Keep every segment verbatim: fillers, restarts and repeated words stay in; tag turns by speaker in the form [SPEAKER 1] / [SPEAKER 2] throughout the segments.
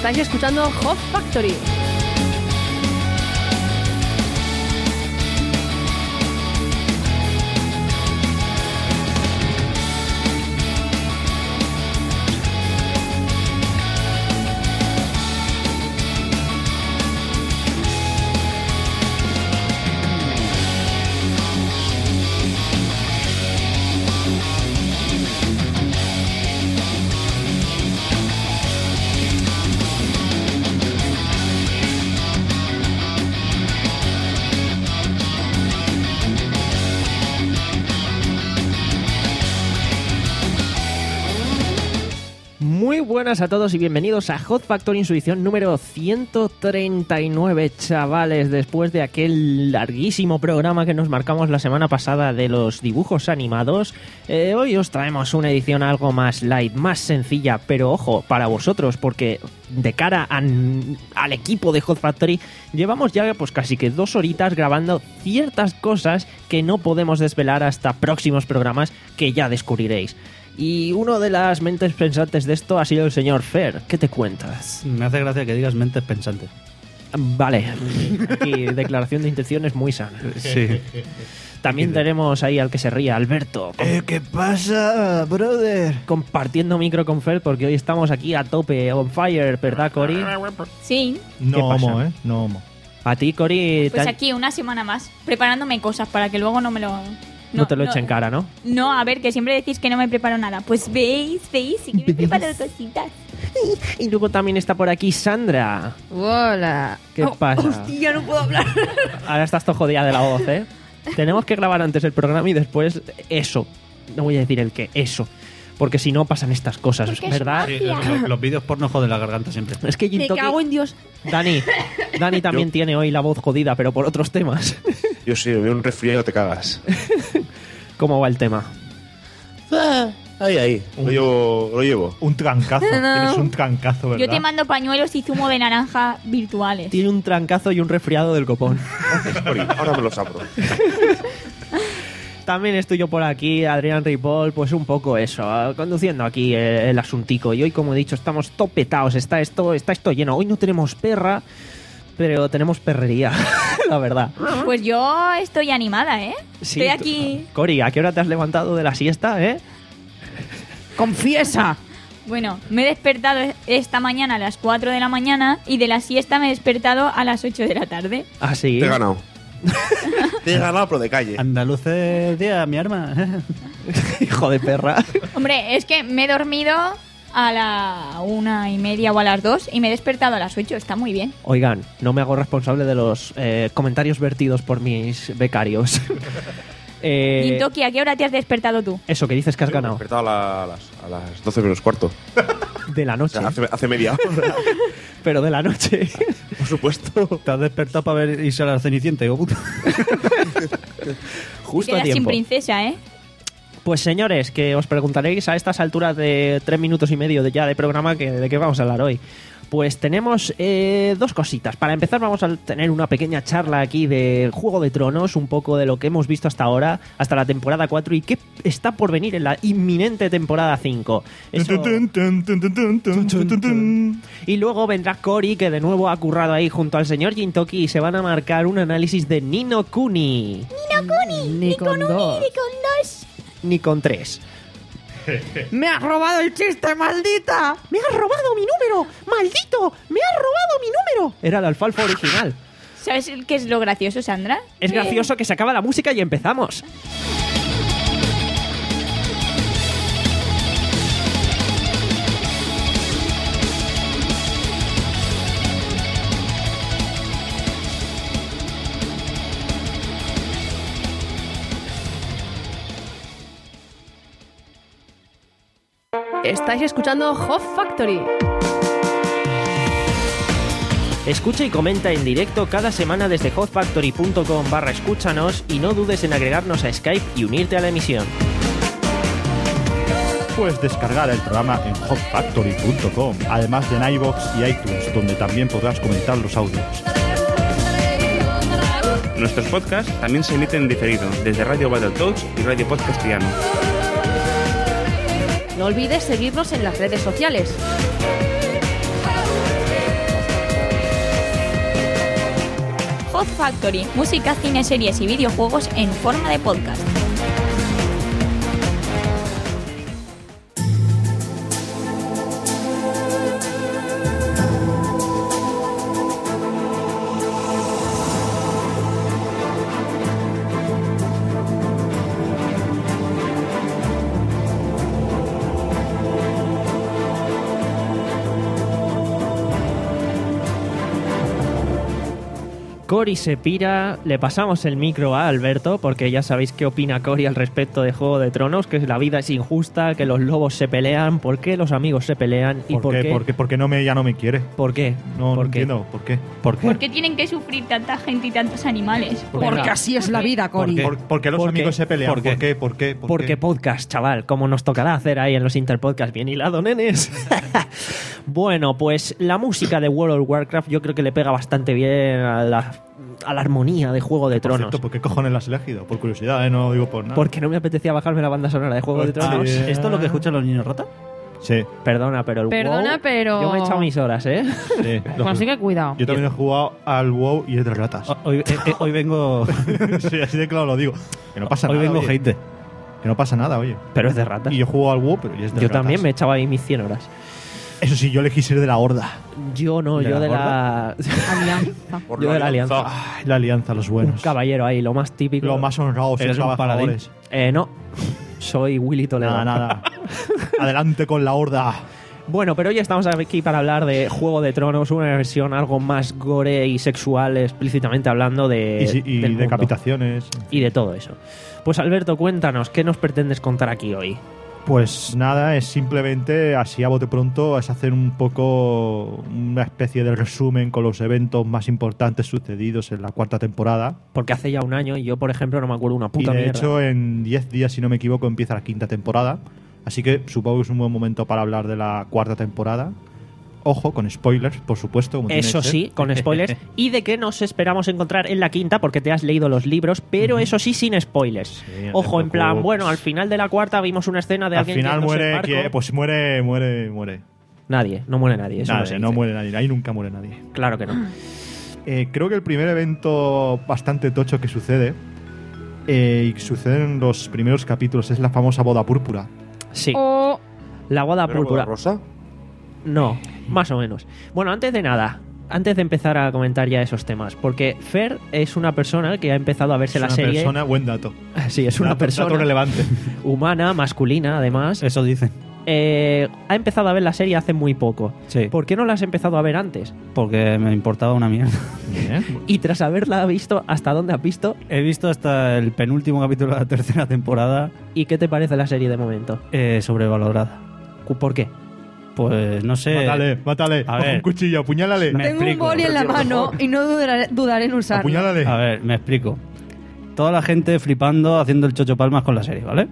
[SPEAKER 1] Estáis escuchando Hot Factory.
[SPEAKER 2] Muy buenas a todos y bienvenidos a Hot Factory en su edición número ciento treinta y nueve, chavales, después de aquel larguísimo programa que nos marcamos la semana pasada de los dibujos animados. Eh, hoy os traemos una edición algo más light, más sencilla, pero ojo, para vosotros, porque de cara a, al equipo de Hot Factory llevamos ya pues casi que dos horitas grabando ciertas cosas que no podemos desvelar hasta próximos programas que ya descubriréis. Y uno de las mentes pensantes de esto ha sido el señor Fer. ¿Qué te cuentas?
[SPEAKER 3] Me hace gracia que digas mentes pensantes.
[SPEAKER 2] Vale, aquí declaración de intenciones muy sana.
[SPEAKER 3] Sí.
[SPEAKER 2] También tenemos ahí al que se ríe, Alberto.
[SPEAKER 3] Eh, ¿Qué pasa, brother?
[SPEAKER 2] Compartiendo micro con Fer porque hoy estamos aquí a tope, on fire, ¿verdad, Cori?
[SPEAKER 4] Sí.
[SPEAKER 5] No
[SPEAKER 2] pasa?
[SPEAKER 5] homo, ¿eh? No homo.
[SPEAKER 2] A ti, Cori,
[SPEAKER 4] Pues
[SPEAKER 2] te-
[SPEAKER 4] aquí una semana más, preparándome cosas para que luego no me lo...
[SPEAKER 2] no te lo echen cara, ¿no?
[SPEAKER 4] No, a ver, que siempre decís que no me preparo nada. Pues veis, veis, sí que me preparo cositas.
[SPEAKER 2] Y luego también está por aquí Sandra.
[SPEAKER 1] Hola.
[SPEAKER 2] ¿Qué
[SPEAKER 1] Oh,
[SPEAKER 2] pasa?
[SPEAKER 1] Hostia, no puedo hablar.
[SPEAKER 2] Ahora estás todo jodida de la voz, ¿eh? Tenemos que grabar antes el programa y después eso. No voy a decir el qué, eso. Porque si no pasan estas cosas,
[SPEAKER 4] Porque es
[SPEAKER 2] ¿verdad?
[SPEAKER 3] Sí, los, los vídeos porno joden la garganta siempre.
[SPEAKER 2] Es que
[SPEAKER 1] Me
[SPEAKER 2] Gintoki-
[SPEAKER 1] cago en Dios.
[SPEAKER 2] Dani, Dani también
[SPEAKER 6] Yo-
[SPEAKER 2] tiene hoy la voz jodida, pero por otros temas.
[SPEAKER 6] Yo sí, veo un resfriado te cagas.
[SPEAKER 2] ¿Cómo va el tema?
[SPEAKER 6] Ah, ahí, ahí. Lo llevo. Lo llevo.
[SPEAKER 5] Un trancazo. Tienes un trancazo, ¿verdad?
[SPEAKER 4] Yo te mando pañuelos y zumo de naranja virtuales.
[SPEAKER 2] Tiene un trancazo y un resfriado del copón.
[SPEAKER 6] Ahora me los abro.
[SPEAKER 2] También estoy yo por aquí, Adrián Ripoll, pues un poco eso, conduciendo aquí el, el asuntico. Y hoy, como he dicho, estamos topetados, está esto, está esto lleno. Hoy no tenemos perra, pero tenemos perrería, la verdad.
[SPEAKER 4] Pues yo estoy animada, ¿eh?
[SPEAKER 2] Sí,
[SPEAKER 4] estoy
[SPEAKER 2] tú-
[SPEAKER 4] aquí...
[SPEAKER 2] Cori, ¿a qué hora te has levantado de la siesta, eh?
[SPEAKER 1] ¡Confiesa!
[SPEAKER 4] Bueno, me he despertado esta mañana a las cuatro de la mañana y de la siesta me he despertado a las ocho de la tarde.
[SPEAKER 2] Ah, sí.
[SPEAKER 6] Te he ganado. Te he ganado, pero de calle.
[SPEAKER 3] Andaluces, día, mi arma.
[SPEAKER 2] Hijo de perra.
[SPEAKER 4] Hombre, es que me he dormido a la una y media o a las dos y me he despertado a las ocho. Está muy bien.
[SPEAKER 2] Oigan, no me hago responsable de los eh, comentarios vertidos por mis becarios. eh,
[SPEAKER 4] Gintoki, ¿a qué hora te has despertado tú?
[SPEAKER 2] eso que dices que has
[SPEAKER 6] Me he
[SPEAKER 2] ganado.
[SPEAKER 6] despertado a, la- a las, a las doce menos cuarto.
[SPEAKER 2] De la
[SPEAKER 6] O
[SPEAKER 2] noche.
[SPEAKER 6] sea, hace, hace media hora.
[SPEAKER 2] Pero de la noche.
[SPEAKER 6] Por supuesto.
[SPEAKER 3] Te has despertado para ver irse a la Cenicienta, hijo puta.
[SPEAKER 2] Justo a
[SPEAKER 4] Quedas sin
[SPEAKER 2] tiempo.
[SPEAKER 4] princesa, ¿eh?
[SPEAKER 2] Pues señores, que os preguntaréis a estas alturas de tres minutos y medio de ya de programa que, de qué vamos a hablar hoy. Pues tenemos eh, dos cositas. Para empezar vamos a tener una pequeña charla aquí de Juego de Tronos, un poco de lo que hemos visto hasta ahora, hasta la temporada cuatro y qué está por venir en la inminente temporada cinco. Eso- Y luego vendrá Cory, que de nuevo ha currado ahí junto al señor Gintoki y se van a marcar un análisis de Ni no Kuni.
[SPEAKER 1] Ni con dos.
[SPEAKER 2] Ni con tres.
[SPEAKER 1] ¡Me has robado el chiste, maldita!
[SPEAKER 2] ¡Me has robado mi número! ¡Maldito! ¡Me has robado mi número! Era el alfalfa original.
[SPEAKER 4] ¿Sabes qué es lo gracioso, Sandra?
[SPEAKER 2] Es
[SPEAKER 4] Que-
[SPEAKER 2] gracioso que se acaba la música y empezamos.
[SPEAKER 1] Estáis escuchando Hot Factory.
[SPEAKER 2] Escucha y comenta en directo cada semana desde hotfactory.com barra escúchanos y no dudes en agregarnos a Skype y unirte a la emisión.
[SPEAKER 5] Puedes descargar el programa en hot factory punto com, además de en iVoox y iTunes, donde también podrás comentar los audios.
[SPEAKER 7] Nuestros podcasts también se emiten en diferido desde Radio Battletoads y Radio Podcast Piano.
[SPEAKER 1] No olvides seguirnos en las redes sociales.
[SPEAKER 4] Hot Factory, música, cine, series y videojuegos en forma de podcast.
[SPEAKER 2] Cory se pira, le pasamos el micro a Alberto, porque ya sabéis qué opina Cory al respecto de Juego de Tronos, que la vida es injusta, que los lobos se pelean, ¿por qué los amigos se pelean? ¿Y
[SPEAKER 5] ¿Por,
[SPEAKER 2] por
[SPEAKER 5] qué?
[SPEAKER 2] qué?
[SPEAKER 5] Porque, porque no me, ya no me quiere.
[SPEAKER 2] ¿Por qué?
[SPEAKER 5] No, no
[SPEAKER 2] ¿Por qué?
[SPEAKER 5] entiendo. ¿Por qué?
[SPEAKER 3] ¿Por qué?
[SPEAKER 4] ¿Por qué tienen que sufrir tanta gente y tantos animales?
[SPEAKER 2] Porque
[SPEAKER 1] Porque así es la vida, Cory.
[SPEAKER 5] ¿Por, por qué los
[SPEAKER 2] ¿Por qué?
[SPEAKER 5] amigos se pelean?
[SPEAKER 3] ¿Por
[SPEAKER 5] ¿Por
[SPEAKER 3] qué?
[SPEAKER 5] qué? ¿Por qué? ¿Por
[SPEAKER 2] Porque
[SPEAKER 5] qué?
[SPEAKER 2] podcast, chaval, como nos tocará hacer ahí en los Interpodcast. Bien hilado, nenes. Bueno, pues la música de World of Warcraft yo creo que le pega bastante bien a la, a la armonía de Juego de
[SPEAKER 5] Por
[SPEAKER 2] Tronos.
[SPEAKER 5] cierto, ¿por qué cojones la has elegido? Por curiosidad, ¿eh? No lo digo por nada.
[SPEAKER 2] Porque no me apetecía bajarme la banda sonora de Juego de Tronos.
[SPEAKER 5] Sí.
[SPEAKER 3] ¿Esto es lo que escuchan los niños rata?
[SPEAKER 5] Sí,
[SPEAKER 2] Perdona, pero el
[SPEAKER 1] Perdona,
[SPEAKER 2] WoW,
[SPEAKER 1] pero-
[SPEAKER 2] yo me he echado mis horas, ¿eh?
[SPEAKER 5] sí.
[SPEAKER 1] Pues así que cuidado.
[SPEAKER 5] Yo también he jugado al WoW y es de ratas.
[SPEAKER 3] Ah, Hoy, eh, eh, hoy vengo.
[SPEAKER 5] Sí, así de claro lo digo. Que no pasa
[SPEAKER 3] hoy
[SPEAKER 5] nada.
[SPEAKER 3] vengo
[SPEAKER 5] oye.
[SPEAKER 3] hate.
[SPEAKER 5] Que no pasa nada, oye.
[SPEAKER 2] Pero es de ratas.
[SPEAKER 5] Y yo juego al WoW, pero ya es de
[SPEAKER 2] Yo
[SPEAKER 5] ratas.
[SPEAKER 2] también me echaba ahí mis cien horas.
[SPEAKER 5] Eso sí, yo elegí ser de la Horda.
[SPEAKER 2] Yo no,
[SPEAKER 3] ¿De
[SPEAKER 2] yo
[SPEAKER 3] la
[SPEAKER 2] de la...
[SPEAKER 1] Alianza.
[SPEAKER 6] Por
[SPEAKER 2] yo
[SPEAKER 6] la
[SPEAKER 2] de la alianza.
[SPEAKER 5] Ay, la alianza, los
[SPEAKER 2] Un
[SPEAKER 5] buenos.
[SPEAKER 2] caballero ahí, lo más típico.
[SPEAKER 5] Los más honrados,
[SPEAKER 3] Eres
[SPEAKER 5] los
[SPEAKER 3] un paladín.
[SPEAKER 5] trabajadores.
[SPEAKER 2] Eh, no, soy Willy Toledo.
[SPEAKER 5] Nada, nada. Adelante con la Horda.
[SPEAKER 2] Bueno, pero hoy estamos aquí para hablar de Juego de Tronos, una versión algo más gore y sexual, explícitamente hablando de,
[SPEAKER 5] Y, sí, y
[SPEAKER 2] del mundo.
[SPEAKER 5] decapitaciones.
[SPEAKER 2] Y de todo eso. Pues Alberto, cuéntanos, ¿qué nos pretendes contar aquí hoy?
[SPEAKER 5] Pues nada, es simplemente, así a bote pronto, es hacer un poco una especie de resumen con los eventos más importantes sucedidos en la cuarta temporada.
[SPEAKER 2] Porque hace ya un año y yo, por ejemplo, no me acuerdo una
[SPEAKER 5] Y
[SPEAKER 2] puta
[SPEAKER 5] de
[SPEAKER 2] mierda.
[SPEAKER 5] hecho, en diez días, si no me equivoco, empieza la quinta temporada. Así que supongo que es un buen momento para hablar de la cuarta temporada. Ojo, con spoilers, por supuesto. Como tiene
[SPEAKER 2] Eso
[SPEAKER 5] que ser.
[SPEAKER 2] sí, con spoilers. Y de qué nos esperamos encontrar en la quinta, porque te has leído los libros, pero eso sí, sin spoilers.
[SPEAKER 5] no te
[SPEAKER 2] Ojo, en plan,
[SPEAKER 5] preocupes.
[SPEAKER 2] bueno, al final de la cuarta vimos una escena de
[SPEAKER 5] Al
[SPEAKER 2] alguien
[SPEAKER 5] final
[SPEAKER 2] yéndose en
[SPEAKER 5] muere,
[SPEAKER 2] barco.
[SPEAKER 5] que- pues muere, muere, muere.
[SPEAKER 2] Nadie, no muere nadie. Eso
[SPEAKER 5] Nada,
[SPEAKER 2] no se
[SPEAKER 5] no
[SPEAKER 2] dice.
[SPEAKER 5] muere nadie. Ahí nunca muere nadie.
[SPEAKER 2] Claro que no.
[SPEAKER 5] Eh, creo que el primer evento bastante tocho que sucede, eh, y sucede en los primeros capítulos, es la famosa boda púrpura.
[SPEAKER 2] Sí,
[SPEAKER 1] O
[SPEAKER 2] la boda
[SPEAKER 6] ¿Pero
[SPEAKER 2] púrpura.
[SPEAKER 6] boda rosa?
[SPEAKER 2] No, más o menos. Bueno, antes de nada, antes de empezar a comentar ya esos temas, porque Fer es una persona que ha empezado a verse
[SPEAKER 5] Es
[SPEAKER 2] la
[SPEAKER 5] una
[SPEAKER 2] serie.
[SPEAKER 5] persona, buen dato.
[SPEAKER 2] Sí, es una
[SPEAKER 5] Dato-
[SPEAKER 2] persona
[SPEAKER 5] dato relevante.
[SPEAKER 2] humana, masculina, además.
[SPEAKER 3] Eso dicen.
[SPEAKER 2] Eh, ha empezado a ver la serie hace muy poco.
[SPEAKER 3] Sí.
[SPEAKER 2] ¿Por qué no la has empezado a ver antes?
[SPEAKER 3] Porque me importaba una mierda.
[SPEAKER 2] Y tras haberla visto, ¿hasta dónde has visto?
[SPEAKER 3] He visto hasta el penúltimo capítulo de la tercera temporada,
[SPEAKER 2] ¿Y qué te parece la serie de momento?
[SPEAKER 3] eh, sobrevalorada.
[SPEAKER 2] Cu- ¿Por qué?
[SPEAKER 3] Pues no sé.
[SPEAKER 5] Mátale, mátale.
[SPEAKER 3] A
[SPEAKER 5] Con
[SPEAKER 3] ver.
[SPEAKER 5] un cuchillo, apuñálale.
[SPEAKER 3] Me
[SPEAKER 1] tengo un
[SPEAKER 3] explico.
[SPEAKER 1] boli en la mano y no dudaré, dudaré en usarlo.
[SPEAKER 5] Apuñálale.
[SPEAKER 3] A ver, me explico. Toda la gente flipando haciendo el chocho palmas con la serie, ¿vale?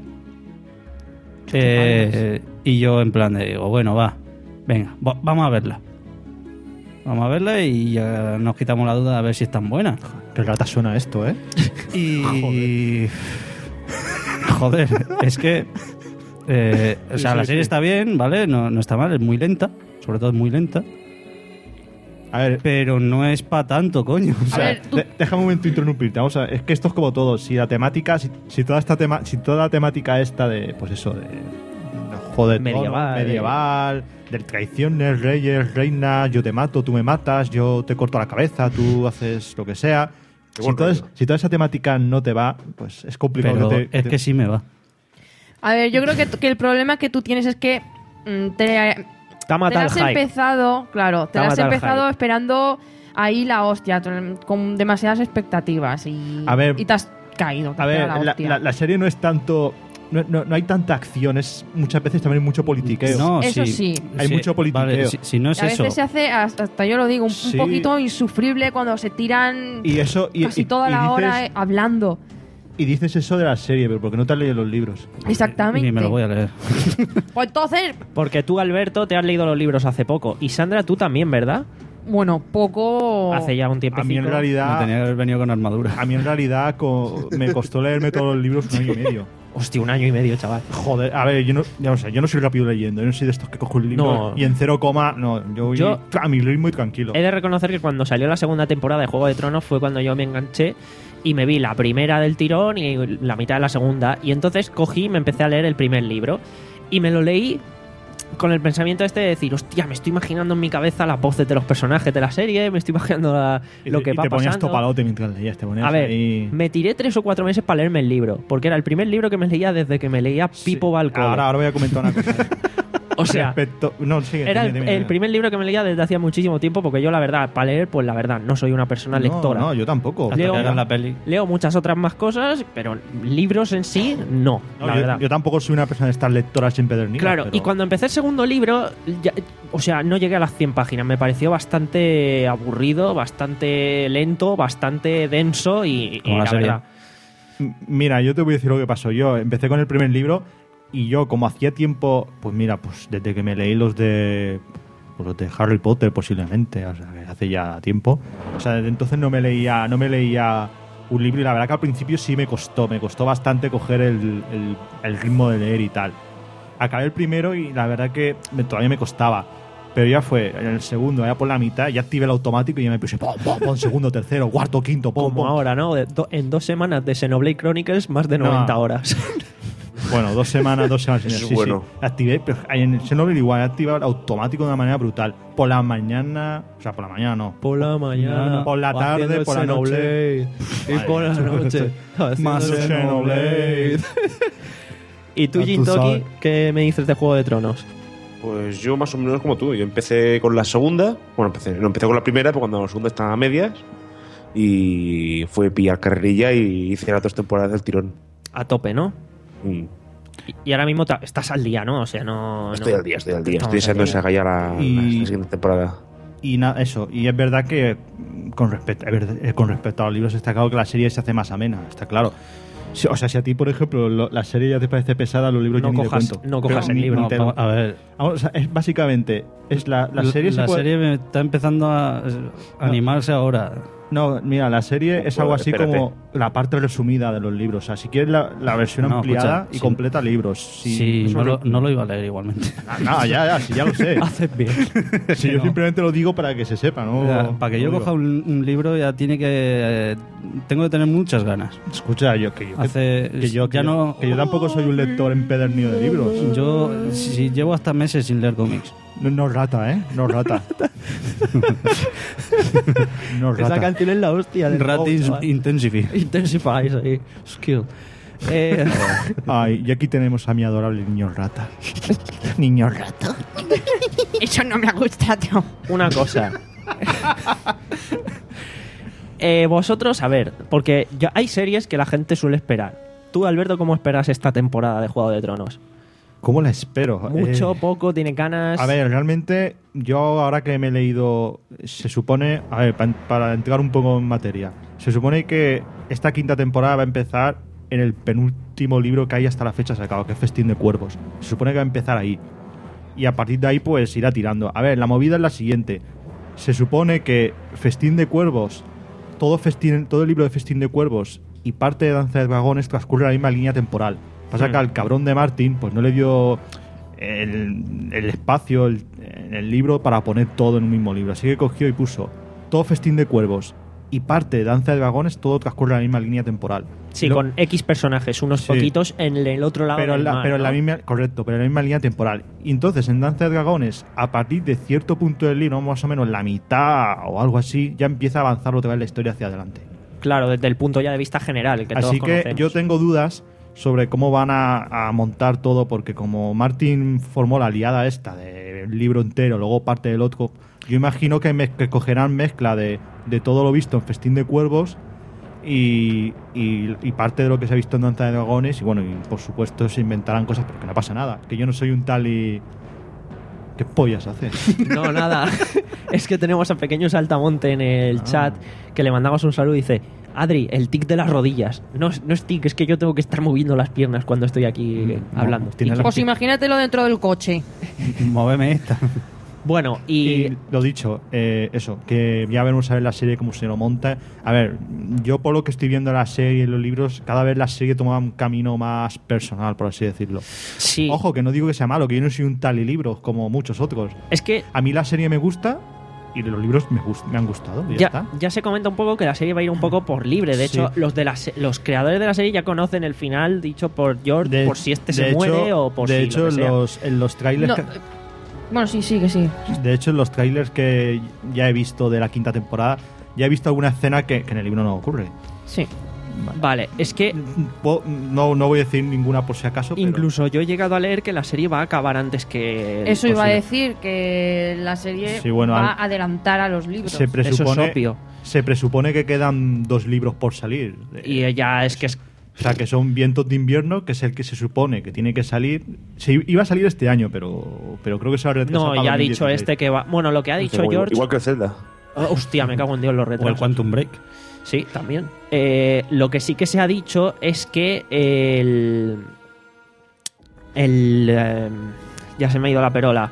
[SPEAKER 3] Eh, y yo en plan de digo, bueno, va, venga, va- vamos a verla. Vamos a verla y ya nos quitamos la duda a ver si es tan buena.
[SPEAKER 5] Qué rata suena esto, ¿eh?
[SPEAKER 3] Y... Joder, es que... eh, o sea,
[SPEAKER 5] Sí,
[SPEAKER 3] la
[SPEAKER 5] sí,
[SPEAKER 3] serie
[SPEAKER 5] sí.
[SPEAKER 3] está bien, ¿vale? No, no está mal, es muy lenta. Sobre todo es muy lenta.
[SPEAKER 5] A ver,
[SPEAKER 3] Pero no es para tanto, coño. O
[SPEAKER 1] A
[SPEAKER 3] sea,
[SPEAKER 1] ver, tú-
[SPEAKER 5] de- déjame un momento interrumpirte. Vamos a ver, es que esto es como todo. Si la temática, si, si toda esta tema, si toda la temática esta de, pues eso, de, de joder,
[SPEAKER 2] Medieval.
[SPEAKER 5] medieval, de traiciones, reyes, reinas, yo te mato, tú me matas, yo te corto la cabeza, tú haces lo que sea.
[SPEAKER 6] Qué
[SPEAKER 5] Si
[SPEAKER 6] buen
[SPEAKER 5] toda, es-
[SPEAKER 6] rollo.
[SPEAKER 5] si toda esa temática no te va, pues es complicado.
[SPEAKER 3] pero
[SPEAKER 5] que te- que
[SPEAKER 3] es
[SPEAKER 5] te-
[SPEAKER 3] que sí me va.
[SPEAKER 1] A ver, yo creo que, que el problema que tú tienes es que mm, te,
[SPEAKER 2] Te ha
[SPEAKER 1] te la
[SPEAKER 2] matado
[SPEAKER 1] has
[SPEAKER 2] el hype.
[SPEAKER 1] empezado, claro, te
[SPEAKER 2] Te ha
[SPEAKER 1] la has
[SPEAKER 2] matado el
[SPEAKER 1] empezado
[SPEAKER 2] hype.
[SPEAKER 1] esperando ahí la hostia, t- con demasiadas expectativas y,
[SPEAKER 5] A ver,
[SPEAKER 1] y te has caído. te
[SPEAKER 5] A
[SPEAKER 1] has
[SPEAKER 5] ver,
[SPEAKER 1] pegado
[SPEAKER 5] la,
[SPEAKER 1] hostia.
[SPEAKER 5] la- la serie no es tanto. No, no- no hay tanta acción, es muchas veces también mucho politiqueo.
[SPEAKER 3] No,
[SPEAKER 1] Eso sí.
[SPEAKER 5] Hay mucho politiqueo.
[SPEAKER 3] Vale, si, si no es
[SPEAKER 1] a
[SPEAKER 3] eso...
[SPEAKER 1] veces se hace, hasta hasta yo lo digo, un, un
[SPEAKER 5] Sí.
[SPEAKER 1] poquito insufrible cuando se tiran
[SPEAKER 5] Y eso. Y,
[SPEAKER 1] casi
[SPEAKER 5] y-
[SPEAKER 1] toda
[SPEAKER 5] y
[SPEAKER 1] la
[SPEAKER 5] dices-
[SPEAKER 1] hora eh, hablando.
[SPEAKER 5] Y dices eso de la serie, pero porque no te has leído los libros.
[SPEAKER 1] Exactamente.
[SPEAKER 3] Ni me lo voy a leer.
[SPEAKER 1] Pues entonces,
[SPEAKER 2] Porque tú, Alberto, te has leído los libros hace poco. Y Sandra, tú también, ¿verdad?
[SPEAKER 1] bueno, poco.
[SPEAKER 2] Hace ya un tiempo.
[SPEAKER 5] A mí en
[SPEAKER 3] Me
[SPEAKER 5] realidad.
[SPEAKER 3] tenía que haber venido con armadura.
[SPEAKER 5] A mí en realidad co- me costó leerme todos los libros un año y medio.
[SPEAKER 2] Hostia, un año y medio, chaval.
[SPEAKER 5] Joder, a ver, yo no, ya no sé, yo no soy rápido leyendo. Yo no soy de estos que cojo un libro
[SPEAKER 2] No.
[SPEAKER 5] y en cero coma. No, yo voy
[SPEAKER 2] Yo-
[SPEAKER 5] a mi ritmo y tranquilo.
[SPEAKER 2] He de reconocer que cuando salió la segunda temporada de Juego de Tronos fue cuando yo me enganché y me vi la primera del tirón y la mitad de la segunda. Y entonces cogí y me empecé a leer el primer libro. Y me lo leí con el pensamiento este de decir, hostia, me estoy imaginando en mi cabeza las voces de los personajes de la serie, me estoy imaginando la-
[SPEAKER 5] Y
[SPEAKER 2] lo
[SPEAKER 5] te-
[SPEAKER 2] que
[SPEAKER 5] y
[SPEAKER 2] va
[SPEAKER 5] te ponías
[SPEAKER 2] pasando.
[SPEAKER 5] topalote mientras leías, te ponías
[SPEAKER 2] A ver,
[SPEAKER 5] ahí.
[SPEAKER 2] me tiré tres o cuatro meses para leerme el libro, porque era el primer libro que me leía desde que me leía Pipo
[SPEAKER 5] Sí.
[SPEAKER 2] Balcón.
[SPEAKER 5] Ahora, ahora voy a comentar una cosa.
[SPEAKER 2] O sea,
[SPEAKER 5] Respecto- no, sigue,
[SPEAKER 2] era
[SPEAKER 5] dime,
[SPEAKER 2] el,
[SPEAKER 5] dime,
[SPEAKER 2] el
[SPEAKER 5] dime.
[SPEAKER 2] primer libro que me leía desde hacía muchísimo tiempo, porque yo la verdad, para leer, pues la verdad, no soy una persona
[SPEAKER 5] No,
[SPEAKER 2] lectora.
[SPEAKER 5] No, yo tampoco.
[SPEAKER 3] Hasta
[SPEAKER 2] Leo-
[SPEAKER 3] que hagan la peli.
[SPEAKER 2] Leo muchas otras más cosas, pero libros en sí, no,
[SPEAKER 5] No,
[SPEAKER 2] la
[SPEAKER 5] yo,
[SPEAKER 2] verdad.
[SPEAKER 5] yo tampoco soy una persona de estar lectora sin pedernir.
[SPEAKER 2] Claro, y cuando empecé el segundo libro, ya- o sea, no llegué a las cien páginas. Me pareció bastante aburrido, bastante lento, bastante denso y, y
[SPEAKER 3] Como la
[SPEAKER 2] la
[SPEAKER 3] serie.
[SPEAKER 2] verdad.
[SPEAKER 5] Mira, yo te voy a decir lo que pasó. Yo empecé con el primer libro y yo, como hacía tiempo, pues mira, pues desde que me leí los de pues los de Harry Potter posiblemente, o sea, que hace ya tiempo. O sea, desde entonces no me leía, no me leía un libro y la verdad que al principio sí me costó, me costó bastante coger el, el- el ritmo de leer y tal. Acabé el primero y la verdad que me- todavía me costaba. Pero ya fue, en el segundo, ya por la mitad, ya activé el automático y ya me puse pom, pom, pom, segundo, tercero, cuarto, quinto, pom,
[SPEAKER 2] Como
[SPEAKER 5] pom.
[SPEAKER 2] ahora, ¿no? De- do- en dos semanas de Xenoblade Chronicles, más de noventa
[SPEAKER 5] No.
[SPEAKER 2] horas.
[SPEAKER 5] Bueno, dos semanas, dos semanas.
[SPEAKER 6] Eso es
[SPEAKER 5] sí,
[SPEAKER 6] bueno.
[SPEAKER 5] sí. Activé, pero en el Xenoblade igual, he activado el automático de una manera brutal. Por la mañana, o sea, por la mañana no.
[SPEAKER 2] Por la mañana.
[SPEAKER 5] Por la tarde,
[SPEAKER 2] haciendo
[SPEAKER 5] por la
[SPEAKER 2] Xenoblade, Y
[SPEAKER 5] Madre
[SPEAKER 2] por la
[SPEAKER 5] mía.
[SPEAKER 2] noche.
[SPEAKER 5] Más
[SPEAKER 2] haciendo
[SPEAKER 5] Xenoblade.
[SPEAKER 2] ¿Y tú,
[SPEAKER 5] Ya tú
[SPEAKER 2] Jintoki,
[SPEAKER 5] sabes.
[SPEAKER 2] qué me dices de Juego de Tronos?
[SPEAKER 6] Pues yo más o menos como tú. Yo empecé con la segunda. Bueno, empecé, no empecé con la primera, pero cuando la segunda estaba a medias. Y fue pillar carrerilla y hice las dos temporadas del tirón.
[SPEAKER 2] A tope, ¿no?
[SPEAKER 6] Mm.
[SPEAKER 2] Y- Y ahora mismo ta- estás al día, ¿no? O sea, no...
[SPEAKER 6] Estoy
[SPEAKER 2] no-
[SPEAKER 6] al día, estoy al día.
[SPEAKER 2] Estamos
[SPEAKER 6] Estoy deseando
[SPEAKER 2] al
[SPEAKER 6] que se haga ya la,
[SPEAKER 5] Y-
[SPEAKER 6] la siguiente temporada.
[SPEAKER 5] Y nada, eso. Y es verdad que mm, con respecto, es verdad- eh, con respecto a los libros está claro que la serie se hace más amena, está claro. Si- o sea, si a ti, por ejemplo, lo- la serie ya te parece pesada, los libros
[SPEAKER 2] No
[SPEAKER 5] ya ni
[SPEAKER 2] cojas-
[SPEAKER 5] te cuento.
[SPEAKER 2] no cojas
[SPEAKER 5] Pero
[SPEAKER 2] el
[SPEAKER 5] ni-
[SPEAKER 2] libro.
[SPEAKER 5] ni te-
[SPEAKER 3] No, a ver,
[SPEAKER 5] Vamos, o sea, es básicamente es la, la serie se
[SPEAKER 3] la
[SPEAKER 5] puede-
[SPEAKER 3] serie me está empezando a a animarse ahora.
[SPEAKER 5] No, mira, la serie es algo así
[SPEAKER 6] Espérate.
[SPEAKER 5] como la parte resumida de los libros. O sea, si quieres la, la versión
[SPEAKER 3] No,
[SPEAKER 5] ampliada
[SPEAKER 3] escucha,
[SPEAKER 5] y
[SPEAKER 3] sí.
[SPEAKER 5] completa libros.
[SPEAKER 3] Sí,
[SPEAKER 5] Sí, eso
[SPEAKER 3] no,
[SPEAKER 5] es
[SPEAKER 3] lo, no lo iba a leer igualmente.
[SPEAKER 5] Ah, no, ya, ya, sí, ya lo sé.
[SPEAKER 2] Haces bien.
[SPEAKER 5] Si yo
[SPEAKER 3] no.
[SPEAKER 5] simplemente lo digo para que se sepa, ¿no?
[SPEAKER 3] Ya, para que yo
[SPEAKER 5] Lo
[SPEAKER 3] coja
[SPEAKER 5] digo.
[SPEAKER 3] un, un libro ya tiene que... eh, tengo que tener muchas ganas.
[SPEAKER 5] Escucha, yo que yo, que-
[SPEAKER 3] Hace,
[SPEAKER 5] que yo, que
[SPEAKER 3] ya
[SPEAKER 5] yo-
[SPEAKER 3] no...
[SPEAKER 5] que yo tampoco soy un lector empedernido de libros.
[SPEAKER 3] Yo si llevo hasta meses sin leer cómics.
[SPEAKER 5] No, no rata, ¿eh? No rata. no
[SPEAKER 2] Esa
[SPEAKER 5] rata.
[SPEAKER 2] canción es la hostia. del
[SPEAKER 3] Rat
[SPEAKER 2] Go,
[SPEAKER 3] is-
[SPEAKER 2] chaval.
[SPEAKER 3] Intensify.
[SPEAKER 2] Intensifies ahí. Skill. Eh,
[SPEAKER 5] Ay, y aquí tenemos a mi adorable niño rata. Niño rata.
[SPEAKER 1] Eso no me ha gustado.
[SPEAKER 2] una cosa. Eh, vosotros, a ver, porque ya hay series que la gente suele esperar. Tú, Alberto, ¿cómo esperas esta temporada de Juego de Tronos?
[SPEAKER 5] ¿Cómo la espero?
[SPEAKER 2] ¿Mucho,
[SPEAKER 5] Eh,
[SPEAKER 2] poco, tiene ganas?
[SPEAKER 5] A ver, realmente yo ahora que me he leído, se supone, a ver, pa- para entrar un poco en materia, se supone que esta quinta temporada va a empezar en el penúltimo libro que hay hasta la fecha sacado, que es Festín de Cuervos. Se supone que va a empezar ahí. Y a partir de ahí, pues irá tirando. A ver, la movida es la siguiente. Se supone que Festín de Cuervos, todo, festín, todo el libro de Festín de Cuervos y parte de Danza de Dragones transcurre en la misma línea temporal. Pasa que al cabrón de Martin, pues no le dio el, el espacio el- en el libro para poner todo en un mismo libro. Así que cogió y puso todo Festín de Cuervos y parte de Danza de Dragones, todo transcurre en la misma línea temporal.
[SPEAKER 2] Sí,
[SPEAKER 5] Lo-
[SPEAKER 2] con X personajes, unos
[SPEAKER 5] Sí.
[SPEAKER 2] poquitos en el otro lado
[SPEAKER 5] pero, en
[SPEAKER 2] del
[SPEAKER 5] la,
[SPEAKER 2] mar,
[SPEAKER 5] pero en la
[SPEAKER 2] ¿no?
[SPEAKER 5] misma, correcto, pero en la misma línea temporal. Y entonces en Danza de Dragones, a partir de cierto punto del libro, más o menos la mitad o algo así, ya empieza a avanzar otra vez la historia hacia adelante.
[SPEAKER 2] Claro, desde el punto ya de vista general, que todos
[SPEAKER 5] Así que
[SPEAKER 2] conocemos.
[SPEAKER 5] yo tengo dudas sobre cómo van a, a montar todo, porque como Martin formó la liada esta del libro entero, luego parte del otro, yo imagino que, me, que cogerán mezcla de, de todo lo visto en Festín de Cuervos y, y, y parte de lo que se ha visto en Danza de Dragones, y bueno, y por supuesto se inventarán cosas, porque no pasa nada, que yo no soy un tal y... ¿Qué pollas haces?
[SPEAKER 2] No, nada. Es que tenemos a Pequeño Saltamonte en el
[SPEAKER 5] Ah.
[SPEAKER 2] chat que le mandamos un saludo y dice: Adri, el tic de las rodillas. No, es- no es tic, es que yo tengo que estar moviendo las piernas cuando estoy aquí
[SPEAKER 5] No,
[SPEAKER 2] hablando.
[SPEAKER 5] tiene
[SPEAKER 2] Y-
[SPEAKER 5] la-
[SPEAKER 1] Pues imagínatelo dentro del coche.
[SPEAKER 3] Móveme esta.
[SPEAKER 2] Bueno, y...
[SPEAKER 5] Y lo dicho, eh, eso, que ya veremos a ver la serie cómo se lo monta. A ver, yo por lo que estoy viendo la serie y los libros, cada vez la serie toma un camino más personal, por así decirlo.
[SPEAKER 2] Sí.
[SPEAKER 5] Ojo, que no digo que sea malo, que yo no soy un tal y libros como muchos otros.
[SPEAKER 2] Es que
[SPEAKER 5] A mí la serie me gusta y los libros me, gust- me han gustado. Y ya,
[SPEAKER 2] ya,
[SPEAKER 5] está.
[SPEAKER 2] ya se comenta un poco que la serie va a ir un poco por libre. De
[SPEAKER 5] Sí.
[SPEAKER 2] hecho, los de la se- los creadores de la serie ya conocen el final dicho por George,
[SPEAKER 5] De-
[SPEAKER 2] por si este
[SPEAKER 5] de
[SPEAKER 2] se
[SPEAKER 5] hecho-
[SPEAKER 2] muere o por
[SPEAKER 5] De
[SPEAKER 2] si
[SPEAKER 5] hecho,
[SPEAKER 2] lo que sea.
[SPEAKER 5] los, en los trailers...
[SPEAKER 1] No,
[SPEAKER 5] que-
[SPEAKER 1] eh, bueno, sí, sí, que sí.
[SPEAKER 5] De hecho, en los trailers que ya he visto de la quinta temporada, ya he visto alguna escena que, que en el libro no ocurre.
[SPEAKER 1] Sí.
[SPEAKER 2] Vale, es que
[SPEAKER 5] Po- No, no voy a decir ninguna por si acaso. pero-
[SPEAKER 2] incluso yo he llegado a leer que la serie va a acabar antes que...
[SPEAKER 1] Eso iba a
[SPEAKER 5] posible.
[SPEAKER 1] decir, que la serie
[SPEAKER 5] Sí, bueno,
[SPEAKER 1] va
[SPEAKER 5] al-
[SPEAKER 1] a adelantar a los libros.
[SPEAKER 5] se
[SPEAKER 2] Eso
[SPEAKER 5] presupone,
[SPEAKER 2] es obvio.
[SPEAKER 5] se presupone que quedan dos libros por salir.
[SPEAKER 2] Y
[SPEAKER 5] Eh,
[SPEAKER 2] ya es que es...
[SPEAKER 5] O sea, que son Vientos de invierno, que es el que se supone que tiene que salir. Se iba a salir este año, pero, pero creo que se va a retrasar.
[SPEAKER 2] No,
[SPEAKER 5] para
[SPEAKER 2] ya ha
[SPEAKER 5] dos mil
[SPEAKER 2] dicho
[SPEAKER 5] dieciséis.
[SPEAKER 2] este que va... Bueno, lo que ha dicho
[SPEAKER 6] Igual-
[SPEAKER 2] George...
[SPEAKER 6] Igual que el Zelda.
[SPEAKER 2] Oh, hostia, me cago en Dios los
[SPEAKER 3] O el
[SPEAKER 2] retrasos.
[SPEAKER 3] Quantum Break.
[SPEAKER 2] Sí, también. Eh, lo que sí que se ha dicho es que el. El. eh, ya se me ha ido la perola.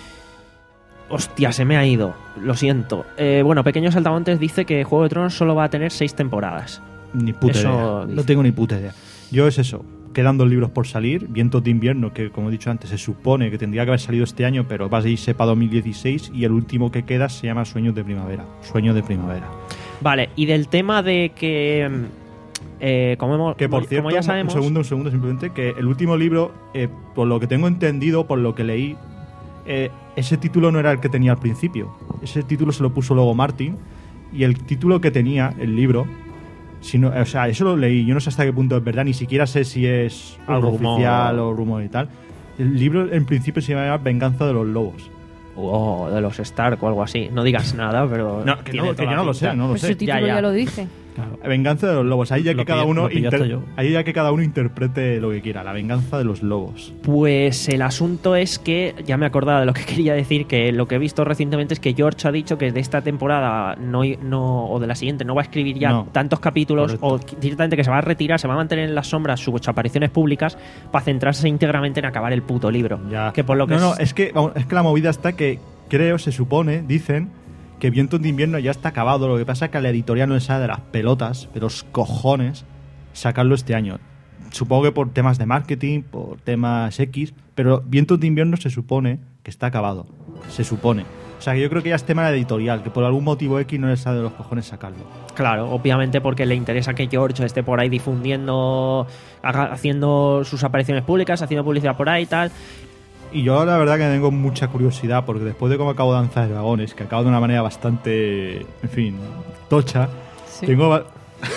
[SPEAKER 2] Hostia, se me ha ido. Lo siento. Eh, bueno, Pequeños Saltamontes dice que Juego de Tronos solo va a tener seis temporadas.
[SPEAKER 5] Ni puta
[SPEAKER 2] Eso
[SPEAKER 5] idea.
[SPEAKER 2] dice.
[SPEAKER 5] No tengo ni puta idea. Yo es eso. Quedan dos libros por salir. Vientos de invierno, que como he dicho antes, se supone que tendría que haber salido este año, pero va a irse para dos mil dieciséis. Y el último que queda se llama Sueños de Primavera. Sueños de Primavera.
[SPEAKER 2] Vale, y del tema de que. Eh, como, hemos-
[SPEAKER 5] Que por
[SPEAKER 2] como
[SPEAKER 5] cierto,
[SPEAKER 2] ya sabemos.
[SPEAKER 5] un segundo, un segundo, simplemente, que el último libro, eh, por lo que tengo entendido, por lo que leí, eh, ese título no era el que tenía al principio. Ese título se lo puso luego Martin, y el título que tenía el libro, si no, o sea, eso lo leí, yo no sé hasta qué punto es verdad, ni siquiera sé si es
[SPEAKER 2] Un
[SPEAKER 5] algo
[SPEAKER 2] rumor.
[SPEAKER 5] oficial o rumor y tal. El libro en principio se llama Venganza de los Lobos.
[SPEAKER 2] O de los Stark o algo así. No digas nada, pero.
[SPEAKER 5] No, que,
[SPEAKER 2] tiene
[SPEAKER 5] no, que
[SPEAKER 2] toda
[SPEAKER 5] yo
[SPEAKER 2] la
[SPEAKER 5] no lo
[SPEAKER 2] pinta.
[SPEAKER 5] sé, no lo
[SPEAKER 1] Pues
[SPEAKER 5] sé.
[SPEAKER 1] ese título
[SPEAKER 2] Ya,
[SPEAKER 1] ya,
[SPEAKER 2] ya.
[SPEAKER 1] lo dice.
[SPEAKER 3] Claro.
[SPEAKER 5] Venganza de los lobos. Ahí ya que
[SPEAKER 3] Lo
[SPEAKER 5] cada
[SPEAKER 3] pillé-
[SPEAKER 5] uno
[SPEAKER 3] lo pillé hasta
[SPEAKER 5] inter-
[SPEAKER 3] yo.
[SPEAKER 5] ahí ya que cada uno interprete lo que quiera. La venganza de los lobos.
[SPEAKER 2] Pues el asunto es que, ya me acordaba de lo que quería decir, que lo que he visto recientemente es que George ha dicho que de esta temporada no, no o de la siguiente no va a escribir ya
[SPEAKER 5] No.
[SPEAKER 2] tantos capítulos
[SPEAKER 5] Correcto.
[SPEAKER 2] o directamente que se va a retirar, se va a mantener en las sombras sus apariciones públicas para centrarse íntegramente en acabar el puto libro.
[SPEAKER 5] Ya.
[SPEAKER 2] Que por lo que
[SPEAKER 5] no, no,
[SPEAKER 2] es-
[SPEAKER 5] es que, vamos, es que la movida está que creo, se supone, dicen que Vientos de invierno ya está acabado. Lo que pasa es que a la editorial no le sale de las pelotas, de los cojones, sacarlo este año. Supongo que por temas de marketing, por temas X, pero Vientos de invierno se supone que está acabado. Se supone. O sea, que yo creo que ya es tema de la editorial, que por algún motivo X no le sale de los cojones sacarlo.
[SPEAKER 2] Claro, obviamente porque le interesa que George esté por ahí difundiendo, haga- haciendo sus apariciones públicas, haciendo publicidad por ahí y tal.
[SPEAKER 5] Y yo la verdad que tengo mucha curiosidad, porque después de cómo acabo Danza de Dragones, que acabo de una manera bastante, en fin, tocha, tengo... ba-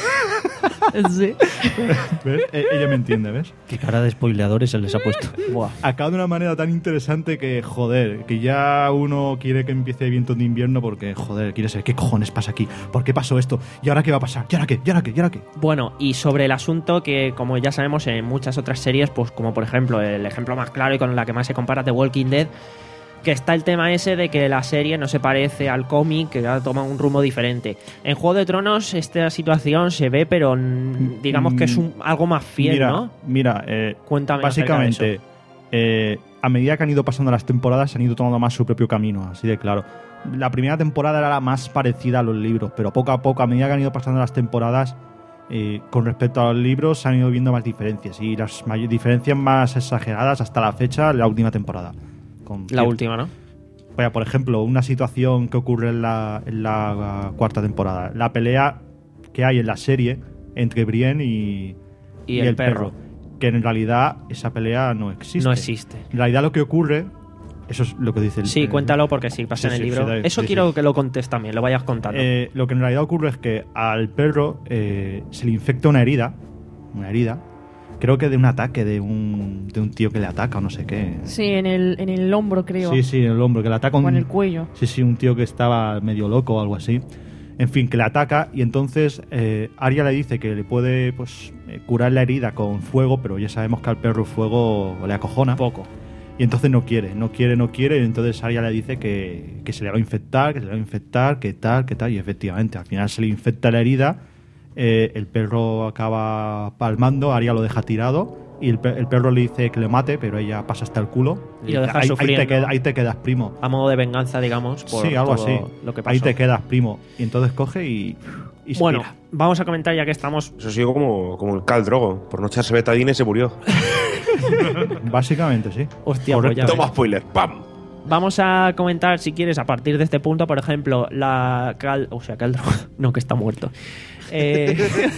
[SPEAKER 1] Sí.
[SPEAKER 5] ¿Ves? E- Ella me entiende, ¿ves?
[SPEAKER 3] Qué cara de spoileadores se les ha puesto.
[SPEAKER 2] Buah.
[SPEAKER 5] Acaba de una manera tan interesante que, joder, que ya uno quiere que empiece Vientos de invierno porque, joder, quiere saber qué cojones pasa aquí, por qué pasó esto, y ahora qué va a pasar, y ahora qué, y ahora qué, y ahora qué.
[SPEAKER 2] Bueno, y sobre el asunto que, como ya sabemos en muchas otras series, pues como por ejemplo el ejemplo más claro y con la que más se compara The Walking Dead, que está el tema ese de que la serie no se parece al cómic, que ha tomado un rumbo diferente. En Juego de Tronos esta situación se ve, pero mm, digamos que es un, algo más fiel,
[SPEAKER 5] mira,
[SPEAKER 2] ¿no?
[SPEAKER 5] Mira, eh,
[SPEAKER 2] Cuéntame acerca de
[SPEAKER 5] básicamente,
[SPEAKER 2] eso.
[SPEAKER 5] eh, a medida que han ido pasando las temporadas, han ido tomando más su propio camino, así de claro. La primera temporada era la más parecida a los libros, pero poco a poco, a medida que han ido pasando las temporadas, eh, con respecto a los libros, se han ido viendo más diferencias, y las may- diferencias más exageradas hasta la fecha, la última temporada. Con
[SPEAKER 2] La
[SPEAKER 5] cier-
[SPEAKER 2] última, ¿no?
[SPEAKER 5] Vaya, por ejemplo, una situación que ocurre en la, en la cuarta temporada. La pelea que hay en la serie entre Brienne y,
[SPEAKER 2] Y el perro.
[SPEAKER 5] Que en realidad esa pelea no existe.
[SPEAKER 2] No existe.
[SPEAKER 5] En realidad lo que ocurre, eso es lo que dice el
[SPEAKER 2] Sí,
[SPEAKER 5] el-
[SPEAKER 2] cuéntalo porque sí, pasa
[SPEAKER 5] Sí,
[SPEAKER 2] en el
[SPEAKER 5] sí,
[SPEAKER 2] libro.
[SPEAKER 5] sí, sí,
[SPEAKER 2] Eso
[SPEAKER 5] sí,
[SPEAKER 2] quiero
[SPEAKER 5] sí.
[SPEAKER 2] que lo contes también, lo vayas contando.
[SPEAKER 5] Eh, lo que en realidad ocurre es que al perro eh, se le infecta una herida. Una herida. Creo que de un ataque de un, de un tío que le ataca o no sé qué.
[SPEAKER 1] Sí, en el, en el hombro, creo.
[SPEAKER 5] Sí, sí, en el hombro, que le ataca un,
[SPEAKER 1] O en el cuello.
[SPEAKER 5] Sí, sí, un tío que estaba medio loco o algo así. En fin, que le ataca y entonces eh, Arya le dice que le puede pues eh, curar la herida con fuego, pero ya sabemos que al perro el fuego le acojona.
[SPEAKER 2] Poco.
[SPEAKER 5] Y entonces no quiere, no quiere, no quiere. Y entonces Arya le dice que, que se le va a infectar, que se le va a infectar, que tal, que tal. Y efectivamente, al final se le infecta la herida. Eh, el perro acaba palmando, Arya lo deja tirado y el, pe- el perro le dice que le mate, pero ella pasa hasta el culo.
[SPEAKER 2] Y lo deja
[SPEAKER 5] ahí, ahí,
[SPEAKER 2] sufriendo.
[SPEAKER 5] te queda- ahí te quedas, primo.
[SPEAKER 2] A modo de venganza, digamos, por
[SPEAKER 5] Sí, algo
[SPEAKER 2] todo
[SPEAKER 5] así.
[SPEAKER 2] lo que pasó.
[SPEAKER 5] Ahí te quedas, primo. Y entonces coge y, y se
[SPEAKER 2] Bueno,
[SPEAKER 5] tira.
[SPEAKER 2] vamos a comentar ya que estamos.
[SPEAKER 6] Eso sí, como, como el Khal Drogo. Por no echarse betadine se murió.
[SPEAKER 5] Básicamente, sí.
[SPEAKER 2] Hostia, pues
[SPEAKER 5] Correcto.
[SPEAKER 2] ya ves.
[SPEAKER 6] Toma spoiler. ¡Pam!
[SPEAKER 2] Vamos a comentar, si quieres, a partir de este punto, por ejemplo, la Cal... O sea, Cal Drogo. No, que está muerto. Eh...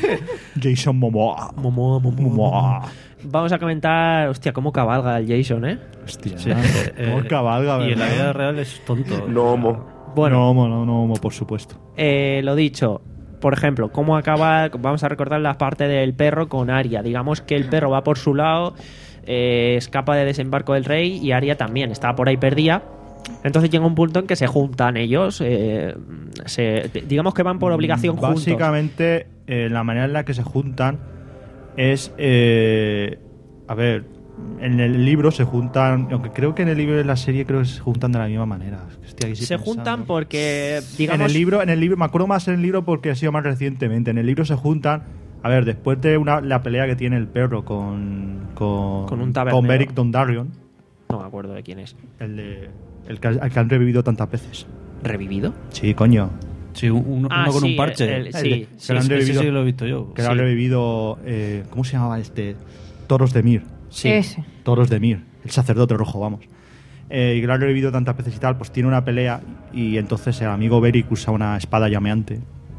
[SPEAKER 5] Jason Momoa.
[SPEAKER 2] Momoa, Momoa.
[SPEAKER 5] Momoa.
[SPEAKER 2] Vamos a comentar, hostia, cómo cabalga el Jason, ¿eh?
[SPEAKER 5] Hostia,
[SPEAKER 3] Sí,
[SPEAKER 5] ¿no?
[SPEAKER 3] eh,
[SPEAKER 5] Cómo
[SPEAKER 3] eh,
[SPEAKER 5] cabalga,
[SPEAKER 3] Y en la
[SPEAKER 5] ¿verdad?
[SPEAKER 3] vida real es tonto.
[SPEAKER 6] No homo.
[SPEAKER 2] Bueno,
[SPEAKER 5] No, homo, no, no, homo, por supuesto.
[SPEAKER 2] eh, lo dicho, por ejemplo, cómo acaba, vamos a recordar la parte del perro con Arya. Digamos que el perro va por su lado, eh, escapa de desembarco del rey y Arya también estaba por ahí perdida. Entonces llega un punto en que se juntan ellos, eh, se, digamos que van por obligación juntos.
[SPEAKER 5] Básicamente, eh, la manera en la que se juntan es. eh, a ver, en el libro se juntan. Aunque creo que en el libro y en la serie creo que se juntan de la misma manera. Estoy aquí
[SPEAKER 2] Se
[SPEAKER 5] pensando.
[SPEAKER 2] juntan porque, digamos,
[SPEAKER 5] En el libro, en el libro, me acuerdo más en el libro porque ha sido más recientemente. En el libro se juntan. A ver, después de una, la pelea que tiene el perro con. Con,
[SPEAKER 2] Con un tabernero.
[SPEAKER 5] con Beric Dondarrion,
[SPEAKER 2] no me acuerdo de quién es.
[SPEAKER 5] el, de, el, que, el que han revivido tantas veces.
[SPEAKER 2] ¿Revivido?
[SPEAKER 5] Sí, coño.
[SPEAKER 3] Sí, un- uno,
[SPEAKER 2] Ah,
[SPEAKER 3] uno con
[SPEAKER 2] sí,
[SPEAKER 3] un parche.
[SPEAKER 2] el- el-
[SPEAKER 5] El
[SPEAKER 2] sí,
[SPEAKER 5] de-
[SPEAKER 2] sí,
[SPEAKER 5] que lo han
[SPEAKER 2] sí,
[SPEAKER 5] revivido.
[SPEAKER 3] Ese sí lo he visto yo.
[SPEAKER 5] Que lo han
[SPEAKER 2] Sí.
[SPEAKER 5] revivido. Eh, ¿Cómo se llamaba este? Toros de Mir.
[SPEAKER 2] sí.
[SPEAKER 1] Ese.
[SPEAKER 5] Toros de Mir. El sacerdote rojo, vamos. Eh, y que lo han revivido tantas veces y tal, pues tiene una pelea y entonces el amigo Beric usa una espada llameante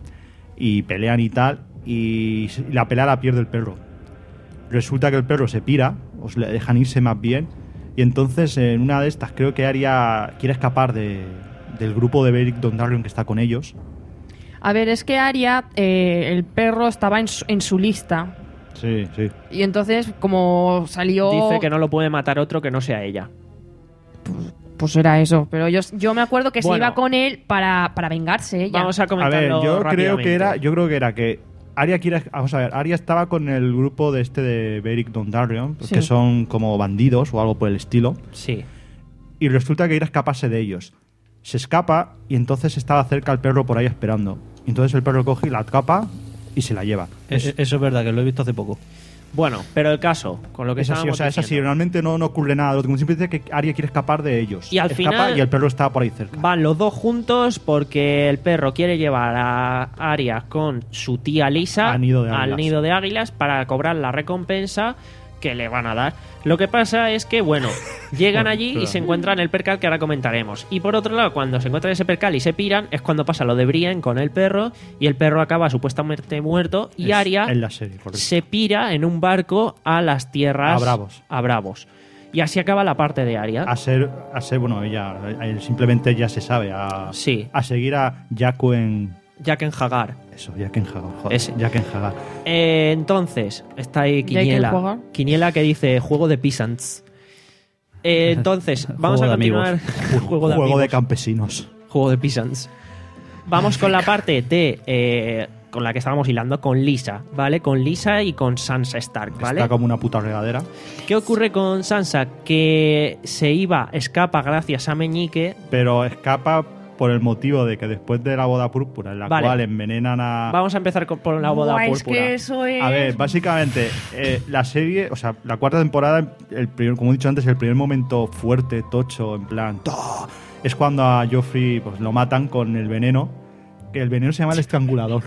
[SPEAKER 5] y pelean y tal y s- y la pelea la pierde el perro. Resulta que el perro se pira, os le dejan irse más bien y entonces en una de estas creo que Arya quiere escapar de, del grupo de Beric Dondarrion que está con ellos.
[SPEAKER 1] A ver, es que Arya, eh, el perro estaba en su, en su lista.
[SPEAKER 5] Sí, sí.
[SPEAKER 1] Y entonces, como salió.
[SPEAKER 2] Dice que no lo puede matar otro que no sea ella.
[SPEAKER 1] Pues era eso. Pero yo, yo me acuerdo que
[SPEAKER 2] Bueno.
[SPEAKER 1] se iba con él para, para vengarse ella.
[SPEAKER 2] Vamos a
[SPEAKER 5] A ver,
[SPEAKER 2] comentarlo
[SPEAKER 5] yo creo
[SPEAKER 2] rápidamente.
[SPEAKER 5] que era, yo creo que era que Arya quiere, vamos a ver, Arya estaba con el grupo de este de Beric Dondarrion,
[SPEAKER 1] Sí.
[SPEAKER 5] que son como bandidos o algo por el estilo,
[SPEAKER 2] Sí.
[SPEAKER 5] y resulta que quiere escaparse de ellos. Se escapa y entonces estaba cerca el perro por ahí esperando. Y entonces el perro coge y la atrapa y se la lleva.
[SPEAKER 3] Es- eso es verdad, que lo he visto hace poco.
[SPEAKER 2] Bueno, pero el caso, con lo que
[SPEAKER 5] Es así, o
[SPEAKER 2] estábamos
[SPEAKER 5] sea, es así.
[SPEAKER 2] diciendo,
[SPEAKER 5] Realmente no, no ocurre nada. Lo que siempre dice que Arya quiere escapar de ellos.
[SPEAKER 2] Y al
[SPEAKER 5] Escapa
[SPEAKER 2] final-
[SPEAKER 5] y el perro está por ahí cerca.
[SPEAKER 2] van los dos juntos porque el perro quiere llevar a Arya con su tía Lisa
[SPEAKER 5] Al nido de
[SPEAKER 2] al
[SPEAKER 5] águilas.
[SPEAKER 2] nido de águilas para cobrar la recompensa que le van a dar. Lo que pasa es que, bueno, llegan allí y se encuentran el percal que ahora comentaremos. Y por otro lado, cuando se encuentran ese percal y se piran, es cuando pasa lo de Brienne con el perro y el perro acaba supuestamente muerto y
[SPEAKER 5] Es
[SPEAKER 2] Arya
[SPEAKER 5] en la serie, correcto.
[SPEAKER 2] se pira en un barco a las tierras...
[SPEAKER 5] A Bravos.
[SPEAKER 2] A Bravos. Y así acaba la parte de Arya.
[SPEAKER 5] A ser, a ser, bueno, ella eh, simplemente ya se sabe. A,
[SPEAKER 2] Sí.
[SPEAKER 5] a seguir a Jakku en.
[SPEAKER 2] Jaqen Hagar.
[SPEAKER 5] Eso, Jaqen Hagar. Joder,
[SPEAKER 2] Ese.
[SPEAKER 5] Jaqen Hagar.
[SPEAKER 2] Eh, entonces, está ahí
[SPEAKER 1] Jaqen
[SPEAKER 2] Quiniela.
[SPEAKER 1] Hagar.
[SPEAKER 2] Quiniela que dice juego de peasants. Eh, entonces, vamos
[SPEAKER 3] Juego
[SPEAKER 2] a
[SPEAKER 3] de
[SPEAKER 2] continuar. juego de,
[SPEAKER 5] Juego de
[SPEAKER 2] amigos.
[SPEAKER 5] campesinos.
[SPEAKER 2] Juego de peasants. Vamos con la parte de. eh, con la que estábamos hilando, con Lisa, ¿vale? Con Lisa y con Sansa Stark, ¿vale?
[SPEAKER 5] Está como una puta regadera.
[SPEAKER 2] ¿Qué ocurre con Sansa? Que se iba, escapa gracias a Meñique.
[SPEAKER 5] Pero escapa por el motivo de que después de la boda púrpura, en la
[SPEAKER 2] Vale.
[SPEAKER 5] cual envenenan a.
[SPEAKER 2] Vamos a empezar con, por la boda
[SPEAKER 1] Buah, es
[SPEAKER 2] púrpura.
[SPEAKER 1] que eso es.
[SPEAKER 5] A ver, básicamente, eh, la serie, o sea, la cuarta temporada, el primer, como he dicho antes, el primer momento fuerte, tocho, en plan, ¡toh!, es cuando a Joffrey pues, lo matan con el veneno, que el veneno se llama el estrangulador.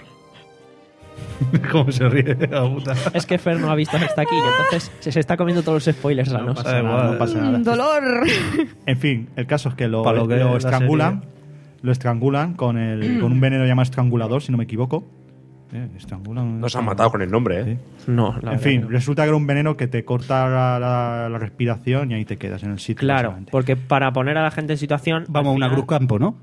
[SPEAKER 3] ¿Cómo se ríe la puta?
[SPEAKER 2] Es que Fer no ha visto hasta aquí y entonces se, se está comiendo todos los spoilers
[SPEAKER 3] No
[SPEAKER 2] sanos.
[SPEAKER 3] pasa
[SPEAKER 5] nada,
[SPEAKER 3] igual.
[SPEAKER 5] no pasa
[SPEAKER 1] Mm,
[SPEAKER 5] nada.
[SPEAKER 1] dolor.
[SPEAKER 5] En fin, el caso es que lo,
[SPEAKER 3] Para lo que
[SPEAKER 5] lo
[SPEAKER 3] es la
[SPEAKER 5] estrangulan,
[SPEAKER 3] serie.
[SPEAKER 5] lo estrangulan con, el, con un veneno llamado estrangulador, si no me equivoco. Eh, estrangulan.
[SPEAKER 6] Nos han matado con el nombre, ¿eh?
[SPEAKER 5] Sí.
[SPEAKER 2] No, la
[SPEAKER 5] En
[SPEAKER 2] verdad
[SPEAKER 5] fin,
[SPEAKER 2] que no.
[SPEAKER 5] resulta que era un veneno que te corta la, la- la respiración y ahí te quedas en el sitio.
[SPEAKER 2] Claro,
[SPEAKER 5] básicamente.
[SPEAKER 2] porque para poner a la gente en situación.
[SPEAKER 3] Vamos a
[SPEAKER 2] al
[SPEAKER 3] una
[SPEAKER 2] final,
[SPEAKER 3] cruz campo, ¿no?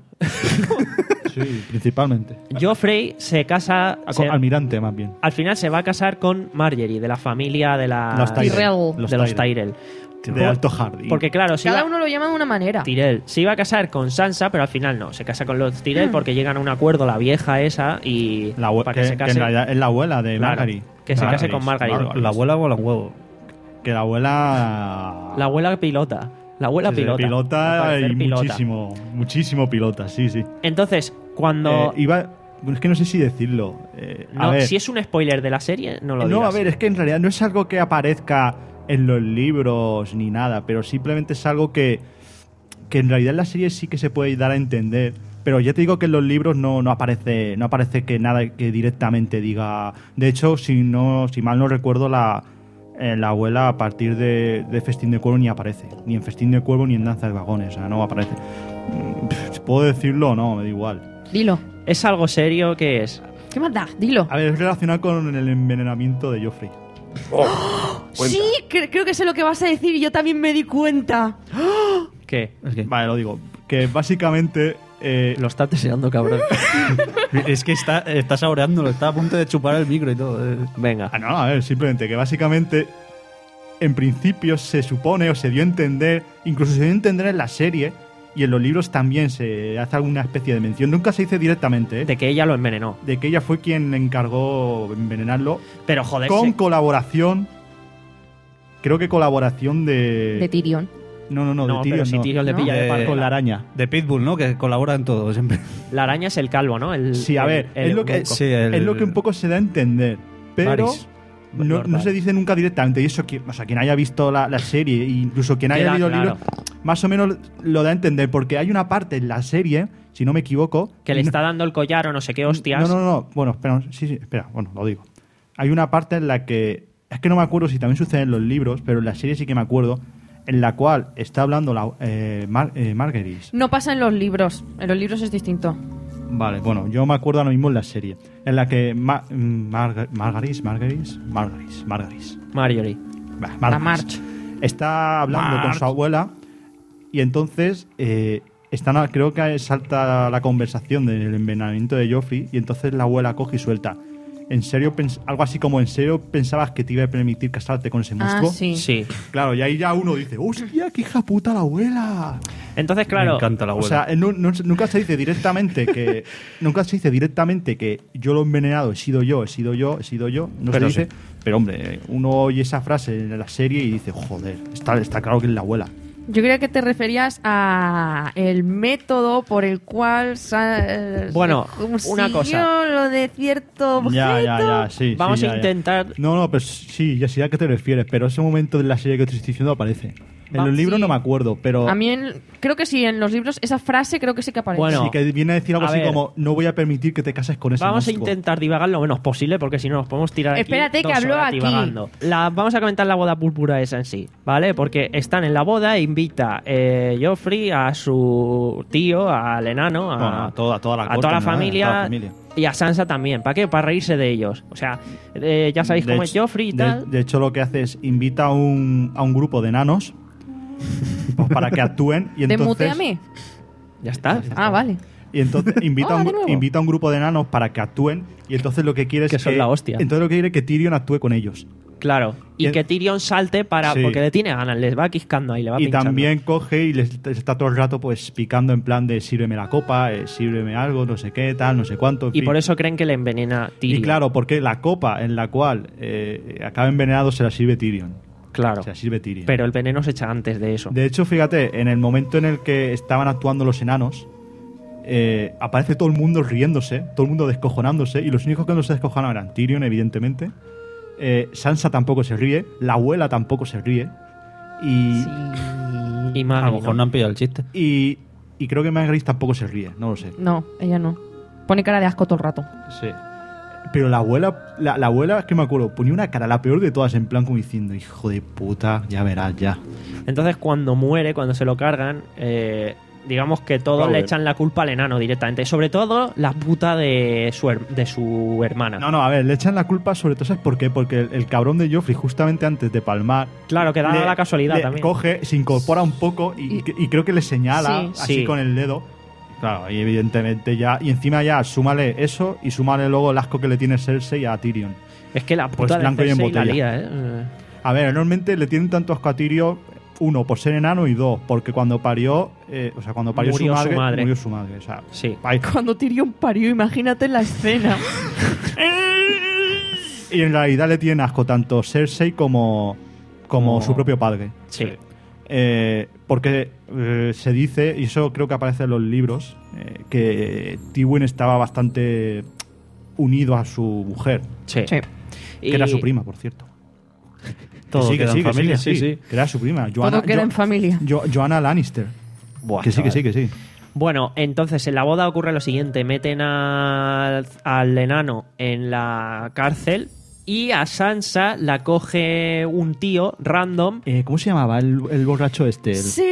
[SPEAKER 5] Sí, principalmente.
[SPEAKER 2] Joffrey se casa.
[SPEAKER 5] A-
[SPEAKER 2] se-
[SPEAKER 5] Almirante, más bien.
[SPEAKER 2] al final se va a casar con Marjorie, de la familia de la.
[SPEAKER 5] Los Tyrell.
[SPEAKER 1] Tyrell.
[SPEAKER 5] Los
[SPEAKER 2] de los
[SPEAKER 5] Tyrell.
[SPEAKER 2] Tyrell.
[SPEAKER 5] De alto jardín.
[SPEAKER 2] Porque claro, se
[SPEAKER 1] Cada
[SPEAKER 2] iba,
[SPEAKER 1] uno lo llama de una manera.
[SPEAKER 2] Tyrell. Se iba a casar con Sansa, pero al final no. Se casa con los
[SPEAKER 1] Mm.
[SPEAKER 2] Tyrell porque llegan a un acuerdo la vieja esa y.
[SPEAKER 5] La abue-
[SPEAKER 2] para
[SPEAKER 5] que,
[SPEAKER 2] que se
[SPEAKER 5] que
[SPEAKER 2] case.
[SPEAKER 5] en realidad es la abuela de
[SPEAKER 2] Claro,
[SPEAKER 5] Margaery.
[SPEAKER 2] que se case
[SPEAKER 5] Margaery,
[SPEAKER 2] con Margaery.
[SPEAKER 5] Margaery.
[SPEAKER 3] La abuela vola un huevo.
[SPEAKER 5] Que la abuela.
[SPEAKER 2] La abuela pilota. La abuela
[SPEAKER 5] Sí, sí,
[SPEAKER 2] pilota. Al
[SPEAKER 5] pilota
[SPEAKER 2] parecer,
[SPEAKER 5] y
[SPEAKER 2] pilota.
[SPEAKER 5] muchísimo. Muchísimo pilota, sí, sí.
[SPEAKER 2] Entonces, cuando.
[SPEAKER 5] Eh, iba. bueno, es que no sé si decirlo. Eh, a
[SPEAKER 2] no,
[SPEAKER 5] ver.
[SPEAKER 2] si es un spoiler de la serie, no lo
[SPEAKER 5] no,
[SPEAKER 2] digas.
[SPEAKER 5] a ver, es que en realidad no es algo que aparezca en los libros ni nada, pero simplemente es algo que, que en realidad en la serie sí que se puede dar a entender. Pero ya te digo que en los libros no, no aparece no aparece que nada que directamente diga. De hecho, si no si mal no recuerdo, la, eh, la abuela a partir de, de Festín de Cuervo ni aparece. Ni en Festín de Cuervo ni en Danza de Vagones. O sea, no aparece. ¿Puedo decirlo o no? Me da igual.
[SPEAKER 1] Dilo.
[SPEAKER 2] ¿Es algo serio? ¿Qué es?
[SPEAKER 1] ¿Qué más da? Dilo.
[SPEAKER 5] A ver, es relacionado con el envenenamiento de Joffrey.
[SPEAKER 6] Oh, cuenta.
[SPEAKER 1] Sí, cre- creo que sé lo que vas a decir y yo también me di cuenta.
[SPEAKER 2] ¿Qué?
[SPEAKER 3] Es que,
[SPEAKER 5] Vale, lo digo. Que básicamente... eh,
[SPEAKER 2] Lo está deseando, cabrón.
[SPEAKER 3] es que está, está saboreándolo, está a punto de chupar el micro y todo. eh.
[SPEAKER 2] Venga.
[SPEAKER 5] Ah, no, a ver, simplemente que básicamente en principio se supone o se dio a entender, incluso se dio a entender en la serie y en los libros también se hace alguna especie de mención. Nunca se dice directamente, ¿eh?
[SPEAKER 2] De que ella lo envenenó.
[SPEAKER 5] De que ella fue quien le encargó envenenarlo
[SPEAKER 2] Pero joder,
[SPEAKER 5] con
[SPEAKER 2] se-
[SPEAKER 5] colaboración, creo que colaboración de...
[SPEAKER 1] De Tyrion.
[SPEAKER 5] No, no, no,
[SPEAKER 2] No,
[SPEAKER 5] de Tyrion
[SPEAKER 2] pero si
[SPEAKER 5] no.
[SPEAKER 2] Tyrion le
[SPEAKER 1] ¿No?
[SPEAKER 2] pilla de
[SPEAKER 3] Eh,
[SPEAKER 2] par
[SPEAKER 5] Con la araña.
[SPEAKER 3] De Pitbull, ¿no? Que colabora en todo siempre.
[SPEAKER 2] La araña es el calvo, ¿no? El,
[SPEAKER 5] Sí, a
[SPEAKER 2] el-
[SPEAKER 5] ver,
[SPEAKER 2] el
[SPEAKER 5] es, lo que,
[SPEAKER 2] eunuco.
[SPEAKER 3] Sí, el-
[SPEAKER 5] es lo que un poco se da a entender, pero...
[SPEAKER 3] Varys.
[SPEAKER 5] No,
[SPEAKER 3] Lord
[SPEAKER 5] no se
[SPEAKER 3] Varys.
[SPEAKER 5] dice nunca directamente. Y eso, que, o sea, quien haya visto la, la serie, e incluso quien haya
[SPEAKER 2] Queda
[SPEAKER 5] leído el
[SPEAKER 2] claro.
[SPEAKER 5] libro, más o menos lo da a entender. Porque hay una parte en la serie, si no me equivoco.
[SPEAKER 2] Que le
[SPEAKER 5] y no-
[SPEAKER 2] está dando el collar o no sé qué hostias.
[SPEAKER 5] No, no, no. Bueno, espera, sí, sí, espera, bueno, lo digo. Hay una parte en la que. Es que no me acuerdo si también sucede en los libros, pero en la serie sí que me acuerdo. En la cual está hablando la, eh, Mar, eh, Marguerite.
[SPEAKER 1] No pasa en los libros. En los libros es distinto.
[SPEAKER 5] Vale, bueno, yo me acuerdo ahora mismo en la serie. En la que Ma, Marga- Margaris, Margaris, Margaris, Margaris.
[SPEAKER 2] Marjorie.
[SPEAKER 5] Bah,
[SPEAKER 1] La
[SPEAKER 5] Margaris.
[SPEAKER 1] March.
[SPEAKER 5] Está hablando con
[SPEAKER 3] March.
[SPEAKER 5] su abuela y entonces eh, están, creo que salta la conversación del envenenamiento de Joffrey y entonces la abuela coge y suelta. ¿En serio? pens- Algo así como, ¿en serio pensabas que te iba a permitir casarte con ese
[SPEAKER 1] Ah,
[SPEAKER 5] monstruo?
[SPEAKER 1] sí.
[SPEAKER 2] Sí.
[SPEAKER 5] Claro, y ahí ya uno dice, ¡hostia, qué hija puta la abuela!
[SPEAKER 2] Entonces,
[SPEAKER 3] Me
[SPEAKER 2] claro,
[SPEAKER 3] encanta la
[SPEAKER 5] O
[SPEAKER 3] abuela.
[SPEAKER 5] sea, no- no- nunca se dice directamente que nunca se dice directamente que yo lo he envenenado, he sido yo, he sido yo, he sido yo. No
[SPEAKER 3] Pero
[SPEAKER 5] se dice.
[SPEAKER 3] sí.
[SPEAKER 5] Pero hombre, uno oye esa frase en la serie y dice, joder, está, está claro que es la abuela.
[SPEAKER 1] Yo creía que te referías a el método por el cual sa-
[SPEAKER 2] Bueno,
[SPEAKER 1] se consiguió
[SPEAKER 2] una cosa.
[SPEAKER 1] lo de cierto objeto.
[SPEAKER 5] Ya, ya, ya, sí.
[SPEAKER 2] vamos
[SPEAKER 5] sí,
[SPEAKER 2] a
[SPEAKER 5] ya, ya.
[SPEAKER 2] intentar...
[SPEAKER 5] No, no, pues sí, ya sé a qué te refieres, pero ese momento de la serie que te estoy diciendo aparece. En
[SPEAKER 1] Va,
[SPEAKER 5] los libros
[SPEAKER 1] sí.
[SPEAKER 5] no me acuerdo, pero
[SPEAKER 1] A mí en- creo que sí, en los libros esa frase creo que sí que aparece.
[SPEAKER 2] Bueno,
[SPEAKER 5] sí que viene a decir algo
[SPEAKER 2] a
[SPEAKER 5] así
[SPEAKER 2] ver.
[SPEAKER 5] como, no voy a permitir que te cases con ese
[SPEAKER 2] Vamos a
[SPEAKER 5] monstruo".
[SPEAKER 2] intentar divagar lo menos posible porque si no nos podemos tirar aquí
[SPEAKER 1] Espérate, que
[SPEAKER 2] dos
[SPEAKER 1] habló
[SPEAKER 2] horas
[SPEAKER 1] aquí.
[SPEAKER 2] divagando. La, vamos a comentar la boda púrpura esa en sí, ¿vale? Porque están en la boda e invita eh, Joffrey a su tío, al enano, a,
[SPEAKER 5] Bueno, a toda, a toda la
[SPEAKER 2] a
[SPEAKER 5] corte,
[SPEAKER 2] toda la
[SPEAKER 5] ¿no?
[SPEAKER 2] familia,
[SPEAKER 5] A toda la familia.
[SPEAKER 2] y a Sansa también. ¿Para qué? Para reírse de ellos. O sea, eh, ya sabéis
[SPEAKER 5] De
[SPEAKER 2] cómo
[SPEAKER 5] hecho-
[SPEAKER 2] es Joffrey y
[SPEAKER 5] de,
[SPEAKER 2] tal.
[SPEAKER 5] de hecho, lo que hace es invita a un, a un grupo de enanos pues, para que actúen y
[SPEAKER 1] ¿Te
[SPEAKER 5] entonces
[SPEAKER 1] muteame?
[SPEAKER 2] Ya está.
[SPEAKER 1] Ah, vale.
[SPEAKER 5] y entonces invita, a
[SPEAKER 1] Hola,
[SPEAKER 5] un,
[SPEAKER 1] de nuevo.
[SPEAKER 5] invita a un grupo de enanos para que actúen y entonces lo que quiere es
[SPEAKER 2] Que son la hostia.
[SPEAKER 5] Entonces lo que quiere es que Tyrion actúe con ellos.
[SPEAKER 2] Claro. Y
[SPEAKER 5] Y el-
[SPEAKER 2] que Tyrion salte para
[SPEAKER 5] Sí.
[SPEAKER 2] porque le tiene ganas, les va quiscando ahí, le va
[SPEAKER 5] Y
[SPEAKER 2] pinchando.
[SPEAKER 5] también coge y les está todo el rato pues picando en plan de sírveme la copa, eh, sírveme algo, no sé qué, tal, no sé cuánto. en
[SPEAKER 2] Y
[SPEAKER 5] fin.
[SPEAKER 2] por eso creen que le envenena Tyrion.
[SPEAKER 5] Y claro, porque la copa en la cual eh, acaba envenenado se la sirve Tyrion.
[SPEAKER 2] Claro.
[SPEAKER 5] Se la sirve Tyrion.
[SPEAKER 2] Pero el veneno se echa antes de eso.
[SPEAKER 5] De hecho, fíjate, en el momento en el que estaban actuando los enanos, eh, aparece todo el mundo riéndose, todo el mundo descojonándose, y los únicos que no se descojonaban eran Tyrion, evidentemente. Eh, Sansa tampoco se ríe, la abuela tampoco se ríe, y,
[SPEAKER 2] Y
[SPEAKER 3] A
[SPEAKER 2] Maggie,
[SPEAKER 3] lo mejor
[SPEAKER 2] ¿no?
[SPEAKER 3] no han pillado el chiste.
[SPEAKER 5] y, y creo que Margaery tampoco se ríe, no lo sé.
[SPEAKER 1] No, ella no. Pone cara de asco todo el rato.
[SPEAKER 5] Sí. Pero la abuela, la, la abuela, es que me acuerdo, ponía una cara, la peor de todas, en plan como diciendo, hijo de puta, ya verás, ya.
[SPEAKER 2] Entonces, cuando muere, cuando se lo cargan, eh, digamos que todos
[SPEAKER 6] Claro,
[SPEAKER 2] le
[SPEAKER 6] eh.
[SPEAKER 2] echan la culpa al enano directamente. Sobre todo la puta de su, her- de su hermana.
[SPEAKER 5] No, no, a ver, le echan la culpa sobre todo, ¿sabes por qué? Porque el, el cabrón de Joffrey, justamente antes de palmar,
[SPEAKER 2] Claro, que da
[SPEAKER 5] le-
[SPEAKER 2] la casualidad
[SPEAKER 5] le
[SPEAKER 2] también.
[SPEAKER 5] coge, se incorpora un poco y,
[SPEAKER 1] Y-
[SPEAKER 5] y creo que le señala
[SPEAKER 1] Sí.
[SPEAKER 5] así
[SPEAKER 2] Sí.
[SPEAKER 5] con el dedo. Claro, y evidentemente ya. Y encima ya, súmale eso y súmale luego el asco que le tiene Cersei a Tyrion.
[SPEAKER 2] Es que la
[SPEAKER 5] Pues
[SPEAKER 2] puta de
[SPEAKER 5] blanco y en
[SPEAKER 2] Cersei la
[SPEAKER 5] botella.
[SPEAKER 2] lía, ¿eh? Eh,
[SPEAKER 5] A ver, normalmente le tienen tanto asco a Tyrion, uno, por ser enano, y dos, porque cuando parió, eh, o sea, cuando parió
[SPEAKER 2] Murió
[SPEAKER 5] su,
[SPEAKER 2] su
[SPEAKER 5] madre,
[SPEAKER 2] madre.
[SPEAKER 5] murió su madre. O sea,
[SPEAKER 2] Sí.
[SPEAKER 5] ay.
[SPEAKER 1] Cuando Tyrion parió, imagínate la escena.
[SPEAKER 5] Y en realidad le tienen asco tanto Cersei como, como
[SPEAKER 2] Como-
[SPEAKER 5] su propio padre.
[SPEAKER 2] Sí.
[SPEAKER 5] Eh, porque eh, se dice, y eso creo que aparece en los libros, eh, que Tywin estaba bastante unido a su mujer,
[SPEAKER 2] Sí.
[SPEAKER 1] Sí.
[SPEAKER 2] Y-
[SPEAKER 5] que era su prima, por cierto.
[SPEAKER 3] Todo
[SPEAKER 5] sí, que
[SPEAKER 3] queda
[SPEAKER 5] sí,
[SPEAKER 3] en
[SPEAKER 5] que
[SPEAKER 3] familia,
[SPEAKER 5] sí,
[SPEAKER 3] sí, sí.
[SPEAKER 5] Que era su prima. Joanna,
[SPEAKER 1] Todo queda
[SPEAKER 5] Jo-
[SPEAKER 1] en familia.
[SPEAKER 5] Jo- Joanna Lannister.
[SPEAKER 2] Buah,
[SPEAKER 5] que sí, que
[SPEAKER 2] chaval.
[SPEAKER 5] sí, que sí.
[SPEAKER 2] Bueno, entonces en la boda ocurre lo siguiente: meten al, al enano en la cárcel y a Sansa la coge un tío random.
[SPEAKER 5] Eh, ¿Cómo se llamaba el, el borracho este? El,
[SPEAKER 1] Sí,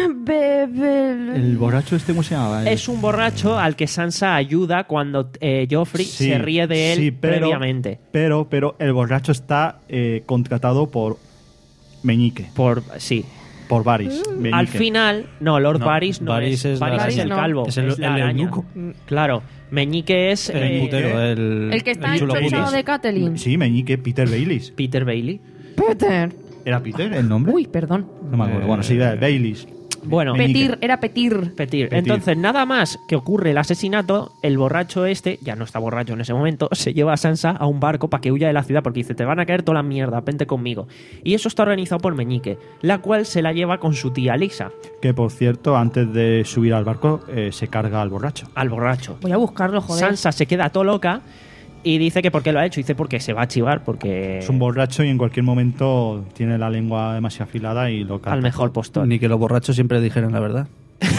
[SPEAKER 1] bebé.
[SPEAKER 5] el borracho este, ¿cómo se llamaba? El-
[SPEAKER 2] Es un borracho al que Sansa ayuda cuando eh, Joffrey
[SPEAKER 5] Sí,
[SPEAKER 2] se ríe de él
[SPEAKER 5] sí, pero-
[SPEAKER 2] previamente.
[SPEAKER 5] Pero, pero el borracho está eh, contratado por Meñique,
[SPEAKER 2] Por sí.
[SPEAKER 5] por Varys. Meñique.
[SPEAKER 2] Al final, no, Lord
[SPEAKER 3] No,
[SPEAKER 2] Varys no
[SPEAKER 3] Varys
[SPEAKER 2] es.
[SPEAKER 3] es la
[SPEAKER 2] Varys es
[SPEAKER 1] araña.
[SPEAKER 2] el
[SPEAKER 1] No.
[SPEAKER 2] calvo.
[SPEAKER 3] Es el-
[SPEAKER 2] la
[SPEAKER 3] el
[SPEAKER 2] araña.
[SPEAKER 3] eunuco.
[SPEAKER 2] Claro. Meñique es
[SPEAKER 3] El
[SPEAKER 2] eh,
[SPEAKER 3] putero, el...
[SPEAKER 1] El que está
[SPEAKER 3] el chulo
[SPEAKER 1] enchulado
[SPEAKER 3] Willis.
[SPEAKER 1] de Catelyn.
[SPEAKER 5] Sí, Meñique, Peter Baileys.
[SPEAKER 2] Peter Bailey.
[SPEAKER 1] Peter.
[SPEAKER 5] ¿Era Peter el nombre?
[SPEAKER 1] Uy, perdón.
[SPEAKER 5] No me acuerdo.
[SPEAKER 3] Eh,
[SPEAKER 5] Bueno, sí, era Baileys.
[SPEAKER 2] Bueno,
[SPEAKER 5] Meñique.
[SPEAKER 1] Petir, era Petir.
[SPEAKER 2] Petir.
[SPEAKER 5] Petir.
[SPEAKER 2] Entonces, nada más que ocurre el asesinato, el borracho este, ya no está borracho en ese momento, se lleva a Sansa a un barco para que huya de la ciudad porque dice, te van a caer toda la mierda, vente conmigo. Y eso está organizado por Meñique, la cual se la lleva con su tía Lisa,
[SPEAKER 5] Que por cierto, antes de subir al barco, eh, se carga al borracho.
[SPEAKER 2] al borracho.
[SPEAKER 1] Voy a buscarlo, joder.
[SPEAKER 2] Sansa se queda todo loca y dice que por qué lo ha hecho. Dice porque se va a chivar, porque
[SPEAKER 5] Es un borracho y en cualquier momento tiene la lengua demasiado afilada y lo carga.
[SPEAKER 2] al mejor postor.
[SPEAKER 3] Ni que los borrachos siempre dijeran la verdad.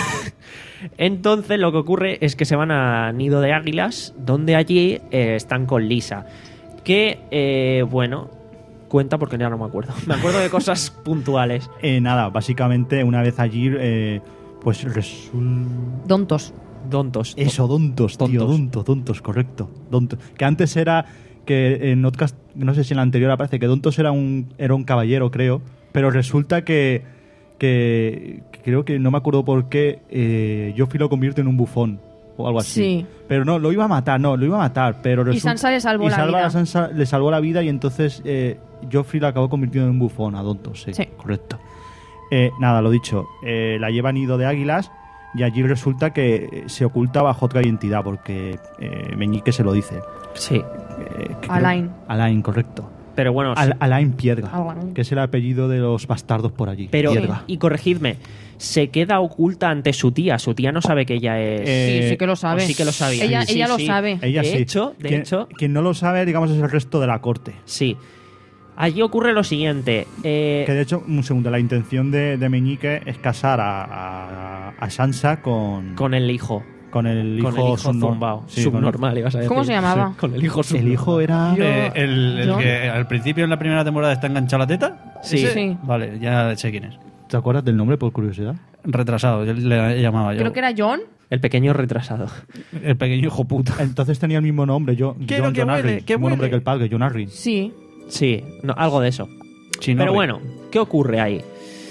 [SPEAKER 2] Entonces lo que ocurre es que se van a Nido de Águilas, donde allí eh, están con Lisa. Que, eh, bueno, cuenta porque ya no me acuerdo. Me acuerdo de cosas puntuales.
[SPEAKER 5] Eh, nada, básicamente una vez allí, eh, pues resulta...
[SPEAKER 1] Dontos.
[SPEAKER 2] Dontos.
[SPEAKER 5] Eso, dontos, tío,
[SPEAKER 2] Dontos.
[SPEAKER 5] dontos, dontos, correcto. Dontos. Que antes era que en Notcast, no sé si en la anterior aparece que Dontos era un, era un caballero, creo, pero resulta que, que, que creo que no me acuerdo por qué eh, Joffrey lo convierte en un bufón o algo así.
[SPEAKER 1] Sí.
[SPEAKER 5] Pero no, lo iba a matar, no, lo iba a matar, pero resulta-
[SPEAKER 1] Sansa le salvó
[SPEAKER 5] y
[SPEAKER 1] la
[SPEAKER 5] salva
[SPEAKER 1] vida.
[SPEAKER 5] a Sansa le salvó la vida y entonces eh, Joffrey la acabó convirtiendo en un bufón a Dontos, sí,
[SPEAKER 1] Sí.
[SPEAKER 5] correcto. Eh, nada, lo dicho, eh, la lleva a Nido de Águilas y allí resulta que se oculta bajo otra identidad porque eh, Meñique se lo dice.
[SPEAKER 2] Sí.
[SPEAKER 5] Eh, que creo-
[SPEAKER 1] Alain.
[SPEAKER 5] Alain, correcto.
[SPEAKER 2] Pero bueno,
[SPEAKER 5] Al- Alain Piedra,
[SPEAKER 1] Alain.
[SPEAKER 5] que es el apellido de los bastardos por allí.
[SPEAKER 2] pero
[SPEAKER 5] Piedra.
[SPEAKER 2] y corregidme, se queda oculta ante su tía. Su tía no sabe que ella es.
[SPEAKER 5] Eh,
[SPEAKER 1] Sí, sí que lo sabe.
[SPEAKER 2] o sí que lo sabía.
[SPEAKER 1] Ella,
[SPEAKER 2] Sí,
[SPEAKER 1] ella lo
[SPEAKER 2] sí.
[SPEAKER 1] sabe.
[SPEAKER 5] Ella
[SPEAKER 2] de
[SPEAKER 5] sí.
[SPEAKER 2] hecho, de
[SPEAKER 5] quien,
[SPEAKER 2] hecho-
[SPEAKER 5] quien no lo sabe, digamos, es el resto de la corte.
[SPEAKER 2] Sí. Allí ocurre lo siguiente. eh,
[SPEAKER 5] Que de hecho, un segundo, la intención de, de Meñique es casar a, a, a Sansa con,
[SPEAKER 2] con el hijo.
[SPEAKER 5] con el hijo,
[SPEAKER 2] Con el hijo
[SPEAKER 5] subnor-
[SPEAKER 2] zumbao.
[SPEAKER 5] sí, con-
[SPEAKER 2] Subnormal, ibas a decir.
[SPEAKER 1] ¿Cómo se llamaba?
[SPEAKER 2] Con el hijo subnormal.
[SPEAKER 5] El hijo era...
[SPEAKER 1] Yo-
[SPEAKER 3] Eh, el, el
[SPEAKER 1] yo-
[SPEAKER 3] que al principio en la primera temporada está enganchado a la teta.
[SPEAKER 2] Sí.
[SPEAKER 3] ¿Ese?
[SPEAKER 1] Sí.
[SPEAKER 3] Vale, ya sé quién es.
[SPEAKER 5] ¿Te acuerdas del nombre por curiosidad?
[SPEAKER 3] Retrasado, yo le llamaba yo.
[SPEAKER 1] Creo que era John.
[SPEAKER 2] El pequeño retrasado.
[SPEAKER 3] El pequeño hijo puta.
[SPEAKER 5] Entonces tenía el mismo nombre, yo,
[SPEAKER 3] Quiero
[SPEAKER 5] John,
[SPEAKER 3] que
[SPEAKER 5] John
[SPEAKER 3] huele,
[SPEAKER 5] Arryn,
[SPEAKER 3] que
[SPEAKER 5] mismo nombre
[SPEAKER 3] huele.
[SPEAKER 5] que el padre, John Arryn.
[SPEAKER 1] Sí.
[SPEAKER 2] Sí, no, algo de eso.
[SPEAKER 3] Chino
[SPEAKER 2] Pero
[SPEAKER 3] Rey.
[SPEAKER 2] bueno, ¿qué ocurre ahí?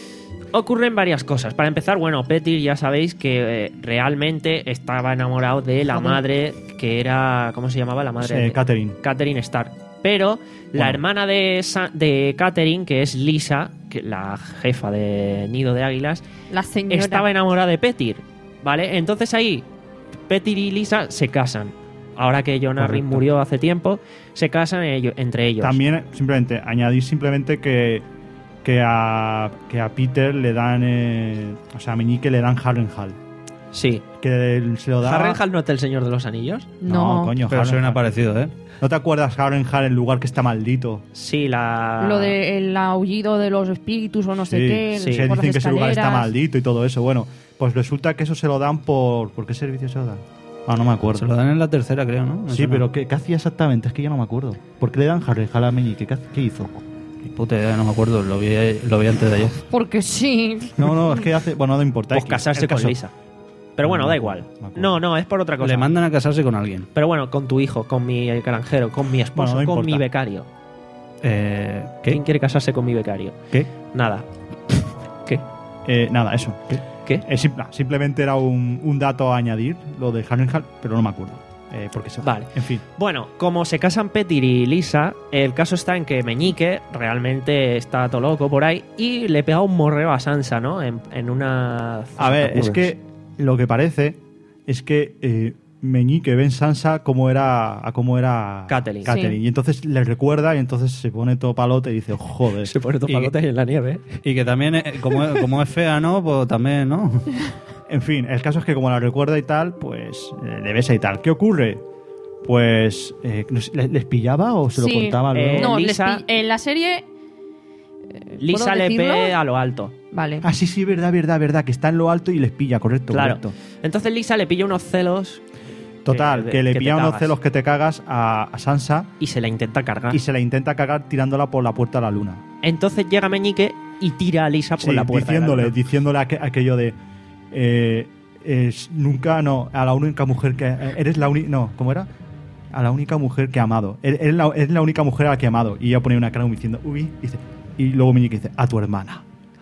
[SPEAKER 2] Ocurren varias cosas. Para empezar, bueno, Petyr ya sabéis que eh, realmente estaba enamorado de la
[SPEAKER 1] Joder.
[SPEAKER 2] madre que era... ¿Cómo se llamaba la madre?
[SPEAKER 5] Eh,
[SPEAKER 2] de-
[SPEAKER 5] Catherine.
[SPEAKER 2] Catherine Stark. Pero la
[SPEAKER 5] Bueno.
[SPEAKER 2] hermana de, Sa- de Catherine, que es Lisa, que la jefa de Nido de Águilas,
[SPEAKER 1] La señora.
[SPEAKER 2] estaba enamorada de Petyr, ¿vale? Entonces ahí Petyr y Lisa se casan. Ahora que Jon Arryn
[SPEAKER 5] Correcto.
[SPEAKER 2] murió hace tiempo, se casan ellos- entre ellos.
[SPEAKER 5] También, simplemente, añadir simplemente que, que, a, que a Peter le dan, eh, o sea, a Meñique le dan Harrenhal.
[SPEAKER 2] Sí.
[SPEAKER 5] Que se lo da...
[SPEAKER 2] ¿Harrenhal no es el Señor de los Anillos?
[SPEAKER 5] No,
[SPEAKER 1] No.
[SPEAKER 5] coño,
[SPEAKER 3] Pero suena
[SPEAKER 5] Harrenhal.
[SPEAKER 3] parecido, ¿eh?
[SPEAKER 5] ¿No te acuerdas Harrenhal, el lugar que está maldito?
[SPEAKER 2] Sí, la...
[SPEAKER 1] Lo del aullido de los espíritus o no sé
[SPEAKER 5] Sí,
[SPEAKER 1] qué.
[SPEAKER 2] sí.
[SPEAKER 5] que
[SPEAKER 1] por las
[SPEAKER 5] dicen que ese lugar está
[SPEAKER 1] escaleras.
[SPEAKER 5] maldito y todo eso. Bueno, pues resulta que eso se lo dan por... ¿Por qué servicio se lo dan? Ah, no me acuerdo.
[SPEAKER 3] Se lo dan en la tercera, creo, ¿no? Me
[SPEAKER 5] Sí,
[SPEAKER 3] suena.
[SPEAKER 5] pero ¿qué, qué hacía exactamente? Es que ya no me acuerdo. ¿Por qué le dan Harrenhal a Meñique? ¿Qué, hace- qué hizo?
[SPEAKER 3] Puta idea, no me acuerdo. Lo vi, lo vi antes de ayer.
[SPEAKER 1] Porque sí.
[SPEAKER 5] No, no, es que hace... Bueno, no importa.
[SPEAKER 2] Pues
[SPEAKER 5] X.
[SPEAKER 2] casarse
[SPEAKER 5] El
[SPEAKER 2] con
[SPEAKER 5] caso-
[SPEAKER 2] Lisa. Pero bueno,
[SPEAKER 5] No,
[SPEAKER 2] da
[SPEAKER 5] me
[SPEAKER 2] igual.
[SPEAKER 5] acuerdo, me acuerdo.
[SPEAKER 2] No, no, es por otra cosa.
[SPEAKER 3] Le mandan a casarse con alguien.
[SPEAKER 2] Pero bueno, con tu hijo, con mi granjero, con mi esposo,
[SPEAKER 5] Bueno, no
[SPEAKER 2] con
[SPEAKER 5] importa.
[SPEAKER 2] mi becario.
[SPEAKER 3] Eh,
[SPEAKER 2] ¿Quién
[SPEAKER 3] ¿Qué?
[SPEAKER 2] quiere casarse con mi becario?
[SPEAKER 5] ¿Qué?
[SPEAKER 2] Nada. ¿Qué?
[SPEAKER 5] Eh, nada, eso. ¿Qué?
[SPEAKER 2] ¿Qué?
[SPEAKER 5] Eh, sim- nah, simplemente era un, un dato a añadir, lo de Harrenhal, pero no me acuerdo. Eh, porque se...
[SPEAKER 2] Vale.
[SPEAKER 5] En fin.
[SPEAKER 2] Bueno, como se casan Petyr y Lisa, el caso está en que Meñique realmente está todo loco por ahí y le pega un morreo a Sansa, ¿no? En, en una...
[SPEAKER 5] A ver, es que lo que parece es que eh, Meñique ve en Sansa cómo era, a cómo era
[SPEAKER 2] Catelyn.
[SPEAKER 5] Catelyn.
[SPEAKER 1] Sí.
[SPEAKER 5] Y entonces le recuerda y entonces se pone todo palote y dice, "Oh, joder.
[SPEAKER 2] Se pone todo
[SPEAKER 3] Y-
[SPEAKER 2] palote en la nieve.
[SPEAKER 3] Y que también, eh, como, como es fea, ¿no? Pues también, ¿no?
[SPEAKER 5] En fin, el caso es que como la recuerda y tal, pues eh, le besa y tal. ¿Qué ocurre? Pues, eh, no sé, ¿les, les pillaba o se lo
[SPEAKER 1] Sí.
[SPEAKER 5] contaba luego?
[SPEAKER 2] Eh,
[SPEAKER 1] No, les
[SPEAKER 2] Lisa-
[SPEAKER 1] pi- en la serie
[SPEAKER 2] Lisa le
[SPEAKER 1] decirlo?
[SPEAKER 2] ve a lo alto.
[SPEAKER 1] Vale.
[SPEAKER 5] Ah, sí, sí, verdad, verdad, verdad, que está en lo alto y les pilla, correcto,
[SPEAKER 2] Claro.
[SPEAKER 5] correcto.
[SPEAKER 2] Entonces Lisa le pilla unos celos
[SPEAKER 5] Total,
[SPEAKER 2] Que-
[SPEAKER 5] que, le
[SPEAKER 2] que te
[SPEAKER 5] pilla unos
[SPEAKER 2] cagas.
[SPEAKER 5] celos que te cagas a, a Sansa
[SPEAKER 2] y se la intenta cargar.
[SPEAKER 5] y se la intenta cagar tirándola por la puerta a la luna.
[SPEAKER 2] Entonces llega Meñique y tira a Lisa por
[SPEAKER 5] Sí,
[SPEAKER 2] la puerta. de la
[SPEAKER 5] diciéndole,
[SPEAKER 2] luna.
[SPEAKER 5] diciéndole aqu- aquello de eh, es nunca, no, a la única mujer que eh, eres la única, no, ¿cómo era? A la única mujer que he amado. Eres eres la, eres la única mujer a la que he amado. Y ella pone una cara como diciendo, uy, y, dice, y luego Meñique dice, a tu hermana.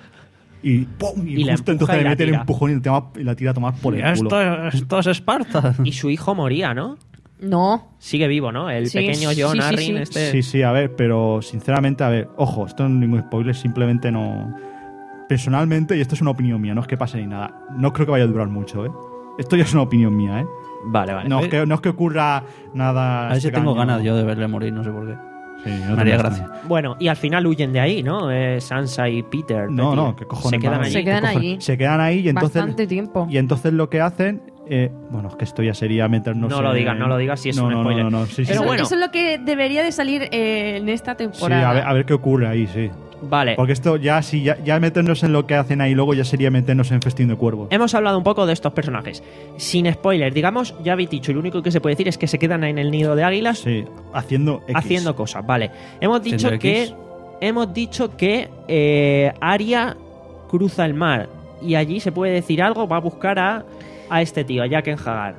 [SPEAKER 5] Y, ¡pum! y,
[SPEAKER 2] Y la
[SPEAKER 5] justo
[SPEAKER 2] empuja
[SPEAKER 5] entonces
[SPEAKER 2] y
[SPEAKER 5] le
[SPEAKER 2] la
[SPEAKER 5] mete el
[SPEAKER 2] tira.
[SPEAKER 5] empujón y, le toma- y la tira a tomar por el culo.
[SPEAKER 3] Esto, esto es Esparta.
[SPEAKER 2] Y su hijo moría, ¿no?
[SPEAKER 1] No.
[SPEAKER 2] Sigue vivo, ¿no? El
[SPEAKER 1] Sí,
[SPEAKER 2] pequeño
[SPEAKER 1] sí,
[SPEAKER 2] John
[SPEAKER 1] sí,
[SPEAKER 2] Arryn.
[SPEAKER 1] sí.
[SPEAKER 2] Este...
[SPEAKER 5] Sí, sí, a ver, pero sinceramente, a ver, ojo, esto no es ningún spoiler, simplemente no. Personalmente, y esto es una opinión mía, no es que pase ni nada, no creo que vaya a durar mucho, ¿eh? Esto ya es una opinión mía, ¿eh?
[SPEAKER 2] Vale, vale.
[SPEAKER 5] No es que, no es que ocurra nada.
[SPEAKER 3] A ver si
[SPEAKER 5] extraño.
[SPEAKER 3] tengo ganas yo de verle morir, no sé por qué.
[SPEAKER 5] Sí, no
[SPEAKER 3] Me haría
[SPEAKER 5] te
[SPEAKER 3] gracia.
[SPEAKER 2] Bueno, y al final huyen de ahí, ¿no? Eh, Sansa y Peter.
[SPEAKER 5] No,
[SPEAKER 2] Petty.
[SPEAKER 5] no, que cojones.
[SPEAKER 2] Se quedan
[SPEAKER 5] vamos,
[SPEAKER 2] allí.
[SPEAKER 1] Se
[SPEAKER 5] ¿qué
[SPEAKER 1] quedan
[SPEAKER 5] cojones?
[SPEAKER 1] allí.
[SPEAKER 5] Se quedan ahí y entonces.
[SPEAKER 1] Bastante tiempo.
[SPEAKER 5] Y entonces lo que hacen. eh, bueno, es que esto ya sería meternos.
[SPEAKER 2] No lo
[SPEAKER 5] en-
[SPEAKER 2] digas, no lo digas si es
[SPEAKER 5] no,
[SPEAKER 2] un
[SPEAKER 5] no,
[SPEAKER 2] spoiler.
[SPEAKER 5] No, no, no, sí, sí,
[SPEAKER 2] Pero
[SPEAKER 5] sí.
[SPEAKER 2] bueno.
[SPEAKER 1] Eso es lo que debería de salir eh, en esta
[SPEAKER 5] Sí,
[SPEAKER 1] temporada.
[SPEAKER 5] a ver, a ver qué ocurre ahí, sí.
[SPEAKER 2] Vale.
[SPEAKER 5] Porque esto ya, si ya, ya meternos en lo que hacen ahí luego ya sería meternos en Festín de Cuervos.
[SPEAKER 2] Hemos hablado un poco de estos personajes. Sin spoiler, digamos, ya habéis dicho, y lo único que se puede decir es que se quedan en el nido de águilas
[SPEAKER 5] Sí, haciendo X.
[SPEAKER 2] haciendo cosas, vale. Hemos dicho
[SPEAKER 3] Haciendo
[SPEAKER 2] que
[SPEAKER 3] X.
[SPEAKER 2] hemos dicho que eh, Arya cruza el mar y allí se puede decir algo, va a buscar a, a este tío, a Jaqen Hagar.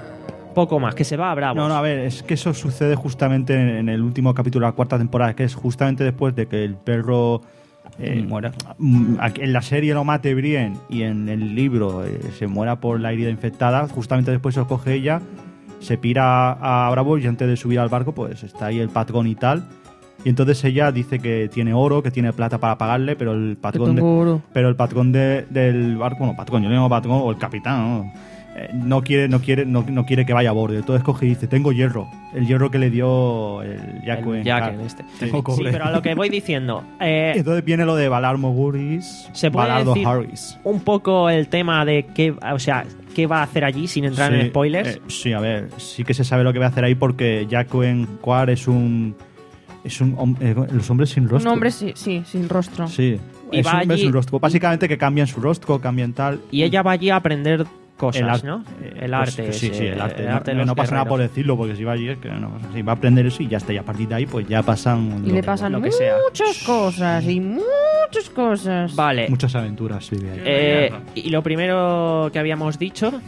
[SPEAKER 2] Poco más, que se va a Bravos.
[SPEAKER 5] No, no, a ver, es que eso sucede justamente en, en el último capítulo de la cuarta temporada, que es justamente después de que el perro eh,
[SPEAKER 3] Muera.
[SPEAKER 5] mm, aquí en la serie lo mate Brienne y en el libro eh, se muera por la herida infectada. Justamente después se lo coge ella, se pira a Bravos y antes de subir al barco, pues está ahí el patrón y tal. Y entonces ella dice que tiene oro, que tiene plata para pagarle, pero el
[SPEAKER 1] Que
[SPEAKER 5] patrón, de-
[SPEAKER 1] tengo oro.
[SPEAKER 5] pero el patrón de- del barco, bueno, patrón, yo le llamo patrón o el capitán, ¿no? Eh, no quiere, no quiere, no, no quiere que vaya a bordo. Entonces coge y dice, tengo hierro, el hierro que le dio el Jaqen.
[SPEAKER 2] El Jaqen este.
[SPEAKER 5] Tengo
[SPEAKER 2] Sí,
[SPEAKER 5] cobre.
[SPEAKER 2] pero a lo que voy diciendo, eh,
[SPEAKER 5] Y entonces viene lo de Valar Morghulis,
[SPEAKER 2] se puede
[SPEAKER 5] Valardo
[SPEAKER 2] decir
[SPEAKER 5] Harris.
[SPEAKER 2] un poco el tema de qué, o sea, qué va a hacer allí sin entrar
[SPEAKER 5] Sí,
[SPEAKER 2] en spoilers.
[SPEAKER 5] eh, sí, a ver, sí que se sabe lo que va a hacer ahí porque Jaqen Quar es un es un hom- eh, los hombres sin rostro.
[SPEAKER 1] Un hombre, sí, sí, sin rostro.
[SPEAKER 5] Sí.
[SPEAKER 2] Y
[SPEAKER 5] es
[SPEAKER 2] va
[SPEAKER 5] un hombre
[SPEAKER 2] allí-
[SPEAKER 5] sin rostro. Básicamente que cambian su rostro, cambian tal.
[SPEAKER 2] Y ella va allí a aprender cosas,
[SPEAKER 5] El ar-
[SPEAKER 2] ¿no?
[SPEAKER 5] eh,
[SPEAKER 2] El
[SPEAKER 5] pues,
[SPEAKER 2] arte.
[SPEAKER 5] sí,
[SPEAKER 2] ese,
[SPEAKER 5] sí, el arte.
[SPEAKER 2] el
[SPEAKER 5] no
[SPEAKER 2] arte de
[SPEAKER 5] no,
[SPEAKER 2] los
[SPEAKER 5] no pasa nada por
[SPEAKER 2] guerreros.
[SPEAKER 5] decirlo, porque si va allí es que no pasa. Sí, va a aprender eso y ya está. Y a partir de ahí, pues ya pasan.
[SPEAKER 1] Y
[SPEAKER 5] lo
[SPEAKER 1] le
[SPEAKER 5] que-
[SPEAKER 1] pasan
[SPEAKER 2] lo que sea.
[SPEAKER 1] muchas cosas y muchas cosas.
[SPEAKER 2] Vale.
[SPEAKER 5] Muchas aventuras, sí, de ahí.
[SPEAKER 2] Eh, y lo primero que habíamos dicho,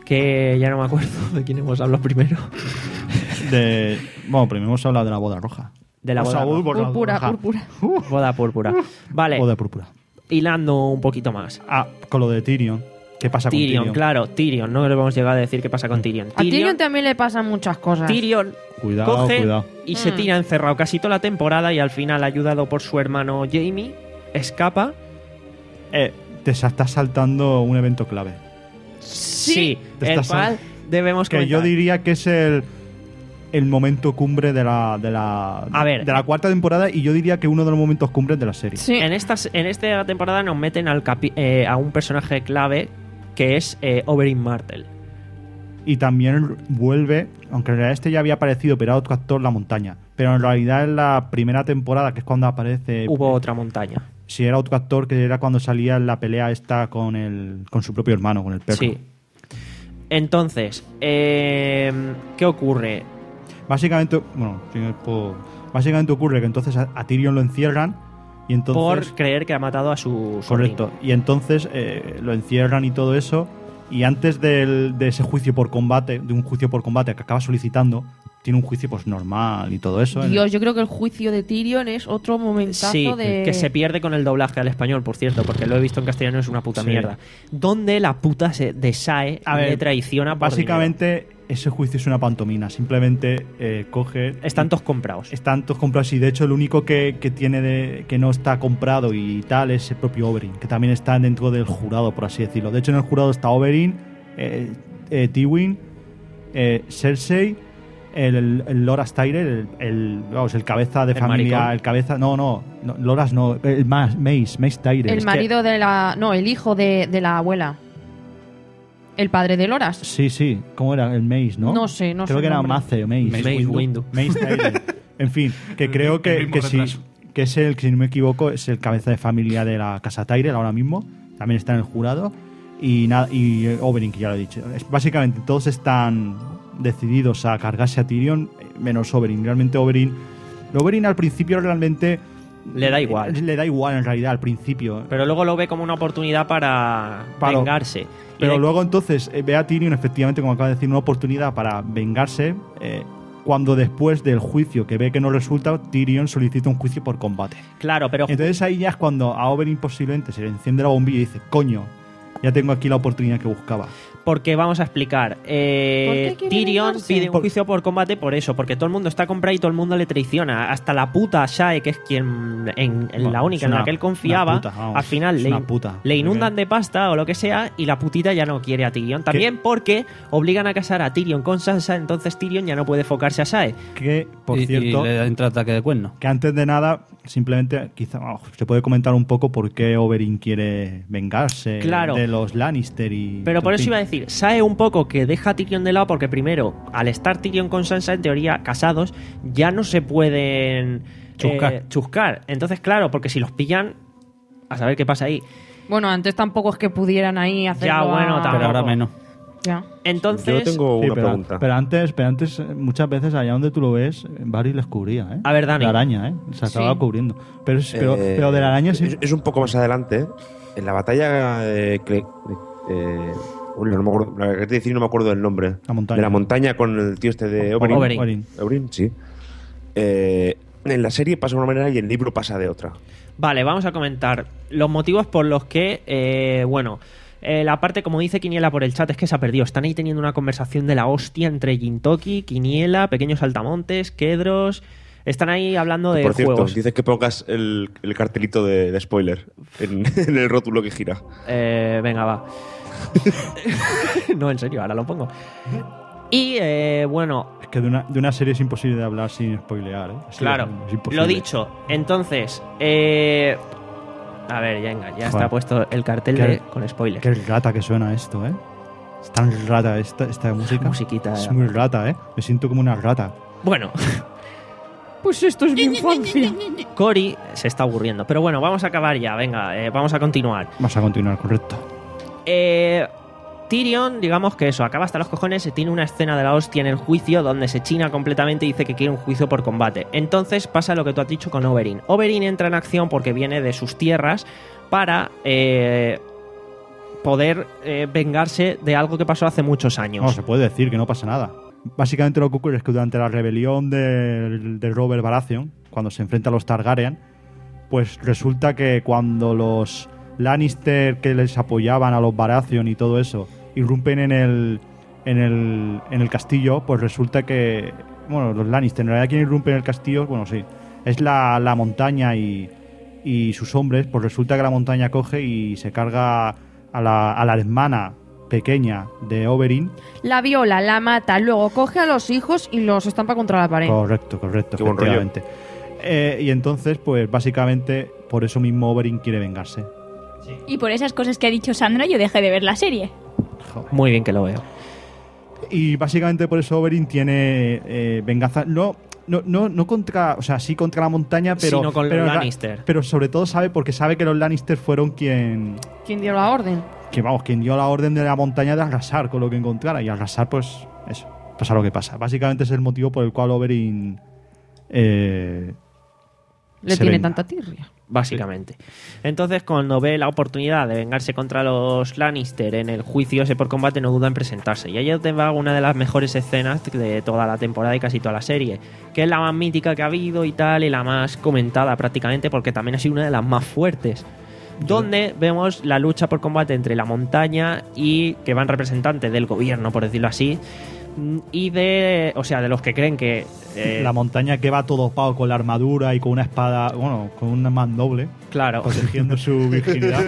[SPEAKER 2] que ya no me acuerdo de quién hemos hablado primero.
[SPEAKER 5] De, bueno, primero hemos hablado de la boda roja.
[SPEAKER 2] De la
[SPEAKER 5] O sea,
[SPEAKER 2] boda,
[SPEAKER 5] boda
[SPEAKER 1] Púrpura,
[SPEAKER 5] roja.
[SPEAKER 1] púrpura.
[SPEAKER 2] boda púrpura. Vale,
[SPEAKER 5] Boda púrpura.
[SPEAKER 2] hilando un poquito más.
[SPEAKER 5] Ah, con lo de Tyrion. ¿Qué pasa con
[SPEAKER 2] Tyrion,
[SPEAKER 5] Tyrion?
[SPEAKER 2] claro, Tyrion. No le hemos llegado a decir qué pasa con Tyrion.
[SPEAKER 1] A Tyrion también le pasan muchas cosas.
[SPEAKER 2] Tyrion
[SPEAKER 5] Cuidado,
[SPEAKER 2] coge
[SPEAKER 5] cuidado.
[SPEAKER 2] y se
[SPEAKER 1] Mm.
[SPEAKER 2] tira encerrado casi toda la temporada y al final, ayudado por su hermano Jaime, escapa.
[SPEAKER 5] Eh, te sa- estás saltando un evento clave.
[SPEAKER 2] Sí,
[SPEAKER 5] Te
[SPEAKER 2] el
[SPEAKER 5] estás
[SPEAKER 2] cual debemos
[SPEAKER 5] Que yo
[SPEAKER 2] comentar.
[SPEAKER 5] diría que es el, el momento cumbre de la, de, la,
[SPEAKER 2] A ver.
[SPEAKER 5] de la cuarta temporada y yo diría que uno de los momentos cumbres de la serie.
[SPEAKER 1] Sí.
[SPEAKER 2] En, esta, en esta temporada nos meten al capi- eh, a un personaje clave que es eh, Oberyn Martell.
[SPEAKER 5] Y también vuelve, aunque en realidad este ya había aparecido, pero era otro actor, La Montaña. Pero en realidad en la primera temporada, que es cuando aparece...
[SPEAKER 2] Hubo otra montaña.
[SPEAKER 5] Sí, era otro actor que era cuando salía en la pelea esta con, el, con su propio hermano, con el perro.
[SPEAKER 2] Sí. Entonces, eh, ¿qué ocurre?
[SPEAKER 5] Básicamente, bueno, si me puedo- básicamente ocurre que entonces a, a Tyrion lo encierran y entonces...
[SPEAKER 2] Por creer que ha matado a su sobrino.
[SPEAKER 5] Correcto. Y entonces eh, lo encierran y todo eso. Y antes del- de ese juicio por combate, de un juicio por combate que acaba solicitando, tiene un juicio pues normal y todo eso.
[SPEAKER 1] Dios, yo creo que el juicio de Tyrion es otro momentazo
[SPEAKER 2] Sí,
[SPEAKER 1] de...
[SPEAKER 2] que se pierde con el doblaje al español, por cierto, porque lo he visto en castellano, es una puta
[SPEAKER 5] Sí.
[SPEAKER 2] mierda. Donde la puta se de Sae
[SPEAKER 5] A ver,
[SPEAKER 2] le traiciona por
[SPEAKER 5] Básicamente ese juicio es una pantomima. Simplemente eh, coge...
[SPEAKER 2] dinero. Están todos comprados.
[SPEAKER 5] Están todos comprados y de hecho el único que, que tiene de, que no está comprado y tal es el propio Oberyn, que también está dentro del jurado, por así decirlo. De hecho en el jurado está Oberyn, eh, eh, Tywin, eh, Cersei, el, el, el Loras Tyrell, el, el, vamos, el cabeza de
[SPEAKER 2] ¿El
[SPEAKER 5] familia,
[SPEAKER 2] maricón?
[SPEAKER 5] el cabeza, no, no, no, Loras no, el más, Mace, Mace Tyrell.
[SPEAKER 1] El
[SPEAKER 5] Es que-
[SPEAKER 1] marido de la... No, el hijo de, de la abuela. El padre de Loras.
[SPEAKER 5] Sí, sí, ¿cómo era? El Mace, ¿no?
[SPEAKER 1] No sé, no sé
[SPEAKER 5] Creo que
[SPEAKER 1] el
[SPEAKER 5] era
[SPEAKER 1] nombre.
[SPEAKER 5] Mace o Mace.
[SPEAKER 2] Mace Windu.
[SPEAKER 5] Mace Tyrell. En fin, que creo
[SPEAKER 7] El
[SPEAKER 5] que,
[SPEAKER 7] mismo
[SPEAKER 5] que, si,
[SPEAKER 7] retraso.
[SPEAKER 5] que es el, si no me equivoco, es el cabeza de familia de la Casa Tyrell ahora mismo. También está en el jurado. Y, nada, y Oberyn, que ya lo he dicho. Es, básicamente todos están decididos a cargarse a Tyrion, menos Oberyn. Realmente Oberyn... Oberyn al principio realmente...
[SPEAKER 2] Le da igual.
[SPEAKER 5] Le da igual en realidad al principio.
[SPEAKER 2] Pero luego lo ve como una oportunidad para
[SPEAKER 5] Para-
[SPEAKER 2] vengarse. Y
[SPEAKER 5] Pero
[SPEAKER 2] de-
[SPEAKER 5] luego entonces eh, ve a Tyrion, efectivamente, como acaba de decir, una oportunidad para vengarse. eh, cuando después del juicio que ve que no resulta, Tyrion solicita un juicio por combate.
[SPEAKER 2] Claro, pero
[SPEAKER 5] Entonces ahí ya es cuando a Oberyn posiblemente se le enciende la bombilla y dice, coño, ya tengo aquí la oportunidad que buscaba.
[SPEAKER 2] porque vamos a explicar. Eh,
[SPEAKER 1] ¿Por qué quiere
[SPEAKER 2] Tyrion
[SPEAKER 1] vengarse?
[SPEAKER 2] pide un
[SPEAKER 5] Por-
[SPEAKER 2] juicio por combate por eso, porque todo el mundo está comprado y todo el mundo le traiciona. Hasta la puta Shae, que es quien en, en la
[SPEAKER 5] Bueno,
[SPEAKER 2] única
[SPEAKER 5] es
[SPEAKER 2] en la
[SPEAKER 5] una-
[SPEAKER 2] que él confiaba,
[SPEAKER 5] una puta, vamos,
[SPEAKER 2] al final
[SPEAKER 5] es
[SPEAKER 2] le,
[SPEAKER 5] una puta.
[SPEAKER 2] le inundan
[SPEAKER 5] Porque-
[SPEAKER 2] de pasta o lo que sea y la putita ya no quiere a Tyrion. También porque obligan a casar a Tyrion con Sansa, entonces Tyrion ya no puede focarse a Shae.
[SPEAKER 5] Que, por
[SPEAKER 3] y,
[SPEAKER 5] cierto,
[SPEAKER 3] y le entra ataque de cuerno.
[SPEAKER 5] que antes de nada, simplemente, quizá oh, se puede comentar un poco por qué Oberyn quiere vengarse
[SPEAKER 2] Claro.
[SPEAKER 5] de los Lannister y...
[SPEAKER 2] Pero por
[SPEAKER 5] en
[SPEAKER 2] eso
[SPEAKER 5] fin.
[SPEAKER 2] iba a decir, Shae un poco que deja a Tyrion de lado porque primero, al estar Tyrion con Sansa en teoría casados, ya no se pueden
[SPEAKER 3] Chuscar.
[SPEAKER 2] eh, chuscar. Entonces, claro, porque si los pillan, a saber qué pasa ahí.
[SPEAKER 1] Bueno, antes tampoco es que pudieran ahí hacerlo.
[SPEAKER 2] Ya, bueno,
[SPEAKER 1] a-
[SPEAKER 2] tampoco.
[SPEAKER 3] Pero ahora menos.
[SPEAKER 1] Ya.
[SPEAKER 2] Entonces,
[SPEAKER 6] Yo tengo
[SPEAKER 5] Sí,
[SPEAKER 6] una
[SPEAKER 5] pero,
[SPEAKER 6] pregunta.
[SPEAKER 5] pero antes, pero antes, eh, muchas veces allá donde tú lo ves, Barry les cubría, ¿eh?
[SPEAKER 2] A ver, Dani.
[SPEAKER 5] La araña, ¿eh? Se acababa
[SPEAKER 1] Sí.
[SPEAKER 5] cubriendo. Pero, es- pero,
[SPEAKER 6] Eh,
[SPEAKER 5] pero de la araña sí...
[SPEAKER 6] es, es un poco más adelante. En la batalla. Eh, que- eh, uy, no me acuerdo, la verdad que te decir, no me acuerdo del nombre.
[SPEAKER 5] La montaña.
[SPEAKER 6] De la montaña con el tío este de Oberyn.
[SPEAKER 2] Oberyn.
[SPEAKER 5] Oberyn.
[SPEAKER 6] Oberyn, sí. Eh, en la serie pasa de una manera y en el libro pasa de otra.
[SPEAKER 2] vale, vamos a comentar los motivos por los que, eh, bueno, eh, la parte, como dice Quiniela por el chat, es que se ha perdido. Están ahí teniendo una conversación de la hostia entre Gintoki, Quiniela, Pequeños Saltamontes, Kedros. Están ahí hablando de
[SPEAKER 6] Por cierto,
[SPEAKER 2] juegos.
[SPEAKER 6] dices que pongas el, el cartelito de, de spoiler en, en el rótulo que gira.
[SPEAKER 2] Eh, venga, va. No, en serio, ahora lo pongo. Y, eh, bueno,
[SPEAKER 5] Es que de una, de una serie es imposible de hablar sin spoilear, ¿eh? Sí,
[SPEAKER 2] claro,
[SPEAKER 5] es imposible.
[SPEAKER 2] lo dicho. Entonces, eh, a ver, ya, venga, ya está
[SPEAKER 5] Joder.
[SPEAKER 2] puesto el cartel
[SPEAKER 5] Qué-
[SPEAKER 2] de, con spoilers.
[SPEAKER 5] Qué rata que suena esto, ¿eh? Es tan rata esta, esta música.
[SPEAKER 2] musiquita.
[SPEAKER 5] Es muy rata, ¿eh? Me siento como una rata.
[SPEAKER 2] Bueno,
[SPEAKER 1] Pues esto es mi infancia.
[SPEAKER 2] Cory se está aburriendo. Pero bueno, vamos a acabar ya, venga, eh, vamos a continuar.
[SPEAKER 5] Vamos a continuar, correcto.
[SPEAKER 2] Eh, Tyrion, digamos que eso, acaba hasta los cojones, tiene una escena de la hostia en el juicio donde se china completamente y dice que quiere un juicio por combate. Entonces pasa lo que tú has dicho con Oberyn. Oberyn entra en acción porque viene de sus tierras para eh, poder eh, vengarse de algo que pasó hace muchos años.
[SPEAKER 5] No, se puede decir que no pasa nada. Básicamente lo que ocurre es que durante la rebelión de, de Robert Baratheon, cuando se enfrenta a los Targaryen, pues resulta que cuando los Lannister que les apoyaban a los Baratheon y todo eso irrumpen en el en el, en el castillo, pues resulta que, bueno, los Lannister, en realidad quien irrumpe en el castillo, bueno, sí, es la, la montaña y, y sus hombres, pues resulta que la montaña coge y se carga a la, a la hermana pequeña de Oberyn.
[SPEAKER 1] La viola, la mata, luego coge a los hijos y los estampa contra la pared.
[SPEAKER 5] Correcto, correcto,
[SPEAKER 6] Qué buen rollo.
[SPEAKER 5] efectivamente. Eh, y entonces, pues básicamente, por eso mismo Oberyn quiere vengarse.
[SPEAKER 4] Y por esas cosas que ha dicho Sandra, yo dejé de ver la serie.
[SPEAKER 5] Joder.
[SPEAKER 2] Muy bien que lo veo.
[SPEAKER 5] Y básicamente por eso Oberyn tiene eh, venganza. No, no, no, no contra, o sea, sí contra la montaña, pero.
[SPEAKER 2] Sino con los
[SPEAKER 5] pero,
[SPEAKER 2] Lannister.
[SPEAKER 5] Pero sobre todo sabe, porque sabe que los Lannister fueron quien.
[SPEAKER 1] ¿Quién dio la orden?
[SPEAKER 5] Que vamos, quien dio la orden de la montaña de arrasar con lo que encontrara. Y arrasar, pues, eso. Pasa lo que pasa. Básicamente es el motivo por el cual Oberyn. Eh,
[SPEAKER 1] Le
[SPEAKER 5] se
[SPEAKER 1] tiene
[SPEAKER 5] venga.
[SPEAKER 1] tanta tirria.
[SPEAKER 2] Básicamente. Entonces, cuando ve la oportunidad de vengarse contra los Lannister en el juicio ese por combate, no duda en presentarse. Y ahí te va una de las mejores escenas de toda la temporada y casi toda la serie, que es la más mítica que ha habido y tal, y la más comentada prácticamente, porque también ha sido una de las más fuertes. Donde vemos la lucha por combate entre la montaña y que van representantes del gobierno, por decirlo así, y de, o sea, de los que creen que eh,
[SPEAKER 5] La montaña que va todo pavo con la armadura y con una espada, bueno, con un mandoble,
[SPEAKER 2] claro,
[SPEAKER 5] protegiendo su virginidad.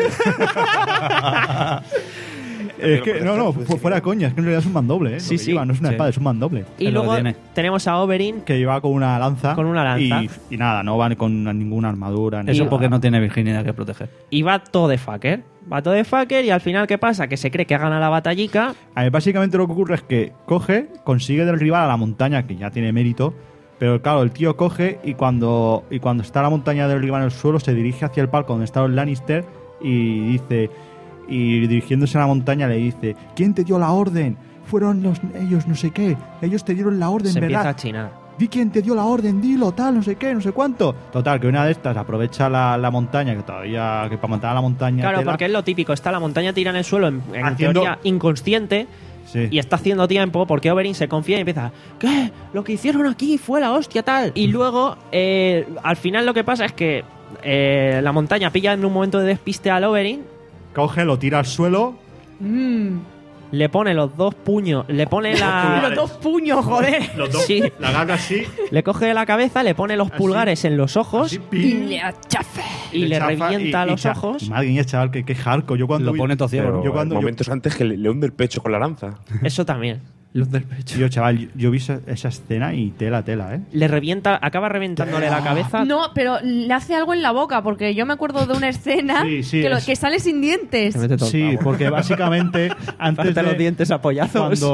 [SPEAKER 5] Es que, no, no, fu- fuera coña, es que en realidad es un mandoble, ¿eh?
[SPEAKER 2] Sí,
[SPEAKER 5] Lo que
[SPEAKER 2] sí.
[SPEAKER 5] lleva, no es una
[SPEAKER 3] Sí.
[SPEAKER 5] espada, es un mandoble.
[SPEAKER 2] y
[SPEAKER 3] que lo
[SPEAKER 2] luego
[SPEAKER 3] tiene.
[SPEAKER 2] tenemos a Oberyn
[SPEAKER 5] Que lleva con una lanza.
[SPEAKER 2] Con una lanza.
[SPEAKER 5] Y, y nada, no van con ninguna armadura. Ni
[SPEAKER 3] Eso
[SPEAKER 5] nada.
[SPEAKER 3] porque no tiene virginidad que proteger.
[SPEAKER 2] y va todo de fucker. Va todo de fucker y al final, ¿qué pasa? Que se cree que ha ganado la batallica.
[SPEAKER 5] A ver, básicamente lo que ocurre es que coge, consigue derribar a la montaña, que ya tiene mérito, Pero claro, el tío coge y cuando, y cuando está la montaña derribada en el suelo, se dirige hacia el palco donde está los Lannister y dice, y dirigiéndose a la montaña le dice, ¿quién te dio la orden? Fueron los ellos, no sé qué. Ellos te dieron la orden,
[SPEAKER 2] Se
[SPEAKER 5] ¿verdad?
[SPEAKER 2] empieza a chinar.
[SPEAKER 5] Di quién te dio la orden, dilo, tal, no sé qué, no sé cuánto. Total, que una de estas aprovecha la, la montaña, que todavía, que para matar a la montaña.
[SPEAKER 2] Claro,
[SPEAKER 5] tela,
[SPEAKER 2] porque es lo típico. Está la montaña tira en el suelo, en, en
[SPEAKER 5] Haciendo-
[SPEAKER 2] teoría inconsciente,
[SPEAKER 5] sí.
[SPEAKER 2] y está haciendo tiempo porque Oberyn se confía y empieza, ¿qué? Lo que hicieron aquí fue la hostia, tal. Y luego, eh, al final lo que pasa es que eh, la montaña pilla en un momento de despiste al Oberyn,
[SPEAKER 5] Coge, lo tira al suelo.
[SPEAKER 1] Mm.
[SPEAKER 2] le pone los dos puños, le pone la...
[SPEAKER 1] Los dos puños, joder.
[SPEAKER 5] Los dos,
[SPEAKER 2] Sí.
[SPEAKER 5] la gaga así.
[SPEAKER 2] Le coge la cabeza, le pone los
[SPEAKER 5] Así.
[SPEAKER 2] pulgares en los ojos
[SPEAKER 5] así,
[SPEAKER 1] Y
[SPEAKER 5] pin,
[SPEAKER 1] le achafe.
[SPEAKER 2] y le
[SPEAKER 5] chafa
[SPEAKER 2] revienta
[SPEAKER 5] y- y
[SPEAKER 2] los
[SPEAKER 5] cha-
[SPEAKER 2] ojos.
[SPEAKER 5] Madre mía, chaval, que, que hardcore. Yo cuando
[SPEAKER 3] Lo
[SPEAKER 5] vi-
[SPEAKER 3] pone todo ciego,
[SPEAKER 6] Pero
[SPEAKER 3] ¿no?
[SPEAKER 5] yo cuando- yo-
[SPEAKER 6] momentos antes que le, le hunde el pecho con la lanza.
[SPEAKER 2] Eso también.
[SPEAKER 3] Luz del pecho.
[SPEAKER 5] Yo, chaval, yo, yo vi esa, esa escena y tela, tela, ¿eh?
[SPEAKER 2] Le revienta, acaba reventándole la cabeza.
[SPEAKER 1] No, pero le hace algo en la boca, porque yo me acuerdo de una escena
[SPEAKER 5] Sí, sí,
[SPEAKER 1] que, lo-
[SPEAKER 5] es-
[SPEAKER 1] que sale sin dientes.
[SPEAKER 2] Se mete todo el
[SPEAKER 5] Sí,
[SPEAKER 2] pavo.
[SPEAKER 5] porque básicamente antes
[SPEAKER 2] Parte
[SPEAKER 5] de
[SPEAKER 2] los dientes apoyados.
[SPEAKER 5] cuando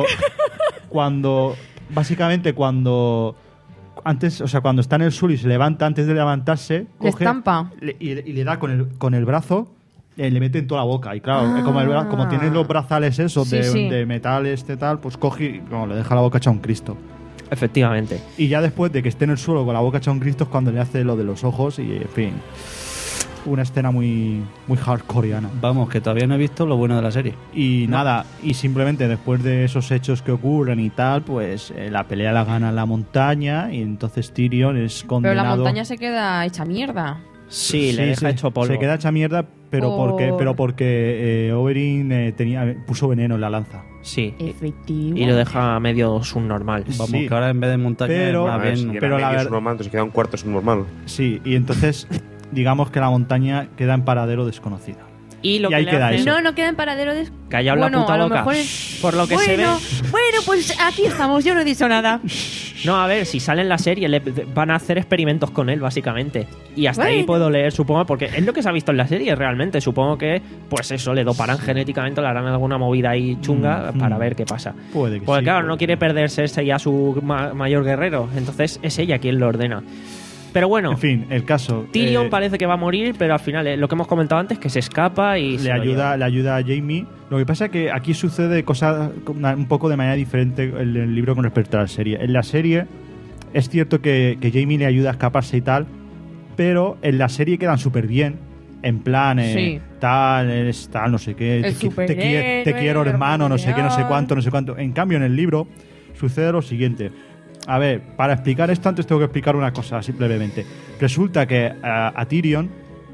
[SPEAKER 5] cuando básicamente cuando antes, o sea, cuando está en el suelo y se levanta antes de levantarse,
[SPEAKER 1] Le
[SPEAKER 5] coge
[SPEAKER 1] estampa.
[SPEAKER 5] le- y, y le da con el con el brazo, eh, le mete en toda la boca y claro,
[SPEAKER 1] Ah.
[SPEAKER 5] como el bra- como tiene los brazales esos
[SPEAKER 1] Sí,
[SPEAKER 5] de,
[SPEAKER 1] sí.
[SPEAKER 5] de metal este tal, pues coge y como le deja la boca hecha un Cristo.
[SPEAKER 2] Efectivamente.
[SPEAKER 5] Y ya después de que esté en el suelo con la boca hecha un Cristo es cuando le hace lo de los ojos y en fin, una escena muy muy hardcoreana.
[SPEAKER 3] Vamos, que todavía no he visto lo bueno de la serie.
[SPEAKER 5] Y nada, y simplemente después de esos hechos que ocurren y tal, pues eh, la pelea la gana la montaña y entonces Tyrion es
[SPEAKER 1] Pero
[SPEAKER 5] condenado.
[SPEAKER 1] la montaña se queda hecha mierda.
[SPEAKER 2] Sí, le deja
[SPEAKER 5] se,
[SPEAKER 2] hecho polvo.
[SPEAKER 5] Se queda hecha mierda, pero
[SPEAKER 1] Por-
[SPEAKER 5] porque pero porque eh, Oberyn eh, tenía puso veneno en la lanza.
[SPEAKER 2] Sí.
[SPEAKER 1] Efectivo.
[SPEAKER 2] Y lo deja medio subnormal.
[SPEAKER 3] Vamos,
[SPEAKER 5] Sí.
[SPEAKER 3] que ahora en vez de montaña
[SPEAKER 5] Pero-
[SPEAKER 3] es
[SPEAKER 6] A
[SPEAKER 3] más
[SPEAKER 6] ver,
[SPEAKER 3] bien...
[SPEAKER 6] si era
[SPEAKER 5] pero la
[SPEAKER 6] medio
[SPEAKER 5] ver-
[SPEAKER 6] subnormal, entonces queda un cuarto subnormal.
[SPEAKER 5] Sí, y entonces digamos que la montaña queda en paradero desconocido.
[SPEAKER 2] Y lo
[SPEAKER 5] Y
[SPEAKER 2] que
[SPEAKER 5] ahí
[SPEAKER 2] le
[SPEAKER 5] queda
[SPEAKER 2] hacen-
[SPEAKER 5] eso.
[SPEAKER 1] No, no queda en paradero de...
[SPEAKER 2] Callaos
[SPEAKER 1] bueno,
[SPEAKER 2] la puta
[SPEAKER 1] a lo
[SPEAKER 2] boca.
[SPEAKER 1] mejor es-
[SPEAKER 2] Por lo que se ve.
[SPEAKER 1] bueno, bueno, pues aquí estamos. Yo no he dicho nada.
[SPEAKER 2] No, a ver, si sale en la serie, le van a hacer experimentos con él, básicamente. Y hasta ahí
[SPEAKER 1] Bueno.
[SPEAKER 2] puedo leer, supongo, porque es lo que se ha visto en la serie, realmente. Supongo que, pues eso, le doparán genéticamente, le harán alguna movida ahí chunga
[SPEAKER 5] Mm,
[SPEAKER 2] para
[SPEAKER 5] mm.
[SPEAKER 2] ver qué pasa.
[SPEAKER 5] Puede que
[SPEAKER 2] Porque
[SPEAKER 5] sí,
[SPEAKER 2] claro,
[SPEAKER 5] puede
[SPEAKER 2] no
[SPEAKER 5] que
[SPEAKER 2] quiere
[SPEAKER 5] no.
[SPEAKER 2] perderse ese ya su ma- mayor guerrero. Entonces es ella quien lo ordena. Pero bueno,
[SPEAKER 5] En fin, el caso
[SPEAKER 2] Tyrion
[SPEAKER 5] eh,
[SPEAKER 2] parece que va a morir, pero al final, eh, lo que hemos comentado antes, que se escapa y se
[SPEAKER 5] le
[SPEAKER 2] lo
[SPEAKER 5] ayuda,
[SPEAKER 2] lleva.
[SPEAKER 5] le ayuda a Jaime. Lo que pasa es que aquí sucede cosas una- un poco de manera diferente en el libro con respecto a la serie. En la serie es cierto que, que Jaime le ayuda a escaparse y tal, pero en la serie quedan súper bien. En plan, eh,
[SPEAKER 1] Sí.
[SPEAKER 5] tal, es tal, no sé qué.
[SPEAKER 1] El
[SPEAKER 5] te, qui- te,
[SPEAKER 1] superhéroe,
[SPEAKER 5] qui- te quiero, hermano, no sé qué, no sé
[SPEAKER 1] mundial.
[SPEAKER 5] cuánto, no sé cuánto. En cambio, en el libro sucede lo siguiente. A ver, para explicar esto, antes tengo que explicar una cosa, así brevemente. Resulta que a, a Tyrion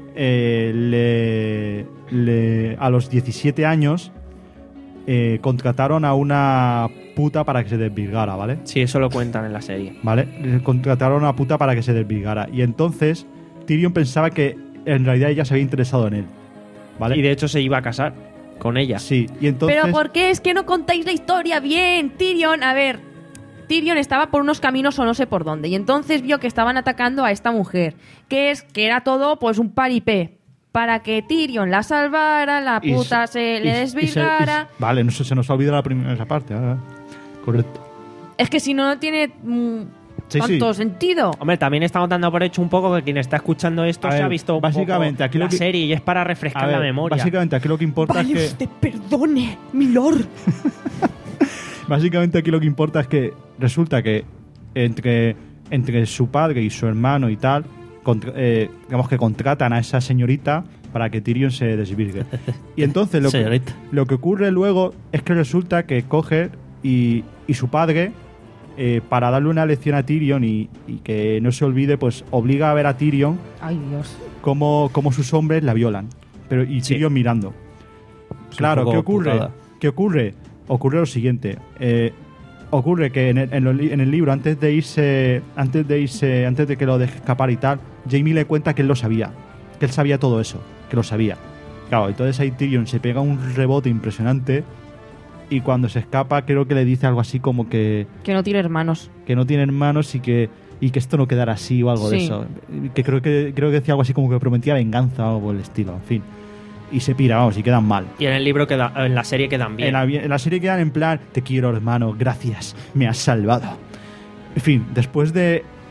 [SPEAKER 5] eh, le, le- a los diecisiete años eh, contrataron a una puta para que se desvirgara, ¿vale?
[SPEAKER 2] Sí, eso lo cuentan en la serie.
[SPEAKER 5] ¿Vale? Le contrataron a una puta para que se desvirgara. Y entonces Tyrion pensaba que en realidad ella se había interesado en él. ¿Vale?
[SPEAKER 2] Y de hecho se iba a casar con ella.
[SPEAKER 5] Sí, y entonces...
[SPEAKER 1] Pero ¿por qué es que no contáis la historia bien? Tyrion, a ver, Tyrion estaba por unos caminos o no sé por dónde, y entonces vio que estaban atacando a esta mujer, que es que era todo pues un paripé. Para que Tyrion la salvara, la
[SPEAKER 5] y
[SPEAKER 1] puta
[SPEAKER 5] se-
[SPEAKER 1] se
[SPEAKER 5] y-
[SPEAKER 1] le
[SPEAKER 5] y se-
[SPEAKER 1] desvirgara.
[SPEAKER 5] y- vale, no sé, se nos ha olvidado la primera esa parte. ah, Correcto.
[SPEAKER 1] Es que si no, no tiene mm,
[SPEAKER 5] Sí,
[SPEAKER 1] tanto
[SPEAKER 5] sí.
[SPEAKER 1] sentido.
[SPEAKER 2] Hombre, también estamos dando por hecho un poco que quien está escuchando esto
[SPEAKER 5] A
[SPEAKER 2] se
[SPEAKER 5] ver,
[SPEAKER 2] ha visto un
[SPEAKER 5] básicamente,
[SPEAKER 2] poco
[SPEAKER 5] aquí lo
[SPEAKER 2] la
[SPEAKER 5] que-
[SPEAKER 2] serie y es para refrescar
[SPEAKER 5] A ver,
[SPEAKER 2] la memoria.
[SPEAKER 5] Básicamente aquí lo que importa
[SPEAKER 1] Vale,
[SPEAKER 5] es que...
[SPEAKER 1] usted perdone, mi lord.
[SPEAKER 5] Básicamente aquí lo que importa es que resulta que entre, entre su padre y su hermano y tal, contra- eh, digamos que contratan a esa señorita para que Tyrion se desvirgue. Y entonces lo que,
[SPEAKER 3] Señorita.
[SPEAKER 5] lo que ocurre luego es que resulta que coge y, y su padre, eh, para darle una lección a Tyrion y, y que no se olvide, pues obliga a ver a Tyrion
[SPEAKER 1] Ay, Dios.
[SPEAKER 5] como, como sus hombres la violan. Pero, y
[SPEAKER 2] Sí.
[SPEAKER 5] Tyrion mirando.
[SPEAKER 3] Es un
[SPEAKER 5] Claro,
[SPEAKER 3] poco
[SPEAKER 5] ¿qué ocurre?
[SPEAKER 3] putada.
[SPEAKER 5] ¿Qué ocurre? Ocurre lo siguiente. Eh, ocurre que en el, en, lo li- en el libro, antes de irse, antes de irse, antes de que lo deje escapar y tal, Jaime le cuenta que él lo sabía, que él sabía todo eso, que lo sabía. Claro, entonces ahí Tyrion se pega un rebote impresionante y cuando se escapa creo que le dice algo así como que,
[SPEAKER 1] Que no tiene hermanos.
[SPEAKER 5] que no tiene hermanos y que y que esto no quedara así o algo de
[SPEAKER 1] Sí.
[SPEAKER 5] eso. Que creo que creo que decía algo así como que prometía venganza o algo por el estilo, en fin. Y se pira, vamos, y quedan mal.
[SPEAKER 2] Y en el libro queda, en la serie quedan bien.
[SPEAKER 5] En la, en la serie quedan en plan, te quiero hermano, gracias, me has salvado. En fin, después de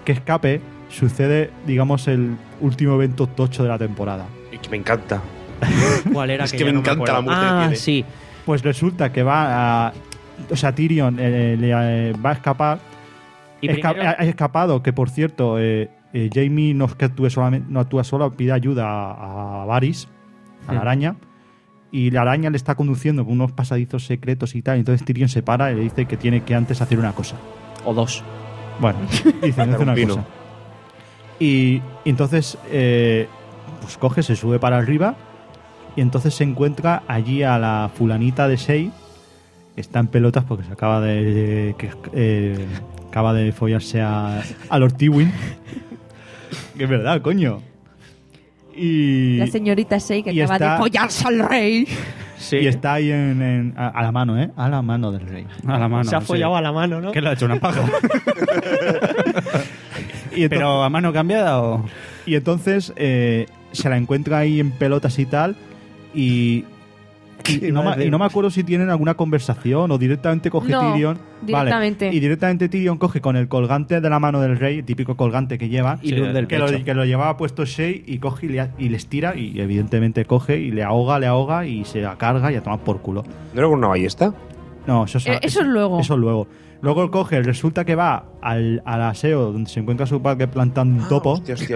[SPEAKER 5] que escape, sucede, digamos, el último evento tocho de la temporada.
[SPEAKER 6] Y que me encanta.
[SPEAKER 2] ¿Cuál era?
[SPEAKER 6] Es que
[SPEAKER 2] ya
[SPEAKER 6] me
[SPEAKER 2] no
[SPEAKER 6] encanta
[SPEAKER 2] acuerdo.
[SPEAKER 6] la muerte que
[SPEAKER 2] Ah,
[SPEAKER 6] tiene.
[SPEAKER 2] sí.
[SPEAKER 5] Pues resulta que va a... O sea, Tyrion eh, le eh, va a escapar.
[SPEAKER 2] Y
[SPEAKER 5] Esca-
[SPEAKER 2] primero-
[SPEAKER 5] ha escapado, que por cierto, eh, eh, Jaime no es que actúe solamente, no actúa solo, pide ayuda a, a Varys, a la
[SPEAKER 2] Mm.
[SPEAKER 5] araña, y la araña le está conduciendo con unos pasadizos secretos y tal. Entonces Tyrion se para y le dice que tiene que antes hacer una cosa.
[SPEAKER 2] O dos.
[SPEAKER 5] Bueno, dice, hace
[SPEAKER 6] un
[SPEAKER 5] una
[SPEAKER 6] pino.
[SPEAKER 5] cosa. Y, y entonces, eh, pues coge, se sube para arriba y entonces se encuentra allí a la fulanita de Shay, que está en pelotas porque se acaba de que, eh, acaba de follarse a, a Lord Tywin. Que es verdad, coño. Y,
[SPEAKER 1] La señorita Shay que
[SPEAKER 5] y
[SPEAKER 1] acaba
[SPEAKER 5] está-
[SPEAKER 1] de follarse al rey.
[SPEAKER 2] Sí.
[SPEAKER 5] y está ahí en, en- a, a la mano, ¿eh? A la mano del rey.
[SPEAKER 3] A la mano.
[SPEAKER 2] Se ha
[SPEAKER 3] sí.
[SPEAKER 2] follado a la mano, ¿no?
[SPEAKER 3] ¿Qué le ha hecho? ¿Una paja?
[SPEAKER 5] Y entonces,
[SPEAKER 3] ¿Pero a mano cambiada o...?
[SPEAKER 5] Y entonces eh, se la encuentra ahí en pelotas y tal. Y, y, y no, me, y no me acuerdo si tienen alguna conversación o directamente coge
[SPEAKER 1] No,
[SPEAKER 5] Tyrion.
[SPEAKER 1] directamente.
[SPEAKER 5] Vale, y directamente Tyrion coge con el colgante de la mano del rey, el típico colgante que lleva.
[SPEAKER 2] Y
[SPEAKER 3] Sí,
[SPEAKER 2] le hunde el
[SPEAKER 5] que, lo,
[SPEAKER 2] pecho.
[SPEAKER 5] que lo llevaba puesto Shay y coge y le, y le estira. Y evidentemente coge y le ahoga, le ahoga y se la carga y a tomar por culo.
[SPEAKER 6] ¿No era con una ballesta?
[SPEAKER 5] No, eso es,
[SPEAKER 1] Eh, eso es luego.
[SPEAKER 5] Eso es luego. Luego él coge, resulta que va al, al aseo donde se encuentra su padre plantando un topo.
[SPEAKER 6] Hostia, hostia.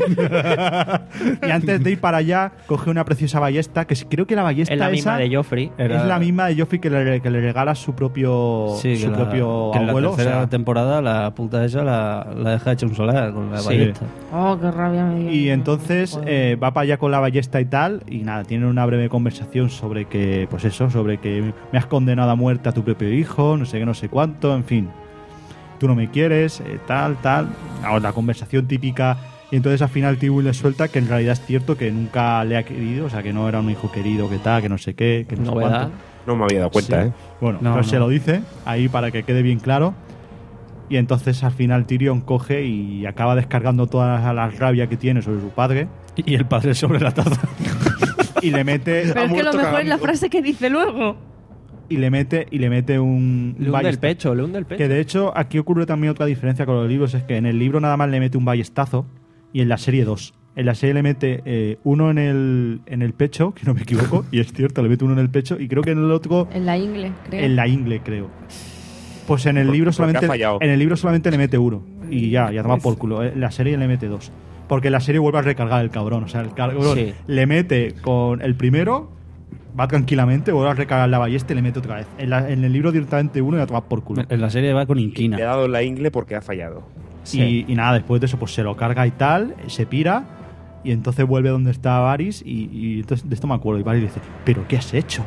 [SPEAKER 5] Y antes de ir para allá, coge una preciosa ballesta, que creo que la ballesta
[SPEAKER 2] Es la
[SPEAKER 5] esa
[SPEAKER 2] misma de Joffrey.
[SPEAKER 3] Era-
[SPEAKER 5] es la misma de Joffrey que le, que le regala su propio,
[SPEAKER 3] Sí,
[SPEAKER 5] su
[SPEAKER 3] que la-
[SPEAKER 5] propio
[SPEAKER 3] que en
[SPEAKER 5] abuelo.
[SPEAKER 3] la
[SPEAKER 5] o
[SPEAKER 3] tercera
[SPEAKER 5] sea,
[SPEAKER 3] temporada la puta esa la, la deja hecha un solar con la
[SPEAKER 2] Sí.
[SPEAKER 3] ballesta.
[SPEAKER 1] Oh, qué rabia me dio.
[SPEAKER 5] y entonces
[SPEAKER 1] Joder.
[SPEAKER 5] eh, va para allá con la ballesta y tal, y nada, tienen una breve conversación sobre que, pues eso, sobre que me has condenado a muerte a tu propio hijo, no sé qué, no sé cuánto, en fin. Tú no me quieres, eh, tal, tal. Ahora, la conversación típica. Y entonces al final Tywin le suelta que en realidad es cierto que nunca le ha querido, o sea, que no era un hijo querido, que tal, que no sé qué, que no sé
[SPEAKER 2] Novedad.
[SPEAKER 5] cuánto.
[SPEAKER 6] No me había dado cuenta,
[SPEAKER 5] Sí.
[SPEAKER 6] ¿eh?
[SPEAKER 5] Bueno,
[SPEAKER 3] No,
[SPEAKER 5] pero se
[SPEAKER 3] no.
[SPEAKER 5] lo dice ahí para que quede bien claro. Y entonces al final Tyrion coge y acaba descargando toda la, la rabia que tiene sobre su padre
[SPEAKER 3] Y el padre sobre la taza.
[SPEAKER 5] y le mete
[SPEAKER 1] Pero es que lo
[SPEAKER 6] muerto
[SPEAKER 1] mejor es la
[SPEAKER 6] cagando.
[SPEAKER 1] frase que dice luego.
[SPEAKER 5] y le mete y le mete un,
[SPEAKER 2] Le
[SPEAKER 5] un
[SPEAKER 2] hunde el
[SPEAKER 5] ballesta.
[SPEAKER 2] pecho, le hunde el pecho.
[SPEAKER 5] Que de hecho aquí ocurre también otra diferencia con los libros, es que en el libro nada más le mete un ballestazo y en la serie dos. En la serie le mete eh, uno en el, en el pecho, que no me equivoco, y es cierto, le mete uno en el pecho, y creo que en el otro
[SPEAKER 1] En la ingle, creo.
[SPEAKER 5] en la ingle, creo. Pues en el
[SPEAKER 6] Por-
[SPEAKER 5] libro
[SPEAKER 6] porque
[SPEAKER 5] solamente
[SPEAKER 6] ha fallado.
[SPEAKER 5] en el libro solamente le mete uno y ya, ya toma por culo. En la serie le mete dos. Porque en la serie vuelve a recargar el cabrón, o sea, el cabrón
[SPEAKER 2] Sí.
[SPEAKER 5] le mete con el primero, va tranquilamente, vuelve a recargar la ballesta y le mete otra vez. En, la- en el libro directamente uno y a tomar por culo.
[SPEAKER 3] En la serie va con
[SPEAKER 6] Le
[SPEAKER 3] inquina.
[SPEAKER 6] ha dado la ingle porque ha fallado.
[SPEAKER 5] Y, y nada, después de eso, pues se lo carga y tal, se pira, y entonces vuelve donde está Varys, y, y entonces de esto me acuerdo. Y Varys le dice, ¿pero qué has hecho?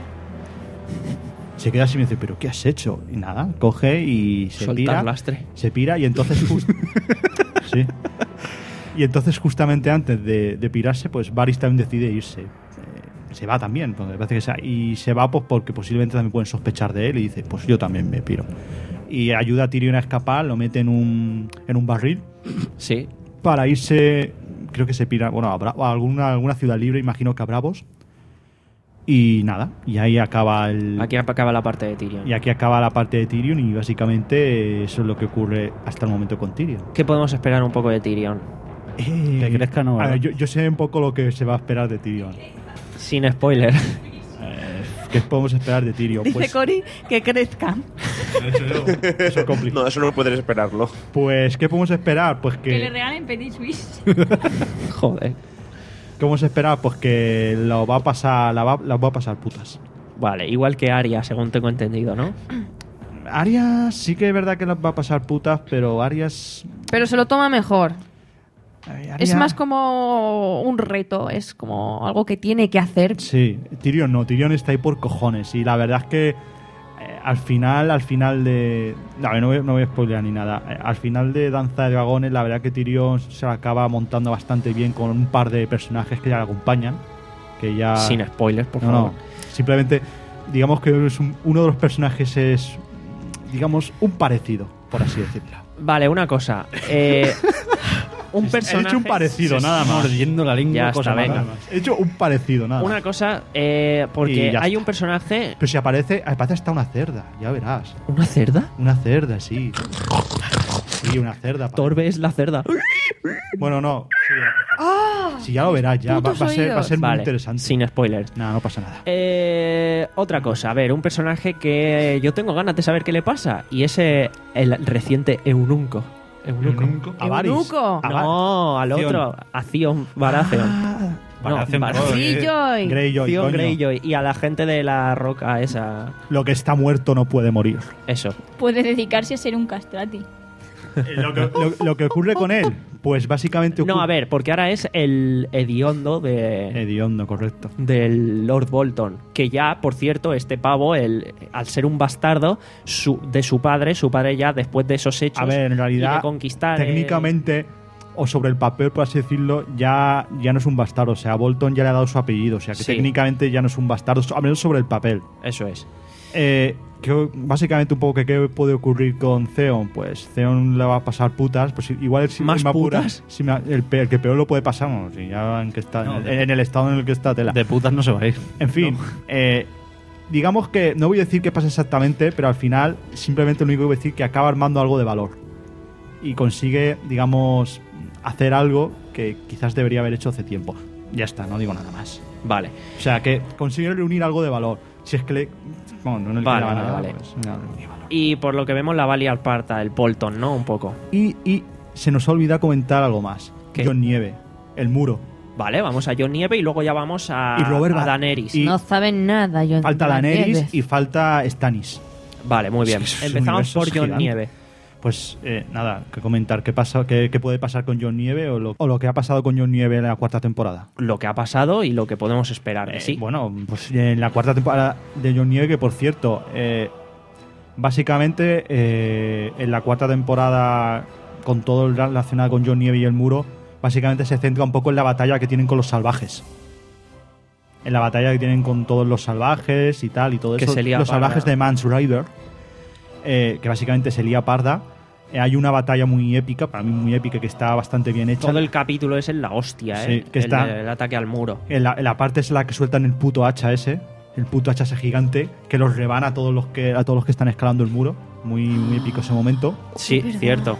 [SPEAKER 5] Se queda así y me dice, ¿pero qué has hecho? Y nada, coge y se
[SPEAKER 2] Soltar
[SPEAKER 5] pira.
[SPEAKER 2] lastre.
[SPEAKER 5] Se pira y entonces just- sí. Y entonces justamente antes de, de pirarse, pues Varys también decide irse. Eh, se va también, porque me parece que sea. Y se va pues porque posiblemente también pueden sospechar de él y dice, pues yo también me piro. Y ayuda a Tyrion a escapar, lo mete en un, en un barril
[SPEAKER 2] Sí.
[SPEAKER 5] para irse, creo que se pira, bueno, a, Bra- a alguna, alguna ciudad libre, imagino que a Bravos. Y nada, y ahí acaba el...
[SPEAKER 2] Aquí acaba la parte de Tyrion.
[SPEAKER 5] Y aquí acaba la parte de Tyrion y básicamente eso es lo que ocurre hasta el momento con Tyrion.
[SPEAKER 2] ¿Qué podemos esperar un poco de Tyrion?
[SPEAKER 5] Eh,
[SPEAKER 3] Que crezca, ¿no?
[SPEAKER 5] a ver,
[SPEAKER 3] ¿verdad?
[SPEAKER 5] yo, yo sé un poco lo que se va a esperar de Tyrion.
[SPEAKER 2] Sin spoiler.
[SPEAKER 5] ¿Qué podemos esperar de Tyrion?
[SPEAKER 1] Dice
[SPEAKER 5] Pues,
[SPEAKER 1] Cory que crezca.
[SPEAKER 5] eso es complicado.
[SPEAKER 6] No, eso no puedes esperarlo.
[SPEAKER 5] Pues, ¿qué podemos esperar? Pues
[SPEAKER 4] Que le
[SPEAKER 5] que...
[SPEAKER 4] regalen Petit Suisse.
[SPEAKER 2] Joder.
[SPEAKER 5] ¿Qué podemos esperar? Pues que lo va a pasar, la va, la va a pasar putas.
[SPEAKER 2] Vale, igual que Arya, según tengo entendido, ¿no?
[SPEAKER 5] Arias sí que es verdad que las va a pasar putas, pero Arias...
[SPEAKER 1] Pero se lo toma mejor.
[SPEAKER 5] eh,
[SPEAKER 1] Es
[SPEAKER 5] Arya-
[SPEAKER 1] más como un reto, es como algo que tiene que hacer.
[SPEAKER 5] Sí, Tyrion no, Tyrion está ahí por cojones y la verdad es que eh, al final, al final de... No, no voy, no voy a spoilear ni nada. Eh, al final de Danza de Dragones, la verdad que Tyrion se la acaba montando bastante bien con un par de personajes que ya le acompañan. Que ya...
[SPEAKER 2] Sin spoilers, por
[SPEAKER 5] no,
[SPEAKER 2] favor.
[SPEAKER 5] no, simplemente, digamos que es un- uno de los personajes es, digamos, un parecido, por así decirlo.
[SPEAKER 2] Vale, una cosa. Eh, un personaje.
[SPEAKER 5] He hecho un parecido, nada más.
[SPEAKER 3] Mordiendo la lengua,
[SPEAKER 2] Ya
[SPEAKER 3] cosa
[SPEAKER 2] está,
[SPEAKER 3] mala.
[SPEAKER 2] venga.
[SPEAKER 5] Nada más. He hecho un parecido, nada
[SPEAKER 2] Una
[SPEAKER 5] más.
[SPEAKER 2] cosa, eh,
[SPEAKER 5] Y
[SPEAKER 2] porque
[SPEAKER 5] ya
[SPEAKER 2] hay
[SPEAKER 5] está.
[SPEAKER 2] un personaje.
[SPEAKER 5] Pero si aparece, aparece hasta una cerda, ya verás.
[SPEAKER 2] ¿Una cerda?
[SPEAKER 5] Una cerda, sí. Sí, una cerda. pa-
[SPEAKER 2] Torbe es la cerda.
[SPEAKER 5] Bueno, no. Sí, sí, ya lo verás, ya. Va,
[SPEAKER 1] putos
[SPEAKER 5] va a ser, va a ser muy
[SPEAKER 2] Vale,
[SPEAKER 5] interesante.
[SPEAKER 2] sin spoilers.
[SPEAKER 5] Nada, no pasa nada.
[SPEAKER 2] Eh, otra cosa, a ver, un personaje que yo tengo ganas de saber qué le pasa. Y es eh, el reciente Eunuco. Eunuco.
[SPEAKER 5] Avaris.
[SPEAKER 1] Eunuco.
[SPEAKER 5] Ava-
[SPEAKER 2] No, al
[SPEAKER 5] Zion.
[SPEAKER 2] otro, a Zion Baratheon.
[SPEAKER 5] Ah,
[SPEAKER 3] Baratheon,
[SPEAKER 2] Bar-
[SPEAKER 3] joder.
[SPEAKER 1] Sí, Joy.
[SPEAKER 5] Greyjoy,
[SPEAKER 2] Zion
[SPEAKER 5] coño.
[SPEAKER 2] Greyjoy. Y a la gente de la roca esa.
[SPEAKER 5] Lo que está muerto no puede morir.
[SPEAKER 2] Eso.
[SPEAKER 4] Puede dedicarse a ser un castrati.
[SPEAKER 5] lo, que, lo- lo que ocurre con él, pues básicamente ocurre...
[SPEAKER 2] No, a ver, porque ahora es el hediondo de...
[SPEAKER 5] Hediondo, correcto.
[SPEAKER 2] del Lord Bolton, que ya, por cierto, este pavo, el, al ser un bastardo su- de su padre, su padre ya después de esos hechos
[SPEAKER 5] A ver, en
[SPEAKER 2] y de
[SPEAKER 5] realidad,
[SPEAKER 2] conquistar, eh,
[SPEAKER 5] técnicamente, o sobre el papel, por así decirlo, ya, ya no es un bastardo. O sea, Bolton ya le ha dado su apellido. O sea, que
[SPEAKER 2] Sí.
[SPEAKER 5] técnicamente ya no es un bastardo, al menos sobre el papel.
[SPEAKER 2] eso es.
[SPEAKER 5] Eh, que, básicamente un poco que qué puede ocurrir con Theon. Pues Theon le va a pasar putas. Pues igual si
[SPEAKER 2] ¿Más
[SPEAKER 5] me apuras,
[SPEAKER 2] putas?
[SPEAKER 5] si me- el, pe- el que peor lo puede pasar, bueno, si ya en, que está,
[SPEAKER 3] No,
[SPEAKER 5] en,
[SPEAKER 3] de-
[SPEAKER 5] en el estado en el que está tela.
[SPEAKER 3] De putas no se va a ir.
[SPEAKER 5] En fin, eh, digamos que no voy a decir qué pasa exactamente, pero al final simplemente lo único que voy a decir es que acaba armando algo de valor y consigue, digamos, hacer algo que quizás debería haber hecho hace tiempo. Ya está, no digo nada más.
[SPEAKER 2] Vale.
[SPEAKER 5] O sea, que consigue reunir algo de valor. Si es que le... Bueno, no le
[SPEAKER 2] Vale,
[SPEAKER 5] quedaba
[SPEAKER 2] vale,
[SPEAKER 5] nada,
[SPEAKER 2] vale.
[SPEAKER 5] pues, nada, reunir valor.
[SPEAKER 2] Y por lo que vemos la va a liar parta, el Bolton, ¿no? Un poco.
[SPEAKER 5] Y, y se nos olvida comentar algo más.
[SPEAKER 2] ¿Qué?
[SPEAKER 5] Jon Nieve, el muro.
[SPEAKER 2] Vale, vamos a Jon Nieve y luego ya vamos a,
[SPEAKER 5] Y Robert
[SPEAKER 2] a
[SPEAKER 5] Ba-
[SPEAKER 2] Daenerys.
[SPEAKER 5] y-
[SPEAKER 1] No saben nada, yo
[SPEAKER 5] Falta Daenerys y falta Stannis.
[SPEAKER 2] Vale, muy bien.
[SPEAKER 5] Es que ese
[SPEAKER 2] Empezamos
[SPEAKER 5] universo
[SPEAKER 2] por
[SPEAKER 5] es
[SPEAKER 2] Jon
[SPEAKER 5] gigante.
[SPEAKER 2] Nieve.
[SPEAKER 5] Pues eh, nada, que comentar qué pasa, qué, qué puede pasar con Jon Nieve o lo, o lo que ha pasado con Jon Nieve en la cuarta temporada.
[SPEAKER 2] Lo que ha pasado y lo que podemos esperar.
[SPEAKER 5] Eh,
[SPEAKER 2] sí.
[SPEAKER 5] Bueno, pues en la cuarta temporada de Jon Nieve, que por cierto, eh, básicamente eh, en la cuarta temporada, con todo lo relacionado con Jon Nieve y el muro, básicamente se centra un poco en la batalla que tienen con los salvajes. En la batalla que tienen con todos los salvajes y tal, y todo
[SPEAKER 2] Que
[SPEAKER 5] eso.
[SPEAKER 2] se lía
[SPEAKER 5] Los
[SPEAKER 2] parda.
[SPEAKER 5] salvajes de Mance Rider, eh, que básicamente se lía parda. Eh, hay una batalla muy épica, para mí muy épica, que está bastante bien hecha.
[SPEAKER 2] Todo el capítulo es en la hostia,
[SPEAKER 5] Sí,
[SPEAKER 2] ¿eh?
[SPEAKER 5] que
[SPEAKER 2] el,
[SPEAKER 5] está-
[SPEAKER 2] el ataque al muro.
[SPEAKER 5] En la, en la parte es la que sueltan el puto hacha ese, el puto hacha ese gigante, que los rebana a todos los que, a todos los que están escalando el muro. Muy, muy épico ese momento.
[SPEAKER 2] Sí,
[SPEAKER 1] verdad.
[SPEAKER 2] cierto.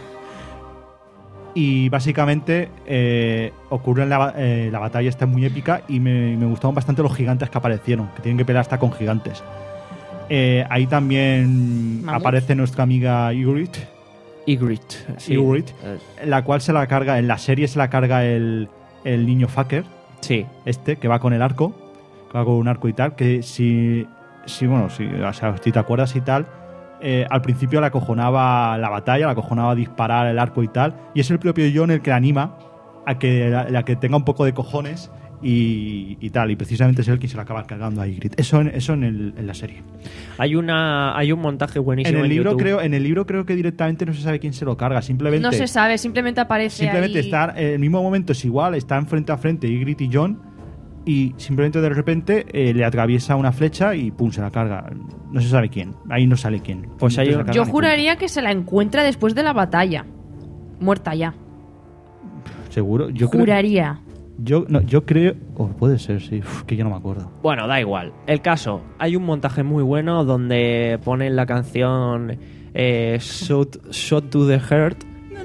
[SPEAKER 5] Y básicamente eh, ocurre en la, ba- eh, la batalla está muy épica y me, me gustaron bastante los gigantes que aparecieron, que tienen que pelear hasta con gigantes. Eh, ahí también
[SPEAKER 1] Mamuts.
[SPEAKER 5] aparece nuestra amiga Ygritte,
[SPEAKER 2] Ygritte. Sí.
[SPEAKER 5] Ygritte,
[SPEAKER 2] Eh,
[SPEAKER 5] la cual se la carga, en la serie se la carga el, el niño fucker,
[SPEAKER 2] sí.
[SPEAKER 5] este, que va con el arco, que va con un arco y tal, que si, si bueno, si, o sea, si te acuerdas y tal, eh, al principio la acojonaba la batalla, la acojonaba disparar el arco y tal, y es el propio Jon el que la anima a que, a, que tenga un poco de cojones y, y tal, y precisamente es él quien se la acaba cargando a Ygritte. Eso en, eso en, el- en la serie.
[SPEAKER 2] Hay una hay un montaje
[SPEAKER 5] En
[SPEAKER 2] buenísimo en,
[SPEAKER 5] el libro
[SPEAKER 2] YouTube.
[SPEAKER 5] creo, en el libro creo que directamente no se sabe quién se lo carga, simplemente
[SPEAKER 1] No se sabe, simplemente aparece
[SPEAKER 5] Simplemente
[SPEAKER 1] ahí.
[SPEAKER 5] estar en el mismo momento es igual, están frente a frente Ygritte y Jon y simplemente de repente eh, le atraviesa una flecha y pum, se la carga. No se sabe quién, ahí no sale quién.
[SPEAKER 2] Pues
[SPEAKER 5] Simplemente
[SPEAKER 2] hay
[SPEAKER 5] se
[SPEAKER 2] un-
[SPEAKER 5] la carga
[SPEAKER 1] Yo
[SPEAKER 5] y punto.
[SPEAKER 1] juraría que se la encuentra después de la batalla. Muerta ya.
[SPEAKER 5] Seguro, yo creo.
[SPEAKER 1] Juraría.
[SPEAKER 5] Yo, no, yo creo. O puede ser, sí, uf, que yo no me acuerdo.
[SPEAKER 2] Bueno, da igual. El caso, hay un montaje muy bueno donde ponen la canción eh, Shot, Shot to the Heart.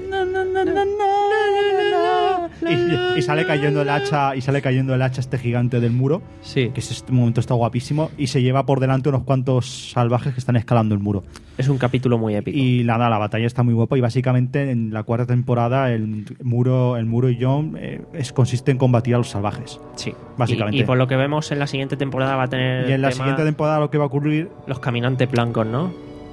[SPEAKER 5] Y, y sale cayendo el hacha, y sale cayendo el hacha este gigante del muro,
[SPEAKER 2] Sí,
[SPEAKER 5] que es este momento está guapísimo, y se lleva por delante unos cuantos salvajes que están escalando el muro.
[SPEAKER 2] es un capítulo muy épico.
[SPEAKER 5] Y nada, la batalla está muy guapa y básicamente en la cuarta temporada el muro, el muro y Jon eh, es, consiste en combatir a los salvajes.
[SPEAKER 2] Sí,
[SPEAKER 5] básicamente.
[SPEAKER 2] Y, y por lo que vemos en la siguiente temporada va a tener
[SPEAKER 5] Y en la
[SPEAKER 2] tema
[SPEAKER 5] siguiente temporada lo que va a ocurrir
[SPEAKER 2] los caminantes blancos, ¿no?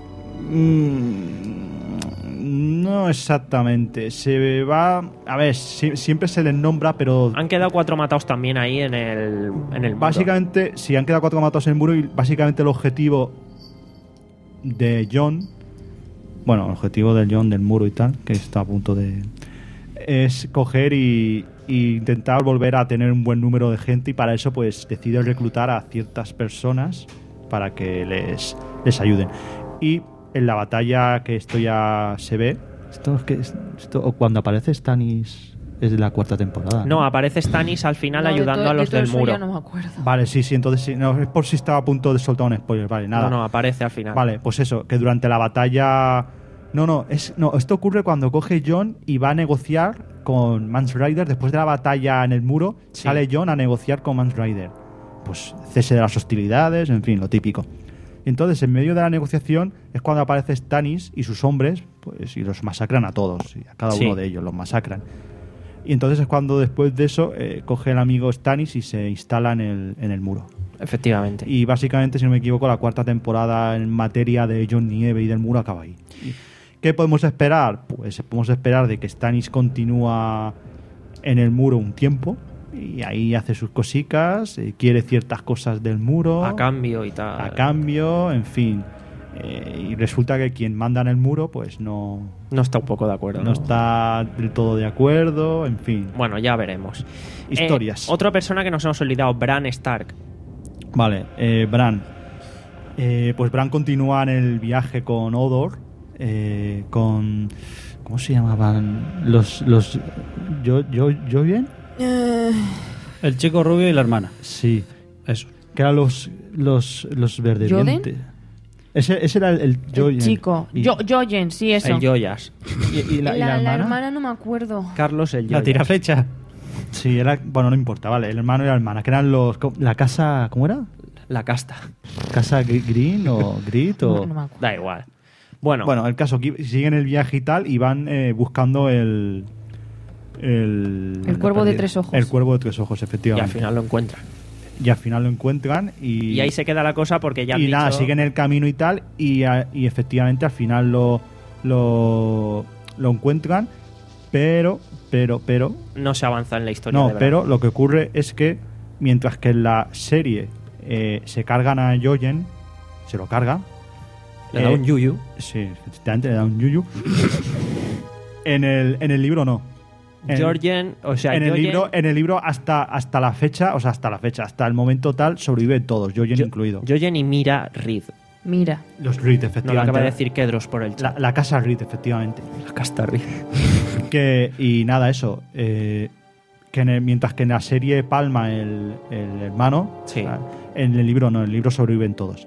[SPEAKER 5] mm, no exactamente. Se va, a ver, si- siempre se les nombra, pero
[SPEAKER 2] Han quedado cuatro matados también ahí en el, en el muro.
[SPEAKER 5] básicamente si han quedado cuatro matados en el muro y básicamente el objetivo de Jon, bueno, el objetivo del Jon del muro y tal, que está a punto de es coger y, y intentar volver a tener un buen número de gente y para eso pues decide reclutar a ciertas personas para que les, les ayuden. Y en la batalla que esto ya se ve, esto es que es- esto, o cuando aparece Stannis es de la cuarta temporada.
[SPEAKER 2] No, aparece Stannis al final
[SPEAKER 1] No, de
[SPEAKER 2] ayudando
[SPEAKER 1] todo-
[SPEAKER 2] a los
[SPEAKER 1] de todo
[SPEAKER 2] del
[SPEAKER 1] eso
[SPEAKER 2] muro.
[SPEAKER 1] ya no me acuerdo.
[SPEAKER 5] Vale, sí, sí, entonces sí, no, es por si estaba a punto de soltar un spoiler, vale, nada.
[SPEAKER 2] No, no, aparece al final.
[SPEAKER 5] Vale, pues eso, que durante la batalla No, no, es, no, esto ocurre cuando coge Jon y va a negociar con Mance Rayder. Después de la batalla en el muro,
[SPEAKER 2] Sí.
[SPEAKER 5] sale Jon a negociar con Mance Rayder. Pues cese de las hostilidades, en fin, lo típico. Entonces, en medio de la negociación es cuando aparece Stannis y sus hombres, pues, y los masacran a todos, y a cada
[SPEAKER 2] Sí.
[SPEAKER 5] uno de ellos los masacran. Y entonces es cuando después de eso eh, coge el amigo Stannis y se instala en el, en el muro.
[SPEAKER 2] Efectivamente.
[SPEAKER 5] Y básicamente, si no me equivoco, la cuarta temporada en materia de Jon Nieve y del muro acaba ahí. ¿Qué podemos esperar? Pues podemos esperar de que Stannis continúa en el muro un tiempo y ahí hace sus cosicas, eh, quiere ciertas cosas del muro
[SPEAKER 2] A cambio y tal.
[SPEAKER 5] a cambio, en fin. Eh, y resulta que quien manda en el muro pues no,
[SPEAKER 2] No está un poco de acuerdo.
[SPEAKER 5] no está del todo de acuerdo, en fin.
[SPEAKER 2] Bueno, ya veremos.
[SPEAKER 5] Historias.
[SPEAKER 2] Eh, otra persona que nos hemos olvidado, Bran Stark.
[SPEAKER 5] Vale, eh, Bran. Eh, pues Bran continúa en el viaje con Hodor, eh, con... ¿Cómo se llamaban? Los... los ¿Yo, yo, yo bien?
[SPEAKER 3] El chico rubio y la hermana.
[SPEAKER 5] Sí.
[SPEAKER 3] Eso.
[SPEAKER 5] Que eran los, los, los verdevientes. Ese, ese era el, el,
[SPEAKER 1] El
[SPEAKER 5] Jojen.
[SPEAKER 1] chico.
[SPEAKER 5] Y,
[SPEAKER 1] Yo, Jojen, sí, eso.
[SPEAKER 2] El Joyas.
[SPEAKER 5] y- y la, y la hermana.
[SPEAKER 1] no me acuerdo.
[SPEAKER 2] Carlos el
[SPEAKER 3] La
[SPEAKER 2] Joyas.
[SPEAKER 3] tira flecha.
[SPEAKER 5] Sí, era... Bueno, no importa, vale. El hermano y la hermana. Que eran los... La casa... ¿Cómo era?
[SPEAKER 2] La casta.
[SPEAKER 5] ¿Casa Gr- Green o Grit o...?
[SPEAKER 1] No, no me acuerdo.
[SPEAKER 2] Da igual. Bueno,
[SPEAKER 5] Bueno, el caso que siguen el viaje y tal y van eh, buscando el... El,
[SPEAKER 1] El cuervo de tres ojos.
[SPEAKER 5] El cuervo de tres ojos,
[SPEAKER 2] y
[SPEAKER 5] efectivamente.
[SPEAKER 2] al final lo encuentran.
[SPEAKER 5] Y al final lo encuentran y...
[SPEAKER 2] Y ahí se queda la cosa porque ya han
[SPEAKER 5] y nada,
[SPEAKER 2] dicho-
[SPEAKER 5] siguen el camino y tal y, a- y efectivamente al final lo, lo, lo encuentran, pero, pero, pero...
[SPEAKER 2] no se avanza en la historia.
[SPEAKER 5] No,
[SPEAKER 2] de Bran.
[SPEAKER 5] pero lo que ocurre es que mientras que en la serie eh, se cargan a Jojen, se lo carga...
[SPEAKER 2] Le da
[SPEAKER 5] eh,
[SPEAKER 2] un yuyu.
[SPEAKER 5] Sí, efectivamente, le da un yuyu. en, el, en el libro no. En-
[SPEAKER 2] Georgian, o sea,
[SPEAKER 5] en el
[SPEAKER 2] Jojen-
[SPEAKER 5] libro, en el libro hasta, hasta la fecha, o sea, hasta la fecha, hasta el momento tal, sobreviven todos, Jojen
[SPEAKER 2] Jo-
[SPEAKER 5] incluido.
[SPEAKER 2] Jojen y Mira Reed.
[SPEAKER 1] Mira.
[SPEAKER 5] Los Reed,
[SPEAKER 2] No lo
[SPEAKER 5] efectivamente.
[SPEAKER 2] acaba de decir Kedros por el
[SPEAKER 5] la,
[SPEAKER 2] chat.
[SPEAKER 5] la casa Reed, efectivamente.
[SPEAKER 2] La casta Reed.
[SPEAKER 5] Que, y nada, eso. eh, que en el- mientras que en la serie palma el, el hermano,
[SPEAKER 2] Sí.
[SPEAKER 5] o sea, en el libro no, en el libro sobreviven todos.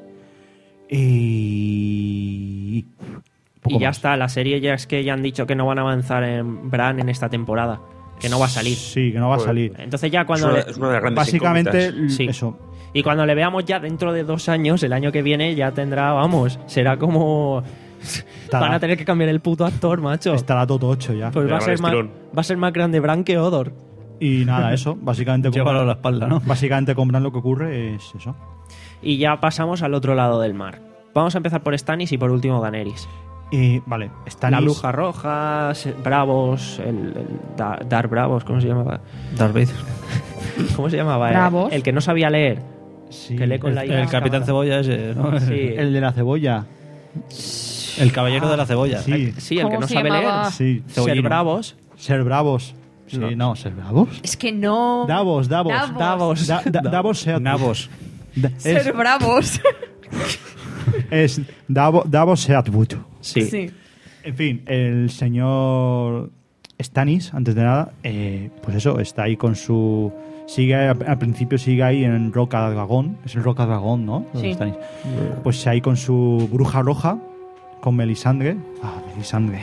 [SPEAKER 5] Y. poco
[SPEAKER 2] Y ya
[SPEAKER 5] más.
[SPEAKER 2] está, la serie ya es que ya han dicho que no van a avanzar en Bran en esta temporada. Que no va a salir.
[SPEAKER 5] Sí, que no va a
[SPEAKER 6] Joder.
[SPEAKER 5] salir.
[SPEAKER 2] Entonces ya cuando...
[SPEAKER 6] es, una,
[SPEAKER 2] le-
[SPEAKER 6] es una de las grandes
[SPEAKER 5] Básicamente,
[SPEAKER 6] incógnitas.
[SPEAKER 2] Sí.
[SPEAKER 5] eso.
[SPEAKER 2] Y cuando le veamos ya dentro de dos años, el año que viene, ya tendrá, vamos, será como...
[SPEAKER 5] Estará,
[SPEAKER 2] Van a tener que cambiar el puto actor, macho.
[SPEAKER 5] estará todo ocho ya.
[SPEAKER 2] Pues va a,
[SPEAKER 6] Pegar
[SPEAKER 2] ser
[SPEAKER 6] el
[SPEAKER 2] más,
[SPEAKER 6] estirón.
[SPEAKER 2] va a ser más grande Bran que Hodor.
[SPEAKER 5] Y nada, eso. Básicamente, con
[SPEAKER 3] Llévalo a
[SPEAKER 5] Bran-
[SPEAKER 3] la espalda, ¿no?
[SPEAKER 5] básicamente con Bran lo que ocurre es eso.
[SPEAKER 2] Y ya pasamos al otro lado del mar. Vamos a empezar por Stannis y por último Daenerys.
[SPEAKER 5] Y vale, Stannis,
[SPEAKER 2] La bruja roja, se- Bravos, el, el Da- Dar Bravos, ¿cómo se llamaba?
[SPEAKER 3] Darth Vader.
[SPEAKER 2] ¿Cómo se llamaba? El-
[SPEAKER 1] Bravos.
[SPEAKER 2] El, que no sabía leer.
[SPEAKER 5] sí,
[SPEAKER 2] que lee con
[SPEAKER 5] el,
[SPEAKER 2] la
[SPEAKER 3] El
[SPEAKER 2] hija.
[SPEAKER 3] capitán cebolla ese, ¿no?
[SPEAKER 2] Sí.
[SPEAKER 5] el de la cebolla.
[SPEAKER 3] El caballero de la cebolla.
[SPEAKER 5] Sí,
[SPEAKER 2] Sí, el que
[SPEAKER 1] ¿Cómo
[SPEAKER 2] no
[SPEAKER 1] se
[SPEAKER 2] sabe
[SPEAKER 1] llamaba?
[SPEAKER 2] leer.
[SPEAKER 5] sí.
[SPEAKER 2] Ser
[SPEAKER 3] Cebollino.
[SPEAKER 2] Bravos.
[SPEAKER 5] Ser bravos. Sí,
[SPEAKER 2] No.
[SPEAKER 5] no, ser bravos.
[SPEAKER 1] Es que no.
[SPEAKER 5] Davos, Davos.
[SPEAKER 1] Davos.
[SPEAKER 2] Davos.
[SPEAKER 5] Da- da- Davos Seat.
[SPEAKER 3] Nabos.
[SPEAKER 5] Da-
[SPEAKER 1] Ser
[SPEAKER 5] es,
[SPEAKER 1] bravos.
[SPEAKER 5] es Davos, Davos Seatwood.
[SPEAKER 2] Sí.
[SPEAKER 5] En fin, el señor Stannis, antes de nada, eh, pues eso, está ahí con su... Sigue, al principio sigue ahí en Roca Dragón. Es el Roca Dragón, ¿no?
[SPEAKER 1] Sí.
[SPEAKER 5] Stannis. Pues ahí con su bruja roja, con Melisandre. Ah, Melisandre.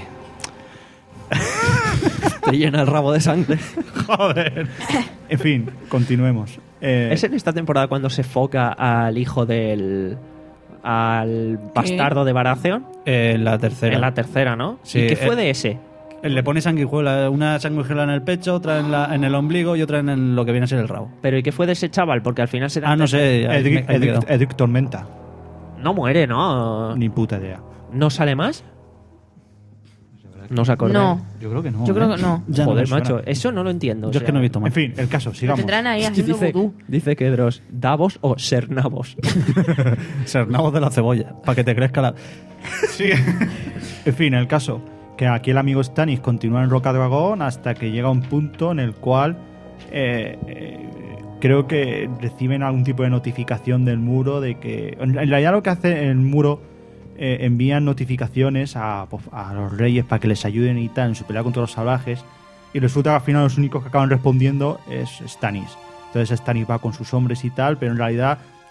[SPEAKER 2] Te llena el rabo de sangre.
[SPEAKER 5] Joder. En fin, continuemos. Eh,
[SPEAKER 2] ¿Es en esta temporada cuando se foca al hijo del... al bastardo de Baratheon?
[SPEAKER 3] Eh, la tercera.
[SPEAKER 2] En la tercera, ¿no?
[SPEAKER 3] Sí,
[SPEAKER 2] ¿Y qué fue
[SPEAKER 3] eh,
[SPEAKER 2] de ese?
[SPEAKER 3] Él le pone sanguijuela, una sanguijuela en el pecho, otra en, la, en el ombligo y otra en el- lo que viene a ser el rabo.
[SPEAKER 2] Pero ¿y qué fue de ese chaval? Porque al final se da...
[SPEAKER 3] Ah, no sé. ahí
[SPEAKER 5] Edric,
[SPEAKER 3] me- ahí me he
[SPEAKER 5] Edric-
[SPEAKER 3] quedado.
[SPEAKER 5] Edric Tormenta.
[SPEAKER 2] No muere, ¿no?
[SPEAKER 5] Ni puta idea.
[SPEAKER 2] ¿No sale más? No se acuerda.
[SPEAKER 1] No.
[SPEAKER 5] Yo creo que no.
[SPEAKER 1] Yo creo
[SPEAKER 5] ¿eh?
[SPEAKER 1] que no.
[SPEAKER 3] Ya no
[SPEAKER 2] Joder,
[SPEAKER 3] me suena.
[SPEAKER 2] macho, eso no lo entiendo. o
[SPEAKER 3] Yo es
[SPEAKER 2] sea,
[SPEAKER 3] que no he visto más.
[SPEAKER 5] En fin, el caso,
[SPEAKER 1] Lo
[SPEAKER 5] sigamos.
[SPEAKER 1] tendrán ahí haciendo
[SPEAKER 2] Dice,
[SPEAKER 1] vudú.
[SPEAKER 2] dice Kedros, ¿Davos o Sernavos?
[SPEAKER 3] Ser nabos de la cebolla, para que te crezca la...
[SPEAKER 5] En fin, el caso, que aquí el amigo Stannis continúa en Roca Dragón hasta que llega un punto en el cual eh, eh, creo que reciben algún tipo de notificación del muro de que... En realidad lo que hace el muro, eh, envían notificaciones a, pues, a los reyes para que les ayuden y tal en su pelea contra los salvajes, y resulta que al final los únicos que acaban respondiendo es Stannis. Entonces Stannis va con sus hombres y tal, pero en realidad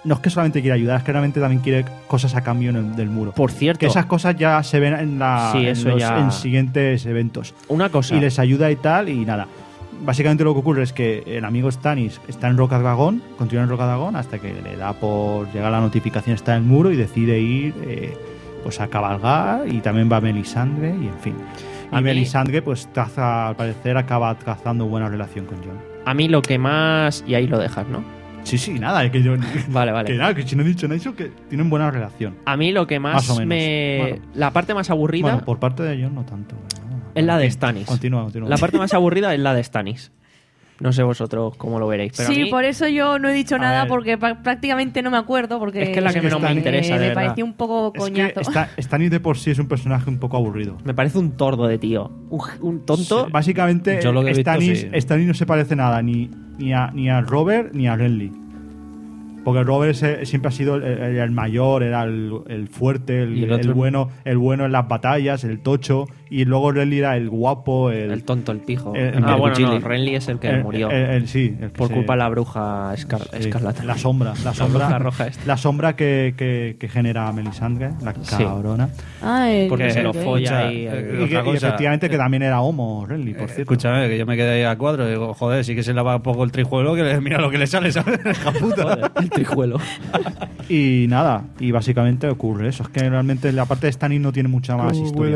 [SPEAKER 5] no es que solamente quiere ayudar, es que realmente también quiere cosas a cambio en el, del muro.
[SPEAKER 2] Por cierto,
[SPEAKER 5] Que esas cosas ya se ven en, la,
[SPEAKER 2] Sí,
[SPEAKER 5] en,
[SPEAKER 2] eso
[SPEAKER 5] los,
[SPEAKER 2] ya-
[SPEAKER 5] en siguientes eventos.
[SPEAKER 2] una cosa.
[SPEAKER 5] Y les ayuda y tal, y nada. Básicamente lo que ocurre es que el amigo Stannis está en Roca Dragón, continúa en Roca Dragón hasta que le da por llegar la notificación, está en el muro y decide ir eh, pues a cabalgar, y también va Melisandre y en fin. Y
[SPEAKER 2] A mí-
[SPEAKER 5] Melisandre pues traza, al parecer acaba trazando buena relación con Jon.
[SPEAKER 2] A mí lo que más... Y ahí lo dejas, ¿no?
[SPEAKER 5] Sí, sí, nada, es que yo...
[SPEAKER 2] Vale, vale.
[SPEAKER 5] Que nada, que si no he dicho nada, he dicho que tienen buena relación.
[SPEAKER 2] A mí lo que más,
[SPEAKER 5] Más o menos.
[SPEAKER 2] me...
[SPEAKER 5] Bueno.
[SPEAKER 2] La parte más aburrida
[SPEAKER 5] Bueno, por parte de Jon no tanto. pero bueno.
[SPEAKER 2] es la de
[SPEAKER 5] En fin,
[SPEAKER 2] Stannis.
[SPEAKER 5] Continúa, continúa.
[SPEAKER 2] La parte más aburrida es la de Stannis. No sé vosotros cómo lo veréis, pero a
[SPEAKER 1] Sí,
[SPEAKER 2] mí
[SPEAKER 1] por eso yo no he dicho
[SPEAKER 5] A
[SPEAKER 1] nada
[SPEAKER 5] ver.
[SPEAKER 1] porque pa- prácticamente no me acuerdo porque
[SPEAKER 2] Es que es la que
[SPEAKER 5] Es que
[SPEAKER 2] menos me
[SPEAKER 5] Stannis-
[SPEAKER 2] interesa,
[SPEAKER 1] me,
[SPEAKER 2] de
[SPEAKER 1] me
[SPEAKER 2] verdad.
[SPEAKER 1] pareció un poco
[SPEAKER 5] Es
[SPEAKER 1] coñazo.
[SPEAKER 5] que Sta- Stannis de por sí es un personaje un poco aburrido.
[SPEAKER 2] Me parece un tordo de tío. Un, un tonto.
[SPEAKER 5] Básicamente,
[SPEAKER 3] Yo lo que he visto,
[SPEAKER 5] Stannis,
[SPEAKER 3] sí.
[SPEAKER 5] Stannis no se parece nada ni, ni, a, ni a Robert ni a Renly. Porque Robert se- siempre ha sido el, el- el mayor, era el, el fuerte, el,
[SPEAKER 3] Y el
[SPEAKER 5] el
[SPEAKER 3] otro-
[SPEAKER 5] bueno, el bueno en las batallas, el tocho. Y luego Renly era el guapo, el,
[SPEAKER 2] El tonto, el pijo.
[SPEAKER 5] El-
[SPEAKER 2] ah,
[SPEAKER 5] el
[SPEAKER 2] bueno, no,
[SPEAKER 3] Cuchilli.
[SPEAKER 2] Renly es el que
[SPEAKER 5] el-
[SPEAKER 2] murió.
[SPEAKER 5] el- el- sí, el que
[SPEAKER 2] por
[SPEAKER 5] se-
[SPEAKER 2] culpa de la bruja escar-
[SPEAKER 5] sí,
[SPEAKER 2] escarlata.
[SPEAKER 5] La sombra, la sombra,
[SPEAKER 2] bruja roja esta.
[SPEAKER 5] la sombra que, que, que genera Melisandre, la
[SPEAKER 2] Sí.
[SPEAKER 5] cabrona.
[SPEAKER 1] Ah, el-
[SPEAKER 2] Porque se lo
[SPEAKER 1] ok.
[SPEAKER 2] folla
[SPEAKER 3] Escucha,
[SPEAKER 2] ahí.
[SPEAKER 3] eh,
[SPEAKER 5] Y, que-
[SPEAKER 3] otra
[SPEAKER 5] y
[SPEAKER 3] cosa,
[SPEAKER 5] efectivamente que
[SPEAKER 3] eh,
[SPEAKER 5] también era homo, Renly, por cierto.
[SPEAKER 3] Escúchame, que yo me quedé ahí a cuadro y digo, joder, sí que se lava un poco el trijuelo, que le- mira lo que le sale, ¿sabes? Hija puta.
[SPEAKER 2] Joder, el trijuelo.
[SPEAKER 5] Y nada, y básicamente ocurre eso. Es que realmente la parte de Stannis no tiene mucha más historia.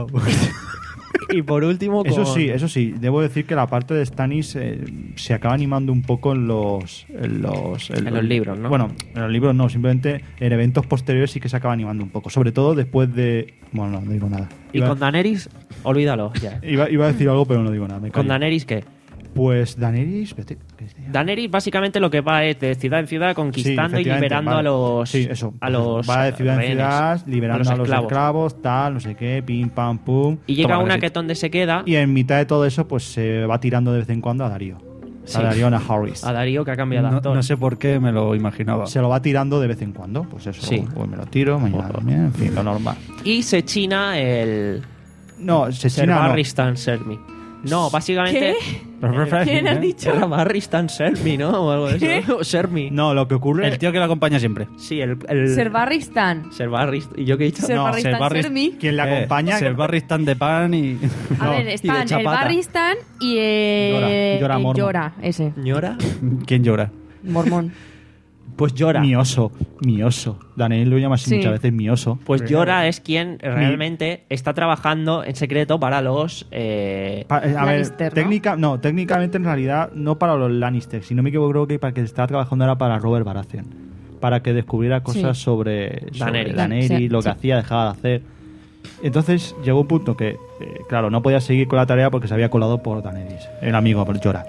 [SPEAKER 2] Y por último, con...
[SPEAKER 5] Eso sí, eso sí, debo decir que la parte de Stannis eh, se acaba animando un poco en los, en los
[SPEAKER 2] En los libros, ¿no?
[SPEAKER 5] Bueno, en los libros no, simplemente en eventos posteriores sí que se acaba animando un poco, sobre todo después de... Bueno, no, no digo nada.
[SPEAKER 2] Y
[SPEAKER 5] Iba,
[SPEAKER 2] con Daenerys, olvídalo ya.
[SPEAKER 5] iba, iba a decir algo, pero no digo nada. Me
[SPEAKER 2] ¿Con
[SPEAKER 5] callo.
[SPEAKER 2] Daenerys qué?
[SPEAKER 5] Pues Daenerys... espérate, ¿qué decía?
[SPEAKER 2] Daenerys básicamente lo que va es de ciudad en ciudad conquistando
[SPEAKER 5] Sí,
[SPEAKER 2] y liberando
[SPEAKER 5] vale.
[SPEAKER 2] a los
[SPEAKER 5] Sí, eso.
[SPEAKER 2] a los
[SPEAKER 5] Va de ciudad en
[SPEAKER 2] rehenes,
[SPEAKER 5] ciudad, liberando a los, esclavos.
[SPEAKER 2] esclavos.
[SPEAKER 5] tal, no sé qué, pim, pam, pum.
[SPEAKER 2] Y llega
[SPEAKER 3] Toma,
[SPEAKER 2] una
[SPEAKER 3] que
[SPEAKER 2] que
[SPEAKER 3] sí.
[SPEAKER 2] es donde se queda
[SPEAKER 5] Y en mitad de todo eso, pues se va tirando de vez en cuando a Darío.
[SPEAKER 2] Sí.
[SPEAKER 5] A Darío Harris.
[SPEAKER 2] a Darío, que ha cambiado de
[SPEAKER 3] No,
[SPEAKER 2] actor.
[SPEAKER 3] no sé por qué me lo imaginaba.
[SPEAKER 5] Se lo va tirando de vez en cuando. Pues eso,
[SPEAKER 2] Sí.
[SPEAKER 5] pues me lo tiro, mañana también, en fin, lo normal.
[SPEAKER 2] Y se china el
[SPEAKER 5] No, se
[SPEAKER 2] Ser
[SPEAKER 5] china no.
[SPEAKER 2] Barry Stan Sermi. No, básicamente.
[SPEAKER 1] ¿Quién has dicho?
[SPEAKER 2] Era Barry Stan Sermi, ¿no? O algo de
[SPEAKER 1] ¿Qué?
[SPEAKER 2] eso. Sermi.
[SPEAKER 5] No, lo que ocurre...
[SPEAKER 3] El tío que lo acompaña siempre.
[SPEAKER 2] Sí, el. el
[SPEAKER 1] Ser Barristan.
[SPEAKER 2] Ser Barry. ¿Y yo qué he dicho?
[SPEAKER 1] Ser
[SPEAKER 5] No,
[SPEAKER 1] Barristan
[SPEAKER 3] Ser Barry-
[SPEAKER 1] Sermi.
[SPEAKER 5] Quien la
[SPEAKER 3] Eh,
[SPEAKER 5] acompaña...
[SPEAKER 3] El Barry Stan de pan y...
[SPEAKER 1] A
[SPEAKER 5] No,
[SPEAKER 1] ver,
[SPEAKER 5] y de
[SPEAKER 1] están el
[SPEAKER 3] chapata.
[SPEAKER 1] Barristan y eh,
[SPEAKER 5] Llora, Llora
[SPEAKER 1] el
[SPEAKER 5] Mormon.
[SPEAKER 1] Llora, ese.
[SPEAKER 2] ¿Ñora?
[SPEAKER 3] ¿Quién llora?
[SPEAKER 1] Mormón.
[SPEAKER 2] Pues llora.
[SPEAKER 5] Mi oso, mi oso. Daniel lo llama así
[SPEAKER 1] Sí.
[SPEAKER 5] muchas veces mi oso.
[SPEAKER 2] Pues Llora es quien realmente está trabajando en secreto para los. eh,
[SPEAKER 5] Pa- eh, a ver,
[SPEAKER 1] Lannister, ¿no?
[SPEAKER 5] técnica, no, técnicamente en realidad no para los Lannister, si no me equivoco creo que para que estaba trabajando era para Robert Baratheon, para que descubriera cosas
[SPEAKER 1] Sí.
[SPEAKER 5] sobre, sobre
[SPEAKER 2] Daenerys.
[SPEAKER 5] Daenerys,
[SPEAKER 1] Sí,
[SPEAKER 5] lo que
[SPEAKER 1] sí.
[SPEAKER 5] hacía, dejaba de hacer. Entonces llegó un punto que, eh, claro, no podía seguir con la tarea porque se había colado por Daenerys, el amigo por Jorah.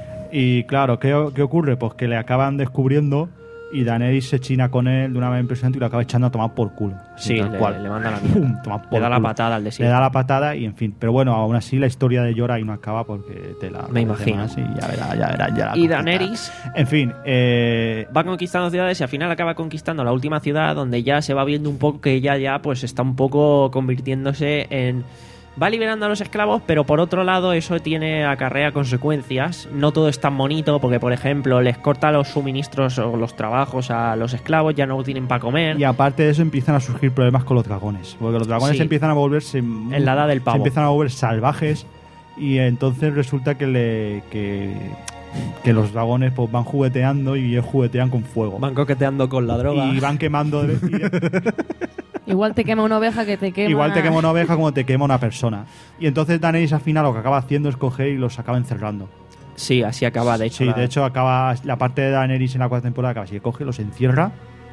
[SPEAKER 5] Y claro, ¿qué, ¿qué ocurre? Pues que le acaban descubriendo y Daenerys se china con él de una manera impresionante y lo acaba echando a tomar por culo.
[SPEAKER 2] sí,
[SPEAKER 5] Tal
[SPEAKER 2] le,
[SPEAKER 5] cual.
[SPEAKER 2] le manda la
[SPEAKER 5] Pum,
[SPEAKER 2] mierda.
[SPEAKER 5] toma
[SPEAKER 2] Le
[SPEAKER 5] por
[SPEAKER 2] da la
[SPEAKER 5] culo.
[SPEAKER 2] patada al
[SPEAKER 5] Le
[SPEAKER 2] desierto.
[SPEAKER 5] da la patada y en fin. Pero bueno, aún así la historia de Jorah ahí no acaba porque te la
[SPEAKER 2] Me
[SPEAKER 5] conoce
[SPEAKER 2] imagino.
[SPEAKER 5] más y ya verá, ya verá, ya la
[SPEAKER 2] Y
[SPEAKER 5] conquista.
[SPEAKER 2] Daenerys
[SPEAKER 5] En fin, eh,
[SPEAKER 2] va conquistando ciudades y al final acaba conquistando la última ciudad donde ya se va viendo un poco que ella ya pues está un poco convirtiéndose en... Va liberando a los esclavos, pero por otro lado eso tiene acarrea consecuencias. No todo es tan bonito porque, por ejemplo, les corta los suministros o los trabajos a los esclavos, ya no tienen para comer.
[SPEAKER 5] y aparte de eso empiezan a surgir problemas con los dragones. Porque los dragones
[SPEAKER 2] Sí.
[SPEAKER 5] empiezan a volverse... En
[SPEAKER 2] la edad del pavo.
[SPEAKER 5] Se empiezan a volver salvajes y entonces resulta que le... Que, que los dragones pues van jugueteando y ellos juguetean con fuego.
[SPEAKER 2] Van coqueteando con la droga.
[SPEAKER 5] Y van quemando... de- y-
[SPEAKER 1] Igual te quema una oveja que te quema.
[SPEAKER 5] Igual te quema una oveja como te quema una persona. Y entonces Daenerys al final lo que acaba haciendo es coger y los acaba encerrando.
[SPEAKER 2] Sí, así acaba, de hecho.
[SPEAKER 5] Sí,
[SPEAKER 2] la-
[SPEAKER 5] de hecho acaba la parte de Daenerys en la cuarta temporada acaba así, coge, los encierra.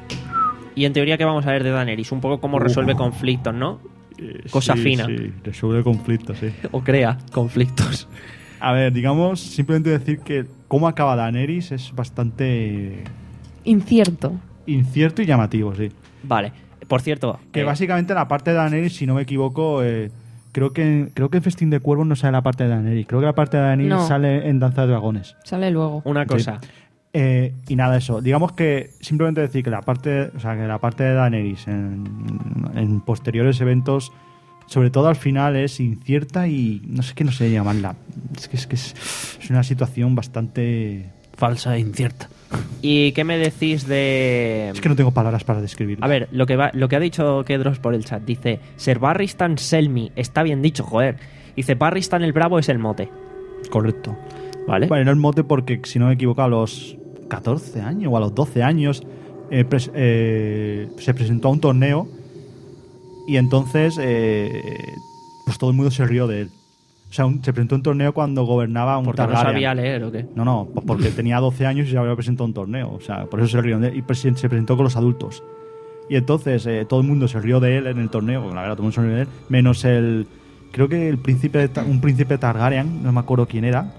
[SPEAKER 2] Y en teoría, ¿qué vamos a ver de Daenerys? Un poco cómo
[SPEAKER 5] Uh.
[SPEAKER 2] resuelve conflictos, ¿no? Cosa
[SPEAKER 5] Sí,
[SPEAKER 2] fina.
[SPEAKER 5] Sí, resuelve conflictos, sí.
[SPEAKER 2] O crea conflictos.
[SPEAKER 5] A ver, digamos, simplemente decir que cómo acaba Daenerys es bastante
[SPEAKER 1] Incierto.
[SPEAKER 5] incierto y llamativo, sí.
[SPEAKER 2] Vale. Por cierto,
[SPEAKER 5] Que
[SPEAKER 2] eh,
[SPEAKER 5] básicamente la parte de Daenerys, si no me equivoco, eh, creo que creo que en Festín de Cuervos no sale la parte de Daenerys. Creo que la parte de Daenerys
[SPEAKER 1] No.
[SPEAKER 5] sale en Danza de Dragones.
[SPEAKER 1] Sale luego.
[SPEAKER 2] una cosa.
[SPEAKER 5] Eh, y nada, eso. Digamos que simplemente decir que la parte, o sea, que la parte de Daenerys en, en posteriores eventos, sobre todo al final, es incierta y no sé qué no sé llamarla. Es que es, que es, es una situación bastante
[SPEAKER 3] Falsa e incierta.
[SPEAKER 2] ¿Y qué me decís de...?
[SPEAKER 5] Es que no tengo palabras para describirlo.
[SPEAKER 2] A ver, lo que va, lo que ha dicho Kedros por el chat, dice, Ser Barristan Selmy, está bien dicho, joder. Dice, Barristan el Bravo es el mote.
[SPEAKER 5] Correcto.
[SPEAKER 2] ¿Vale?
[SPEAKER 5] Bueno, no el mote porque, si no me equivoco, a los catorce años o a los doce años eh, pres- eh, se presentó a un torneo y entonces eh, pues todo el mundo se rió de él. O sea, un- se presentó a un torneo cuando gobernaba un
[SPEAKER 2] Porque no
[SPEAKER 5] Targaryen.
[SPEAKER 2] sabía leer, ¿o qué?
[SPEAKER 5] No, no, pues porque tenía doce años y se había presentado a un torneo. O sea, por eso se rió de él. Y presi- se presentó con los adultos. Y entonces eh, todo el mundo se rió de él en el torneo. Porque la verdad, todo el mundo se rió de él. Menos el... Creo que el príncipe de Ta- un príncipe Targaryen, no me acuerdo quién era.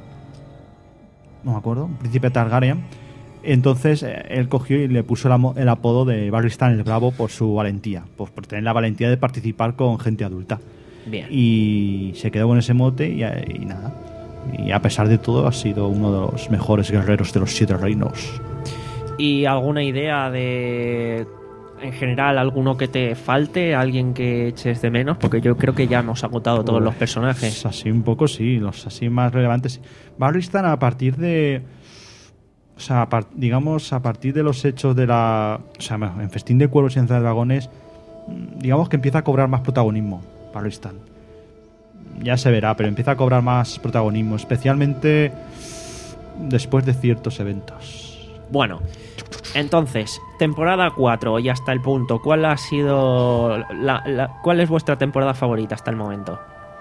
[SPEAKER 5] No me acuerdo, un príncipe Targaryen. Entonces eh, él cogió y le puso el, amo- el apodo de Barristan el Bravo por su valentía. Pues por tener la valentía de participar con gente adulta.
[SPEAKER 2] Bien.
[SPEAKER 5] Y se quedó con ese mote y, y nada. Y a pesar de todo ha sido uno de los mejores guerreros de los Siete Reinos.
[SPEAKER 2] ¿Y alguna idea de, en general, alguno que te falte? ¿Alguien que eches de menos? Porque yo creo que ya hemos agotado todos los personajes.
[SPEAKER 5] Pues así un poco sí, los así más relevantes. Barristan a partir de... O sea, a par- digamos, a partir de los hechos de la... O sea, en Festín de Cuervos y Danza de Dragones, mm, digamos que empieza a cobrar más protagonismo Barristan. Ya se verá, pero empieza a cobrar más protagonismo, especialmente después de ciertos eventos.
[SPEAKER 2] Bueno, entonces, temporada cuatro y hasta el punto, ¿cuál ha sido la, la- cuál es vuestra temporada favorita hasta el momento?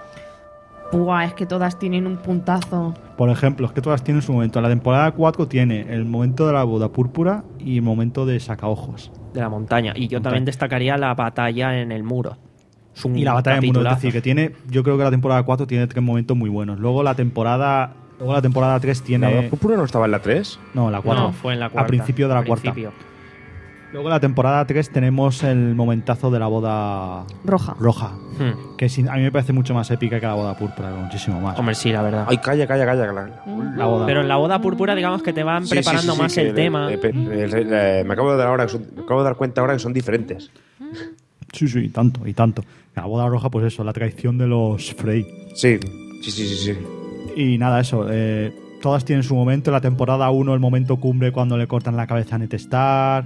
[SPEAKER 1] Buah, es que todas tienen un puntazo.
[SPEAKER 5] Por ejemplo, es que todas tienen su momento. La temporada cuatro tiene el momento de la boda púrpura y el momento de sacaojos.
[SPEAKER 2] De la montaña. Y yo
[SPEAKER 5] Montaña.
[SPEAKER 2] también destacaría la batalla en el muro. Es un
[SPEAKER 5] Y la batalla de muro, es
[SPEAKER 2] capitulazo.
[SPEAKER 5] decir, que tiene, yo creo que la temporada cuatro tiene tres momentos muy buenos. Luego la temporada, luego la temporada tres
[SPEAKER 6] ¿La
[SPEAKER 5] tiene,
[SPEAKER 6] púrpura no estaba en la tres?
[SPEAKER 5] no, la cuatro.
[SPEAKER 2] No, fue en la cuarta.
[SPEAKER 5] A principio de la
[SPEAKER 2] Al
[SPEAKER 5] cuarta.
[SPEAKER 2] principio.
[SPEAKER 5] Luego la temporada tres tenemos el momentazo de la boda
[SPEAKER 1] Roja.
[SPEAKER 5] roja,
[SPEAKER 2] Hmm.
[SPEAKER 5] que sin- a mí me parece mucho más épica que la boda púrpura, muchísimo más.
[SPEAKER 2] Hombre, sí, la verdad.
[SPEAKER 6] Ay, calla, calla, calla. calla.
[SPEAKER 5] La boda.
[SPEAKER 2] Pero en la boda púrpura, digamos que te van
[SPEAKER 6] Sí,
[SPEAKER 2] preparando
[SPEAKER 6] sí, sí, sí,
[SPEAKER 2] más
[SPEAKER 6] que
[SPEAKER 2] el
[SPEAKER 6] le-
[SPEAKER 2] tema.
[SPEAKER 6] le- pe- le- le- me acabo de dar ahora que son- me acabo de dar cuenta ahora que son diferentes.
[SPEAKER 5] Sí, sí, y tanto, y tanto. La boda roja, pues eso, la traición de los Frey.
[SPEAKER 6] Sí, sí, sí, sí, sí.
[SPEAKER 5] Y nada, eso. eh, todas tienen su momento. En la temporada uno, el momento cumbre cuando le cortan la cabeza a Ned Stark.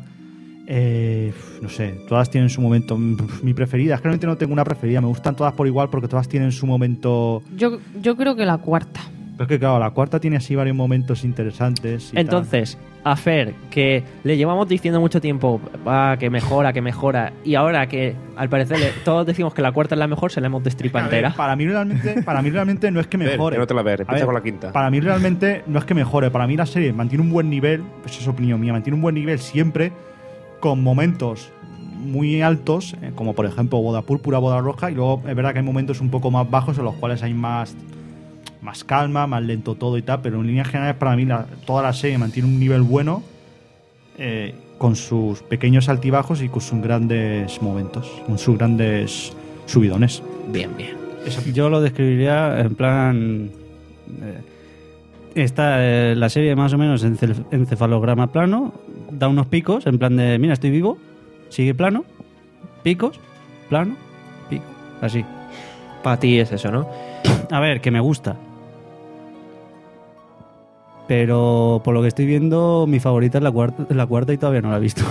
[SPEAKER 5] Eh, no sé, todas tienen su momento. Mi preferida, es que realmente no tengo una preferida. Me gustan todas por igual porque todas tienen su momento.
[SPEAKER 1] Yo, yo creo que la cuarta.
[SPEAKER 5] Pero es que, claro, la cuarta tiene así varios momentos interesantes. y
[SPEAKER 2] Entonces, a Fer, que le llevamos diciendo mucho tiempo, va, que mejora, que mejora, y ahora que al parecer le- todos decimos que la cuarta es la mejor, se la hemos destripa
[SPEAKER 5] tal. A ver,
[SPEAKER 2] entera.
[SPEAKER 5] para mí realmente, para mí realmente no es que
[SPEAKER 6] Ven,
[SPEAKER 5] mejore.
[SPEAKER 6] que no te la veas,
[SPEAKER 5] A
[SPEAKER 6] empieza
[SPEAKER 5] ver,
[SPEAKER 6] con la quinta.
[SPEAKER 5] Para mí realmente no es que mejore. Para mí la serie mantiene un buen nivel. Pues es opinión mía. Mantiene un buen nivel siempre, con momentos muy altos, eh, como por ejemplo Boda Púrpura, Boda Roja, y luego es verdad que hay momentos un poco más bajos en los cuales hay más, más calma, más lento todo y tal, pero en líneas generales para mí la- toda la serie mantiene un nivel bueno, eh, con sus pequeños altibajos y con sus grandes momentos, con sus grandes subidones.
[SPEAKER 2] Bien, bien.
[SPEAKER 3] Yo lo describiría en plan... eh, está eh, la serie más o menos en cel- encefalograma plano, da unos picos, en plan de, mira, estoy vivo, sigue plano, picos, plano, pico, así.
[SPEAKER 2] Para ti es eso, ¿no?
[SPEAKER 3] A ver, que me gusta. Pero por lo que estoy viendo, mi favorita es la cuarta, la cuarta y todavía no la he visto.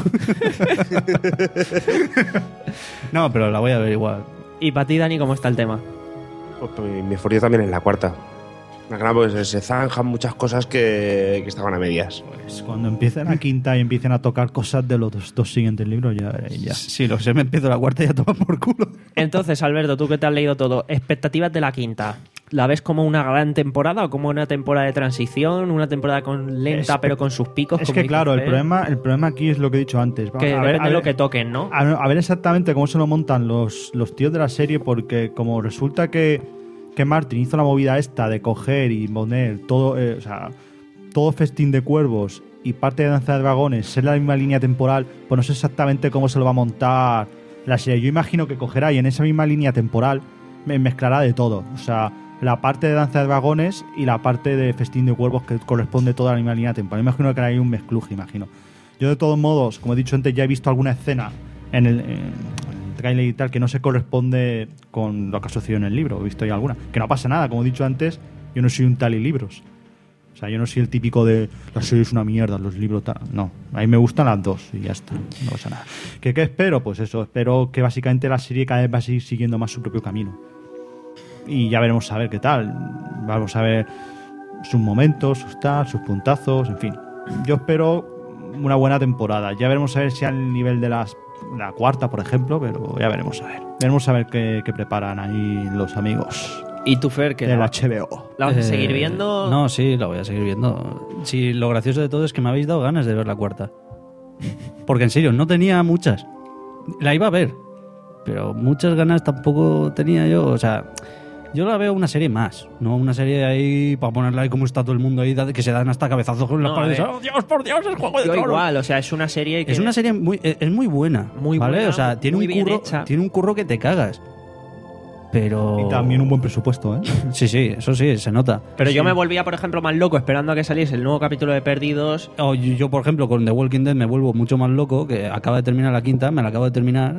[SPEAKER 3] No, pero la voy a ver igual.
[SPEAKER 2] Y para ti, Dani, ¿cómo está el tema?
[SPEAKER 6] Pues, pues, mi- mi favorita también es la cuarta. La gran, pues, se zanjan muchas cosas que, que estaban a medias.
[SPEAKER 5] Pues cuando empiecen la quinta y empiecen a tocar cosas de los dos, dos siguientes libros, ya, ya.
[SPEAKER 3] Si lo sé, me empiezo la cuarta y ya toma por culo.
[SPEAKER 2] Entonces, Alberto, tú que te has leído todo, expectativas de la quinta. ¿La ves como una gran temporada o como una temporada de transición? ¿Una temporada con lenta
[SPEAKER 5] Es-
[SPEAKER 2] pero con sus picos?
[SPEAKER 5] Es
[SPEAKER 2] como
[SPEAKER 5] que
[SPEAKER 2] dice
[SPEAKER 5] claro, el
[SPEAKER 2] Fer?
[SPEAKER 5] problema, el problema aquí es lo que he dicho antes.
[SPEAKER 2] Que
[SPEAKER 5] a
[SPEAKER 2] depende
[SPEAKER 5] ver, a
[SPEAKER 2] de lo
[SPEAKER 5] ver-
[SPEAKER 2] que toquen, ¿no?
[SPEAKER 5] A, a ver exactamente cómo se lo montan los, los tíos de la serie, porque como resulta que, que Martin hizo la movida esta de coger y poner todo, eh, o sea, todo Festín de Cuervos y parte de Danza de Dragones, ser la misma línea temporal, pues no sé exactamente cómo se lo va a montar la serie. Yo imagino que cogerá y en esa misma línea temporal me mezclará de todo. O sea, la parte de Danza de Dragones y la parte de Festín de Cuervos que corresponde toda la misma línea temporal. Imagino que hará un mezcluje, imagino. Yo de todos modos, como he dicho antes, ya he visto alguna escena en el, en el trailer y tal que no se corresponde con lo que ha sucedido en el libro. He visto ya alguna. Que no pasa nada, como he dicho antes, yo no soy un tal y libros. O sea, yo no soy el típico de la serie es una mierda, los libros tal. No, a mí me gustan las dos y ya está, no pasa nada. ¿Qué, qué espero? Pues eso, espero que básicamente la serie cada vez va a seguir siguiendo más su propio camino. Y ya veremos a ver qué tal. Vamos a ver sus momentos, sus tal, sus puntazos, en fin. Yo espero una buena temporada. Ya veremos a ver si al nivel de las, la cuarta, por ejemplo, pero ya veremos a ver. Veremos a ver qué, qué preparan ahí los amigos.
[SPEAKER 2] ¿Y tú, Fer, qué
[SPEAKER 5] del
[SPEAKER 2] la,
[SPEAKER 5] H B O?
[SPEAKER 2] ¿La vas a
[SPEAKER 3] Eh,
[SPEAKER 2] seguir viendo?
[SPEAKER 3] No, sí, la voy a seguir viendo. Sí, lo gracioso de todo es que me habéis dado ganas de ver la cuarta. Porque en serio, no tenía muchas. La iba a ver, pero muchas ganas tampoco tenía yo. O sea, yo la veo una serie más, no una serie ahí para ponerla ahí como está todo el mundo ahí, que se dan hasta cabezazos con las
[SPEAKER 2] No,
[SPEAKER 3] paredes.
[SPEAKER 2] a ver.
[SPEAKER 3] ¡Oh, Dios, por Dios, el Juego de
[SPEAKER 2] Yo
[SPEAKER 3] Tronos!
[SPEAKER 2] igual, o sea, es una serie que...
[SPEAKER 3] Es una serie muy, es es muy buena,
[SPEAKER 2] Muy
[SPEAKER 3] ¿vale?
[SPEAKER 2] buena,
[SPEAKER 3] o sea, tiene
[SPEAKER 2] muy
[SPEAKER 3] un
[SPEAKER 2] bien
[SPEAKER 3] curro,
[SPEAKER 2] hecha.
[SPEAKER 3] tiene un curro que te cagas. Pero
[SPEAKER 5] Y también un buen presupuesto, ¿eh?
[SPEAKER 3] sí, sí, eso sí, se nota.
[SPEAKER 2] Pero yo
[SPEAKER 5] Sí.
[SPEAKER 2] me volvía, por ejemplo, más loco esperando a que saliese el nuevo capítulo de Perdidos.
[SPEAKER 3] O yo, yo, por ejemplo, con The Walking Dead me vuelvo mucho más loco, que acaba de terminar la quinta, me la acabo de terminar.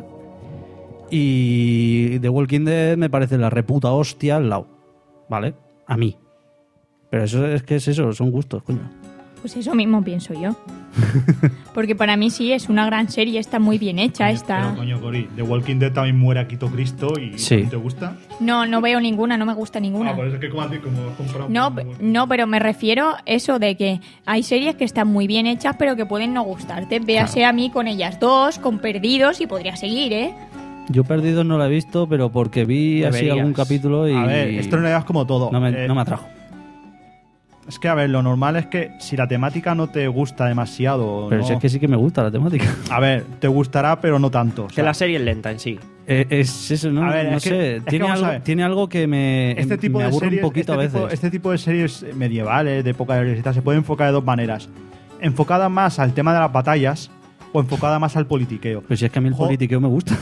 [SPEAKER 3] Y The Walking Dead me parece la reputa hostia al lado. ¿Vale? A mí. Pero eso es que es eso, son gustos, coño.
[SPEAKER 4] Pues eso mismo pienso yo. Porque para mí sí, es una gran serie, está muy bien hecha. Está...
[SPEAKER 5] Pero coño, Cori, The Walking Dead también muere a Quito Cristo y
[SPEAKER 3] Sí.
[SPEAKER 5] ¿no te gusta?
[SPEAKER 4] No, no veo ninguna, no me gusta ninguna.
[SPEAKER 5] Ah, por eso es que como a ti, como has comprado...
[SPEAKER 4] No,
[SPEAKER 5] como-
[SPEAKER 4] pe- no, pero me refiero eso de que hay series que están muy bien hechas, pero que pueden no gustarte. Véase a mí con ellas dos, con Perdidos, y podría seguir, ¿eh?
[SPEAKER 3] Yo Perdidos no la he visto, pero porque vi así
[SPEAKER 2] Deberías.
[SPEAKER 3] algún capítulo y...
[SPEAKER 5] A ver, esto no le das como todo.
[SPEAKER 3] no me,
[SPEAKER 5] Eh,
[SPEAKER 3] no me atrajo.
[SPEAKER 5] Es que, a ver, lo normal es que si la temática no te gusta demasiado...
[SPEAKER 3] Pero
[SPEAKER 5] no-
[SPEAKER 3] si es que sí que me gusta la temática.
[SPEAKER 5] A ver, te gustará, pero no tanto. o
[SPEAKER 2] Que
[SPEAKER 5] sea,
[SPEAKER 2] la serie es lenta en sí.
[SPEAKER 3] Eh, es eso, ¿no?
[SPEAKER 5] A ver,
[SPEAKER 3] no
[SPEAKER 5] es que-
[SPEAKER 3] sé.
[SPEAKER 5] es que
[SPEAKER 3] tiene,
[SPEAKER 5] vamos a
[SPEAKER 3] algo,
[SPEAKER 5] ver.
[SPEAKER 3] tiene algo que me,
[SPEAKER 5] este tipo
[SPEAKER 3] me
[SPEAKER 5] de
[SPEAKER 3] aburre
[SPEAKER 5] series,
[SPEAKER 3] un poquito
[SPEAKER 5] este
[SPEAKER 3] a veces.
[SPEAKER 5] Tipo, este tipo de series medievales, de época de reyes, se puede enfocar de dos maneras. Enfocada más al tema de las batallas o enfocada más al politiqueo.
[SPEAKER 3] Pero si es que a mí el
[SPEAKER 5] Jo-
[SPEAKER 3] politiqueo me gusta.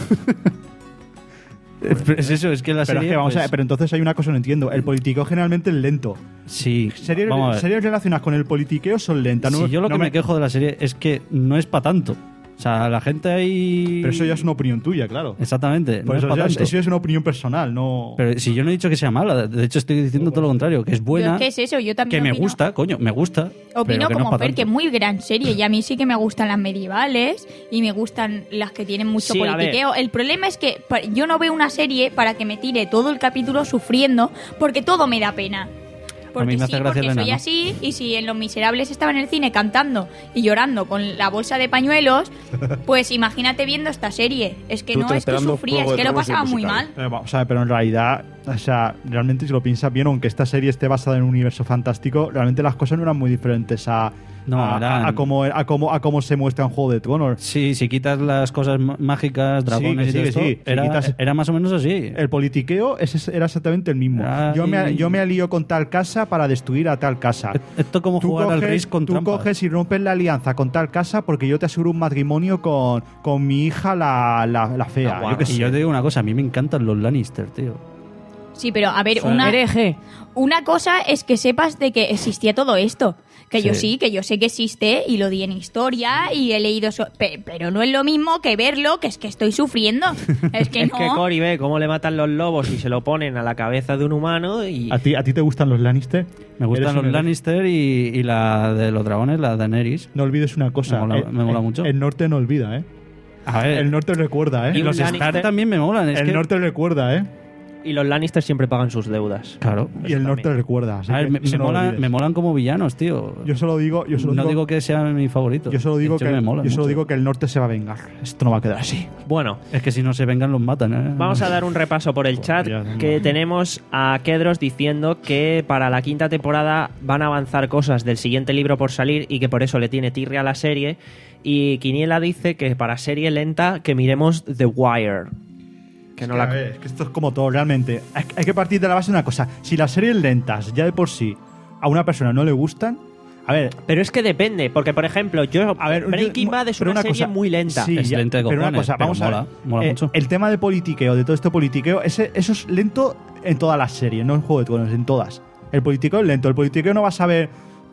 [SPEAKER 3] es, es eso, es que la
[SPEAKER 5] Pero,
[SPEAKER 3] serie...
[SPEAKER 5] es que vamos a
[SPEAKER 3] pues,
[SPEAKER 5] ver, pero entonces hay una cosa que no entiendo. El politiqueo generalmente es lento.
[SPEAKER 3] Sí,
[SPEAKER 5] Series,
[SPEAKER 3] vamos a ver.
[SPEAKER 5] series relacionadas con el politiqueo son lentas.
[SPEAKER 3] Si
[SPEAKER 5] no,
[SPEAKER 3] yo lo
[SPEAKER 5] no
[SPEAKER 3] que me... quejo de la serie es que no es para tanto. O sea, la gente ahí...
[SPEAKER 5] Pero eso ya es una opinión tuya, claro.
[SPEAKER 3] Exactamente,
[SPEAKER 5] Por
[SPEAKER 3] no
[SPEAKER 5] eso,
[SPEAKER 3] es pa'
[SPEAKER 5] ya es,
[SPEAKER 3] tanto.
[SPEAKER 5] eso es una opinión personal, no...
[SPEAKER 3] Pero si yo no he dicho que sea mala, de hecho estoy diciendo todo lo contrario, que es
[SPEAKER 4] Yo
[SPEAKER 3] buena,
[SPEAKER 4] es que es eso, yo también
[SPEAKER 3] que me
[SPEAKER 4] opino-
[SPEAKER 3] gusta, coño, me gusta.
[SPEAKER 4] Opino
[SPEAKER 3] pero que no
[SPEAKER 4] como
[SPEAKER 3] es pa'
[SPEAKER 4] Fer,
[SPEAKER 3] tanto.
[SPEAKER 4] que es muy gran serie, y a mí sí que me gustan las medievales y me gustan las que tienen mucho
[SPEAKER 2] Sí, a
[SPEAKER 4] politiqueo. El problema es que pa- yo no veo una serie para que me tire todo el capítulo sufriendo, porque todo me da pena. Porque
[SPEAKER 3] mí me
[SPEAKER 4] sí,
[SPEAKER 3] hace gracia
[SPEAKER 4] porque
[SPEAKER 3] el
[SPEAKER 4] soy
[SPEAKER 3] enano.
[SPEAKER 4] así, y si en Los Miserables estaba en el cine cantando y llorando con la bolsa de pañuelos, pues imagínate viendo esta serie. Es que
[SPEAKER 6] Tú
[SPEAKER 4] no,
[SPEAKER 6] estás
[SPEAKER 4] es que
[SPEAKER 6] esperando
[SPEAKER 4] sufría,
[SPEAKER 6] Juego
[SPEAKER 4] es
[SPEAKER 6] de
[SPEAKER 4] que lo
[SPEAKER 6] Tronos y
[SPEAKER 4] pasaba muy
[SPEAKER 6] musical.
[SPEAKER 4] mal.
[SPEAKER 5] Pero, vamos a ver, pero en realidad, o sea, realmente si lo piensas bien, aunque esta serie esté basada en un universo fantástico, realmente las cosas no eran muy diferentes a,
[SPEAKER 3] No,
[SPEAKER 5] a,
[SPEAKER 3] eran-
[SPEAKER 5] a, a cómo, a, cómo, a cómo se muestra en Juego de Tronos.
[SPEAKER 3] Sí, si quitas las cosas má- mágicas, dragones
[SPEAKER 5] que sí,
[SPEAKER 3] y
[SPEAKER 5] que
[SPEAKER 3] todo
[SPEAKER 5] sí.
[SPEAKER 3] esto,
[SPEAKER 5] Si
[SPEAKER 3] era,
[SPEAKER 5] quitas-
[SPEAKER 3] era más o menos así.
[SPEAKER 5] El politiqueo ese era exactamente el mismo.
[SPEAKER 3] Ay.
[SPEAKER 5] Yo me, yo me alío con tal casa para destruir a tal casa.
[SPEAKER 3] Esto como
[SPEAKER 5] Tú
[SPEAKER 3] jugar al
[SPEAKER 5] coges,
[SPEAKER 3] Risk con
[SPEAKER 5] tú
[SPEAKER 3] trampas.
[SPEAKER 5] coges y rompes la alianza con tal casa porque yo te aseguro un matrimonio con, con mi hija la, la, la fea.
[SPEAKER 2] Ah, guau.
[SPEAKER 5] Yo qué
[SPEAKER 3] Y
[SPEAKER 5] sé.
[SPEAKER 3] yo te digo una cosa, a mí me encantan los Lannister, tío.
[SPEAKER 4] Sí, pero a ver, una,
[SPEAKER 1] Hereje.
[SPEAKER 4] una cosa es que sepas de que existía todo esto. Que yo
[SPEAKER 3] Sí.
[SPEAKER 4] sí, que yo sé que existe y lo di en historia y he leído... so- pe- pero no es lo mismo que verlo, que es que estoy sufriendo. Es que
[SPEAKER 2] Es
[SPEAKER 4] no...
[SPEAKER 2] que Cory ve cómo le matan los lobos y se lo ponen a la cabeza de un humano y...
[SPEAKER 5] ¿A ti, ¿A ti te gustan los Lannister?
[SPEAKER 3] Me gustan
[SPEAKER 5] Eres
[SPEAKER 3] los
[SPEAKER 5] un-
[SPEAKER 3] Lannister y, y la de los dragones, la Daenerys.
[SPEAKER 5] No olvides una cosa.
[SPEAKER 3] Me mola-
[SPEAKER 5] eh,
[SPEAKER 3] me mola
[SPEAKER 5] eh,
[SPEAKER 3] mucho.
[SPEAKER 5] El norte no olvida, ¿eh?
[SPEAKER 3] A ver,
[SPEAKER 5] El norte recuerda,
[SPEAKER 3] y
[SPEAKER 5] ¿eh?
[SPEAKER 3] los
[SPEAKER 2] un
[SPEAKER 3] Stark
[SPEAKER 2] Lannister-
[SPEAKER 3] también me molan. Es
[SPEAKER 5] El
[SPEAKER 3] que,
[SPEAKER 5] norte recuerda, ¿eh?
[SPEAKER 2] Y los Lannister siempre pagan sus deudas.
[SPEAKER 3] Claro.
[SPEAKER 5] Y el
[SPEAKER 2] Eso
[SPEAKER 5] norte
[SPEAKER 2] también.
[SPEAKER 5] recuerda. así
[SPEAKER 3] A ver,
[SPEAKER 5] que
[SPEAKER 3] me,
[SPEAKER 5] eso
[SPEAKER 3] me
[SPEAKER 5] no lo
[SPEAKER 3] molan,
[SPEAKER 5] olvides.
[SPEAKER 3] me molan como villanos, tío.
[SPEAKER 5] Yo solo digo, yo solo
[SPEAKER 3] no
[SPEAKER 5] digo,
[SPEAKER 3] digo que sean mis favoritos.
[SPEAKER 5] yo solo digo
[SPEAKER 3] De hecho,
[SPEAKER 5] que
[SPEAKER 3] me molan
[SPEAKER 5] yo solo
[SPEAKER 3] mucho.
[SPEAKER 5] digo que el norte se va a vengar. Esto no va a quedar así.
[SPEAKER 2] Bueno,
[SPEAKER 3] Es que si no se vengan los matan, ¿eh?
[SPEAKER 2] vamos a dar un repaso por el chat,
[SPEAKER 5] ya, no.
[SPEAKER 2] que tenemos a Kedros diciendo que para la quinta temporada van a avanzar cosas del siguiente libro por salir y que por eso le tiene tirria a la serie. Y Quiniela dice que para serie lenta que miremos The Wire. Que no
[SPEAKER 5] Es que,
[SPEAKER 2] la...
[SPEAKER 5] a ver, es que esto es como todo, realmente. Hay, hay que partir de la base de una cosa. Si las series lentas ya de por sí a una persona no le gustan, a ver,
[SPEAKER 2] Pero es que depende, porque por ejemplo, yo
[SPEAKER 5] a ver,
[SPEAKER 2] Breaking
[SPEAKER 5] yo-
[SPEAKER 2] Bad es
[SPEAKER 5] pero
[SPEAKER 2] una, serie
[SPEAKER 5] cosa-
[SPEAKER 2] muy lenta.
[SPEAKER 5] Sí,
[SPEAKER 3] Es
[SPEAKER 5] ya,
[SPEAKER 3] lenta de
[SPEAKER 5] pero una
[SPEAKER 3] cojones,
[SPEAKER 5] cosa,
[SPEAKER 3] pero
[SPEAKER 5] vamos
[SPEAKER 3] mola,
[SPEAKER 5] a ver.
[SPEAKER 3] mola
[SPEAKER 5] Eh,
[SPEAKER 3] mucho.
[SPEAKER 5] El tema de politiqueo, de todo este politiqueo, ese, eso es lento en todas las series, no en Juego de Tronos, en todas. El politiqueo es lento. El politiqueo no va a saber.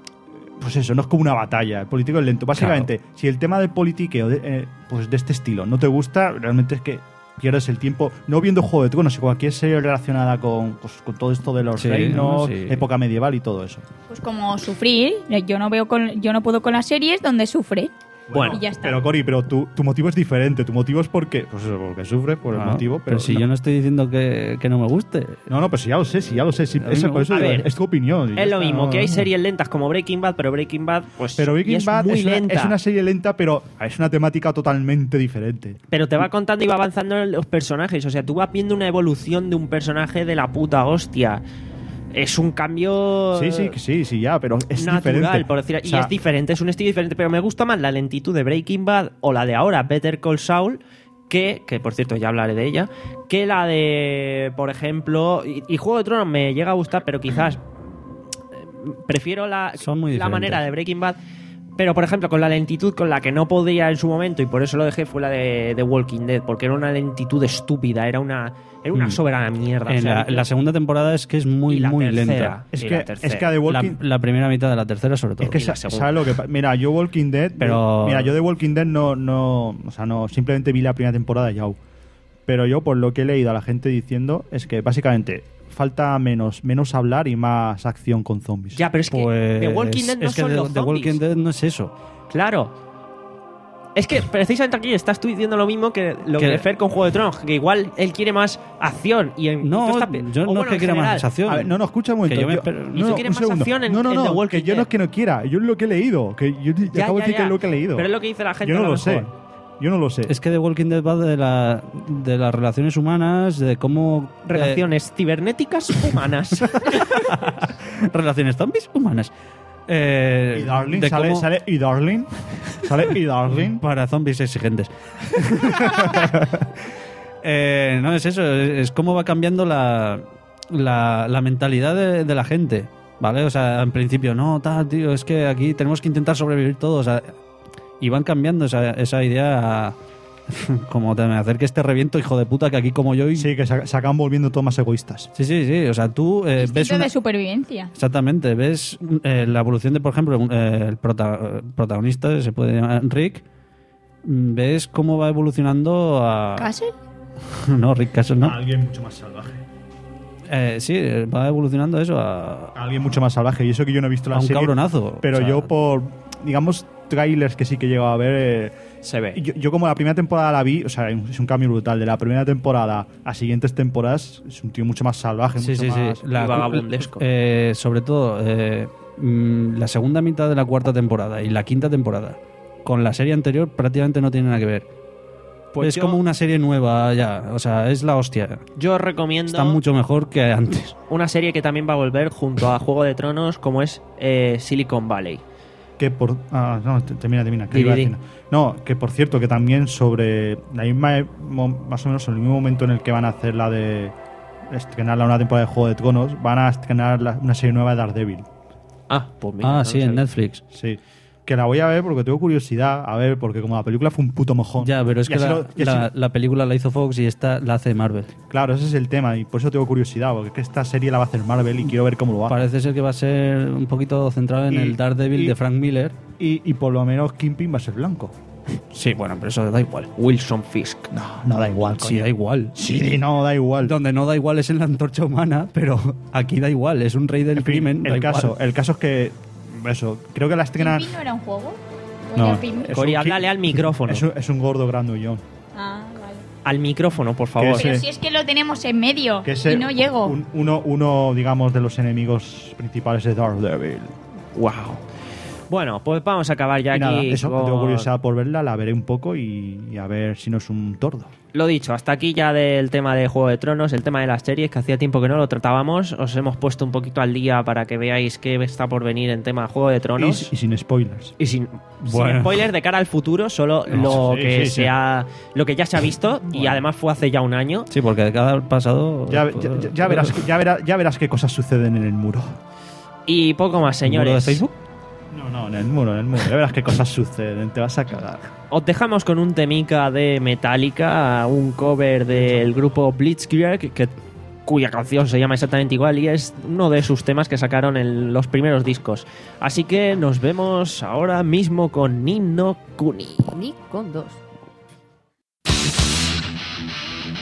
[SPEAKER 5] Pues eso, no es como una batalla. El politiqueo es lento. Básicamente, si el tema del politiqueo de, eh, pues de este estilo no te gusta, realmente es que pierdes el tiempo no viendo Juego de Tronos, sino cualquier serie relacionada con, pues, con todo esto de los
[SPEAKER 3] Sí,
[SPEAKER 5] reinos,
[SPEAKER 3] sí.
[SPEAKER 5] época medieval y todo eso.
[SPEAKER 4] Pues como sufrir, yo no veo con, yo no puedo con las series donde sufre.
[SPEAKER 2] Bueno,
[SPEAKER 4] y ya está.
[SPEAKER 5] Pero Cori, pero tu, tu motivo es diferente. Tu motivo es porque, pues eso, porque sufres por el
[SPEAKER 3] Ah,
[SPEAKER 5] motivo. Pero,
[SPEAKER 3] pero si
[SPEAKER 5] no.
[SPEAKER 3] yo no estoy diciendo que, que no me guste.
[SPEAKER 5] No, no, pues sí, ya lo sé, sí, ya lo sé. Sí,
[SPEAKER 3] A mí
[SPEAKER 5] eso,
[SPEAKER 3] me
[SPEAKER 5] por eso
[SPEAKER 2] gusta.
[SPEAKER 5] digo,
[SPEAKER 2] A ver,
[SPEAKER 5] es tu opinión. y ya
[SPEAKER 2] Es lo
[SPEAKER 5] está,
[SPEAKER 2] mismo,
[SPEAKER 5] no,
[SPEAKER 2] que hay
[SPEAKER 5] no.
[SPEAKER 2] series lentas como Breaking Bad, pero Breaking Bad, pues.
[SPEAKER 5] Pero
[SPEAKER 2] y
[SPEAKER 5] Breaking
[SPEAKER 2] es
[SPEAKER 5] Bad
[SPEAKER 2] muy
[SPEAKER 5] es una,
[SPEAKER 2] lenta.
[SPEAKER 5] es una serie lenta, pero es una temática totalmente diferente.
[SPEAKER 2] Pero te va contando y va avanzando los personajes. O sea, tú vas viendo una evolución de un personaje de la puta hostia. Es un cambio.
[SPEAKER 5] Sí, sí, que sí, sí, ya, pero es
[SPEAKER 2] natural,
[SPEAKER 5] diferente.
[SPEAKER 2] por decir.
[SPEAKER 5] O sea,
[SPEAKER 2] y es diferente, es un estilo diferente. Pero me gusta más la lentitud de Breaking Bad o la de ahora, Better Call Saul, que, que por cierto ya hablaré de ella, que la de, por ejemplo. Y, y Juego de Tronos me llega a gustar, pero quizás. eh, Prefiero la,
[SPEAKER 3] Son muy
[SPEAKER 2] la
[SPEAKER 3] diferentes.
[SPEAKER 2] manera de Breaking Bad. Pero, por ejemplo, con la lentitud con la que no podía en su momento, y por eso lo dejé, fue la de, de Walking Dead, porque era una lentitud estúpida, era una, era una
[SPEAKER 3] Mm.
[SPEAKER 2] soberana mierda. o
[SPEAKER 3] En
[SPEAKER 2] sea,
[SPEAKER 3] la, la segunda temporada es que es muy,
[SPEAKER 2] y la
[SPEAKER 3] muy
[SPEAKER 2] tercera,
[SPEAKER 3] lenta.
[SPEAKER 5] Es
[SPEAKER 2] y
[SPEAKER 5] que,
[SPEAKER 2] la tercera.
[SPEAKER 5] es que a The
[SPEAKER 3] La,
[SPEAKER 5] Walking
[SPEAKER 3] la primera mitad de la tercera, sobre todo.
[SPEAKER 5] Es que
[SPEAKER 2] Y la
[SPEAKER 5] sa-
[SPEAKER 2] segunda.
[SPEAKER 5] ¿sabes lo que pasa? Mira, yo Walking Dead,
[SPEAKER 3] Pero-
[SPEAKER 5] mira, yo de Walking Dead no, no, o sea, no, simplemente vi la primera temporada y ya. Pero yo, por lo que he leído a la gente diciendo, es que básicamente falta menos, menos hablar y más acción con zombies.
[SPEAKER 2] Ya, pero es que
[SPEAKER 3] Pues,
[SPEAKER 2] The Walking Dead no
[SPEAKER 3] es que
[SPEAKER 2] son
[SPEAKER 3] The,
[SPEAKER 2] los
[SPEAKER 3] The Walking
[SPEAKER 2] zombies.
[SPEAKER 3] Dead no es eso.
[SPEAKER 2] Claro. Es que precisamente aquí estás tú diciendo lo mismo que lo
[SPEAKER 3] Que-
[SPEAKER 2] que Fer con Juego de Tronos, que igual él quiere más acción y en, y
[SPEAKER 3] No,
[SPEAKER 2] tú estás pe-
[SPEAKER 3] yo
[SPEAKER 2] o
[SPEAKER 3] no
[SPEAKER 2] bueno,
[SPEAKER 3] es que
[SPEAKER 2] en
[SPEAKER 3] quiera más
[SPEAKER 2] general.
[SPEAKER 3] acción.
[SPEAKER 5] A ver, no, no, escucha un momento.
[SPEAKER 3] Que yo me
[SPEAKER 5] Yo-
[SPEAKER 3] espero-
[SPEAKER 5] no,
[SPEAKER 2] ¿Y tú
[SPEAKER 5] no,
[SPEAKER 2] quieres
[SPEAKER 5] un
[SPEAKER 2] más
[SPEAKER 5] segundo.
[SPEAKER 2] acción en-
[SPEAKER 5] no, no,
[SPEAKER 2] en
[SPEAKER 5] no,
[SPEAKER 2] The Walking
[SPEAKER 5] que yo no
[SPEAKER 2] Dead?
[SPEAKER 5] es que no quiera, yo es lo que he leído, que yo te-
[SPEAKER 2] Ya,
[SPEAKER 5] acabo
[SPEAKER 2] ya,
[SPEAKER 5] de decir que
[SPEAKER 2] ya.
[SPEAKER 5] es lo que he leído.
[SPEAKER 2] Pero es lo que dice la gente.
[SPEAKER 5] yo no
[SPEAKER 2] a
[SPEAKER 5] lo
[SPEAKER 2] mejor.
[SPEAKER 5] sé. Yo no lo sé.
[SPEAKER 3] Es que The Walking Dead va de, la, de las relaciones humanas, de cómo...
[SPEAKER 2] Relaciones cibernéticas humanas.
[SPEAKER 3] eh, relaciones zombies humanas. Eh,
[SPEAKER 5] y Darling
[SPEAKER 3] de
[SPEAKER 5] sale,
[SPEAKER 3] cómo-
[SPEAKER 5] sale y Darling sale y Darling.
[SPEAKER 3] Para zombies exigentes. Eh, no es eso, es, es cómo va cambiando la, la, la mentalidad de, de la gente. ¿Vale? O sea, en principio, no, tal, tío, es que aquí tenemos que intentar sobrevivir todos. O sea, y van cambiando esa, esa idea a, como te me acerques te reviento, hijo de puta, que aquí como yo y...
[SPEAKER 5] Sí, que se, se acaban volviendo todos más egoístas.
[SPEAKER 3] sí, sí, sí. O sea, tú eh, ves
[SPEAKER 4] Instinto
[SPEAKER 3] una...
[SPEAKER 4] de supervivencia.
[SPEAKER 3] Exactamente, ves eh, la evolución de, por ejemplo, un- eh, el prota- protagonista, se puede llamar Rick, mm, ves cómo va evolucionando a...
[SPEAKER 4] ¿Castle?
[SPEAKER 3] No, Rick Castle no.
[SPEAKER 5] Alguien mucho más salvaje.
[SPEAKER 3] Eh, sí, eh, va evolucionando eso a,
[SPEAKER 5] Alguien mucho más salvaje. Y eso que yo no he visto la
[SPEAKER 3] a un
[SPEAKER 5] serie.
[SPEAKER 3] cabronazo.
[SPEAKER 5] Pero
[SPEAKER 3] O sea,
[SPEAKER 5] yo por, digamos, trailers que sí que he llegado a ver... eh,
[SPEAKER 2] Se ve.
[SPEAKER 5] Yo, yo como la primera temporada la vi, o sea, es un cambio brutal. De la primera temporada a siguientes temporadas es un tío mucho más salvaje,
[SPEAKER 3] Sí,
[SPEAKER 5] mucho
[SPEAKER 3] sí,
[SPEAKER 5] más...
[SPEAKER 3] sí. La-
[SPEAKER 2] vagabundesco.
[SPEAKER 3] eh, sobre todo, eh, mm, la segunda mitad de la cuarta temporada y la quinta temporada con la serie anterior prácticamente no tiene nada que ver.
[SPEAKER 2] Pues
[SPEAKER 3] es
[SPEAKER 2] yo-
[SPEAKER 3] como una serie nueva ya. O sea, es la hostia.
[SPEAKER 2] Yo os recomiendo
[SPEAKER 3] Está mucho mejor que antes.
[SPEAKER 2] una serie que también va a volver junto a Juego de Tronos, como es eh, Silicon Valley.
[SPEAKER 5] Que por... Ah, no, te- termina, termina. que
[SPEAKER 2] Di,
[SPEAKER 5] iba a
[SPEAKER 2] di,
[SPEAKER 5] decir. No, que por cierto, que también sobre... La misma, e- mo- más o menos en el mismo momento en el que van a hacer la de... Estrenar la una temporada de Juego de Tronos, van a estrenar la- una serie nueva de Daredevil.
[SPEAKER 2] Ah, pues mira.
[SPEAKER 3] Ah,
[SPEAKER 2] no
[SPEAKER 3] sí,
[SPEAKER 2] lo
[SPEAKER 3] en
[SPEAKER 2] sabía.
[SPEAKER 3] Netflix.
[SPEAKER 5] Sí. Que la voy a ver porque tengo curiosidad. A ver, porque como la película fue un puto mojón.
[SPEAKER 3] Ya, pero es
[SPEAKER 5] Y
[SPEAKER 3] que
[SPEAKER 5] así
[SPEAKER 3] la,
[SPEAKER 5] lo- y así-
[SPEAKER 3] la- la película la hizo Fox y esta la hace Marvel.
[SPEAKER 5] Claro, ese es el tema y por eso tengo curiosidad, porque es que esta serie la va a hacer Marvel y quiero ver cómo lo hace.
[SPEAKER 3] Parece ser que va a ser un poquito centrado en
[SPEAKER 5] Y-
[SPEAKER 3] el Daredevil
[SPEAKER 5] y-
[SPEAKER 3] de Frank Miller.
[SPEAKER 5] Y, y por lo menos Kingpin va a ser blanco.
[SPEAKER 3] Sí, bueno, pero eso da igual.
[SPEAKER 2] Wilson Fisk.
[SPEAKER 5] No, no da igual.
[SPEAKER 3] Sí, da igual.
[SPEAKER 5] Sí, no, da igual.
[SPEAKER 3] Donde no da igual es en la antorcha humana, pero aquí da igual, es un rey del
[SPEAKER 5] En fin,
[SPEAKER 3] crimen. da
[SPEAKER 5] el
[SPEAKER 3] igual.
[SPEAKER 5] caso, el caso es que eso, creo que la estrenan.
[SPEAKER 4] ¿Kingpin no era un juego? ¿O
[SPEAKER 5] No.
[SPEAKER 4] era Pim?
[SPEAKER 5] Es
[SPEAKER 2] Cori,
[SPEAKER 5] un-
[SPEAKER 2] háblale al micrófono.
[SPEAKER 5] Es un, es un gordo grandullón.
[SPEAKER 4] Ah, vale.
[SPEAKER 2] Al micrófono, por favor.
[SPEAKER 5] Que
[SPEAKER 4] Pero
[SPEAKER 5] Sí.
[SPEAKER 4] si es que lo tenemos en medio
[SPEAKER 5] Que es
[SPEAKER 4] y no llego.
[SPEAKER 5] un- uno, uno, digamos, de los enemigos principales de Daredevil.
[SPEAKER 2] Wow. Bueno, pues vamos a acabar ya
[SPEAKER 5] Y
[SPEAKER 2] aquí.
[SPEAKER 5] nada, eso,
[SPEAKER 2] con-
[SPEAKER 5] tengo curiosidad por verla, la veré un poco y, y a ver si no es un tordo.
[SPEAKER 2] Lo dicho, hasta aquí ya del tema de Juego de Tronos, el tema de las series, que hacía tiempo que no lo tratábamos. Os hemos puesto un poquito al día para que veáis qué está por venir en tema Juego de
[SPEAKER 5] Y,
[SPEAKER 2] Tronos.
[SPEAKER 5] y sin spoilers.
[SPEAKER 2] Y sin,
[SPEAKER 3] Bueno.
[SPEAKER 2] sin spoilers de cara al futuro, solo lo
[SPEAKER 5] sí,
[SPEAKER 2] que
[SPEAKER 5] sí, sí.
[SPEAKER 2] se ha- lo que ya se ha visto y además fue hace ya un año.
[SPEAKER 3] Sí, porque de cada pasado.
[SPEAKER 5] Ya, ya- ya- ya verás, ya, verás, ya verás qué cosas suceden en el muro.
[SPEAKER 2] Y poco más,
[SPEAKER 3] ¿El muro
[SPEAKER 2] señores.
[SPEAKER 3] de Facebook?
[SPEAKER 5] No, no, en el muro, en el muro. Ya verás qué cosas suceden, te vas a cagar.
[SPEAKER 2] Os dejamos con un temica de Metallica, un cover del grupo Blitzkrieg, que, cuya canción se llama exactamente igual y es uno de sus temas que sacaron en los primeros discos. Así que nos vemos ahora mismo con Ni no Kuni.
[SPEAKER 1] Ni con dos.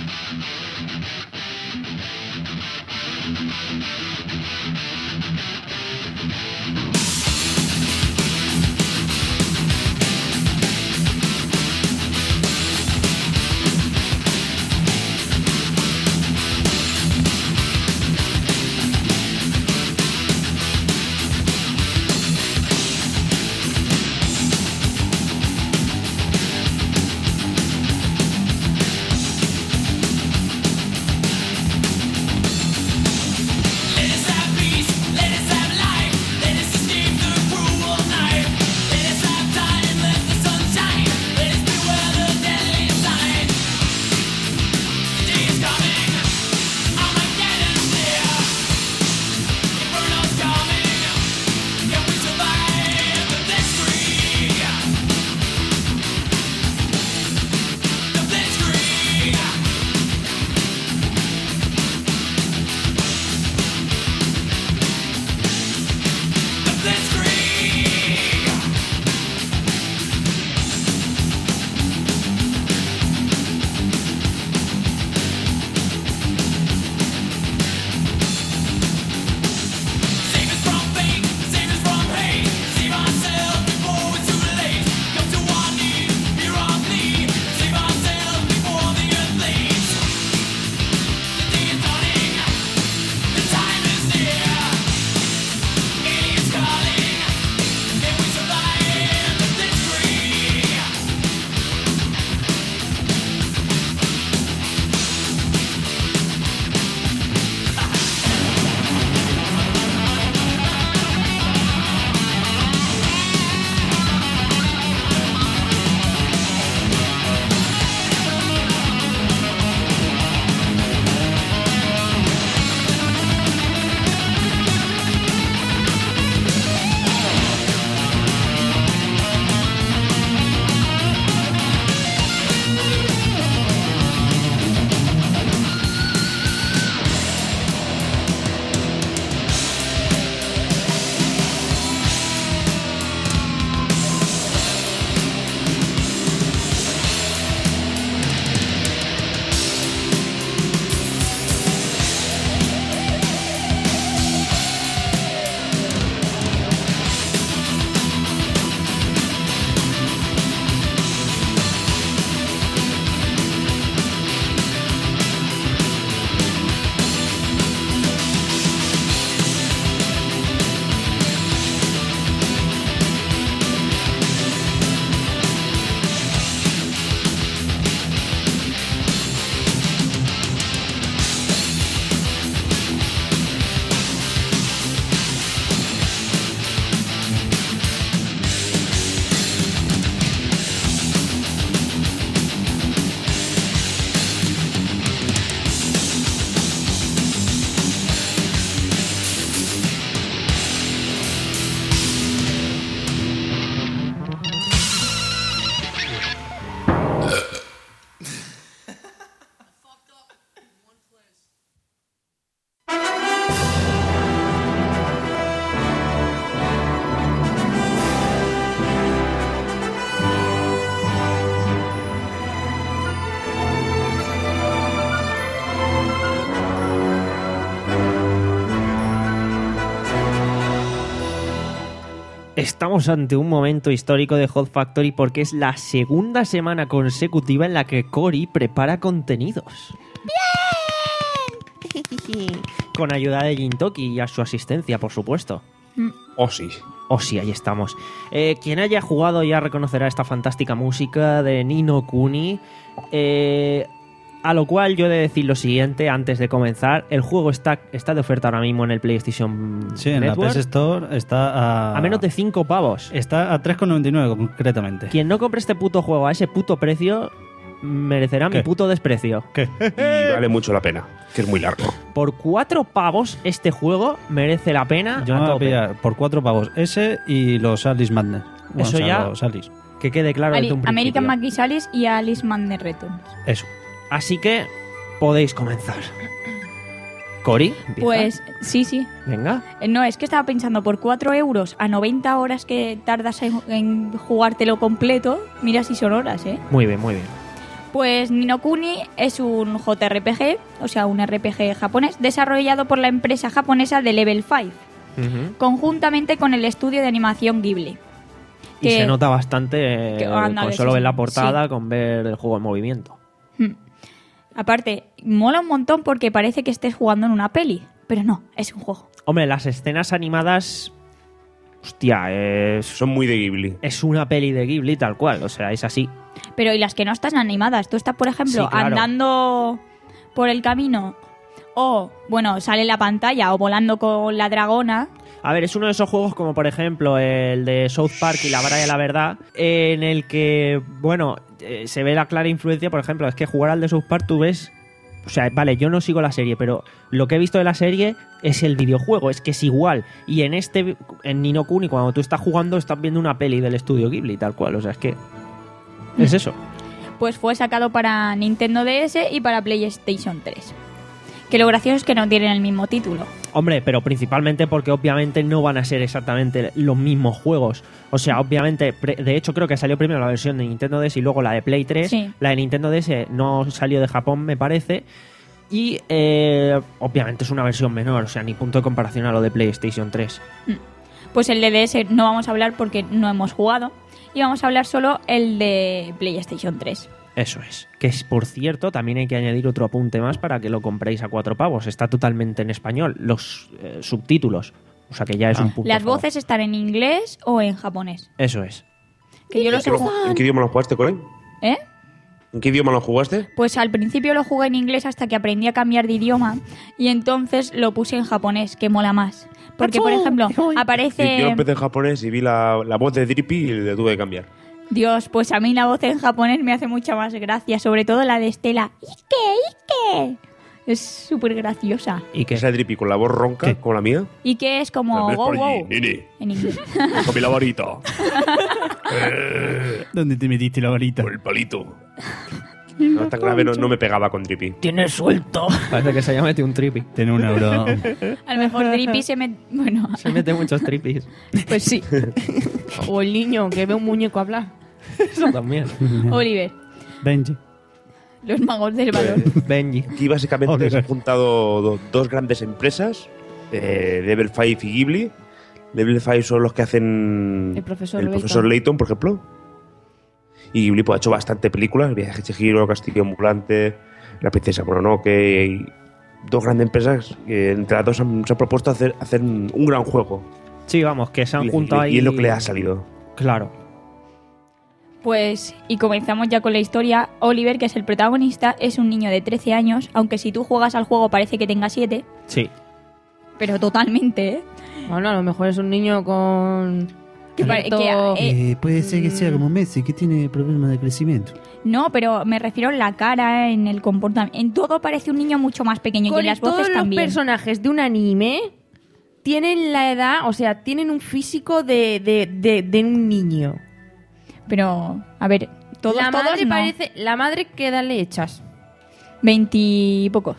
[SPEAKER 2] Estamos ante un momento histórico de Hot Factory porque es la segunda semana consecutiva en la que Cory prepara contenidos. ¡Bien! Con ayuda de Gintoki y a su asistencia, por supuesto.
[SPEAKER 6] Oh, sí.
[SPEAKER 2] Oh, sí, ahí estamos. Eh, quien haya jugado ya reconocerá esta fantástica música de Ni no Kuni. Eh, a lo cual yo he de decir lo siguiente antes de comenzar. El juego está, está de oferta ahora mismo en el PlayStation
[SPEAKER 3] Sí, en
[SPEAKER 2] Network.
[SPEAKER 3] la P S Store está a...
[SPEAKER 2] A menos de cinco pavos.
[SPEAKER 3] Está a tres con noventa y nueve concretamente.
[SPEAKER 2] Quien no compre este puto juego a ese puto precio merecerá
[SPEAKER 3] ¿Qué?
[SPEAKER 2] mi puto desprecio.
[SPEAKER 3] ¿Qué?
[SPEAKER 6] Y vale mucho la pena, que es muy largo.
[SPEAKER 2] Por cuatro pavos este juego merece la pena
[SPEAKER 3] Yo
[SPEAKER 2] a
[SPEAKER 3] me voy a
[SPEAKER 2] tope.
[SPEAKER 3] pillar por cuatro pavos ese y los Alice Madness. Bueno,
[SPEAKER 2] Eso
[SPEAKER 3] o sea,
[SPEAKER 2] ya-
[SPEAKER 3] los Alice.
[SPEAKER 2] Que quede claro
[SPEAKER 4] Ali-
[SPEAKER 2] desde un
[SPEAKER 4] American
[SPEAKER 2] principio.
[SPEAKER 4] McGee Alice y Alice Madness Returns.
[SPEAKER 3] Eso.
[SPEAKER 2] Así que podéis comenzar. Cory, ¿empieza?
[SPEAKER 4] Pues sí, sí.
[SPEAKER 2] Venga.
[SPEAKER 4] Eh, No, es que estaba pensando, por cuatro euros a noventa horas que tardas en, en jugártelo completo, mira si son horas, ¿eh?
[SPEAKER 2] Muy bien, muy bien.
[SPEAKER 4] Pues Ni no Kuni es un J R P G, o sea, un R P G japonés, desarrollado por la empresa japonesa de Level cinco,
[SPEAKER 2] Ujú.
[SPEAKER 4] conjuntamente con el estudio de animación Ghibli.
[SPEAKER 2] Y
[SPEAKER 4] Que-
[SPEAKER 2] se nota bastante eh,
[SPEAKER 4] que- ándale,
[SPEAKER 2] con solo
[SPEAKER 4] sí,
[SPEAKER 2] ver la
[SPEAKER 4] sí.
[SPEAKER 2] portada, con ver el juego en movimiento.
[SPEAKER 4] Hmm. Aparte, mola un montón porque parece que estés jugando en una peli, pero no, es un juego.
[SPEAKER 2] Hombre, las escenas animadas... Hostia, es,
[SPEAKER 6] Son muy de Ghibli.
[SPEAKER 2] es una peli de Ghibli tal cual, o sea, es así.
[SPEAKER 4] Pero y las que no están animadas, tú estás, por ejemplo,
[SPEAKER 2] Sí, claro.
[SPEAKER 4] andando por el camino o, bueno, sale la pantalla o volando con la dragona.
[SPEAKER 2] A ver, es uno de esos juegos como por ejemplo el de South Park y la vara de la verdad, en el que, bueno, eh, se ve la clara influencia, por ejemplo, es que jugar al de South Park tú ves... O sea, vale, yo no sigo la serie, pero lo que he visto de la serie es el videojuego, es que es igual. Y en este, en Ni no Kuni, cuando tú estás jugando, estás viendo una peli del estudio Ghibli, tal cual. O sea, es que es eso.
[SPEAKER 4] Pues fue sacado para Nintendo D S y para PlayStation tres. Que lo gracioso es que no tienen el mismo título.
[SPEAKER 2] Hombre, pero principalmente porque obviamente no van a ser exactamente los mismos juegos. O sea, obviamente, pre- de hecho creo que salió primero la versión de Nintendo D S y luego la de Play tres.
[SPEAKER 4] Sí.
[SPEAKER 2] La de Nintendo D S no salió de Japón, me parece. Y eh, obviamente es una versión menor, o sea, ni punto de comparación a lo de PlayStation tres.
[SPEAKER 4] Pues el de D S no vamos a hablar porque no hemos jugado. Y vamos a hablar solo el de PlayStation tres.
[SPEAKER 2] Eso es. Que es, por cierto, también hay que añadir otro apunte más para que lo compréis a cuatro pavos. Está totalmente en español, los eh, subtítulos. O sea que ya es
[SPEAKER 3] Ah.
[SPEAKER 2] un punto.
[SPEAKER 4] Las
[SPEAKER 2] a favor.
[SPEAKER 4] voces están en inglés o en japonés.
[SPEAKER 2] Eso es.
[SPEAKER 4] Que yo los he
[SPEAKER 6] ¿En qué-
[SPEAKER 4] jugado.
[SPEAKER 6] ¿En qué idioma lo jugaste, Colin?
[SPEAKER 4] ¿Eh?
[SPEAKER 6] ¿En qué idioma lo jugaste?
[SPEAKER 4] Pues al principio lo jugué en inglés hasta que aprendí a cambiar de idioma y entonces lo puse en japonés, que mola más. Porque, por ejemplo,
[SPEAKER 6] Yo
[SPEAKER 4] aparece...
[SPEAKER 6] empecé en japonés y vi la, la voz de Drippy y le tuve que cambiar.
[SPEAKER 4] Dios, pues a mí la voz en japonés me hace mucha más gracia, sobre todo la de Estela. ¡Ike, Ike! Es súper graciosa.
[SPEAKER 2] Y que
[SPEAKER 6] Esa Drippy con la voz ronca,
[SPEAKER 3] ¿Qué?
[SPEAKER 6] como la mía.
[SPEAKER 4] Y que es como
[SPEAKER 6] ¿La ves
[SPEAKER 4] wow,
[SPEAKER 6] por allí,
[SPEAKER 4] wow,
[SPEAKER 6] nene?
[SPEAKER 4] en inglés.
[SPEAKER 6] Cógeme la varita,
[SPEAKER 3] ¿Dónde te metiste la varita?
[SPEAKER 6] con el palito. No, tan grave no, no me pegaba con Drippy.
[SPEAKER 2] tienes suelto. Parece que se haya metido un trippy.
[SPEAKER 3] Tiene un euro.
[SPEAKER 4] A lo mejor Drippy se me... Bueno,
[SPEAKER 2] Se mete muchos trippies.
[SPEAKER 1] Pues sí. O el niño que ve un muñeco hablar.
[SPEAKER 2] Eso también.
[SPEAKER 4] Oliver,
[SPEAKER 3] Benji.
[SPEAKER 4] los magos del balón.
[SPEAKER 2] Benji.
[SPEAKER 6] Aquí básicamente
[SPEAKER 3] Joder.
[SPEAKER 6] se han juntado do- dos grandes empresas, eh, Level cinco y Ghibli. Level cinco son los que hacen
[SPEAKER 1] El profesor
[SPEAKER 6] el
[SPEAKER 1] Layton.
[SPEAKER 6] profesor Layton, por ejemplo. Y Ghibli pues, ha hecho bastante películas, Viaje de Chihiro, Castillo Ambulante, La Princesa Mononoke. Y dos grandes empresas que entre las dos han- se han propuesto hacer, hacer un, un gran juego.
[SPEAKER 2] Sí, vamos, que se han
[SPEAKER 6] Y-
[SPEAKER 2] juntado
[SPEAKER 6] y,
[SPEAKER 2] ahí.
[SPEAKER 6] y es lo que le ha salido.
[SPEAKER 2] Claro.
[SPEAKER 4] Pues, y comenzamos ya con la historia. Oliver, que es el protagonista, es un niño de trece años, aunque si tú juegas al juego parece que tenga siete,
[SPEAKER 2] Sí.
[SPEAKER 4] pero totalmente, ¿eh?
[SPEAKER 1] Bueno, a lo mejor es un niño con...
[SPEAKER 4] Que pare-
[SPEAKER 1] cierto-
[SPEAKER 4] que, eh,
[SPEAKER 3] Eh, puede ser que sea como Messi, que tiene problemas de crecimiento.
[SPEAKER 4] No, pero me refiero en la cara, en el comportamiento. En todo parece un niño mucho más pequeño y
[SPEAKER 1] Con
[SPEAKER 4] en las
[SPEAKER 1] todos
[SPEAKER 4] voces
[SPEAKER 1] los
[SPEAKER 4] también.
[SPEAKER 1] personajes de un anime tienen la edad, o sea, tienen un físico de, de, de, de un niño.
[SPEAKER 4] Pero, a ver, todos,
[SPEAKER 1] la
[SPEAKER 4] todos
[SPEAKER 1] madre
[SPEAKER 4] no.
[SPEAKER 1] parece... ¿La madre qué edad le echas?
[SPEAKER 4] Veintipocos.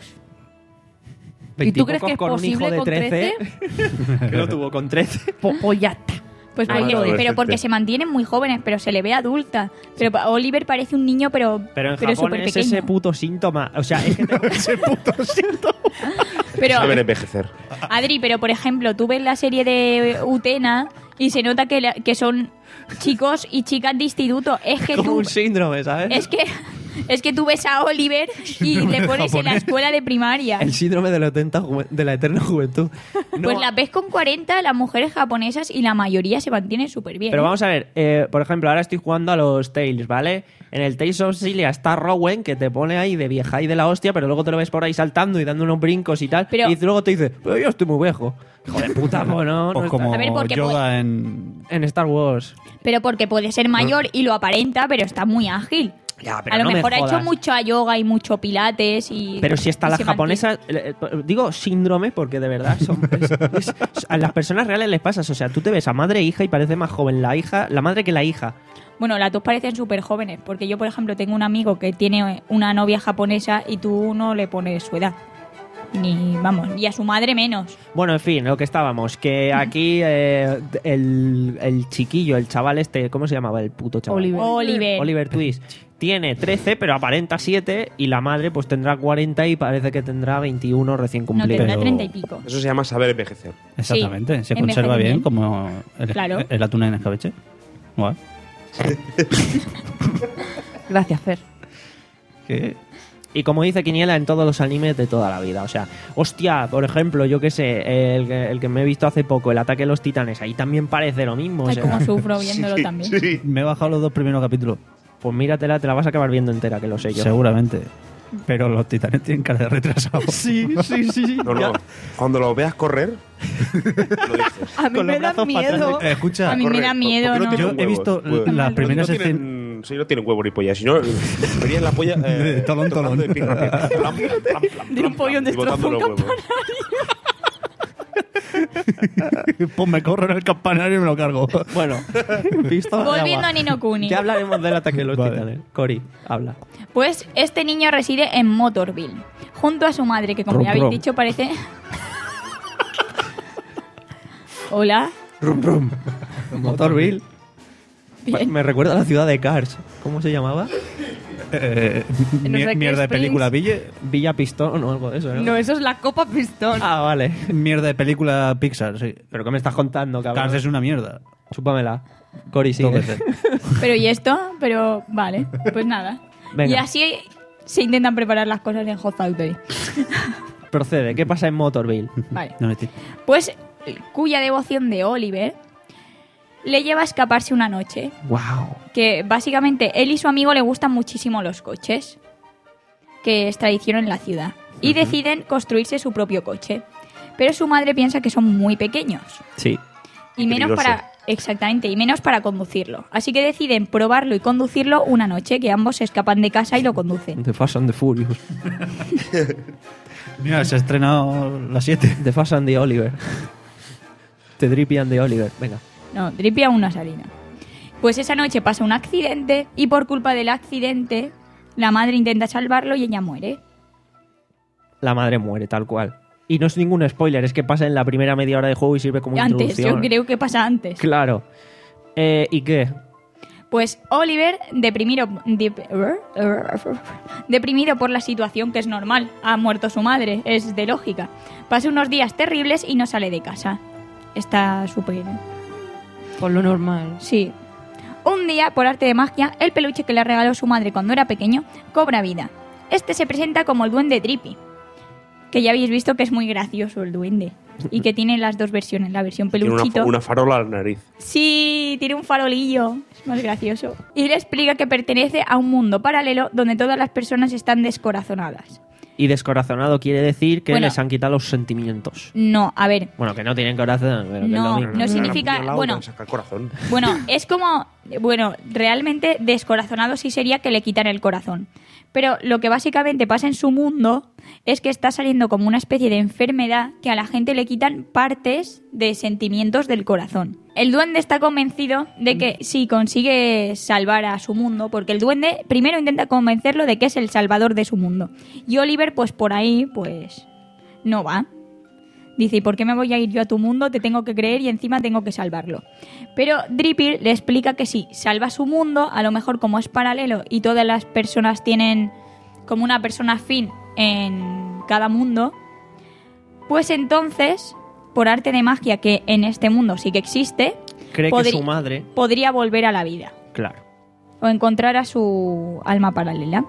[SPEAKER 1] ¿Y tú crees que es
[SPEAKER 2] con un hijo
[SPEAKER 1] posible
[SPEAKER 2] de
[SPEAKER 1] con
[SPEAKER 2] trece? que lo tuvo con trece.
[SPEAKER 1] Po- pues ya está.
[SPEAKER 4] Pues
[SPEAKER 6] Ah,
[SPEAKER 4] porque-
[SPEAKER 6] bueno,
[SPEAKER 4] pero
[SPEAKER 6] adolescente.
[SPEAKER 4] porque se mantienen muy jóvenes, pero se le ve adulta. Pero pa- Oliver parece un niño, pero
[SPEAKER 2] Pero en
[SPEAKER 4] pero
[SPEAKER 2] Japón
[SPEAKER 4] súper
[SPEAKER 2] es
[SPEAKER 4] pequeño.
[SPEAKER 2] ese puto síntoma. O sea, es que tengo ese puto síntoma.
[SPEAKER 4] Pero,
[SPEAKER 6] Saben envejecer.
[SPEAKER 4] Adri, pero por ejemplo, tú ves la serie de Utena y se nota que, la- que son chicos y chicas de instituto. Es que
[SPEAKER 2] Como
[SPEAKER 4] tú...
[SPEAKER 2] un síndrome, ¿sabes?
[SPEAKER 4] Es que, es que tú ves a Oliver y le pones en la escuela de primaria.
[SPEAKER 2] El síndrome de la, eterna ju- de la eterna juventud. No,
[SPEAKER 4] Pues la ves con cuarenta, las mujeres japonesas, y la mayoría se mantienen súper bien.
[SPEAKER 2] Pero vamos a ver, eh, por ejemplo, ahora estoy jugando a los Tales, ¿vale? En el Tales of Cilia está Rowan, que te pone ahí de vieja y de la hostia, pero luego te lo ves por ahí saltando y dando unos brincos y tal.
[SPEAKER 4] Pero-
[SPEAKER 2] y luego te dice, pero yo estoy muy viejo. Hijo de puta, pues no. no
[SPEAKER 3] O
[SPEAKER 2] está-
[SPEAKER 3] como
[SPEAKER 4] A ver, porque
[SPEAKER 3] Yoda en...
[SPEAKER 2] En Star Wars.
[SPEAKER 4] Pero porque puede ser mayor y lo aparenta, pero está muy ágil.
[SPEAKER 2] Ya, pero
[SPEAKER 4] A lo
[SPEAKER 2] no me
[SPEAKER 4] mejor ha hecho
[SPEAKER 2] jodas.
[SPEAKER 4] mucho a yoga y mucho pilates y...
[SPEAKER 2] Pero si está
[SPEAKER 4] y
[SPEAKER 2] la
[SPEAKER 4] se
[SPEAKER 2] japonesa, eh, eh, digo síndrome porque de verdad son, es- es- a las personas reales les pasa, o sea, tú te ves a madre e hija y parece más joven la hija, la madre que la hija.
[SPEAKER 4] mantiene. Bueno, las dos parecen súper jóvenes, porque yo, por ejemplo, tengo un amigo que tiene una novia japonesa y tú no le pones su edad. Ni, vamos, y a su madre menos.
[SPEAKER 2] Bueno, en fin, lo que estábamos, que aquí eh, el, el chiquillo, el chaval este, ¿cómo se llamaba el puto chaval?
[SPEAKER 1] Oliver.
[SPEAKER 4] Oliver.
[SPEAKER 2] Oliver Twist. Tiene trece, pero aparenta siete, y la madre pues tendrá cuarenta y parece que tendrá veintiuno recién
[SPEAKER 4] No,
[SPEAKER 2] cumplido.
[SPEAKER 4] tendrá
[SPEAKER 3] Pero-
[SPEAKER 4] treinta y pico.
[SPEAKER 6] Eso se llama saber envejecer.
[SPEAKER 3] Exactamente, se
[SPEAKER 4] envejece
[SPEAKER 3] conserva bien,
[SPEAKER 4] bien.
[SPEAKER 3] como el,
[SPEAKER 4] Claro.
[SPEAKER 3] el atún en escabeche. Guau.
[SPEAKER 1] Gracias, Fer.
[SPEAKER 3] ¿Qué?
[SPEAKER 2] Y como dice Quiniela, en todos los animes de toda la vida. O sea, hostia, por ejemplo, yo qué sé, el, que- el que me he visto hace poco, el ataque de los titanes, ahí también parece lo mismo. O
[SPEAKER 4] Ay,
[SPEAKER 2] sea,
[SPEAKER 4] como sufro viéndolo también.
[SPEAKER 6] Sí.
[SPEAKER 3] Me he bajado los dos primeros capítulos,
[SPEAKER 2] pues míratela, te la vas a acabar viendo entera, que lo sé yo.
[SPEAKER 3] seguramente. Pero los titanes tienen cara de retrasado.
[SPEAKER 2] Sí, sí, sí.
[SPEAKER 6] No, no. Cuando lo veas correr, lo dices.
[SPEAKER 1] A mí
[SPEAKER 2] Con los
[SPEAKER 1] me da
[SPEAKER 2] brazos para
[SPEAKER 1] miedo.
[SPEAKER 3] Eh, escucha,
[SPEAKER 4] A mí me
[SPEAKER 6] Corre,
[SPEAKER 4] da
[SPEAKER 6] ¿por-
[SPEAKER 4] miedo,
[SPEAKER 6] por qué
[SPEAKER 4] ¿no?
[SPEAKER 6] tienen
[SPEAKER 3] yo he
[SPEAKER 6] huevos?
[SPEAKER 3] visto
[SPEAKER 6] Huevos.
[SPEAKER 3] las
[SPEAKER 6] No
[SPEAKER 3] primeras escenas.
[SPEAKER 6] tienen- Sí, no tienen huevo ni polla. Si no, verías la polla. Eh,
[SPEAKER 3] Tolón,
[SPEAKER 6] tocando
[SPEAKER 3] tolón.
[SPEAKER 6] de pie rápido. Plam, plam, plam, plam,
[SPEAKER 1] De un pollo
[SPEAKER 6] plam, y
[SPEAKER 1] destrozó
[SPEAKER 6] botando
[SPEAKER 1] un
[SPEAKER 6] los huevos.
[SPEAKER 3] Pues me corro en el campanario y me lo cargo.
[SPEAKER 2] Bueno, pistola de
[SPEAKER 4] Volviendo
[SPEAKER 2] agua.
[SPEAKER 4] a Nino Kuni.
[SPEAKER 2] Ya hablaremos del ataque de los
[SPEAKER 3] Vale.
[SPEAKER 2] titanes. Cori, habla.
[SPEAKER 4] Pues este niño reside en Motorville, junto a su madre, que como
[SPEAKER 2] Rum,
[SPEAKER 4] ya habéis
[SPEAKER 2] rum.
[SPEAKER 4] dicho parece... Hola.
[SPEAKER 2] Rum, rum. Motorville.
[SPEAKER 4] Bien.
[SPEAKER 2] Me recuerda a la ciudad de Cars. ¿Cómo se llamaba?
[SPEAKER 3] Eh,
[SPEAKER 1] No
[SPEAKER 3] mier-
[SPEAKER 1] sé qué
[SPEAKER 3] mierda de
[SPEAKER 1] Springs.
[SPEAKER 3] película Ville.
[SPEAKER 2] Villa Pistón o algo de eso, ¿no?
[SPEAKER 1] No, eso es la Copa Pistón.
[SPEAKER 2] Ah, vale.
[SPEAKER 3] Mierda de película Pixar, sí.
[SPEAKER 2] ¿Pero qué me estás contando, cabrón?
[SPEAKER 3] Cars es una mierda.
[SPEAKER 2] Chúpamela. Cori,
[SPEAKER 3] Dos
[SPEAKER 2] sigue.
[SPEAKER 3] veces.
[SPEAKER 4] Pero ¿y esto? Pero vale, pues nada.
[SPEAKER 2] Venga.
[SPEAKER 4] Y así se intentan preparar las cosas en Hot Factory.
[SPEAKER 2] Procede. ¿Qué pasa en Motorville?
[SPEAKER 4] Vale.
[SPEAKER 3] No, mentira.
[SPEAKER 4] Pues cuya devoción de Oliver le lleva a escaparse una noche.
[SPEAKER 2] Wow.
[SPEAKER 4] Que básicamente él y su amigo le gustan muchísimo los coches, que es tradición en la ciudad, y deciden construirse su propio coche. Pero su madre piensa que son muy pequeños
[SPEAKER 2] Sí.
[SPEAKER 4] y
[SPEAKER 6] Y
[SPEAKER 4] menos
[SPEAKER 6] peligroso.
[SPEAKER 4] para exactamente y menos para conducirlo. Así que deciden probarlo y conducirlo una noche, que ambos se escapan de casa y lo conducen.
[SPEAKER 2] The Fast and the Furious.
[SPEAKER 3] Mira, se ha estrenado las siete.
[SPEAKER 2] The Fast and the Oliver. The Drippy and the Oliver. Venga.
[SPEAKER 4] No, Drippy aún no ha salido. Pues esa noche pasa un accidente y por culpa del accidente la madre intenta salvarlo y ella muere.
[SPEAKER 2] La madre muere, tal cual. Y no es ningún spoiler, es que pasa en la primera media hora de juego y sirve como
[SPEAKER 4] Antes,
[SPEAKER 2] introducción.
[SPEAKER 4] yo creo que pasa antes.
[SPEAKER 2] Claro. Eh, ¿Y qué?
[SPEAKER 4] Pues Oliver, deprimido, dep- deprimido por la situación, que es normal, ha muerto su madre, es de lógica. Pasa unos días terribles y no sale de casa. Está súper...
[SPEAKER 1] Por lo normal.
[SPEAKER 4] Sí. Un día, por arte de magia, el peluche que le regaló su madre cuando era pequeño cobra vida. Este se presenta como el duende Drippy, que ya habéis visto que es muy gracioso el duende. Y que tiene las dos versiones, la versión
[SPEAKER 6] Tiene una,
[SPEAKER 4] peluchito.
[SPEAKER 6] una farola a la nariz.
[SPEAKER 4] Sí, tiene un farolillo. Es más gracioso. Y le explica que pertenece a un mundo paralelo donde todas las personas están descorazonadas.
[SPEAKER 2] Y descorazonado quiere decir que
[SPEAKER 4] Bueno.
[SPEAKER 2] les han quitado los sentimientos.
[SPEAKER 4] No, a ver.
[SPEAKER 2] Bueno, que no tienen corazón, pero que
[SPEAKER 4] No,
[SPEAKER 2] es lo mismo.
[SPEAKER 4] no significa-
[SPEAKER 6] Violado,
[SPEAKER 4] bueno.
[SPEAKER 6] te saca el corazón.
[SPEAKER 4] Bueno, es como... Bueno, realmente descorazonado sí sería que le quitan el corazón. Pero lo que básicamente pasa en su mundo es que está saliendo como una especie de enfermedad que a la gente le quitan partes de sentimientos del corazón. El duende está convencido de que si consigue salvar a su mundo, porque el duende primero intenta convencerlo de que es el salvador de su mundo. Y Oliver, pues por ahí, pues no va. Dice, ¿y por qué me voy a ir yo a tu mundo? Te tengo que creer y encima tengo que salvarlo. Pero Drippy le explica que si salva su mundo, a lo mejor como es paralelo y todas las personas tienen como una persona afín en cada mundo, pues entonces, por arte de magia que en este mundo sí que existe,
[SPEAKER 2] Cree
[SPEAKER 4] podri-
[SPEAKER 2] que su madre...
[SPEAKER 4] podría volver a la vida
[SPEAKER 2] Claro.
[SPEAKER 4] o encontrar a su alma paralela.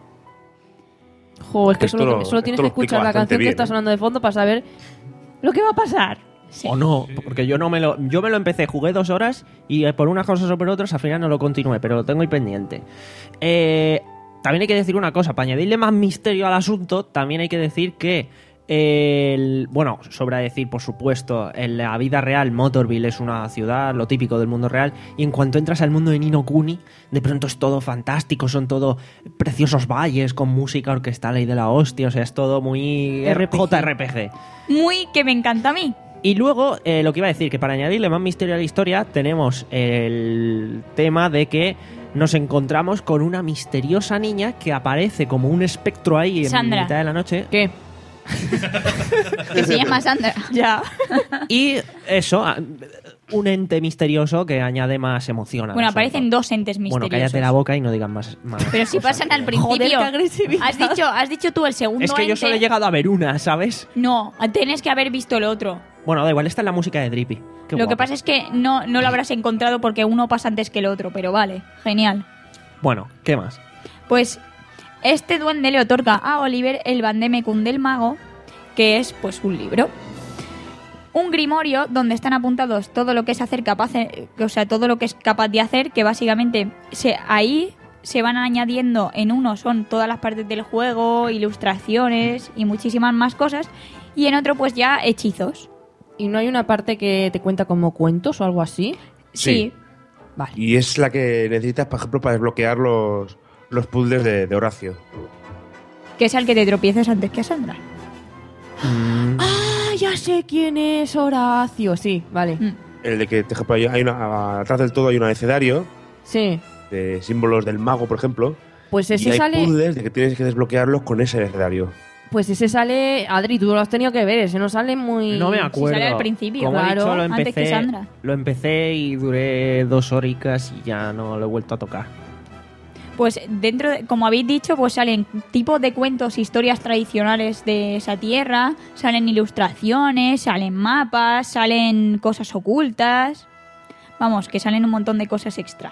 [SPEAKER 1] Jo, es que
[SPEAKER 6] Esto
[SPEAKER 1] solo,
[SPEAKER 6] lo-
[SPEAKER 1] solo tienes
[SPEAKER 6] esto
[SPEAKER 1] que
[SPEAKER 6] lo explica
[SPEAKER 1] escuchar la
[SPEAKER 6] bastante
[SPEAKER 1] canción que
[SPEAKER 6] bien,
[SPEAKER 1] está
[SPEAKER 6] ¿eh?
[SPEAKER 1] sonando de fondo para saber lo que va a pasar.
[SPEAKER 4] Sí.
[SPEAKER 2] O no, porque yo no me lo yo me lo empecé, jugué dos horas y eh, por unas cosas o por otras al final no lo continué, pero lo tengo ahí pendiente. Eh, también hay que decir una cosa, para añadirle más misterio al asunto, también hay que decir que el, bueno, sobra decir, por supuesto, en la vida real Motorville es una ciudad, lo típico del mundo real, y en cuanto entras al mundo de Ni no Kuni, de pronto es todo fantástico, son todo preciosos valles con música orquestal y de la hostia, o sea, es todo muy
[SPEAKER 1] R P G.
[SPEAKER 2] J R P G.
[SPEAKER 4] Muy que me encanta a mí.
[SPEAKER 2] Y luego, eh, lo que iba a decir, que para añadirle más misterio a la historia, tenemos el tema de que nos encontramos con una misteriosa niña que aparece como un espectro ahí en
[SPEAKER 4] Sandra.
[SPEAKER 2] mitad de la noche.
[SPEAKER 1] ¿Qué?
[SPEAKER 4] Que se llama Sandra.
[SPEAKER 1] Ya.
[SPEAKER 2] Y eso, a- un ente misterioso que añade más emoción. al
[SPEAKER 4] Bueno,
[SPEAKER 2] asunto.
[SPEAKER 4] aparecen dos entes misteriosos.
[SPEAKER 2] Bueno, cállate la boca y no digan más. más
[SPEAKER 4] Pero si
[SPEAKER 2] cosas.
[SPEAKER 4] pasan al principio.
[SPEAKER 1] Joder, qué agresividad.
[SPEAKER 4] Has dicho, has dicho tú el segundo
[SPEAKER 2] Es que yo
[SPEAKER 4] ente.
[SPEAKER 2] solo he llegado a ver una, ¿sabes?
[SPEAKER 4] No, tienes que haber visto el otro.
[SPEAKER 2] Bueno, da igual, esta es la música de Drippy. Qué
[SPEAKER 4] Lo que
[SPEAKER 2] guapo.
[SPEAKER 4] pasa es que no, no lo habrás encontrado porque uno pasa antes que el otro, pero vale, genial.
[SPEAKER 2] Bueno, ¿qué más?
[SPEAKER 4] Pues este duende le otorga a Oliver el Vandemecum del mago, que es pues un libro. Un grimorio donde están apuntados todo lo que es hacer capaz, de- o sea, todo lo que es capaz de hacer, que básicamente se, ahí se van añadiendo en uno son todas las partes del juego, ilustraciones y muchísimas más cosas, y en otro pues ya hechizos.
[SPEAKER 1] ¿Y no hay una parte que te cuenta como cuentos o algo así?
[SPEAKER 4] Sí.
[SPEAKER 6] Sí.
[SPEAKER 1] Vale.
[SPEAKER 6] Y es la que necesitas, por ejemplo, para desbloquear los, los puzzles de, de Horacio.
[SPEAKER 4] Que es al que te tropieces antes que a Sandra.
[SPEAKER 2] Mm,
[SPEAKER 1] Ah, ya sé quién es Horacio. Sí, vale.
[SPEAKER 4] Mm.
[SPEAKER 6] El de que, por ejemplo, hay hay una, atrás del todo hay un abecedario
[SPEAKER 1] Sí.
[SPEAKER 6] de símbolos del mago, por ejemplo.
[SPEAKER 1] Pues
[SPEAKER 6] Y
[SPEAKER 1] ese
[SPEAKER 6] hay
[SPEAKER 1] sale.
[SPEAKER 6] puzzles de que tienes que desbloquearlos con ese abecedario.
[SPEAKER 1] Pues ese sale. Adri, tú lo has tenido que ver. Ese no sale muy.
[SPEAKER 2] no me acuerdo.
[SPEAKER 4] sale al principio,
[SPEAKER 2] Como he
[SPEAKER 1] claro,
[SPEAKER 2] dicho, lo
[SPEAKER 4] antes
[SPEAKER 2] empecé,
[SPEAKER 4] que Sandra.
[SPEAKER 2] lo empecé y duré dos horicas y ya no lo he vuelto a tocar.
[SPEAKER 4] Pues dentro, de, como habéis dicho, pues salen tipos de cuentos, historias tradicionales de esa tierra, salen ilustraciones, salen mapas, salen cosas ocultas. Vamos, que salen un montón de cosas extra.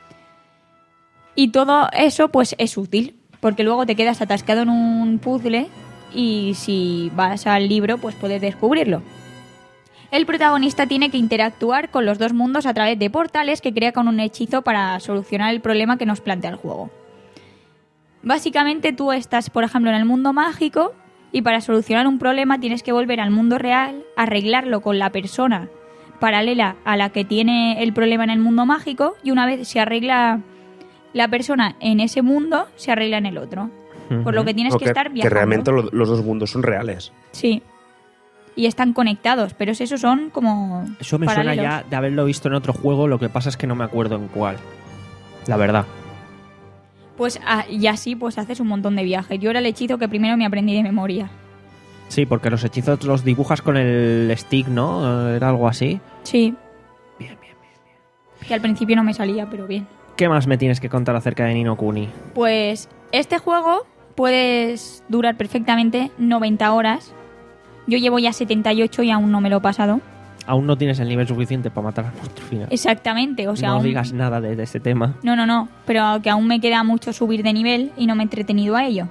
[SPEAKER 4] Y todo eso pues es útil, porque luego te quedas atascado en un puzzle y si vas al libro pues puedes descubrirlo. El protagonista tiene que interactuar con los dos mundos a través de portales que crea con un hechizo para solucionar el problema que nos plantea el juego. Básicamente tú estás, por ejemplo, en el mundo mágico y para solucionar un problema tienes que volver al mundo real, arreglarlo con la persona paralela a la que tiene el problema en el mundo mágico y una vez se arregla la persona en ese mundo, se arregla en el otro. Por lo que tienes
[SPEAKER 6] O
[SPEAKER 4] que, estar viajando.
[SPEAKER 6] que realmente lo- los dos mundos son reales.
[SPEAKER 4] Sí. Y están conectados, pero esos son como
[SPEAKER 2] Eso me
[SPEAKER 4] paralelos.
[SPEAKER 2] suena ya de haberlo visto en otro juego, lo que pasa es que no me acuerdo en cuál. La verdad.
[SPEAKER 4] Pues ah, y así pues haces un montón de viajes. Yo era el hechizo que primero me aprendí de memoria.
[SPEAKER 2] Sí, porque los hechizos los dibujas con el stick, ¿no? Era algo así.
[SPEAKER 4] Sí.
[SPEAKER 2] Bien, bien, bien.
[SPEAKER 4] Que al principio no me salía, pero bien.
[SPEAKER 2] ¿Qué más me tienes que contar acerca de Ni no Kuni?
[SPEAKER 4] Pues este juego puedes durar perfectamente noventa horas. Yo llevo ya setenta y ocho y aún no me lo he pasado.
[SPEAKER 2] Aún no tienes el nivel suficiente para matar al monstruo final.
[SPEAKER 4] Exactamente, o sea,
[SPEAKER 2] no
[SPEAKER 4] aún-
[SPEAKER 2] digas nada de, de ese tema.
[SPEAKER 4] No, no, no, pero que aún me queda mucho subir de nivel y no me he entretenido a ello.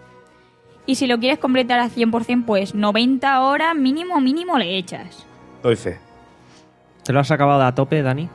[SPEAKER 4] Y si lo quieres completar al cien por ciento, pues noventa horas mínimo, mínimo le echas.
[SPEAKER 6] Doy fe.
[SPEAKER 2] ¿Te lo has acabado a tope, Dani?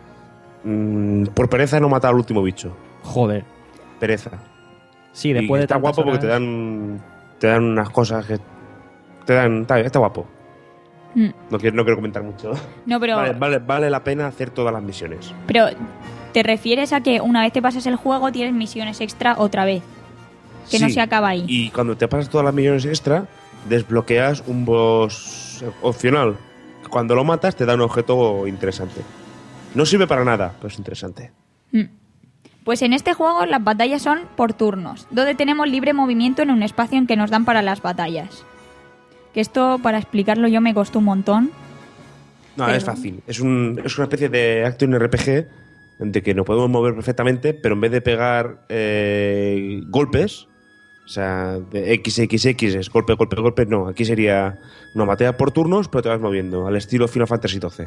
[SPEAKER 6] Mm, por pereza no matar al último bicho.
[SPEAKER 2] Joder.
[SPEAKER 6] Pereza.
[SPEAKER 2] Sí,
[SPEAKER 6] Y
[SPEAKER 2] después de
[SPEAKER 6] está
[SPEAKER 2] tantas
[SPEAKER 6] guapo porque te
[SPEAKER 2] horas-
[SPEAKER 6] dan te dan unas cosas que te dan está, está guapo.
[SPEAKER 4] Mm.
[SPEAKER 6] No quiero no quiero comentar mucho.
[SPEAKER 4] No, pero,
[SPEAKER 6] Vale, vale, vale la pena hacer todas las misiones.
[SPEAKER 4] pero te refieres a que una vez te pasas el juego tienes misiones extra otra vez. Que no
[SPEAKER 6] Sí,
[SPEAKER 4] se acaba ahí.
[SPEAKER 6] Y cuando te pasas todas las misiones extra, desbloqueas un boss opcional. Cuando lo matas te da un objeto interesante. No sirve para nada, pero es interesante.
[SPEAKER 4] Mm. Pues en este juego las batallas son por turnos, donde tenemos libre movimiento en un espacio en que nos dan para las batallas. Que esto, para explicarlo yo, me costó un montón.
[SPEAKER 6] No,
[SPEAKER 4] Pero-
[SPEAKER 6] es fácil. Es, un, es una especie de Action R P G de que nos podemos mover perfectamente, pero en vez de pegar eh, golpes, o sea, de X X X es golpe, golpe, golpe, no. Aquí sería una batalla por turnos, pero te vas moviendo, al estilo Final Fantasy doce.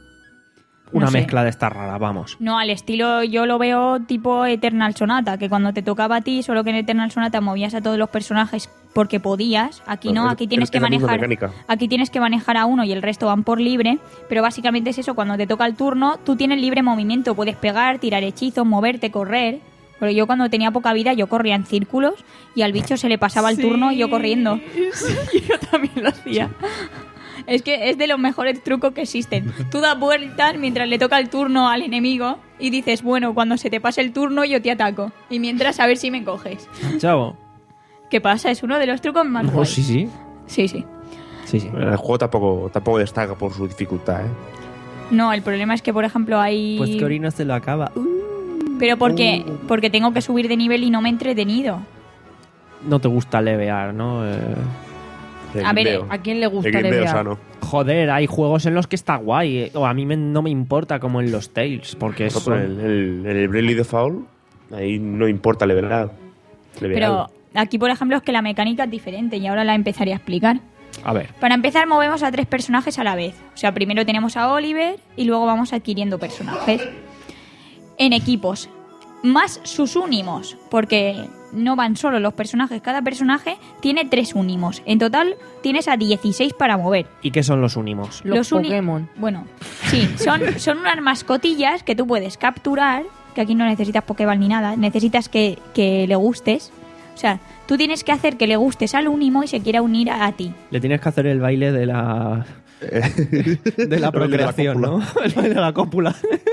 [SPEAKER 2] Una
[SPEAKER 4] No sé.
[SPEAKER 2] mezcla de esta rara, vamos.
[SPEAKER 4] No, al estilo yo lo veo tipo Eternal Sonata, que cuando te tocaba a ti, solo que en Eternal Sonata movías a todos los personajes porque podías. Aquí no,
[SPEAKER 6] Pues es-
[SPEAKER 4] aquí tienes
[SPEAKER 6] es-
[SPEAKER 4] que
[SPEAKER 6] es la misma
[SPEAKER 4] manejar.
[SPEAKER 6] mecánica.
[SPEAKER 4] Aquí tienes que manejar a uno y el resto van por libre, pero básicamente es eso, cuando te toca el turno, tú tienes libre movimiento, puedes pegar, tirar hechizos, moverte, correr. Pero yo cuando tenía poca vida yo corría en círculos y al bicho se le pasaba el turno y yo corriendo.
[SPEAKER 1] Sí, yo también lo hacía.
[SPEAKER 4] Es que es de los mejores trucos que existen. Tú das vueltas mientras le toca el turno al enemigo y dices, bueno, cuando se te pase el turno yo te ataco. Y mientras a ver si me coges.
[SPEAKER 2] Chavo.
[SPEAKER 4] ¿Qué pasa? Es uno de los trucos más
[SPEAKER 2] No,
[SPEAKER 4] guays.
[SPEAKER 2] sí, sí.
[SPEAKER 4] Sí, sí.
[SPEAKER 2] Sí, sí.
[SPEAKER 6] El juego tampoco, tampoco destaca por su dificultad, ¿eh?
[SPEAKER 4] No, el problema es que, por ejemplo, hay...
[SPEAKER 2] Pues Cory no se lo acaba.
[SPEAKER 4] Pero porque, porque tengo que subir de nivel y no me he entretenido.
[SPEAKER 2] No te gusta levear, ¿no? Eh,
[SPEAKER 6] El
[SPEAKER 4] A ver,
[SPEAKER 6] guindeo.
[SPEAKER 1] ¿a quién le gusta
[SPEAKER 6] el
[SPEAKER 1] el
[SPEAKER 6] guindeo
[SPEAKER 1] N B A?
[SPEAKER 6] sano.
[SPEAKER 2] Joder, hay juegos en los que está guay. eh, O a mí me- no me importa como en los Tales. Porque
[SPEAKER 6] Por
[SPEAKER 2] son...
[SPEAKER 6] ejemplo, en el, en el Bravely Default, ahí no importa levelar.
[SPEAKER 4] Pero aquí, por ejemplo, es que la mecánica es diferente y ahora la empezaré a explicar.
[SPEAKER 2] A ver.
[SPEAKER 4] Para empezar, movemos a tres personajes a la vez. O sea, primero tenemos a Oliver y luego vamos adquiriendo personajes. En equipos. Más sus únimos, porque no van solo los personajes. Cada personaje tiene tres únimos. En total tienes a dieciséis para mover.
[SPEAKER 2] ¿Y qué son los únimos?
[SPEAKER 1] Los
[SPEAKER 4] uni-
[SPEAKER 1] Pokémon.
[SPEAKER 4] Bueno, sí, son, son unas mascotillas que tú puedes capturar, que aquí no necesitas Pokéball ni nada, necesitas que, que le gustes. O sea, tú tienes que hacer que le gustes al únimo y se quiera unir a, a ti.
[SPEAKER 2] Le tienes que hacer el baile de la... de la
[SPEAKER 6] El baile de la
[SPEAKER 2] procreación, ¿no? El baile de la cópula.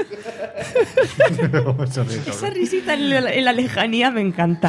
[SPEAKER 1] Esa risita en la, en la lejanía me encanta.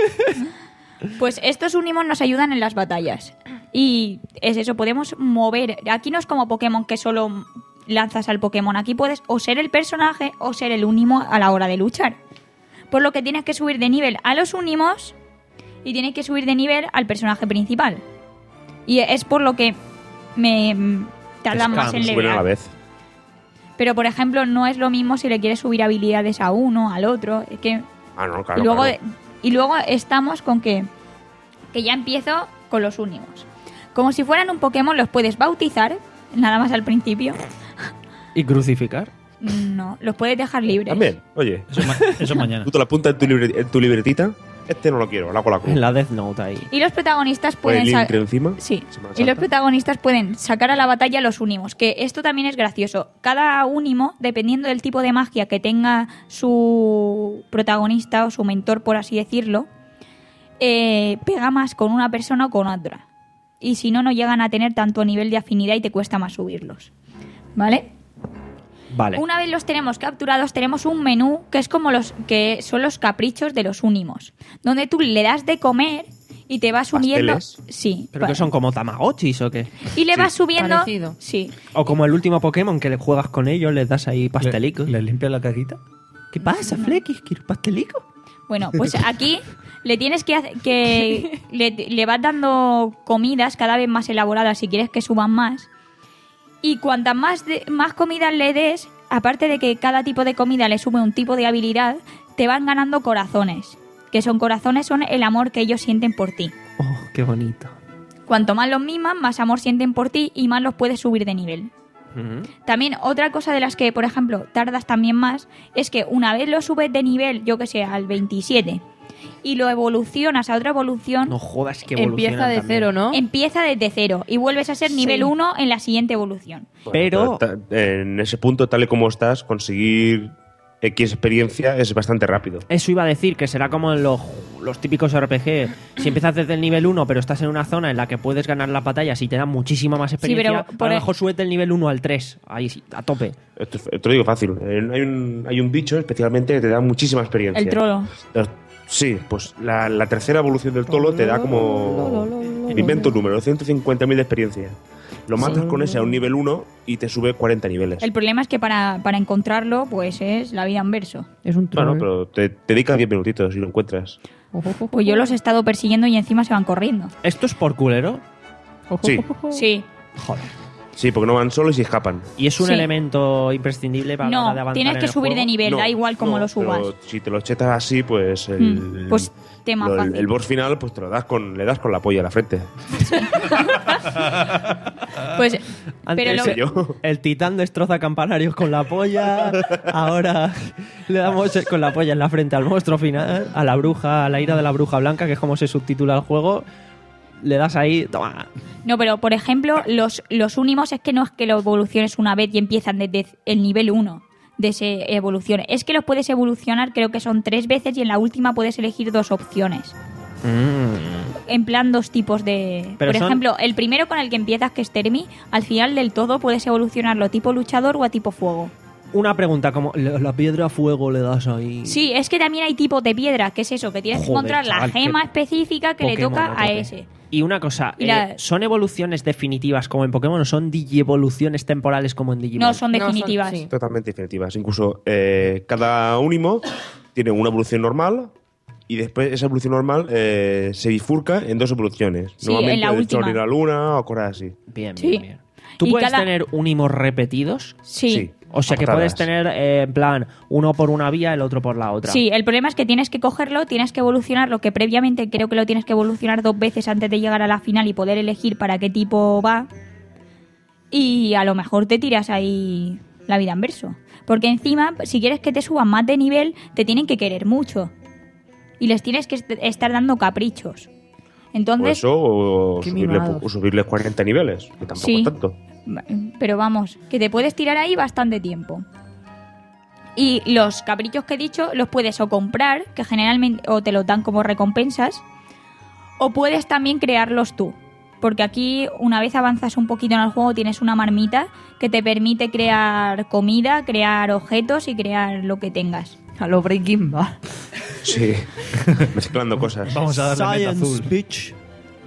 [SPEAKER 4] Pues estos únimos nos ayudan en las batallas. Y es eso, podemos mover. Aquí no es como Pokémon que solo lanzas al Pokémon. Aquí puedes o ser el personaje o ser el únimo a la hora de luchar. Por lo que tienes que subir de nivel a los únimos y tienes que subir de nivel al personaje principal. Y es por lo que me mm, tardan
[SPEAKER 2] Scam,
[SPEAKER 4] más en
[SPEAKER 6] Suben a la
[SPEAKER 4] levelear.
[SPEAKER 6] vez.
[SPEAKER 4] Pero, por ejemplo, no es lo mismo si le quieres subir habilidades a uno, al otro. Es que
[SPEAKER 6] Ah, no, claro.
[SPEAKER 4] y luego,
[SPEAKER 6] claro.
[SPEAKER 4] y luego estamos con que, que ya empiezo con los únimos. Como si fueran un Pokémon, los puedes bautizar, nada más al principio.
[SPEAKER 2] ¿Y crucificar?
[SPEAKER 4] No, los puedes dejar libres.
[SPEAKER 6] También, oye,
[SPEAKER 3] Eso, ma- eso mañana.
[SPEAKER 6] tú te lo apuntas en tu, libre- en tu libretita. Este no lo quiero, lo hago la cruz.
[SPEAKER 2] En la Death Note ahí.
[SPEAKER 4] Y los protagonistas
[SPEAKER 6] Pon el
[SPEAKER 4] pueden
[SPEAKER 6] link
[SPEAKER 4] sa-
[SPEAKER 6] encima.
[SPEAKER 4] Sí.
[SPEAKER 6] Semana
[SPEAKER 4] Y los
[SPEAKER 6] Santa.
[SPEAKER 4] protagonistas pueden sacar a la batalla los únimos, que esto también es gracioso. Cada únimo, dependiendo del tipo de magia que tenga su protagonista o su mentor, por así decirlo, eh, pega más con una persona o con otra. Y si no, no llegan a tener tanto nivel de afinidad y te cuesta más subirlos. ¿Vale?
[SPEAKER 2] Vale.
[SPEAKER 4] Una vez los tenemos capturados, tenemos un menú que es como los que son los caprichos de los únimos, donde tú le das de comer y te vas subiendo.
[SPEAKER 6] ¿Pasteles?
[SPEAKER 4] Sí.
[SPEAKER 2] ¿Pero que son como Tamagotchis o qué?
[SPEAKER 4] Y le
[SPEAKER 6] Sí,
[SPEAKER 4] vas subiendo.
[SPEAKER 1] parecido.
[SPEAKER 4] Sí.
[SPEAKER 2] O como el último Pokémon que le juegas con ellos, les das ahí pastelicos.
[SPEAKER 3] ¿Le, le limpia la caquita?
[SPEAKER 2] ¿Qué pasa, Flequis? ¿Quieres pastelico?
[SPEAKER 4] Bueno, pues aquí le tienes que hacer que le, le vas dando comidas cada vez más elaboradas si quieres que suban más. Y cuantas más, de- más comidas le des, aparte de que cada tipo de comida le sube un tipo de habilidad, te van ganando corazones. Que son corazones, son el amor que ellos sienten por ti.
[SPEAKER 2] Oh, qué bonito.
[SPEAKER 4] Cuanto más los miman, más amor sienten por ti y más los puedes subir de nivel.
[SPEAKER 2] Ujú.
[SPEAKER 4] También otra cosa de las que, por ejemplo, tardas también más, es que una vez lo subes de nivel, yo que sé, al veintisiete, y lo evolucionas a otra evolución,
[SPEAKER 2] No jodas que
[SPEAKER 1] Empieza de cero, ¿no?
[SPEAKER 4] empieza desde cero y vuelves a ser nivel
[SPEAKER 1] Sí.
[SPEAKER 4] uno en la siguiente evolución.
[SPEAKER 6] Bueno,
[SPEAKER 2] Pero-
[SPEAKER 6] ta- en ese punto, tal y como estás, conseguir X experiencia es bastante rápido.
[SPEAKER 2] Eso iba a decir, que será como en los, los típicos R P G. Si empiezas desde el nivel uno, pero estás en una zona en la que puedes ganar las batallas y te da muchísima más experiencia,
[SPEAKER 4] pero por
[SPEAKER 2] a lo
[SPEAKER 4] el-
[SPEAKER 2] mejor subes del nivel uno al tres, ahí sí, a tope.
[SPEAKER 6] Esto, es- te lo digo fácil. Eh, Hay un, hay un bicho especialmente que te da muchísima experiencia.
[SPEAKER 4] El trolo.
[SPEAKER 6] Eh, Sí, pues la, la tercera evolución del tolo te da como... Me invento un número, ciento cincuenta mil de experiencia. Lo matas con ese a un nivel uno y te sube cuarenta niveles.
[SPEAKER 4] El problema es que para, para encontrarlo, pues es la vida en verso.
[SPEAKER 1] Es un troll.
[SPEAKER 6] Bueno, pero te, te dedicas diez minutitos y lo encuentras.
[SPEAKER 4] Pues yo los he estado persiguiendo y encima se van corriendo.
[SPEAKER 2] ¿Esto es por culero?
[SPEAKER 6] Sí,
[SPEAKER 4] Sí.
[SPEAKER 2] Joder.
[SPEAKER 6] sí, porque no van solos y escapan.
[SPEAKER 2] Y es un
[SPEAKER 4] Sí.
[SPEAKER 2] elemento imprescindible para la hora de
[SPEAKER 4] No,
[SPEAKER 2] avanzar
[SPEAKER 4] tienes
[SPEAKER 2] en
[SPEAKER 4] que
[SPEAKER 2] el
[SPEAKER 4] subir
[SPEAKER 2] juego.
[SPEAKER 4] de nivel,
[SPEAKER 6] No,
[SPEAKER 4] da igual cómo
[SPEAKER 6] no,
[SPEAKER 4] lo subas.
[SPEAKER 6] pero si te lo chetas así, pues el,
[SPEAKER 4] Mm, pues tema
[SPEAKER 6] lo- el,
[SPEAKER 4] fácil.
[SPEAKER 6] el boss final, pues te lo das con, le das con la polla a la frente.
[SPEAKER 4] Pues,
[SPEAKER 2] Antes
[SPEAKER 4] pero lo-
[SPEAKER 6] sé yo.
[SPEAKER 2] el titán destroza campanarios con la polla. Ahora le damos con la polla en la frente al monstruo final, a la bruja, a la ira de la bruja blanca, que es como se subtitula el juego. Le das ahí, toma.
[SPEAKER 4] No, pero por ejemplo, los, los únimos es que no es que lo evoluciones una vez y empiezan desde el nivel uno de ese evolución. Es que los puedes evolucionar, creo que son tres veces y en la última puedes elegir dos opciones. En plan, dos tipos de...
[SPEAKER 2] Pero
[SPEAKER 4] por
[SPEAKER 2] son-
[SPEAKER 4] ejemplo, el primero con el que empiezas, que es Termi, al final del todo puedes evolucionarlo tipo luchador o a tipo fuego.
[SPEAKER 2] Una pregunta, como la la piedra a fuego le das ahí.
[SPEAKER 4] Sí, es que también hay tipos de piedra, que es eso, que tienes que
[SPEAKER 2] Joder,
[SPEAKER 4] encontrar
[SPEAKER 2] chaval,
[SPEAKER 4] la gema
[SPEAKER 2] qué
[SPEAKER 4] específica que le
[SPEAKER 2] Pokémon
[SPEAKER 4] toca
[SPEAKER 2] a
[SPEAKER 4] a
[SPEAKER 2] tope.
[SPEAKER 4] ese.
[SPEAKER 2] Y una cosa,
[SPEAKER 4] Y la-
[SPEAKER 2] eh, ¿son evoluciones definitivas como en Pokémon o son digievoluciones temporales como en Digimon?
[SPEAKER 4] No, son
[SPEAKER 1] No, son-
[SPEAKER 4] definitivas.
[SPEAKER 1] sí.
[SPEAKER 6] Totalmente definitivas. Incluso eh, cada únimo tiene una evolución normal, y después esa evolución normal eh, se bifurca en dos evoluciones.
[SPEAKER 4] Sí,
[SPEAKER 6] Normalmente
[SPEAKER 4] en la
[SPEAKER 6] el
[SPEAKER 4] última.
[SPEAKER 6] sol y la luna o cosas así.
[SPEAKER 2] Bien,
[SPEAKER 4] Sí.
[SPEAKER 2] bien, bien. ¿Tú
[SPEAKER 4] Y
[SPEAKER 2] puedes
[SPEAKER 4] cada-
[SPEAKER 2] tener unimos repetidos?
[SPEAKER 4] Sí.
[SPEAKER 6] Sí.
[SPEAKER 2] O sea,
[SPEAKER 6] A
[SPEAKER 2] que
[SPEAKER 6] patadas.
[SPEAKER 2] puedes tener, eh, en plan, uno por una vía, el otro por la otra.
[SPEAKER 4] Sí, el problema es que tienes que cogerlo, tienes que evolucionarlo, que previamente creo que lo tienes que evolucionar dos veces antes de llegar a la final y poder elegir para qué tipo va. Y a lo mejor te tiras ahí la vida en verso. Porque encima, si quieres que te suban más de nivel, te tienen que querer mucho. Y les tienes que est- estar dando caprichos.
[SPEAKER 6] O
[SPEAKER 4] Entonces,
[SPEAKER 6] eso, o
[SPEAKER 1] Qué
[SPEAKER 6] subirle,
[SPEAKER 1] mimados.
[SPEAKER 6] o subirle cuarenta niveles, que tampoco
[SPEAKER 4] Sí.
[SPEAKER 6] es tanto.
[SPEAKER 4] pero vamos, que te puedes tirar ahí bastante tiempo. Y los caprichos que he dicho los puedes o comprar, que generalmente o te los dan como recompensas, o puedes también crearlos tú. Porque aquí, una vez avanzas un poquito en el juego, tienes una marmita que te permite crear comida, crear objetos y crear lo que tengas.
[SPEAKER 1] A lo Breaking Bad.
[SPEAKER 6] Sí, mezclando cosas.
[SPEAKER 3] Vamos a darle meta
[SPEAKER 2] Science
[SPEAKER 3] azul.
[SPEAKER 2] bitch.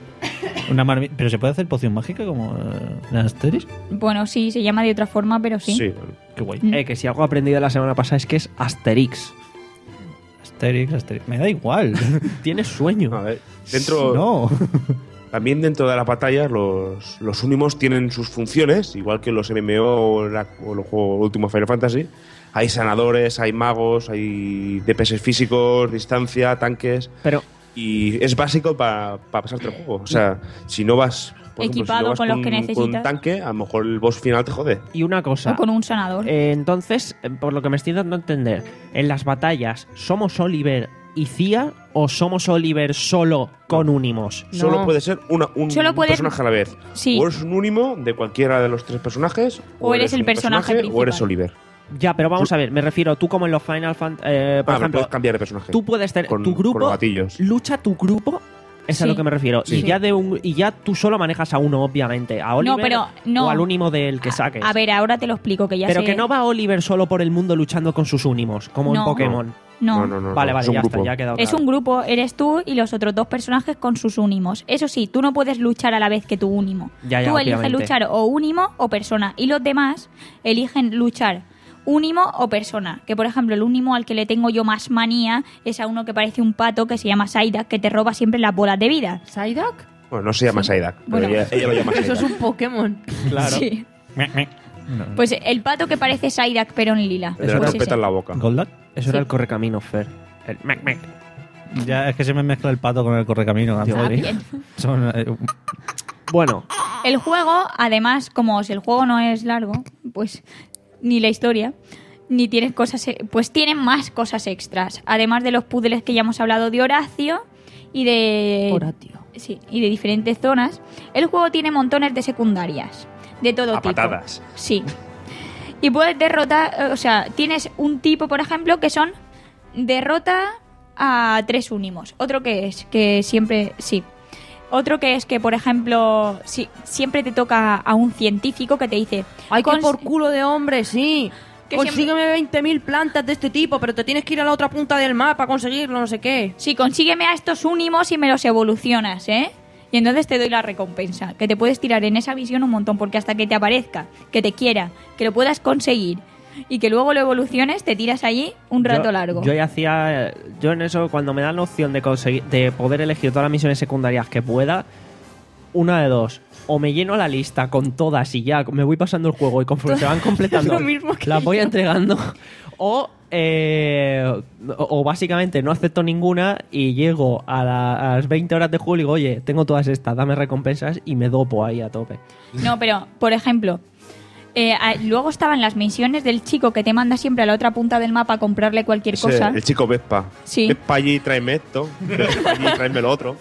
[SPEAKER 3] Una marmi- ¿Pero se puede hacer poción mágica como eh, en Asterix?
[SPEAKER 4] Bueno, sí, se llama de otra forma, pero sí.
[SPEAKER 6] Sí.
[SPEAKER 3] Qué guay.
[SPEAKER 4] Mm.
[SPEAKER 2] Eh, que si algo he aprendido la semana pasada es que es Asterix.
[SPEAKER 3] Asterix, Asterix. Me da igual.
[SPEAKER 2] Tienes sueño.
[SPEAKER 6] A ver, dentro,
[SPEAKER 3] No.
[SPEAKER 6] también dentro de la batalla, los, los Unimos tienen sus funciones, igual que los M M O o, la- o los juegos últimos Final Fantasy. Hay sanadores, hay magos, hay D P S físicos, distancia, tanques.
[SPEAKER 2] Pero,
[SPEAKER 6] Y es básico para pasarte el juego. O sea, si no vas, por ejemplo, si
[SPEAKER 4] Equipado
[SPEAKER 6] no vas
[SPEAKER 4] con los
[SPEAKER 6] un-
[SPEAKER 4] que
[SPEAKER 6] con un
[SPEAKER 4] necesitas.
[SPEAKER 6] tanque, a lo mejor el boss final te jode.
[SPEAKER 2] y una cosa.
[SPEAKER 4] O con un sanador.
[SPEAKER 2] Eh, entonces, eh, por lo que me estoy dando a entender, en las batallas, ¿somos Oliver y Cía o somos Oliver solo con Unimos?
[SPEAKER 1] No.
[SPEAKER 6] Solo puede ser una, un
[SPEAKER 4] Solo puede-
[SPEAKER 6] personaje a la vez.
[SPEAKER 4] Sí.
[SPEAKER 6] O eres un Unimo de cualquiera de los tres personajes,
[SPEAKER 4] O eres el
[SPEAKER 6] un
[SPEAKER 4] personaje
[SPEAKER 6] o eres
[SPEAKER 4] principal.
[SPEAKER 6] Oliver.
[SPEAKER 2] Ya, pero vamos a ver, me refiero, tú como en los Final Fantasy, eh, por
[SPEAKER 6] Ah,
[SPEAKER 2] ejemplo,
[SPEAKER 6] puedes cambiar de personaje.
[SPEAKER 2] tú puedes tener
[SPEAKER 6] con,
[SPEAKER 2] tu
[SPEAKER 6] con
[SPEAKER 2] grupo,
[SPEAKER 6] los gatillos.
[SPEAKER 2] lucha tu grupo, es a
[SPEAKER 4] Sí.
[SPEAKER 2] lo que me refiero, y
[SPEAKER 4] Sí.
[SPEAKER 2] ya de un y ya tú solo manejas a uno, obviamente, a Oliver
[SPEAKER 4] pero no.
[SPEAKER 2] o al Unimo del que saques.
[SPEAKER 4] A ver, ahora te lo explico, que ya
[SPEAKER 2] pero
[SPEAKER 4] sé-
[SPEAKER 2] que no va Oliver solo por el mundo luchando con sus Unimos, como en
[SPEAKER 4] No.
[SPEAKER 2] Pokémon.
[SPEAKER 4] No.
[SPEAKER 6] No, no, no.
[SPEAKER 2] Vale,
[SPEAKER 6] no,
[SPEAKER 2] vale,
[SPEAKER 6] es un
[SPEAKER 2] ya
[SPEAKER 6] grupo.
[SPEAKER 2] está, ya ha quedado
[SPEAKER 4] Es
[SPEAKER 2] claro.
[SPEAKER 4] un grupo, eres tú y los otros dos personajes con sus únimos. Eso sí, tú no puedes luchar a la vez que tu únimo.
[SPEAKER 2] Ya, ya,
[SPEAKER 4] tú eliges
[SPEAKER 2] obviamente.
[SPEAKER 4] luchar o únimo o persona. Y los demás eligen luchar únimo o persona. Que por ejemplo, el únimo al que le tengo yo más manía es a uno que parece un pato que se llama Psyduck, que te roba siempre las bolas de vida.
[SPEAKER 1] ¿Psyduck?
[SPEAKER 6] Bueno, no se llama Psyduck, pero
[SPEAKER 4] Bueno.
[SPEAKER 6] ella, ella lo llama
[SPEAKER 1] Eso es
[SPEAKER 6] Psyduck.
[SPEAKER 1] un Pokémon.
[SPEAKER 2] Claro.
[SPEAKER 4] Sí.
[SPEAKER 3] Me- me- no.
[SPEAKER 4] Pues el pato que parece Psyduck pero en lila.
[SPEAKER 6] El de la
[SPEAKER 4] Pues
[SPEAKER 6] trompeta
[SPEAKER 4] ese.
[SPEAKER 6] en la boca.
[SPEAKER 3] ¿Goldak?
[SPEAKER 2] Eso era
[SPEAKER 4] Sí.
[SPEAKER 2] el correcamino, Fer. El mec, mec.
[SPEAKER 3] Ya es que se me mezcla el pato con el correcamino.
[SPEAKER 2] Dios
[SPEAKER 3] Anthony.
[SPEAKER 2] mío.
[SPEAKER 3] Son, eh,
[SPEAKER 2] Bueno,
[SPEAKER 4] El juego, además, como si el juego no es largo, pues ni la historia, ni tienes cosas, e- pues tienen más cosas extras. Además de los puzzles que ya hemos hablado de Horacio y de
[SPEAKER 1] Horatio.
[SPEAKER 4] sí, y de diferentes zonas, el juego tiene montones de secundarias de todo
[SPEAKER 6] A
[SPEAKER 4] tipo.
[SPEAKER 6] patadas.
[SPEAKER 4] Sí. Y puedes derrotar, eh, o sea, tienes un tipo, por ejemplo, que son derrota a tres únimos. Otro que es que siempre, sí. Otro que es que, por ejemplo, si, siempre te toca a un científico que te dice...
[SPEAKER 1] ¡Ay, que
[SPEAKER 4] "Cons-
[SPEAKER 1] por culo de hombre, sí!
[SPEAKER 4] Que
[SPEAKER 1] Consígueme veinte mil plantas de este tipo, pero te tienes que ir a la otra punta del mapa a conseguirlo, no sé qué.
[SPEAKER 4] Sí, consígueme a estos únimos y me los evolucionas, ¿eh? Y entonces te doy la recompensa. Que te puedes tirar en esa visión un montón, porque hasta que te aparezca, que te quiera, que lo puedas conseguir y que luego lo evoluciones, te tiras allí un rato
[SPEAKER 2] yo,
[SPEAKER 4] largo.
[SPEAKER 2] Yo ya hacía. Yo en eso, cuando me dan la opción de conseguir, de poder elegir todas las misiones secundarias que pueda, una de dos. O me lleno la lista con todas y ya me voy pasando el juego y conforme se van completando,
[SPEAKER 1] Lo mismo que
[SPEAKER 2] las voy
[SPEAKER 1] yo.
[SPEAKER 2] entregando. O, eh, o, o básicamente no acepto ninguna y llego a, la- a las veinte horas de juego y digo, oye, tengo todas estas, dame recompensas y me dopo ahí a tope.
[SPEAKER 4] No, pero, por ejemplo, eh, a- luego estaban las misiones del chico que te manda siempre a la otra punta del mapa a comprarle cualquier
[SPEAKER 6] Ese,
[SPEAKER 4] cosa.
[SPEAKER 6] el chico Vespa.
[SPEAKER 4] Sí.
[SPEAKER 6] Vespa allí, tráeme esto. Vespa allí, tráeme lo otro.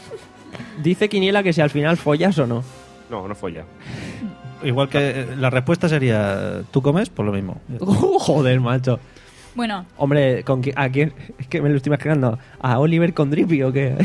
[SPEAKER 2] Dice Quiniela que si al final follas o no.
[SPEAKER 6] No, no folla.
[SPEAKER 3] igual que eh, la respuesta sería, ¿tú comes? Pues lo mismo.
[SPEAKER 2] Joder, macho.
[SPEAKER 4] Bueno,
[SPEAKER 2] Hombre, ¿con qui- ¿a quién? Es que me lo estoy imaginando. ¿A Oliver con Drippy o qué?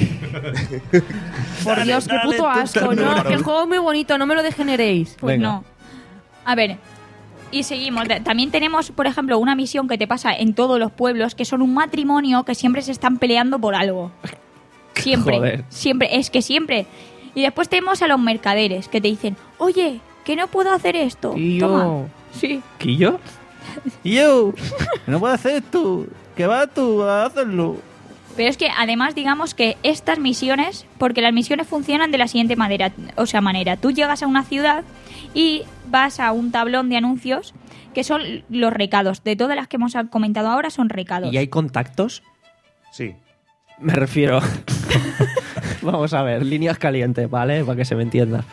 [SPEAKER 1] Por Dios, qué puto asco, no, que el juego es muy bonito, no me lo degeneréis.
[SPEAKER 4] pues
[SPEAKER 2] Venga.
[SPEAKER 4] no. A ver, y seguimos. De- También tenemos, por ejemplo, una misión que te pasa en todos los pueblos, que son un matrimonio que siempre se están peleando por algo. Siempre,
[SPEAKER 2] Joder.
[SPEAKER 4] siempre, es que siempre. Y después tenemos a los mercaderes que te dicen, oye, que no puedo hacer esto.
[SPEAKER 1] Y yo-
[SPEAKER 4] Toma. Sí.
[SPEAKER 2] ¿Quillo?
[SPEAKER 3] Y yo, no puedes hacer esto, que vas tú a hacerlo.
[SPEAKER 4] Pero es que además digamos que estas misiones, porque las misiones funcionan de la siguiente manera, o sea, manera. Tú llegas a una ciudad y vas a un tablón de anuncios que son los recados. De todas las que hemos comentado ahora son recados.
[SPEAKER 2] ¿Y hay contactos?
[SPEAKER 6] Sí.
[SPEAKER 2] Me refiero... Vamos a ver, líneas calientes, ¿vale? Para que se me entienda.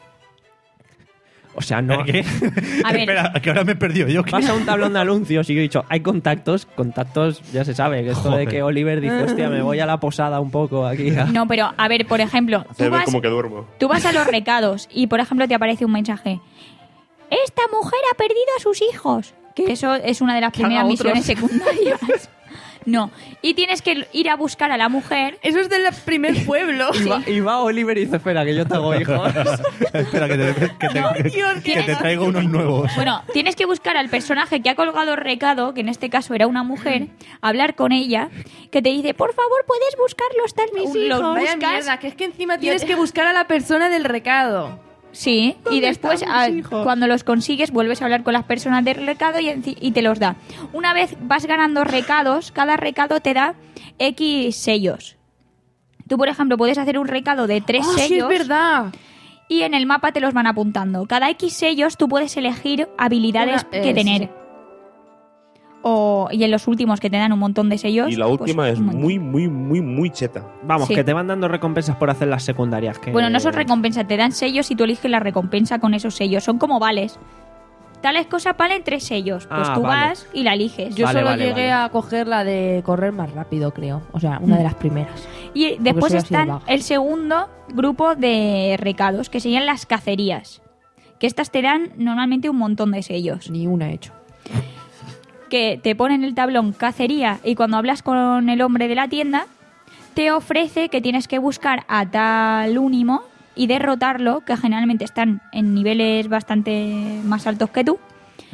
[SPEAKER 2] O sea, no...
[SPEAKER 3] ¿Qué?
[SPEAKER 4] A ver.
[SPEAKER 3] Espera, que ahora me he perdido yo.
[SPEAKER 2] Vas a un tablón de anuncios y yo he dicho, hay contactos, contactos, ya se sabe, que esto de
[SPEAKER 3] Joder.
[SPEAKER 2] que Oliver dice, hostia, me voy a la posada un poco aquí. a-".
[SPEAKER 4] No, pero a ver, por ejemplo,
[SPEAKER 6] Hacer
[SPEAKER 4] tú
[SPEAKER 6] ver
[SPEAKER 4] vas,
[SPEAKER 6] como que duermo.
[SPEAKER 4] tú vas a los recados y por ejemplo te aparece un mensaje. Esta mujer ha perdido a sus hijos. Que eso es una de las
[SPEAKER 1] Que haga
[SPEAKER 4] primeras
[SPEAKER 1] otros.
[SPEAKER 4] misiones secundarias. No. Y tienes que ir a buscar a la mujer.
[SPEAKER 1] Eso es del primer pueblo.
[SPEAKER 2] Y va, y va Oliver y dice, espera, que yo te hago hijos.
[SPEAKER 3] Espera, que te, que te,
[SPEAKER 1] No,
[SPEAKER 3] que-
[SPEAKER 1] Dios,
[SPEAKER 3] que
[SPEAKER 1] qué
[SPEAKER 3] te traigo unos nuevos.
[SPEAKER 4] Bueno, tienes que buscar al personaje que ha colgado el recado, que en este caso era una mujer, hablar con ella, que te dice, por favor, puedes buscar los tal mis
[SPEAKER 1] Los
[SPEAKER 4] Los
[SPEAKER 1] Vaya
[SPEAKER 4] buscas.
[SPEAKER 1] mierda, que es que encima tienes que buscar a la persona del recado.
[SPEAKER 4] Sí, y después
[SPEAKER 2] están mis
[SPEAKER 4] ah,
[SPEAKER 2] hijos?
[SPEAKER 4] cuando los consigues vuelves a hablar con las personas del recado y, enci- y te los da. Una vez vas ganando recados, cada recado te da X sellos. Tú, por ejemplo, puedes hacer un recado de tres
[SPEAKER 1] ¡Oh, sí, es
[SPEAKER 4] sellos
[SPEAKER 1] verdad!
[SPEAKER 4] y en el mapa te los van apuntando. Cada X sellos tú puedes elegir habilidades
[SPEAKER 1] Una-
[SPEAKER 4] que
[SPEAKER 1] eh,
[SPEAKER 4] tener.
[SPEAKER 1] sí.
[SPEAKER 4] O, y en los últimos que te dan un montón de sellos.
[SPEAKER 6] Y la
[SPEAKER 4] pues,
[SPEAKER 6] última es
[SPEAKER 4] un montón.
[SPEAKER 6] muy, muy, muy, muy cheta.
[SPEAKER 2] Vamos,
[SPEAKER 4] Sí.
[SPEAKER 2] que te van dando recompensas por hacer las secundarias. Que...
[SPEAKER 4] Bueno, no son recompensas, te dan sellos y tú eliges la recompensa con esos sellos. Son como vales. Tales cosas valen tres sellos. Pues
[SPEAKER 2] Ah,
[SPEAKER 4] tú
[SPEAKER 2] vale.
[SPEAKER 4] vas y la eliges.
[SPEAKER 1] Yo
[SPEAKER 2] Vale,
[SPEAKER 1] solo
[SPEAKER 2] vale,
[SPEAKER 1] llegué
[SPEAKER 2] vale.
[SPEAKER 1] a coger la de correr más rápido, creo. O sea, una de las primeras.
[SPEAKER 4] Y después
[SPEAKER 1] soy así de
[SPEAKER 4] están
[SPEAKER 1] vaga.
[SPEAKER 4] el segundo grupo de recados, que serían las cacerías. Que estas te dan normalmente un montón de sellos.
[SPEAKER 1] Ni una he hecho.
[SPEAKER 4] Que te ponen el tablón cacería y cuando hablas con el hombre de la tienda, te ofrece que tienes que buscar a tal únimo y derrotarlo, que generalmente están en niveles bastante más altos que tú.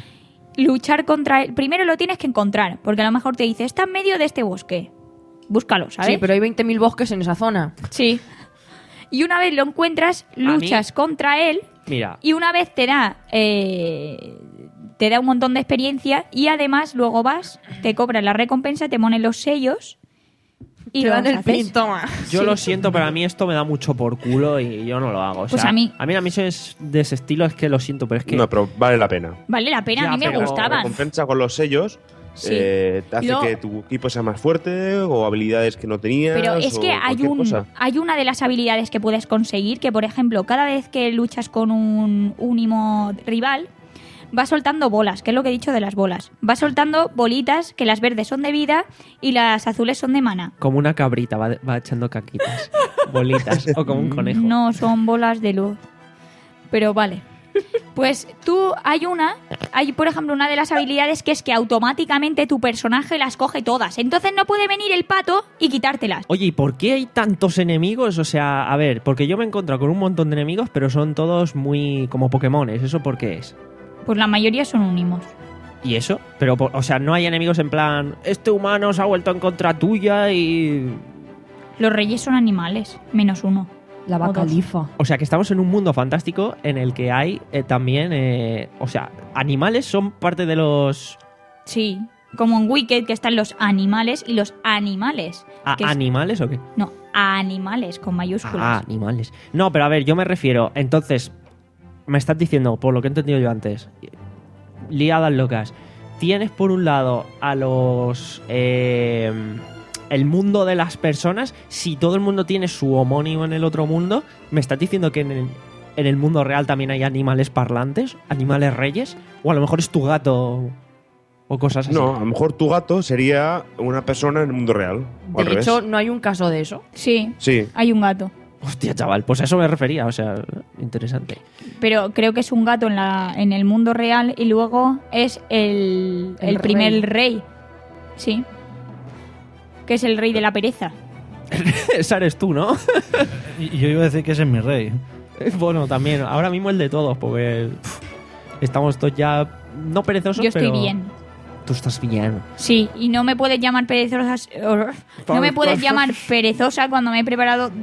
[SPEAKER 4] Luchar contra él. Primero lo tienes que encontrar, porque a lo mejor te dice, está en medio de este bosque. Búscalo, ¿sabes?
[SPEAKER 1] Sí, pero hay veinte mil bosques en esa zona.
[SPEAKER 4] Sí. Y una vez lo encuentras, luchas contra él
[SPEAKER 2] Mira,
[SPEAKER 4] y una vez te da eh, te da un montón de experiencia y además luego vas, te cobran la recompensa, te ponen los sellos y
[SPEAKER 1] Te
[SPEAKER 4] lo
[SPEAKER 1] dan el
[SPEAKER 4] haces.
[SPEAKER 1] pin, toma.
[SPEAKER 2] yo
[SPEAKER 4] sí.
[SPEAKER 2] lo siento, pero a mí esto me da mucho por culo y yo no lo hago. O
[SPEAKER 4] Pues
[SPEAKER 2] sea,
[SPEAKER 4] a mí-
[SPEAKER 2] A mí las misiones de ese estilo es que lo siento, pero es que...
[SPEAKER 6] No, pero vale la pena.
[SPEAKER 4] Vale la pena,
[SPEAKER 2] Ya,
[SPEAKER 4] a mí me
[SPEAKER 2] pero-
[SPEAKER 6] La
[SPEAKER 4] gustaban.
[SPEAKER 6] recompensa con los sellos
[SPEAKER 4] Sí.
[SPEAKER 6] eh, te hace
[SPEAKER 4] Luego-
[SPEAKER 6] que tu equipo sea más fuerte o habilidades que no tenías.
[SPEAKER 4] Pero es
[SPEAKER 6] o
[SPEAKER 4] que hay
[SPEAKER 6] cualquier
[SPEAKER 4] un
[SPEAKER 6] cosa.
[SPEAKER 4] hay una de las habilidades que puedes conseguir que, por ejemplo, cada vez que luchas con un únimo rival, va soltando bolas, que es lo que he dicho de las bolas. Va soltando bolitas, que las verdes son de vida y las azules son de mana.
[SPEAKER 2] Como una cabrita, va, va echando caquitas, bolitas, o como un conejo.
[SPEAKER 4] No, son bolas de luz. Pero vale. Pues tú, hay una, hay por ejemplo una de las habilidades que es que automáticamente tu personaje las coge todas. Entonces no puede venir el pato y quitártelas.
[SPEAKER 2] Oye, ¿y por qué hay tantos enemigos? O sea, a ver, porque yo me he encontrado con un montón de enemigos, pero son todos muy como Pokémones. ¿Eso por qué es?
[SPEAKER 4] Pues la mayoría son unimos.
[SPEAKER 2] ¿Y eso? Pero, por- o sea, no hay enemigos en plan, este humano se ha vuelto en contra tuya y...
[SPEAKER 4] Los reyes son animales, menos uno.
[SPEAKER 1] La
[SPEAKER 4] O
[SPEAKER 1] vaca
[SPEAKER 4] dos.
[SPEAKER 1] lifa.
[SPEAKER 2] O sea, que estamos en un mundo fantástico en el que hay eh, también, eh, o sea, animales son parte de los...
[SPEAKER 4] Sí, como en Wicked que están los animales y los animales.
[SPEAKER 2] ¿A-
[SPEAKER 4] que es-
[SPEAKER 2] ¿Animales o qué?
[SPEAKER 4] No, animales con mayúsculas.
[SPEAKER 2] Ah, animales. No, pero a ver, yo me refiero, entonces, me estás diciendo, por lo que he entendido yo antes, liadas locas, tienes por un lado a los... eh, el mundo de las personas, si todo el mundo tiene su homónimo en el otro mundo, ¿me estás diciendo que en el, en el mundo real también hay animales parlantes? ¿Animales reyes? O a lo mejor es tu gato o cosas así.
[SPEAKER 6] No, a lo mejor tu gato sería una persona en el mundo real. o al
[SPEAKER 1] De
[SPEAKER 6] revés.
[SPEAKER 1] hecho, no hay un caso de eso.
[SPEAKER 4] Sí,
[SPEAKER 6] Sí.
[SPEAKER 4] hay un gato.
[SPEAKER 2] Hostia, chaval, pues a eso me refería, o sea, interesante.
[SPEAKER 4] Pero creo que es un gato en, la, en el mundo real y luego es el,
[SPEAKER 1] El
[SPEAKER 4] el primer
[SPEAKER 1] rey.
[SPEAKER 4] rey. Sí. Que es el rey de la pereza.
[SPEAKER 2] Esa eres tú, ¿no?
[SPEAKER 3] Y yo iba a decir que ese es mi rey.
[SPEAKER 2] Bueno, también, ahora mismo el de todos, porque pff, estamos todos ya no perezosos,
[SPEAKER 4] Yo estoy
[SPEAKER 2] pero
[SPEAKER 4] bien.
[SPEAKER 2] Tú estás bien.
[SPEAKER 4] Sí, y no me puedes llamar perezosa. No me puedes llamar perezosa cuando me he preparado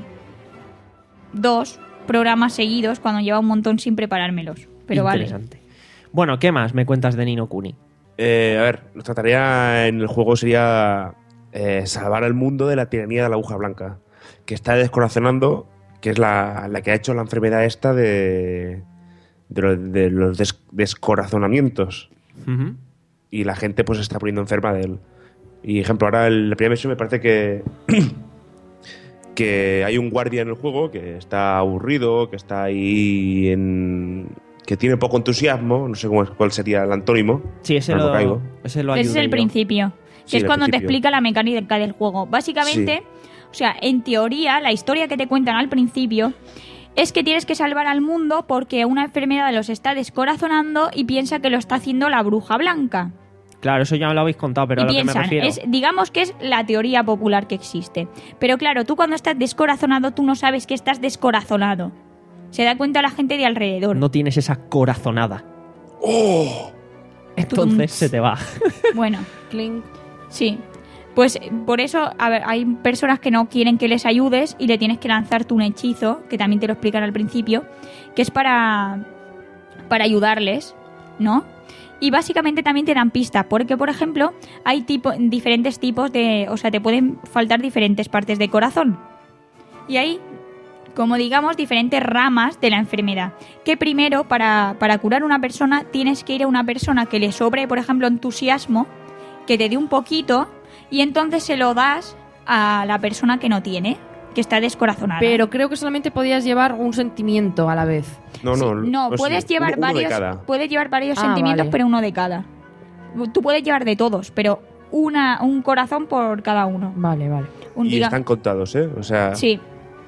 [SPEAKER 4] dos programas seguidos cuando lleva un montón sin preparármelos. Pero vale.
[SPEAKER 2] Interesante. Bueno, ¿qué más me cuentas de Nino Kuni?
[SPEAKER 6] Eh, a ver, nuestra tarea en el juego sería eh, salvar al mundo de la tiranía de la aguja blanca, que está descorazonando, que es la, la que ha hecho la enfermedad esta de, de, lo- de los des- descorazonamientos.
[SPEAKER 2] Ujú.
[SPEAKER 6] Y la gente pues se está poniendo enferma de él. Y ejemplo, ahora en la primera versión me parece que que hay un guardia en el juego que está aburrido, que está ahí en... que tiene poco entusiasmo, no sé cómo, cuál sería el antónimo.
[SPEAKER 2] Sí, ese
[SPEAKER 6] No, no
[SPEAKER 2] lo,
[SPEAKER 6] caigo.
[SPEAKER 2] ese lo
[SPEAKER 4] Ese es
[SPEAKER 2] ayudé
[SPEAKER 4] el
[SPEAKER 2] yo.
[SPEAKER 4] principio, que
[SPEAKER 6] Sí,
[SPEAKER 4] es
[SPEAKER 6] el
[SPEAKER 4] cuando te
[SPEAKER 6] principio.
[SPEAKER 4] explica la mecánica del juego. Básicamente, o sea, en teoría, la historia que te cuentan al principio es que tienes que salvar al mundo porque una enfermedad los está descorazonando y piensa que lo está haciendo la bruja blanca.
[SPEAKER 2] Claro, eso ya me lo habéis contado, pero
[SPEAKER 4] y
[SPEAKER 2] a lo que me
[SPEAKER 4] piensan,
[SPEAKER 2] refiero.
[SPEAKER 4] es, digamos que es la teoría popular que existe. Pero claro, tú cuando estás descorazonado, tú no sabes que estás descorazonado. Se da cuenta la gente de alrededor.
[SPEAKER 2] No tienes esa corazonada.
[SPEAKER 6] ¡Oh!
[SPEAKER 2] Entonces se te va.
[SPEAKER 4] Bueno,
[SPEAKER 1] Clink.
[SPEAKER 4] sí. Pues por eso, a ver, hay personas que no quieren que les ayudes y le tienes que lanzar tú un hechizo, que también te lo explican al principio, que es para, para ayudarles, ¿no? Y básicamente también te dan pistas, porque por ejemplo, hay tipo, diferentes tipos de... O sea, te pueden faltar diferentes partes de corazón. Y hay, como digamos, diferentes ramas de la enfermedad. Que primero, para, para curar a una persona, tienes que ir a una persona que le sobre, por ejemplo, entusiasmo, que te dé un poquito, y entonces se lo das a la persona que no tiene, que está descorazonada.
[SPEAKER 1] Pero creo que solamente podías llevar un sentimiento a la vez.
[SPEAKER 6] No, no,
[SPEAKER 4] No,
[SPEAKER 6] no,
[SPEAKER 4] puedes
[SPEAKER 6] sí,
[SPEAKER 4] llevar
[SPEAKER 6] uno- uno de
[SPEAKER 4] varios,
[SPEAKER 6] cada.
[SPEAKER 4] puedes llevar varios
[SPEAKER 1] Ah,
[SPEAKER 4] sentimientos,
[SPEAKER 1] vale.
[SPEAKER 4] pero uno de cada. Tú puedes llevar de todos, pero una, un corazón por cada uno.
[SPEAKER 1] Vale, vale.
[SPEAKER 4] Un
[SPEAKER 6] Y
[SPEAKER 4] diga-
[SPEAKER 6] están contados, ¿eh? O sea,
[SPEAKER 4] Sí,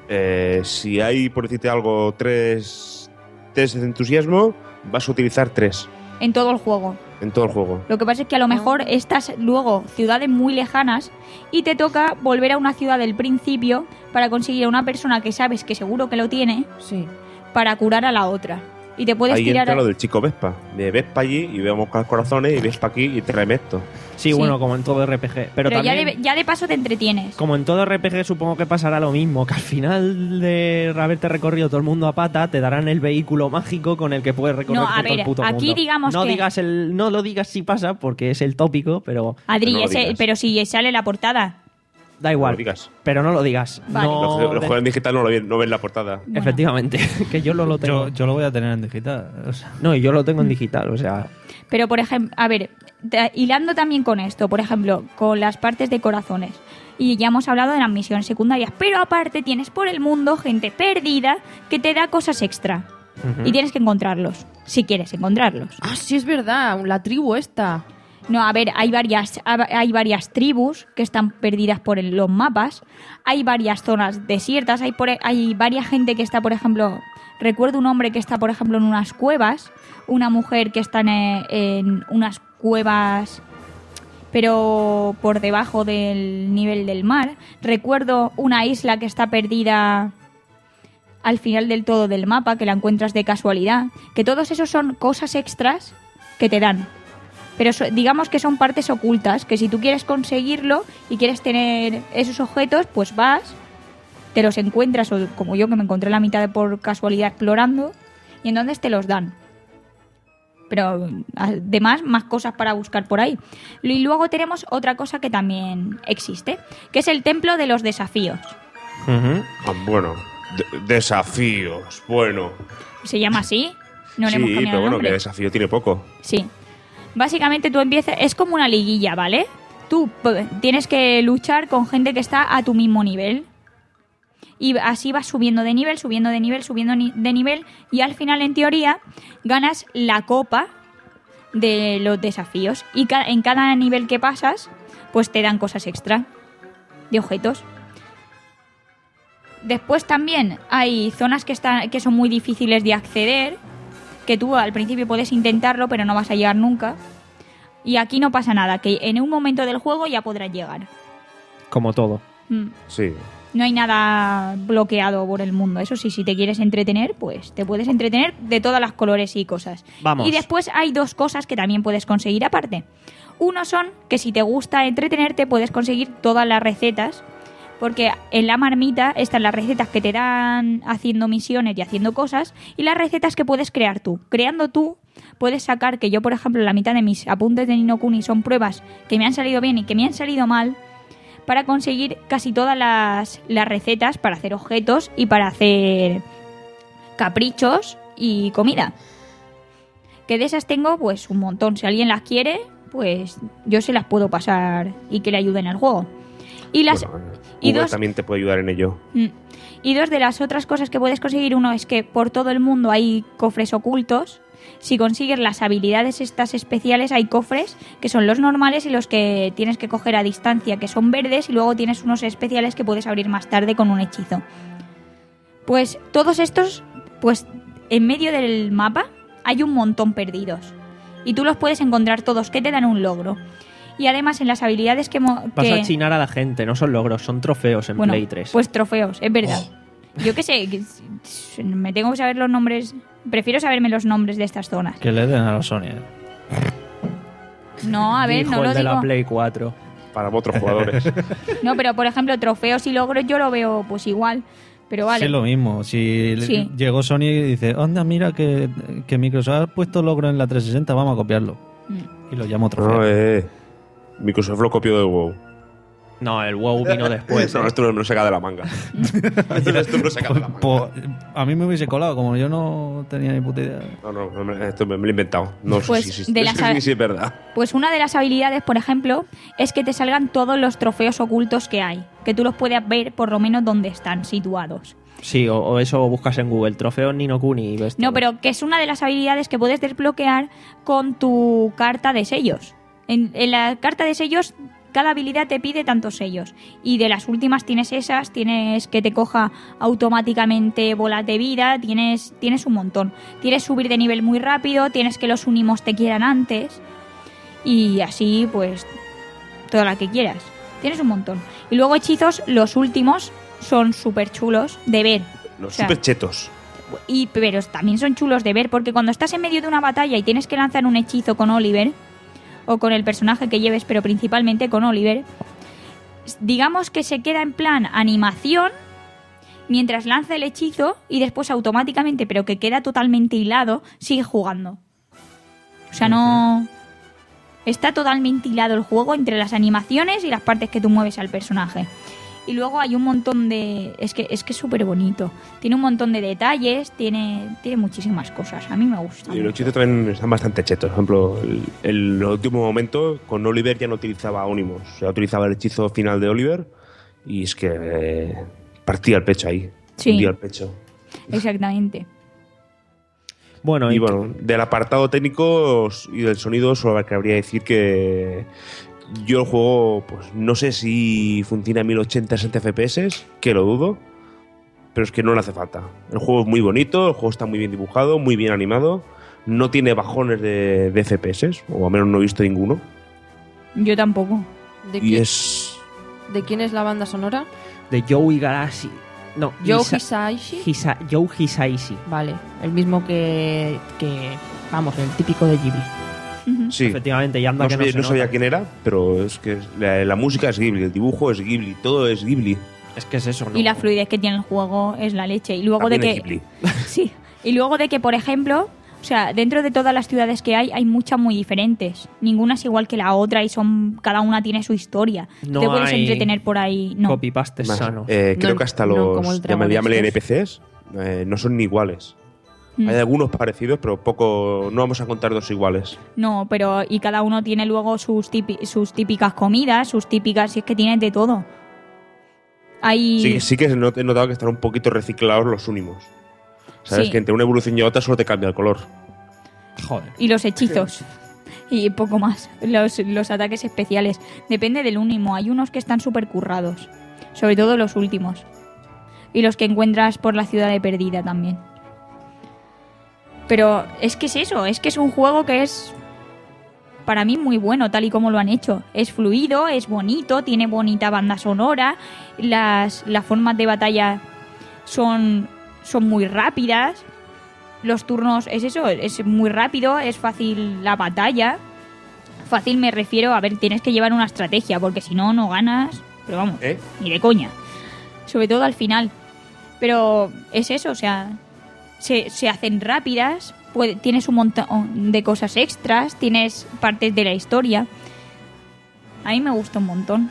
[SPEAKER 6] eh, si hay, por decirte algo, tres test de entusiasmo, vas a utilizar tres
[SPEAKER 4] en todo el juego.
[SPEAKER 6] en todo el juego.
[SPEAKER 4] Lo que pasa es que a lo mejor estás luego ciudades muy lejanas y te toca volver a una ciudad del principio para conseguir a una persona que sabes que seguro que lo tiene
[SPEAKER 1] Sí.
[SPEAKER 4] para curar a la otra. Y te puedes
[SPEAKER 6] Ahí
[SPEAKER 4] tirar
[SPEAKER 6] entra
[SPEAKER 4] a-
[SPEAKER 6] lo del chico Vespa. De Vespa allí y vemos los corazones y Vespa aquí y te remeto.
[SPEAKER 2] Sí,
[SPEAKER 4] Sí.
[SPEAKER 2] bueno, como en todo R P G. Pero,
[SPEAKER 4] Pero ya
[SPEAKER 2] también,
[SPEAKER 4] de, ya de paso te entretienes.
[SPEAKER 2] como en todo R P G, supongo que pasará lo mismo. Que al final de haberte recorrido todo el mundo a pata, te darán el vehículo mágico con el que puedes recorrer
[SPEAKER 4] No, a
[SPEAKER 2] por todo
[SPEAKER 4] ver,
[SPEAKER 2] el puto
[SPEAKER 4] aquí
[SPEAKER 2] mundo.
[SPEAKER 4] digamos
[SPEAKER 2] no
[SPEAKER 4] que-
[SPEAKER 2] Digas el, no lo digas si pasa, porque es el tópico, pero
[SPEAKER 4] Adri,
[SPEAKER 6] No lo
[SPEAKER 4] ese-
[SPEAKER 6] digas.
[SPEAKER 4] pero si sale la portada.
[SPEAKER 2] da igual.
[SPEAKER 6] No lo digas.
[SPEAKER 2] Pero no lo digas.
[SPEAKER 4] Vale.
[SPEAKER 2] No
[SPEAKER 6] Los, los
[SPEAKER 2] de-
[SPEAKER 6] juegos en digital no lo ven, no ven la portada.
[SPEAKER 4] Bueno.
[SPEAKER 2] Efectivamente, que yo no lo tengo.
[SPEAKER 3] Yo, yo lo voy a tener en digital. o sea.
[SPEAKER 2] No, y yo lo tengo en digital, o sea...
[SPEAKER 4] Pero, por ejemplo, a ver, te- hilando también con esto, por ejemplo, con las partes de corazones. Y ya hemos hablado de las misiones secundarias. Pero aparte tienes por el mundo gente perdida que te da cosas extra.
[SPEAKER 2] Ujú.
[SPEAKER 4] Y tienes que encontrarlos, si quieres encontrarlos.
[SPEAKER 1] Ah, sí, es verdad. La tribu esta.
[SPEAKER 4] No, a ver, hay varias, hay varias tribus que están perdidas por el- los mapas. Hay varias zonas desiertas. Hay, por, e- hay varias gente que está, por ejemplo... Recuerdo un hombre que está, por ejemplo, en unas cuevas. Una mujer que está en, eh, en unas cuevas, pero por debajo del nivel del mar. Recuerdo una isla que está perdida al final del todo del mapa, que la encuentras de casualidad. Que todos esos son cosas extras que te dan. Pero so- digamos que son partes ocultas, que si tú quieres conseguirlo y quieres tener esos objetos, pues vas, te los encuentras, o como yo que me encontré la mitad de por casualidad explorando, y entonces te los dan. Pero además, más cosas para buscar por ahí. Y luego tenemos otra cosa que también existe, que es el templo de los desafíos.
[SPEAKER 2] Ujú.
[SPEAKER 6] Ah, bueno, de- desafíos. Bueno.
[SPEAKER 4] ¿Se llama así? No le
[SPEAKER 6] sí,
[SPEAKER 4] hemos cambiado
[SPEAKER 6] pero
[SPEAKER 4] el
[SPEAKER 6] bueno,
[SPEAKER 4] nombre.
[SPEAKER 6] que desafío tiene poco.
[SPEAKER 4] Sí. Básicamente tú empiezas... Es como una liguilla, ¿vale? Tú p- tienes que luchar con gente que está a tu mismo nivel. Y así vas subiendo de nivel, subiendo de nivel, subiendo ni- de nivel. Y al final, en teoría, ganas la copa de los desafíos. Y ca- en cada nivel que pasas, pues te dan cosas extra de objetos. Después también hay zonas que, están, que son muy difíciles de acceder, que tú al principio puedes intentarlo, pero no vas a llegar nunca. Y aquí no pasa nada, que en un momento del juego ya podrás llegar.
[SPEAKER 2] Como todo.
[SPEAKER 4] Mm.
[SPEAKER 6] Sí.
[SPEAKER 4] No hay nada bloqueado por el mundo. Eso sí, si te quieres entretener, pues te puedes entretener de todas las colores y cosas.
[SPEAKER 2] Vamos.
[SPEAKER 4] Y después hay dos cosas que también puedes conseguir aparte. Uno son que si te gusta entretenerte, puedes conseguir todas las recetas. Porque en la marmita están las recetas que te dan haciendo misiones y haciendo cosas, y las recetas que puedes crear tú. Creando tú, puedes sacar, que yo, por ejemplo, la mitad de mis apuntes de Ni no Kuni son pruebas que me han salido bien y que me han salido mal, para conseguir casi todas las, las recetas para hacer objetos y para hacer caprichos y comida. Que de esas tengo pues un montón. Si alguien las quiere, pues yo se las puedo pasar y que le ayuden al juego. Y las
[SPEAKER 6] Bueno,
[SPEAKER 4] y
[SPEAKER 6] Google
[SPEAKER 4] dos
[SPEAKER 6] también te puede ayudar en ello.
[SPEAKER 4] Mm. Y dos de las otras cosas que puedes conseguir, uno es que por todo el mundo hay cofres ocultos. Si consigues las habilidades estas especiales, hay cofres que son los normales y los que tienes que coger a distancia, que son verdes, y luego tienes unos especiales que puedes abrir más tarde con un hechizo. Pues todos estos, pues en medio del mapa hay un montón perdidos. Y tú los puedes encontrar todos, que te dan un logro. Y además en las habilidades que... mo-
[SPEAKER 2] Vas
[SPEAKER 4] que
[SPEAKER 2] a chinar a la gente, no son logros, son trofeos en
[SPEAKER 4] bueno,
[SPEAKER 2] Play tres.
[SPEAKER 4] pues trofeos, es verdad. Yo qué sé, que s- me tengo que saber los nombres. Prefiero saberme los nombres de estas zonas.
[SPEAKER 3] Que le den a los Sony.
[SPEAKER 4] No, a ver,
[SPEAKER 2] Dijo
[SPEAKER 4] no
[SPEAKER 2] el
[SPEAKER 4] lo
[SPEAKER 2] de
[SPEAKER 4] digo.
[SPEAKER 2] la Play cuatro.
[SPEAKER 6] Para otros jugadores.
[SPEAKER 4] No, pero por ejemplo, trofeos y logros yo lo veo pues igual. Pero vale.
[SPEAKER 3] Sí, es lo mismo. Si
[SPEAKER 4] Sí.
[SPEAKER 3] llegó Sony y dice, onda, mira que, que Microsoft ha puesto logro en la trescientos sesenta, vamos a copiarlo.
[SPEAKER 4] Mm.
[SPEAKER 3] Y lo llamo trofeo.
[SPEAKER 6] No, eh. Microsoft lo copió del WoW.
[SPEAKER 2] No, el WoW vino después.
[SPEAKER 6] No,
[SPEAKER 2] ¿eh?
[SPEAKER 6] esto no me lo saca de la manga. Esto me lo saca de la manga.
[SPEAKER 3] Po- a mí me hubiese colado, como yo no tenía ni puta idea.
[SPEAKER 6] No, no, no me- esto me, me lo he inventado. No
[SPEAKER 4] Pues
[SPEAKER 6] sé si, si,
[SPEAKER 4] de
[SPEAKER 6] no
[SPEAKER 4] las
[SPEAKER 6] sé
[SPEAKER 4] a-
[SPEAKER 6] si- si es verdad.
[SPEAKER 4] Pues una de las habilidades, por ejemplo, es que te salgan todos los trofeos ocultos que hay. Que tú los puedas ver por lo menos donde están situados.
[SPEAKER 2] Sí, o, o eso buscas en Google, trofeo Nino Kuni y ves
[SPEAKER 4] No,
[SPEAKER 2] todo.
[SPEAKER 4] pero que es una de las habilidades que puedes desbloquear con tu carta de sellos. En, en la carta de sellos, cada habilidad te pide tantos sellos. Y de las últimas tienes esas, tienes que te coja automáticamente bolas de vida, tienes, tienes un montón. Tienes subir de nivel muy rápido, tienes que los unimos te quieran antes. Y así, pues, toda la que quieras. Tienes un montón. Y luego hechizos, los últimos son súper chulos de ver.
[SPEAKER 6] Los
[SPEAKER 4] O sea,
[SPEAKER 6] super chetos.
[SPEAKER 4] y pero también son chulos de ver porque cuando estás en medio de una batalla y tienes que lanzar un hechizo con Oliver o con el personaje que lleves, pero principalmente con Oliver, digamos que se queda en plan animación mientras lanza el hechizo y después automáticamente, pero que queda totalmente hilado, sigue jugando. O sea, no... Está totalmente hilado el juego entre las animaciones y las partes que tú mueves al personaje. Y luego hay un montón de... Es que es que es súper bonito. Tiene un montón de detalles, tiene, tiene muchísimas cosas. A mí me gusta.
[SPEAKER 6] Y los
[SPEAKER 4] mucho.
[SPEAKER 6] hechizos también están bastante chetos. Por ejemplo, el, el último momento, con Oliver ya no utilizaba Onimos. O sea, utilizaba el hechizo final de Oliver y es que eh, partía el pecho ahí.
[SPEAKER 4] Sí.
[SPEAKER 6] Hundía el pecho.
[SPEAKER 4] Exactamente.
[SPEAKER 2] Bueno,
[SPEAKER 6] Y
[SPEAKER 2] y
[SPEAKER 6] bueno, del apartado técnico y del sonido, solo que habría que decir que yo el juego, pues no sé si funciona a mil ochenta sesenta F P S, que lo dudo, pero es que no le hace falta. El juego es muy bonito, el juego está muy bien dibujado, muy bien animado, no tiene bajones de, de F P S, o al menos no he visto ninguno,
[SPEAKER 4] Yo tampoco.
[SPEAKER 1] ¿De,
[SPEAKER 6] y
[SPEAKER 1] qui-
[SPEAKER 6] es...
[SPEAKER 1] ¿De quién es la banda sonora?
[SPEAKER 2] de Joe Igarashi. No,
[SPEAKER 1] Joe
[SPEAKER 2] Hisa-
[SPEAKER 1] Hisaishi.
[SPEAKER 2] Hisa- Joe Hisaishi.
[SPEAKER 1] Vale, el mismo que, que... Vamos, el típico de Ghibli.
[SPEAKER 6] Sí,
[SPEAKER 2] Efectivamente, y anda
[SPEAKER 6] no
[SPEAKER 2] que
[SPEAKER 6] sabía,
[SPEAKER 2] no, se
[SPEAKER 6] no sabía
[SPEAKER 2] nota.
[SPEAKER 6] quién era, pero es que la, la música es Ghibli, el dibujo es Ghibli, todo es Ghibli.
[SPEAKER 2] Es que es eso, ¿no?
[SPEAKER 4] Y la fluidez que tiene el juego es la leche. Y luego
[SPEAKER 6] También
[SPEAKER 4] de
[SPEAKER 6] es
[SPEAKER 4] que...
[SPEAKER 6] Ghibli.
[SPEAKER 4] Sí. Y luego de que, por ejemplo, o sea, dentro de todas las ciudades que hay, hay muchas muy diferentes. Ninguna es igual que la otra y son cada una tiene su historia.
[SPEAKER 2] No
[SPEAKER 4] Te puedes
[SPEAKER 2] hay
[SPEAKER 4] entretener por ahí. No.
[SPEAKER 2] Copy-paste
[SPEAKER 6] Más,
[SPEAKER 2] sano.
[SPEAKER 6] eh, creo
[SPEAKER 1] No,
[SPEAKER 6] que hasta
[SPEAKER 1] no
[SPEAKER 6] los
[SPEAKER 1] como el
[SPEAKER 6] llámale,
[SPEAKER 1] Dragon
[SPEAKER 6] llámale
[SPEAKER 1] estos.
[SPEAKER 6] N P Cs eh, no son ni iguales.
[SPEAKER 4] Mm.
[SPEAKER 6] Hay algunos parecidos, pero poco. No vamos a contar dos iguales.
[SPEAKER 4] No, pero y cada uno tiene luego sus, típi- sus típicas comidas, sus típicas, y es que tienen de todo. Hay...
[SPEAKER 6] Sí, sí que he not- he notado que están un poquito reciclados los únimos. Sabes
[SPEAKER 4] Sí.
[SPEAKER 6] que entre una evolución y otra solo te cambia el color.
[SPEAKER 2] Joder.
[SPEAKER 4] Y los hechizos. Y poco más. Los, los ataques especiales. Depende del únimo. Hay unos que están súper currados. Sobre todo los últimos. Y los que encuentras por la ciudad de Perdida también. Pero es que es eso. Es que es un juego que es... Para mí muy bueno, tal y como lo han hecho. Es fluido, es bonito, tiene bonita banda sonora. Las, las formas de batalla son, son muy rápidas. Los turnos, es eso, es muy rápido, es fácil la batalla. Fácil me refiero, a ver, tienes que llevar una estrategia, porque si no, no ganas. Pero vamos,
[SPEAKER 6] ¿Eh?
[SPEAKER 4] ni de coña. Sobre todo al final. Pero es eso, o sea, se, se hacen rápidas, puede- tienes un montón de cosas extras, tienes partes de la historia. A mí me gusta un montón.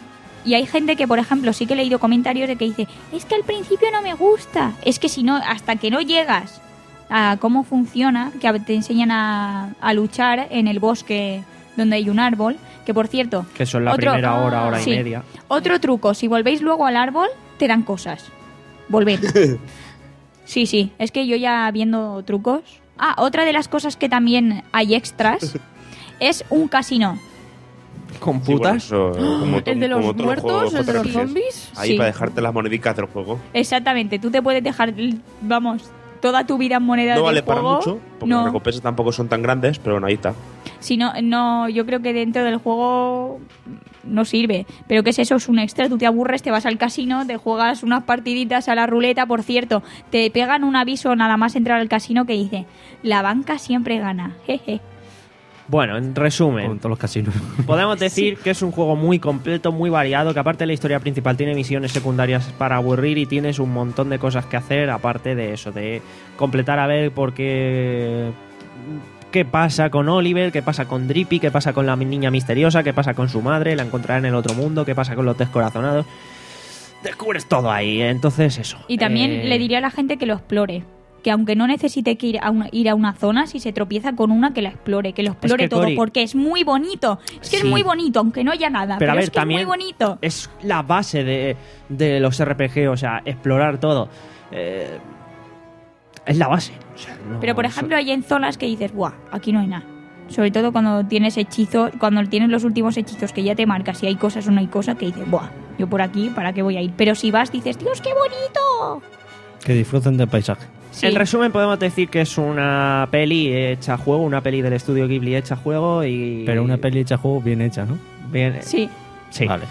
[SPEAKER 4] Y hay gente que, por ejemplo, sí que he leído comentarios de que dice, es que al principio no me gusta. Es que si no, hasta que no llegas a cómo funciona, que te enseñan a, a luchar en el bosque donde hay un árbol, que por cierto...
[SPEAKER 2] Que son la
[SPEAKER 4] otro-
[SPEAKER 2] primera hora, hora
[SPEAKER 4] sí.
[SPEAKER 2] y media.
[SPEAKER 4] Otro truco, si volvéis luego al árbol, te dan cosas. Volver. Sí, sí, es que yo ya viendo trucos... Ah, otra de las cosas que también hay extras es un casino.
[SPEAKER 2] ¿Con
[SPEAKER 6] Sí, bueno,
[SPEAKER 2] putas?
[SPEAKER 6] eso, como to-
[SPEAKER 1] ¿El de los
[SPEAKER 6] como todos
[SPEAKER 1] muertos?
[SPEAKER 6] juegos
[SPEAKER 1] ¿El de los
[SPEAKER 6] J R P Gs.
[SPEAKER 1] zombies?
[SPEAKER 6] Ahí
[SPEAKER 4] Sí.
[SPEAKER 6] para dejarte las monedicas del juego.
[SPEAKER 4] Exactamente, tú te puedes dejar, vamos, toda tu vida en monedas
[SPEAKER 6] No
[SPEAKER 4] de
[SPEAKER 6] vale para
[SPEAKER 4] juego.
[SPEAKER 6] mucho, porque
[SPEAKER 4] No.
[SPEAKER 6] las recompensas tampoco son tan grandes, pero bueno, ahí está.
[SPEAKER 4] Si no, no, yo creo que dentro del juego no sirve. Pero ¿qué es eso? Es un extra. Tú te aburres, te vas al casino, te juegas unas partiditas a la ruleta. Por cierto, te pegan un aviso nada más entrar al casino que dice, la banca siempre gana. Jeje.
[SPEAKER 2] Bueno, en resumen,
[SPEAKER 3] Con todos los casinos.
[SPEAKER 2] podemos decir que es un juego muy completo, muy variado, que aparte de la historia principal tiene misiones secundarias para aburrir y tienes un montón de cosas que hacer, aparte de eso, de completar a ver por qué... qué pasa con Oliver, qué pasa con Drippy, qué pasa con la niña misteriosa, qué pasa con su madre, la encontrará en el otro mundo, qué pasa con los descorazonados. Descubres todo ahí, entonces eso.
[SPEAKER 4] Y también
[SPEAKER 2] Eh,
[SPEAKER 4] le diría a la gente que lo explore. Que aunque no necesite que ir a una, ir a una zona, si se tropieza con una, que la explore, que lo explore
[SPEAKER 2] que,
[SPEAKER 4] todo,
[SPEAKER 2] Cori,
[SPEAKER 4] porque es muy bonito. Es que
[SPEAKER 2] sí.
[SPEAKER 4] es muy bonito, aunque no haya nada.
[SPEAKER 2] Pero
[SPEAKER 4] Pero,
[SPEAKER 2] a ver,
[SPEAKER 4] es que
[SPEAKER 2] también
[SPEAKER 4] es muy bonito.
[SPEAKER 2] es la base de, de los R P G, o sea, explorar todo. Eh, es la base. O sea, no-
[SPEAKER 4] Pero por ejemplo, hay en zonas que dices, ¡buah! Aquí no hay nada. Sobre todo cuando tienes hechizos, cuando tienes los últimos hechizos que ya te marcas si hay cosas o no hay cosas, que dices, ¡buah! Yo por aquí, ¿para qué voy a ir? Pero si vas, dices, ¡Dios, qué bonito!
[SPEAKER 3] Que disfruten del paisaje.
[SPEAKER 4] Sí.
[SPEAKER 2] En resumen, podemos decir que es una peli hecha a juego, una peli del estudio Ghibli hecha a juego y...
[SPEAKER 3] Pero una peli hecha a juego bien hecha, ¿no?
[SPEAKER 2] Bien,
[SPEAKER 4] Sí.
[SPEAKER 2] sí.
[SPEAKER 3] Vale.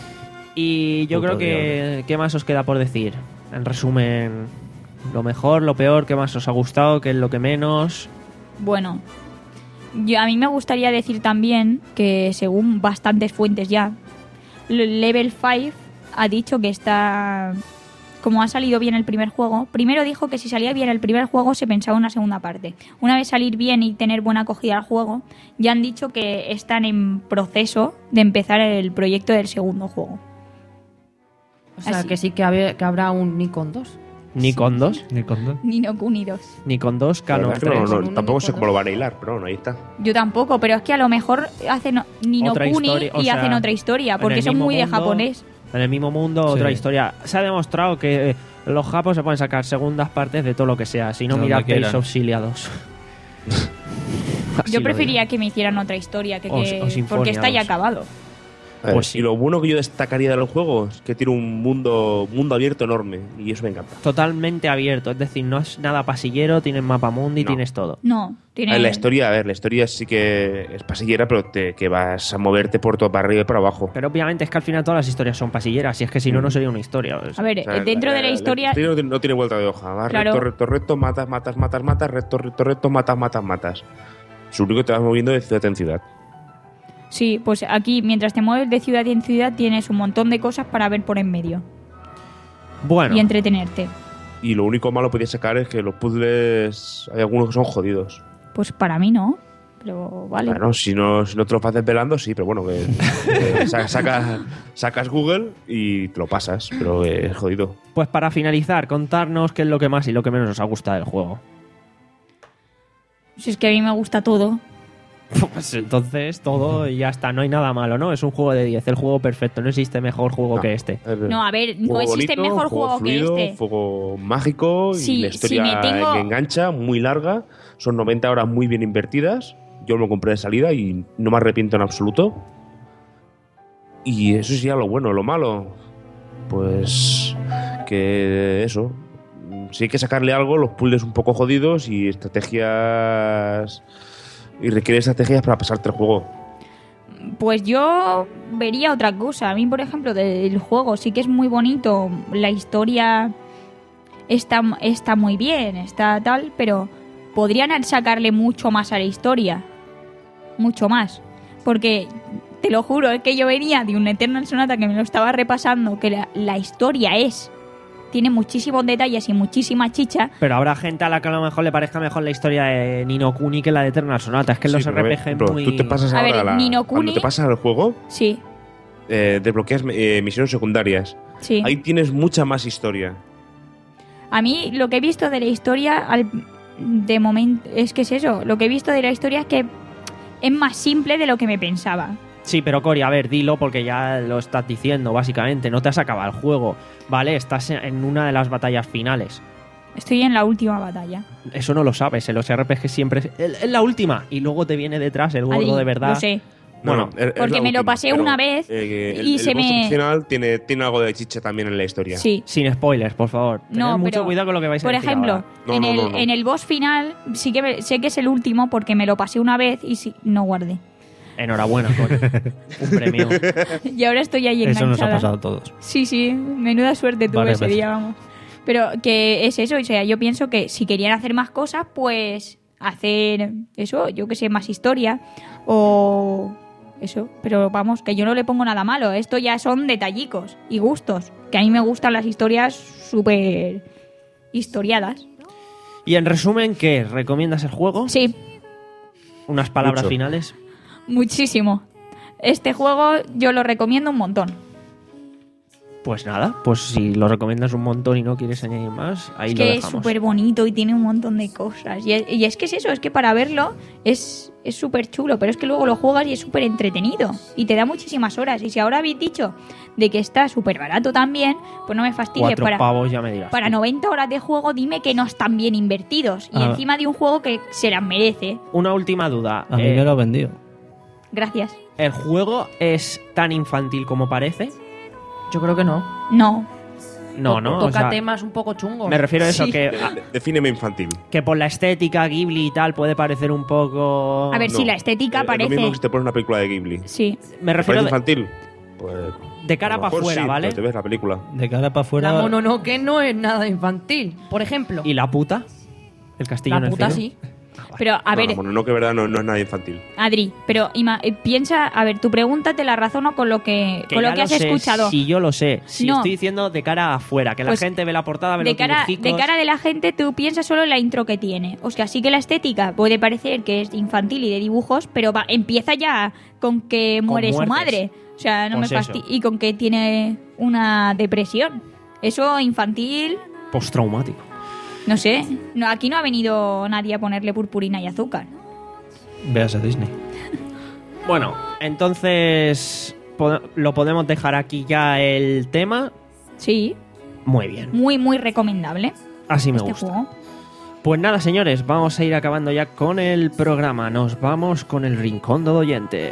[SPEAKER 2] Y yo
[SPEAKER 3] Puto
[SPEAKER 2] creo que... ¿Qué más os queda por decir? En resumen, lo mejor, lo peor, ¿qué más os ha gustado? ¿Qué es lo que menos?
[SPEAKER 4] Bueno, yo, a mí me gustaría decir también que según bastantes fuentes ya, L- Level cinco ha dicho que está... Como ha salido bien el primer juego, primero dijo que si salía bien el primer juego se pensaba una segunda parte. Una vez salir bien y tener buena acogida al juego, ya han dicho que están en proceso de empezar el proyecto del segundo juego.
[SPEAKER 1] O sea,
[SPEAKER 4] Así.
[SPEAKER 1] que sí que, habe- que habrá un Nikon dos.
[SPEAKER 2] Nikon dos.
[SPEAKER 3] Ni con dos.
[SPEAKER 4] Ni no Kuni dos.
[SPEAKER 2] Nikon dos,
[SPEAKER 6] La
[SPEAKER 2] Canon
[SPEAKER 6] verdad es que no-
[SPEAKER 2] tres.
[SPEAKER 6] no,
[SPEAKER 1] Con un
[SPEAKER 6] tampoco
[SPEAKER 1] único
[SPEAKER 6] sé cómo
[SPEAKER 1] dos.
[SPEAKER 6] lo van a hilar, pero bueno, ahí está.
[SPEAKER 4] Yo tampoco, pero es que a lo mejor hacen Ni no
[SPEAKER 2] Otra
[SPEAKER 4] Kuni
[SPEAKER 2] historia, o
[SPEAKER 4] y
[SPEAKER 2] sea,
[SPEAKER 4] hacen otra historia,
[SPEAKER 2] en
[SPEAKER 4] porque
[SPEAKER 2] el
[SPEAKER 4] son
[SPEAKER 2] mismo
[SPEAKER 4] muy de
[SPEAKER 2] mundo.
[SPEAKER 4] japonés.
[SPEAKER 2] En el mismo mundo, otra
[SPEAKER 3] Sí.
[SPEAKER 2] historia. Se ha demostrado que eh, los japos se pueden sacar segundas partes de todo lo que sea. Si no,
[SPEAKER 3] Donde
[SPEAKER 2] mirad Tales
[SPEAKER 3] quieran.
[SPEAKER 2] of Cilia dos. Así
[SPEAKER 4] Yo
[SPEAKER 2] lo
[SPEAKER 4] prefería que me hicieran otra historia, que,
[SPEAKER 2] O-
[SPEAKER 4] que-
[SPEAKER 2] o Sinfonia
[SPEAKER 4] porque está ya
[SPEAKER 2] dos.
[SPEAKER 4] acabado.
[SPEAKER 6] A ver,
[SPEAKER 2] Pues sí.
[SPEAKER 6] Y lo bueno que yo destacaría del juego es que tiene un mundo, mundo abierto enorme y eso me encanta.
[SPEAKER 2] digo. Totalmente abierto. Es decir, no es nada pasillero. Tienes mapa mundi,
[SPEAKER 6] No.
[SPEAKER 2] tienes todo.
[SPEAKER 4] No, tiene...
[SPEAKER 6] A ver, la historia, a ver, la historia sí que es pasillera, pero te, que vas a moverte por todo para arriba y para abajo.
[SPEAKER 2] Pero obviamente es que al final todas las historias son pasilleras. Y es que si no, no sería una historia. O sea,
[SPEAKER 4] A ver,
[SPEAKER 6] O sea,
[SPEAKER 4] dentro de la historia...
[SPEAKER 6] no tiene, no tiene vuelta de hoja. Vas
[SPEAKER 4] Claro.
[SPEAKER 6] recto, recto, recto, matas, matas, matas, matas, recto, recto, recto, matas, matas, matas. Su único que te vas moviendo de ciudad en ciudad.
[SPEAKER 4] Sí, pues aquí, mientras te mueves de ciudad en ciudad, tienes un montón de cosas para ver por en medio
[SPEAKER 2] bueno,
[SPEAKER 4] y entretenerte.
[SPEAKER 6] Y lo único malo que podías sacar es que los puzzles, hay algunos que son jodidos.
[SPEAKER 4] Pues para mí no, pero vale.
[SPEAKER 6] Bueno, si no, si no te lo pasas velando, sí, pero bueno, que, que sa- sacas, sacas Google y te lo pasas, pero que es jodido.
[SPEAKER 2] pues para finalizar, contarnos qué es lo que más y lo que menos os ha gustado del juego.
[SPEAKER 4] Si es que a mí me gusta todo.
[SPEAKER 2] Pues entonces todo y ya está. No hay nada malo, ¿no? Es un juego de diez, el juego perfecto. No existe mejor juego
[SPEAKER 6] No.
[SPEAKER 2] que este.
[SPEAKER 4] No, a ver, no
[SPEAKER 6] Juego
[SPEAKER 4] existe
[SPEAKER 6] bonito,
[SPEAKER 4] mejor juego,
[SPEAKER 6] fluido,
[SPEAKER 4] que este.
[SPEAKER 6] Juego mágico
[SPEAKER 4] Sí,
[SPEAKER 6] y la
[SPEAKER 4] si
[SPEAKER 6] historia
[SPEAKER 4] me tengo-
[SPEAKER 6] que engancha, muy larga. Son noventa horas muy bien invertidas. Yo me lo compré de salida y no me arrepiento en absoluto. Y eso sería lo bueno. Lo malo, pues que eso. Si hay que sacarle algo, los puzzles un poco jodidos y estrategias... Y requiere estrategias para pasarte el juego.
[SPEAKER 4] Pues yo vería otra cosa. A mí, por ejemplo, del juego sí que es muy bonito. La historia está, está muy bien, está tal, pero podrían sacarle mucho más a la historia. Mucho más. Porque, te lo juro, es que yo venía de un Eternal Sonata que me lo estaba repasando, que la, la historia es... Tiene muchísimos detalles y muchísima chicha.
[SPEAKER 2] Pero habrá gente a la que a lo mejor le parezca mejor la historia de Ni no Kuni que la de Eternal Sonata. Es que
[SPEAKER 6] Sí,
[SPEAKER 2] los
[SPEAKER 6] pero a ver,
[SPEAKER 2] R P G
[SPEAKER 6] bro,
[SPEAKER 2] muy...
[SPEAKER 6] tú te pasas
[SPEAKER 4] A
[SPEAKER 6] ahora
[SPEAKER 4] ver,
[SPEAKER 6] la-
[SPEAKER 4] Ni no
[SPEAKER 6] cuando
[SPEAKER 4] Kuni-
[SPEAKER 6] te pasas el juego,
[SPEAKER 4] Sí.
[SPEAKER 6] eh, desbloqueas eh, misiones secundarias.
[SPEAKER 4] Sí.
[SPEAKER 6] Ahí tienes mucha más historia.
[SPEAKER 4] A mí lo que he visto de la historia, al, de momento, es que es eso. Lo que he visto de la historia es que es más simple de lo que me pensaba.
[SPEAKER 2] Sí, pero Cori, a ver, dilo porque ya lo estás diciendo, básicamente. No te has acabado el juego, ¿vale? Estás en una de las batallas finales.
[SPEAKER 4] Estoy en la última batalla.
[SPEAKER 2] Eso no lo sabes, en los R P G siempre es, es la última y luego te viene detrás el gordo
[SPEAKER 4] Adri,
[SPEAKER 2] de verdad.
[SPEAKER 4] Lo sé.
[SPEAKER 2] Bueno,
[SPEAKER 6] es- es
[SPEAKER 4] porque
[SPEAKER 6] la
[SPEAKER 4] me lo
[SPEAKER 6] última,
[SPEAKER 4] pasé
[SPEAKER 6] pero,
[SPEAKER 4] una vez
[SPEAKER 6] eh, el,
[SPEAKER 4] y
[SPEAKER 6] el
[SPEAKER 4] se
[SPEAKER 6] boss
[SPEAKER 4] me-
[SPEAKER 6] opcional tiene, tiene algo de chicha también en la historia.
[SPEAKER 4] Sí.
[SPEAKER 2] Sin spoilers, por favor. Tened
[SPEAKER 4] No,
[SPEAKER 2] mucho
[SPEAKER 4] pero,
[SPEAKER 2] cuidado con lo que vais a
[SPEAKER 4] por
[SPEAKER 2] decir
[SPEAKER 4] ejemplo,
[SPEAKER 2] ahora.
[SPEAKER 6] No,
[SPEAKER 4] en,
[SPEAKER 6] no,
[SPEAKER 4] el,
[SPEAKER 6] no, no.
[SPEAKER 4] en el boss final sí que me- sé que es el último porque me lo pasé una vez y sí, no guardé.
[SPEAKER 2] Enhorabuena, Cori. Un premio.
[SPEAKER 4] Y ahora estoy ahí
[SPEAKER 3] Eso
[SPEAKER 4] enganchada.
[SPEAKER 3] nos ha pasado a todos.
[SPEAKER 4] Sí, sí, menuda suerte tuve
[SPEAKER 3] Varias
[SPEAKER 4] ese
[SPEAKER 3] veces.
[SPEAKER 4] día, vamos. Pero que es eso, o sea, yo pienso que si querían hacer más cosas, pues hacer eso, yo que sé, más historia o eso. Pero vamos, que yo no le pongo nada malo, esto ya son detallicos y gustos, que a mí me gustan las historias súper historiadas.
[SPEAKER 2] Y en resumen, ¿qué? ¿Recomiendas el juego?
[SPEAKER 4] Sí,
[SPEAKER 2] Unas palabras
[SPEAKER 6] Mucho.
[SPEAKER 2] finales.
[SPEAKER 4] muchísimo. Este juego yo lo recomiendo un montón.
[SPEAKER 2] Pues nada, pues si lo recomiendas un montón y no quieres añadir más, ahí
[SPEAKER 4] Es
[SPEAKER 2] lo
[SPEAKER 4] que es
[SPEAKER 2] dejamos.
[SPEAKER 4] súper bonito y tiene un montón de cosas. Y es, y es que es eso, es que para verlo es es súper chulo, pero es que luego lo juegas y es súper entretenido. Y te da muchísimas horas. Y si ahora habéis dicho de que está súper barato también, pues no me fastidies.
[SPEAKER 2] Cuatro
[SPEAKER 4] Para,
[SPEAKER 2] pavos ya me dirás.
[SPEAKER 4] para
[SPEAKER 2] tú.
[SPEAKER 4] noventa horas de juego, dime que no están bien invertidos. Y
[SPEAKER 3] Ah.
[SPEAKER 4] encima de un juego que se las merece.
[SPEAKER 2] Una última duda.
[SPEAKER 3] A mí
[SPEAKER 2] Eh,
[SPEAKER 3] me lo ha vendido.
[SPEAKER 4] Gracias.
[SPEAKER 2] ¿El juego es tan infantil como parece?
[SPEAKER 1] Yo creo que no.
[SPEAKER 4] No.
[SPEAKER 2] No,
[SPEAKER 1] To-
[SPEAKER 2] ¿no? O
[SPEAKER 1] Toca
[SPEAKER 2] sea,
[SPEAKER 1] temas un poco chungos.
[SPEAKER 2] me refiero a eso,
[SPEAKER 4] Sí.
[SPEAKER 2] que,
[SPEAKER 6] De- de- defíneme infantil.
[SPEAKER 2] que por la estética Ghibli y tal puede parecer un poco...
[SPEAKER 4] A ver,
[SPEAKER 6] No.
[SPEAKER 4] si la estética
[SPEAKER 6] Eh, Es
[SPEAKER 4] parece...
[SPEAKER 6] lo mismo que si te pones una película de Ghibli.
[SPEAKER 4] Sí.
[SPEAKER 2] Me
[SPEAKER 6] ¿Parece
[SPEAKER 2] refiero de,
[SPEAKER 6] infantil? Pues,
[SPEAKER 2] de cara
[SPEAKER 6] a lo
[SPEAKER 2] para
[SPEAKER 6] mejor
[SPEAKER 2] afuera,
[SPEAKER 6] sí,
[SPEAKER 2] ¿vale?
[SPEAKER 6] pero te ves la película.
[SPEAKER 3] De cara para afuera.
[SPEAKER 1] La Mononoke no es nada infantil. Por ejemplo,
[SPEAKER 2] ¿Y la puta? ¿El castillo en
[SPEAKER 1] la
[SPEAKER 2] el
[SPEAKER 1] puta
[SPEAKER 2] cielo?
[SPEAKER 1] sí.
[SPEAKER 4] Pero, a
[SPEAKER 6] No,
[SPEAKER 4] ver,
[SPEAKER 6] no, bueno, no que verdad no, no es nada infantil.
[SPEAKER 4] Adri, pero ima- eh, piensa, a ver, tu pregunta te la razono con lo que,
[SPEAKER 2] Que
[SPEAKER 4] con lo
[SPEAKER 2] ya
[SPEAKER 4] que has
[SPEAKER 2] sé,
[SPEAKER 4] escuchado.
[SPEAKER 2] Si yo lo sé. Si
[SPEAKER 4] No.
[SPEAKER 2] estoy diciendo de cara afuera, que
[SPEAKER 4] Pues,
[SPEAKER 2] la gente ve la portada, ve
[SPEAKER 4] de
[SPEAKER 2] los
[SPEAKER 4] cara,
[SPEAKER 2] dibujicos.
[SPEAKER 4] de cara de la gente, tú piensas solo en la intro que tiene. O sea, sí que la estética puede parecer que es infantil y de dibujos, pero va- empieza ya con que
[SPEAKER 2] Con
[SPEAKER 4] muere su
[SPEAKER 2] muertes.
[SPEAKER 4] madre. O sea, no
[SPEAKER 2] Pues
[SPEAKER 4] me
[SPEAKER 2] eso.
[SPEAKER 4] fasti- Y con que tiene una depresión. Eso infantil,
[SPEAKER 2] Postraumático.
[SPEAKER 4] no sé. No, aquí no ha venido nadie a ponerle purpurina y azúcar.
[SPEAKER 3] Veas a Disney.
[SPEAKER 2] Bueno, entonces po- lo podemos dejar aquí ya el tema.
[SPEAKER 4] Sí,
[SPEAKER 2] Muy bien.
[SPEAKER 4] muy, muy recomendable
[SPEAKER 2] Así me
[SPEAKER 4] este
[SPEAKER 2] gusta.
[SPEAKER 4] juego.
[SPEAKER 2] Pues nada, señores, vamos a ir acabando ya con el programa. Nos vamos con el Rincón del Oyente.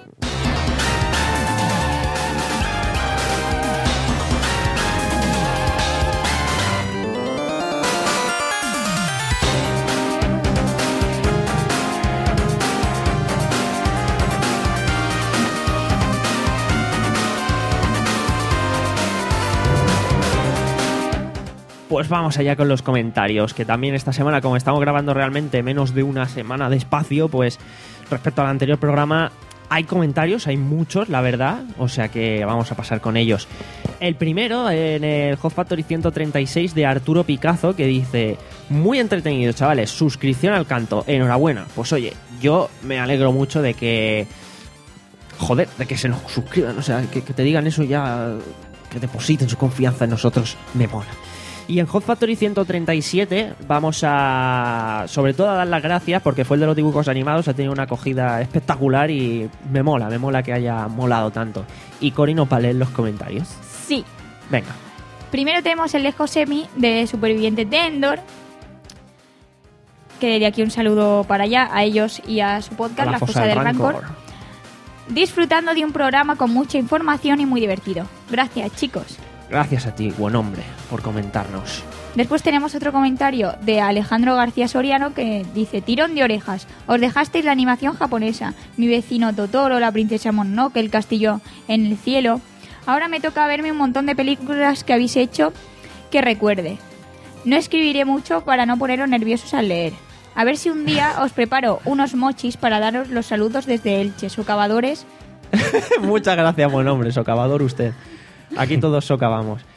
[SPEAKER 2] Pues vamos allá con los comentarios, que también esta semana, como estamos grabando realmente menos de una semana de espacio, pues respecto al anterior programa hay comentarios, hay muchos, la verdad, o sea que vamos a pasar con ellos. El primero, en el Hot Factory ciento treinta y seis de Arturo Picazo, que dice: muy entretenido, chavales, suscripción al canto, enhorabuena. Pues oye, yo me alegro mucho de que... Joder, de que se nos suscriban, o sea, que, que te digan eso ya, que depositen su confianza en nosotros, me mola. Y en Hot Factory ciento treinta y siete vamos a, sobre todo, a dar las gracias porque fue el de los dibujos animados, ha tenido una acogida espectacular y me mola, me mola que haya molado tanto. Y Cori nos va a leer los comentarios.
[SPEAKER 4] Sí.
[SPEAKER 2] Venga.
[SPEAKER 4] Primero tenemos el de Josemi de Supervivientes de Endor, que de aquí un saludo para allá, a ellos y a su podcast,
[SPEAKER 2] A
[SPEAKER 4] La Fosa del Rancor. Disfrutando de un programa con mucha información y muy divertido. Gracias, chicos.
[SPEAKER 2] Gracias a ti, buen hombre, por comentarnos.
[SPEAKER 4] Después tenemos otro comentario de Alejandro García Soriano que dice: tirón de orejas, os dejasteis la animación japonesa, mi vecino Totoro, la princesa Mononoke, el castillo en el cielo. Ahora me toca verme un montón de películas que habéis hecho que recuerde. No escribiré mucho para no poneros nerviosos al leer. A ver si un día os preparo unos mochis para daros los saludos desde Elche, socavadores.
[SPEAKER 2] Muchas gracias, buen hombre, socavador usted. Aquí todos socavamos.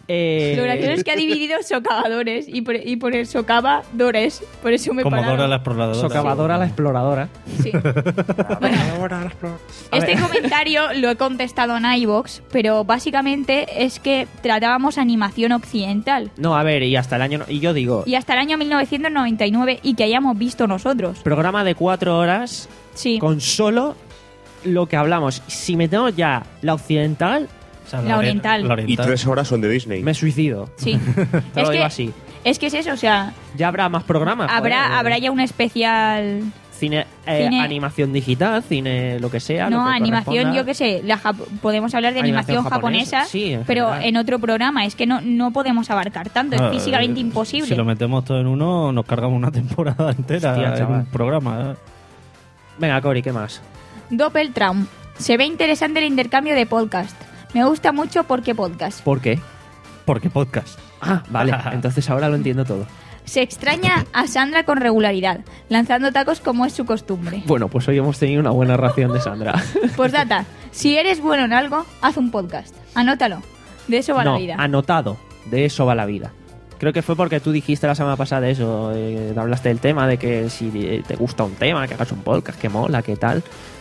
[SPEAKER 2] Eh,
[SPEAKER 4] Lo gracioso es que ha dividido socavadores y por, y por el socavadores. Por eso me
[SPEAKER 3] Como
[SPEAKER 4] pararon.
[SPEAKER 3] Dora la exploradora.
[SPEAKER 2] Socavadora la exploradora.
[SPEAKER 4] Sí. Bueno, este comentario lo he contestado en iVoox, pero básicamente es que tratábamos animación occidental.
[SPEAKER 2] No, a ver, y hasta el año... Y yo digo,
[SPEAKER 4] Y hasta el año mil novecientos noventa y nueve y que hayamos visto nosotros.
[SPEAKER 2] programa de cuatro horas
[SPEAKER 4] Sí.
[SPEAKER 2] con solo lo que hablamos. Si metemos ya la occidental,
[SPEAKER 3] O sea,
[SPEAKER 4] La
[SPEAKER 3] ori-
[SPEAKER 4] oriental.
[SPEAKER 3] la
[SPEAKER 6] Y
[SPEAKER 3] oriental.
[SPEAKER 6] tres horas son de Disney.
[SPEAKER 2] me suicido.
[SPEAKER 4] Sí.
[SPEAKER 2] Te
[SPEAKER 4] es,
[SPEAKER 2] lo digo
[SPEAKER 4] que,
[SPEAKER 2] así.
[SPEAKER 4] es que es eso, o sea,
[SPEAKER 2] Ya habrá más programas.
[SPEAKER 4] habrá,
[SPEAKER 2] joder.
[SPEAKER 4] habrá ya un especial...
[SPEAKER 2] Cine, eh,
[SPEAKER 4] Cine-
[SPEAKER 2] animación digital, cine, lo que sea.
[SPEAKER 4] No,
[SPEAKER 2] lo que
[SPEAKER 4] animación,
[SPEAKER 2] corresponda.
[SPEAKER 4] yo qué sé, la jap- podemos hablar de
[SPEAKER 2] Animación
[SPEAKER 4] animación,
[SPEAKER 2] japonesa,
[SPEAKER 4] japonesa,
[SPEAKER 2] sí, en
[SPEAKER 4] pero
[SPEAKER 2] general.
[SPEAKER 4] en otro programa. Es que no, no podemos abarcar tanto,
[SPEAKER 3] Ah,
[SPEAKER 4] es físicamente
[SPEAKER 3] eh,
[SPEAKER 4] imposible.
[SPEAKER 3] Si lo metemos todo en uno, nos cargamos una temporada entera
[SPEAKER 2] Hostia,
[SPEAKER 3] en
[SPEAKER 2] chaval.
[SPEAKER 3] un programa. ¿eh?
[SPEAKER 2] Venga, Cori, ¿qué más?
[SPEAKER 4] Doppeltraum. Se ve interesante el intercambio de podcast. Me gusta mucho porque podcast.
[SPEAKER 2] ¿Por qué?
[SPEAKER 3] Porque podcast.
[SPEAKER 2] Ah, vale. Entonces ahora lo entiendo todo.
[SPEAKER 4] Se extraña a Sandra con regularidad, lanzando tacos como es su costumbre.
[SPEAKER 2] Bueno, pues hoy hemos tenido una buena ración de Sandra.
[SPEAKER 4] Postdata. Si eres bueno en algo, haz un podcast. Anótalo. De eso va
[SPEAKER 2] no,
[SPEAKER 4] la vida.
[SPEAKER 2] anotado. De eso va la vida. Creo que fue porque tú dijiste la semana pasada eso, eh, hablaste del tema de que si te gusta un tema, que hagas un podcast, que mola, que tal.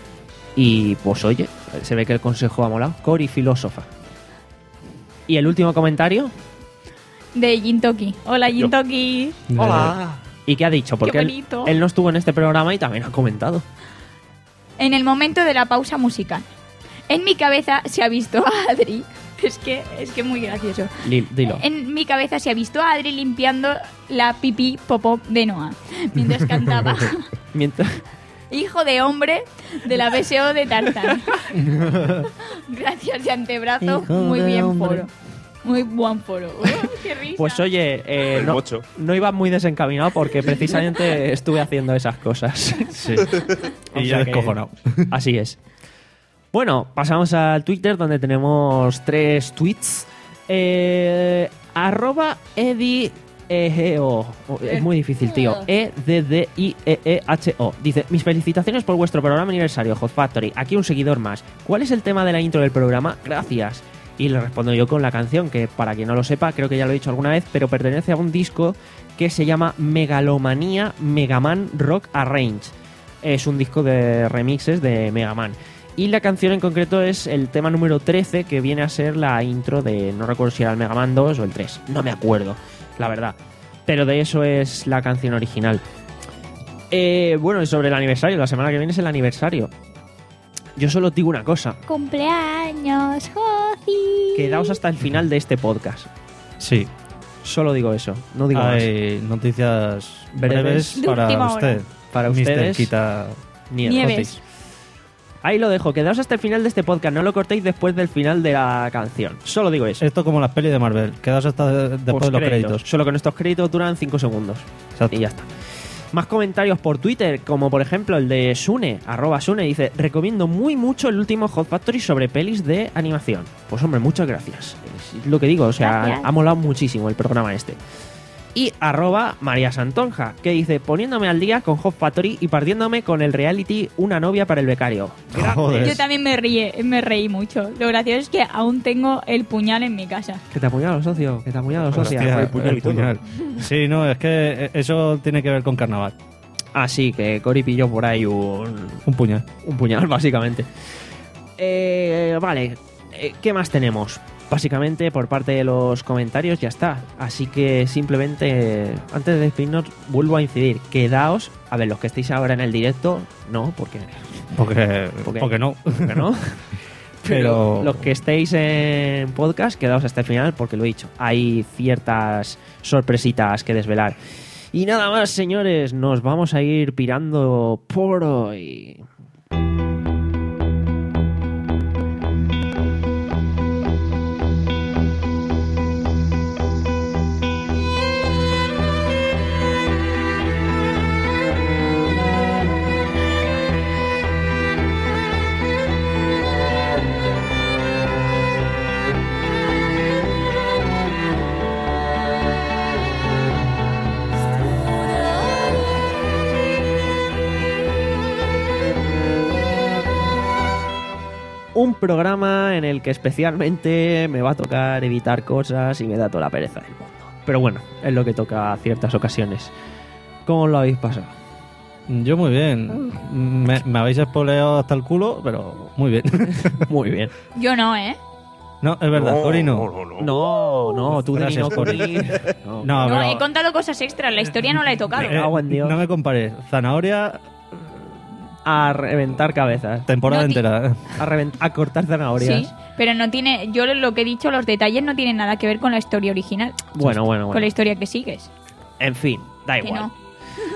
[SPEAKER 2] Y pues oye, se ve que el consejo ha molado. Cori, filósofa. ¿Y el último comentario?
[SPEAKER 4] De Jintoki. Hola, Jintoki.
[SPEAKER 2] Hola. ¿Y qué ha dicho? Porque él,
[SPEAKER 4] bonito.
[SPEAKER 2] él no estuvo en este programa y también ha comentado.
[SPEAKER 4] En el momento de la pausa musical. En mi cabeza se ha visto a Adri. Es que es que muy gracioso.
[SPEAKER 2] Li- dilo.
[SPEAKER 4] En mi cabeza se ha visto a Adri limpiando la pipí popó de Noah mientras cantaba
[SPEAKER 2] Mientras...
[SPEAKER 4] Hijo de hombre de la B S O de Tarzán. Gracias de antebrazo.
[SPEAKER 2] Hijo
[SPEAKER 4] Muy
[SPEAKER 2] de
[SPEAKER 4] bien
[SPEAKER 2] hombre.
[SPEAKER 4] foro. Muy buen foro. Uh, ¡Qué risa!
[SPEAKER 2] Pues oye, eh,
[SPEAKER 6] El
[SPEAKER 2] no,
[SPEAKER 6] mocho.
[SPEAKER 2] no iba muy desencaminado porque precisamente estuve haciendo esas cosas.
[SPEAKER 3] Sí.
[SPEAKER 2] O
[SPEAKER 3] y
[SPEAKER 2] sea
[SPEAKER 3] ya
[SPEAKER 2] que-
[SPEAKER 3] descojonado.
[SPEAKER 2] Así es. Bueno, pasamos al Twitter donde tenemos tres tweets. Eh, arroba Edi Egeo. Es muy difícil, tío. E D D I E E H O. Dice, mis felicitaciones por vuestro programa aniversario, Hot Factory. Aquí un seguidor más. ¿Cuál es el tema de la intro del programa? Gracias. Y le respondo yo con la canción, que para quien no lo sepa, creo que ya lo he dicho alguna vez, pero pertenece a un disco que se llama Megalomanía Mega Man Rock Arrange. Es un disco de remixes de Mega Man. Y la canción en concreto es el tema número trece, que viene a ser la intro de, no recuerdo si era el Mega Man dos o el tres, no me acuerdo, la verdad. Pero de eso es la canción original. Eh, bueno, y sobre el aniversario, la semana que viene es el aniversario. Yo solo digo una cosa,
[SPEAKER 4] Cumpleaños, Josi.
[SPEAKER 2] quedaos hasta el final de este podcast.
[SPEAKER 3] Sí.
[SPEAKER 2] Solo digo eso, no digo más.
[SPEAKER 3] Hay noticias
[SPEAKER 2] Breves.
[SPEAKER 3] breves
[SPEAKER 4] De
[SPEAKER 3] para
[SPEAKER 4] última hora.
[SPEAKER 3] usted.
[SPEAKER 2] Para
[SPEAKER 3] Mister
[SPEAKER 2] ustedes,
[SPEAKER 3] Quita
[SPEAKER 2] Nieves.
[SPEAKER 4] Nieves.
[SPEAKER 2] Ahí lo dejo, quedaos hasta el final de este podcast, no lo cortéis después del final de la canción. Solo digo eso.
[SPEAKER 3] Esto como las pelis de Marvel. Quedas hasta de- después de los
[SPEAKER 2] Postcréditos.
[SPEAKER 3] créditos.
[SPEAKER 2] Solo que nuestros créditos duran cinco segundos.
[SPEAKER 3] Exacto.
[SPEAKER 2] Y ya está. Más comentarios por Twitter, como por ejemplo el de Sune, arroba Sune, dice, recomiendo muy mucho el último Hot Factory sobre pelis de animación. Pues hombre, muchas gracias. Es lo que digo, o sea,
[SPEAKER 4] Gracias.
[SPEAKER 2] ha molado muchísimo el programa este. Y arroba María Santonja, que dice, poniéndome al día con Hot Factory y partiéndome con el reality Una novia para el becario.
[SPEAKER 3] Joder.
[SPEAKER 4] Yo también me ríe, me reí mucho. Lo gracioso es que aún tengo el puñal en mi casa.
[SPEAKER 2] Que te ha apuñado, socio, que te ha apuñado, socia.
[SPEAKER 3] Hostia,
[SPEAKER 6] el puñal y
[SPEAKER 3] el
[SPEAKER 6] todo.
[SPEAKER 3] puñal. Sí, no, es que eso tiene que ver con carnaval.
[SPEAKER 2] Así que Cory pilló por ahí un,
[SPEAKER 3] Un puñal.
[SPEAKER 2] un puñal, básicamente. Eh, vale, eh, ¿qué más tenemos? Básicamente, por parte de los comentarios, ya está. Así que simplemente, antes de despedirnos, vuelvo a incidir. Quedaos, a ver, los que estéis ahora en el directo, no, porque,
[SPEAKER 3] Porque,
[SPEAKER 2] Porque-
[SPEAKER 3] porque no.
[SPEAKER 2] porque no.
[SPEAKER 3] Pero-
[SPEAKER 2] Los que estéis en podcast, quedaos hasta el final, porque lo he dicho. Hay ciertas sorpresitas que desvelar. Y nada más, señores, nos vamos a ir pirando por hoy. un programa en el que especialmente me va a tocar editar cosas y me da toda la pereza del mundo. Pero bueno, es lo que toca a ciertas ocasiones. ¿Cómo lo habéis pasado?
[SPEAKER 3] Yo muy bien. Me, me habéis espoleado hasta el culo, pero muy bien.
[SPEAKER 2] Muy bien.
[SPEAKER 4] Yo no, ¿eh?
[SPEAKER 3] No, es verdad, Cori no.
[SPEAKER 6] no, no.
[SPEAKER 2] No, no, tú Dani, no,
[SPEAKER 3] Gracias,
[SPEAKER 2] Cori. No.
[SPEAKER 3] No,
[SPEAKER 4] No,
[SPEAKER 3] pero-
[SPEAKER 4] he contado cosas extras, la historia no la he tocado.
[SPEAKER 3] Eh,
[SPEAKER 2] cago en Dios.
[SPEAKER 3] no me compares. Zanahoria,
[SPEAKER 2] A reventar cabezas.
[SPEAKER 3] temporada
[SPEAKER 4] No, ti-
[SPEAKER 3] entera.
[SPEAKER 2] A, revent- a cortar zanahorias.
[SPEAKER 4] Sí, pero no tiene. Yo lo que he dicho, los detalles no tienen nada que ver con la historia original.
[SPEAKER 2] Bueno, bueno,
[SPEAKER 4] Con la
[SPEAKER 2] bueno.
[SPEAKER 4] historia que sigues.
[SPEAKER 2] En fin, da
[SPEAKER 4] Que
[SPEAKER 2] igual.
[SPEAKER 4] no.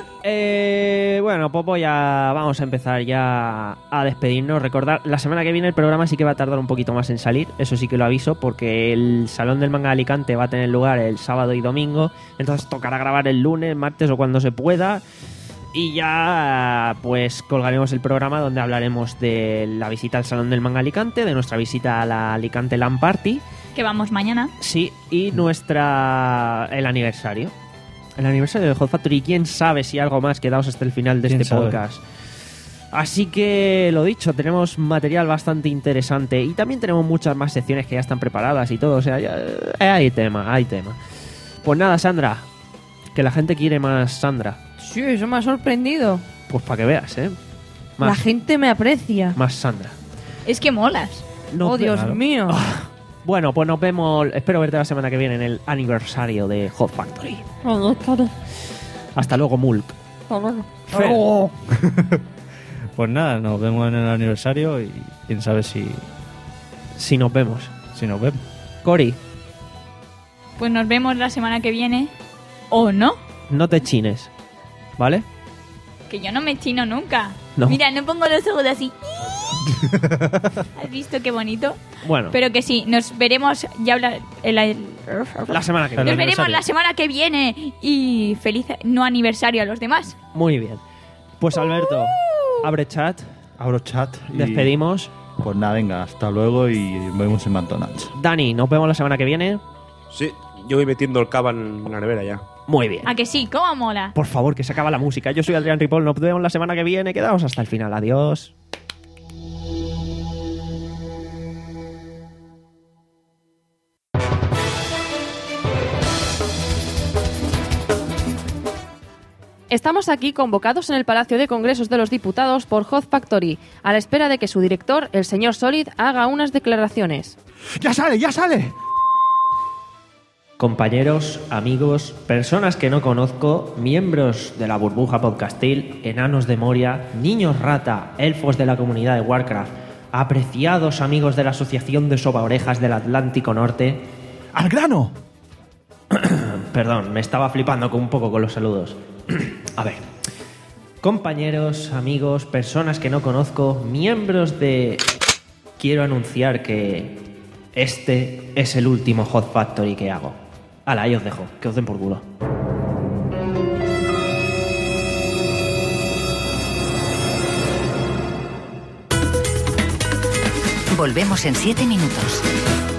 [SPEAKER 2] Eh, bueno, pues voy a, vamos a empezar ya a despedirnos. Recordar, la semana que viene el programa sí que va a tardar un poquito más en salir, eso sí que lo aviso, porque el Salón del Manga de Alicante va a tener lugar el sábado y domingo, entonces tocará grabar el lunes, martes o cuando se pueda. Y ya pues colgaremos el programa donde hablaremos de la visita al Salón del Manga Alicante, de nuestra visita a la Alicante LAN Party,
[SPEAKER 4] Que vamos mañana.
[SPEAKER 2] sí, y nuestra el aniversario. El aniversario de Hot Factory. ¿Quién sabe si algo más quedaos hasta el final de
[SPEAKER 3] ¿Quién
[SPEAKER 2] este
[SPEAKER 3] sabe?
[SPEAKER 2] podcast? Así que, lo dicho, tenemos material bastante interesante y también tenemos muchas más secciones que ya están preparadas y todo. O sea, ya, eh, hay tema, hay tema. Pues nada, Sandra, que la gente quiere más Sandra.
[SPEAKER 1] Sí, eso me ha sorprendido.
[SPEAKER 2] Pues para que veas, ¿eh?
[SPEAKER 1] La
[SPEAKER 2] Más,
[SPEAKER 1] gente me aprecia.
[SPEAKER 2] más Sandra.
[SPEAKER 4] Es que molas.
[SPEAKER 2] Nos
[SPEAKER 1] Oh,
[SPEAKER 2] ve-
[SPEAKER 1] Dios
[SPEAKER 3] claro.
[SPEAKER 1] mío.
[SPEAKER 2] Bueno, pues nos vemos. Espero verte la semana que viene en el aniversario de Hot Factory. Hasta luego, Mulk. Fer.
[SPEAKER 3] Pues nada, nos vemos en el aniversario y quién sabe si,
[SPEAKER 2] Si nos vemos.
[SPEAKER 3] si nos vemos.
[SPEAKER 2] Cory,
[SPEAKER 4] Pues nos vemos la semana que viene. ¿O no?
[SPEAKER 2] no te chines. ¿Vale?
[SPEAKER 4] Que yo no me chino nunca.
[SPEAKER 2] No.
[SPEAKER 4] Mira, no pongo los ojos así. ¿Has visto qué bonito?
[SPEAKER 2] Bueno,
[SPEAKER 4] Pero que sí, nos veremos ya hablar el, el-
[SPEAKER 2] la semana que
[SPEAKER 3] El
[SPEAKER 2] viene.
[SPEAKER 4] nos veremos
[SPEAKER 3] aniversario.
[SPEAKER 4] la semana que viene y feliz no aniversario a los demás.
[SPEAKER 2] Muy bien. Pues Alberto, abre chat,
[SPEAKER 5] Abro chat y...
[SPEAKER 2] despedimos.
[SPEAKER 5] Pues nada, venga, hasta luego y nos vemos en McDonald's.
[SPEAKER 2] Dani, nos vemos la semana que viene.
[SPEAKER 6] Sí, yo voy metiendo el cava en la nevera ya.
[SPEAKER 2] Muy bien.
[SPEAKER 4] ¿A que sí? ¿Cómo mola?
[SPEAKER 2] Por favor, que se acaba la música. Yo soy Adrián Ripoll, nos vemos la semana que viene. Quedaos hasta el final. Adiós.
[SPEAKER 1] Estamos aquí convocados en el Palacio de Congresos de los Diputados por Hot Factory, a la espera de que su director, el señor Solid, haga unas declaraciones.
[SPEAKER 5] ¡Ya sale, ya sale!
[SPEAKER 2] Compañeros, amigos, personas que no conozco, miembros de la burbuja podcastil, enanos de Moria, niños rata, elfos de la comunidad de Warcraft, apreciados amigos de la Asociación de Sobaorejas del Atlántico Norte.
[SPEAKER 5] ¡Al grano!
[SPEAKER 2] Perdón, me estaba flipando con un poco con los saludos. A ver. Compañeros, amigos, personas que no conozco, miembros de... Quiero anunciar que este es el último Hot Factory que hago. Hala, ahí os dejo, que os den por culo.
[SPEAKER 8] Volvemos en siete minutos.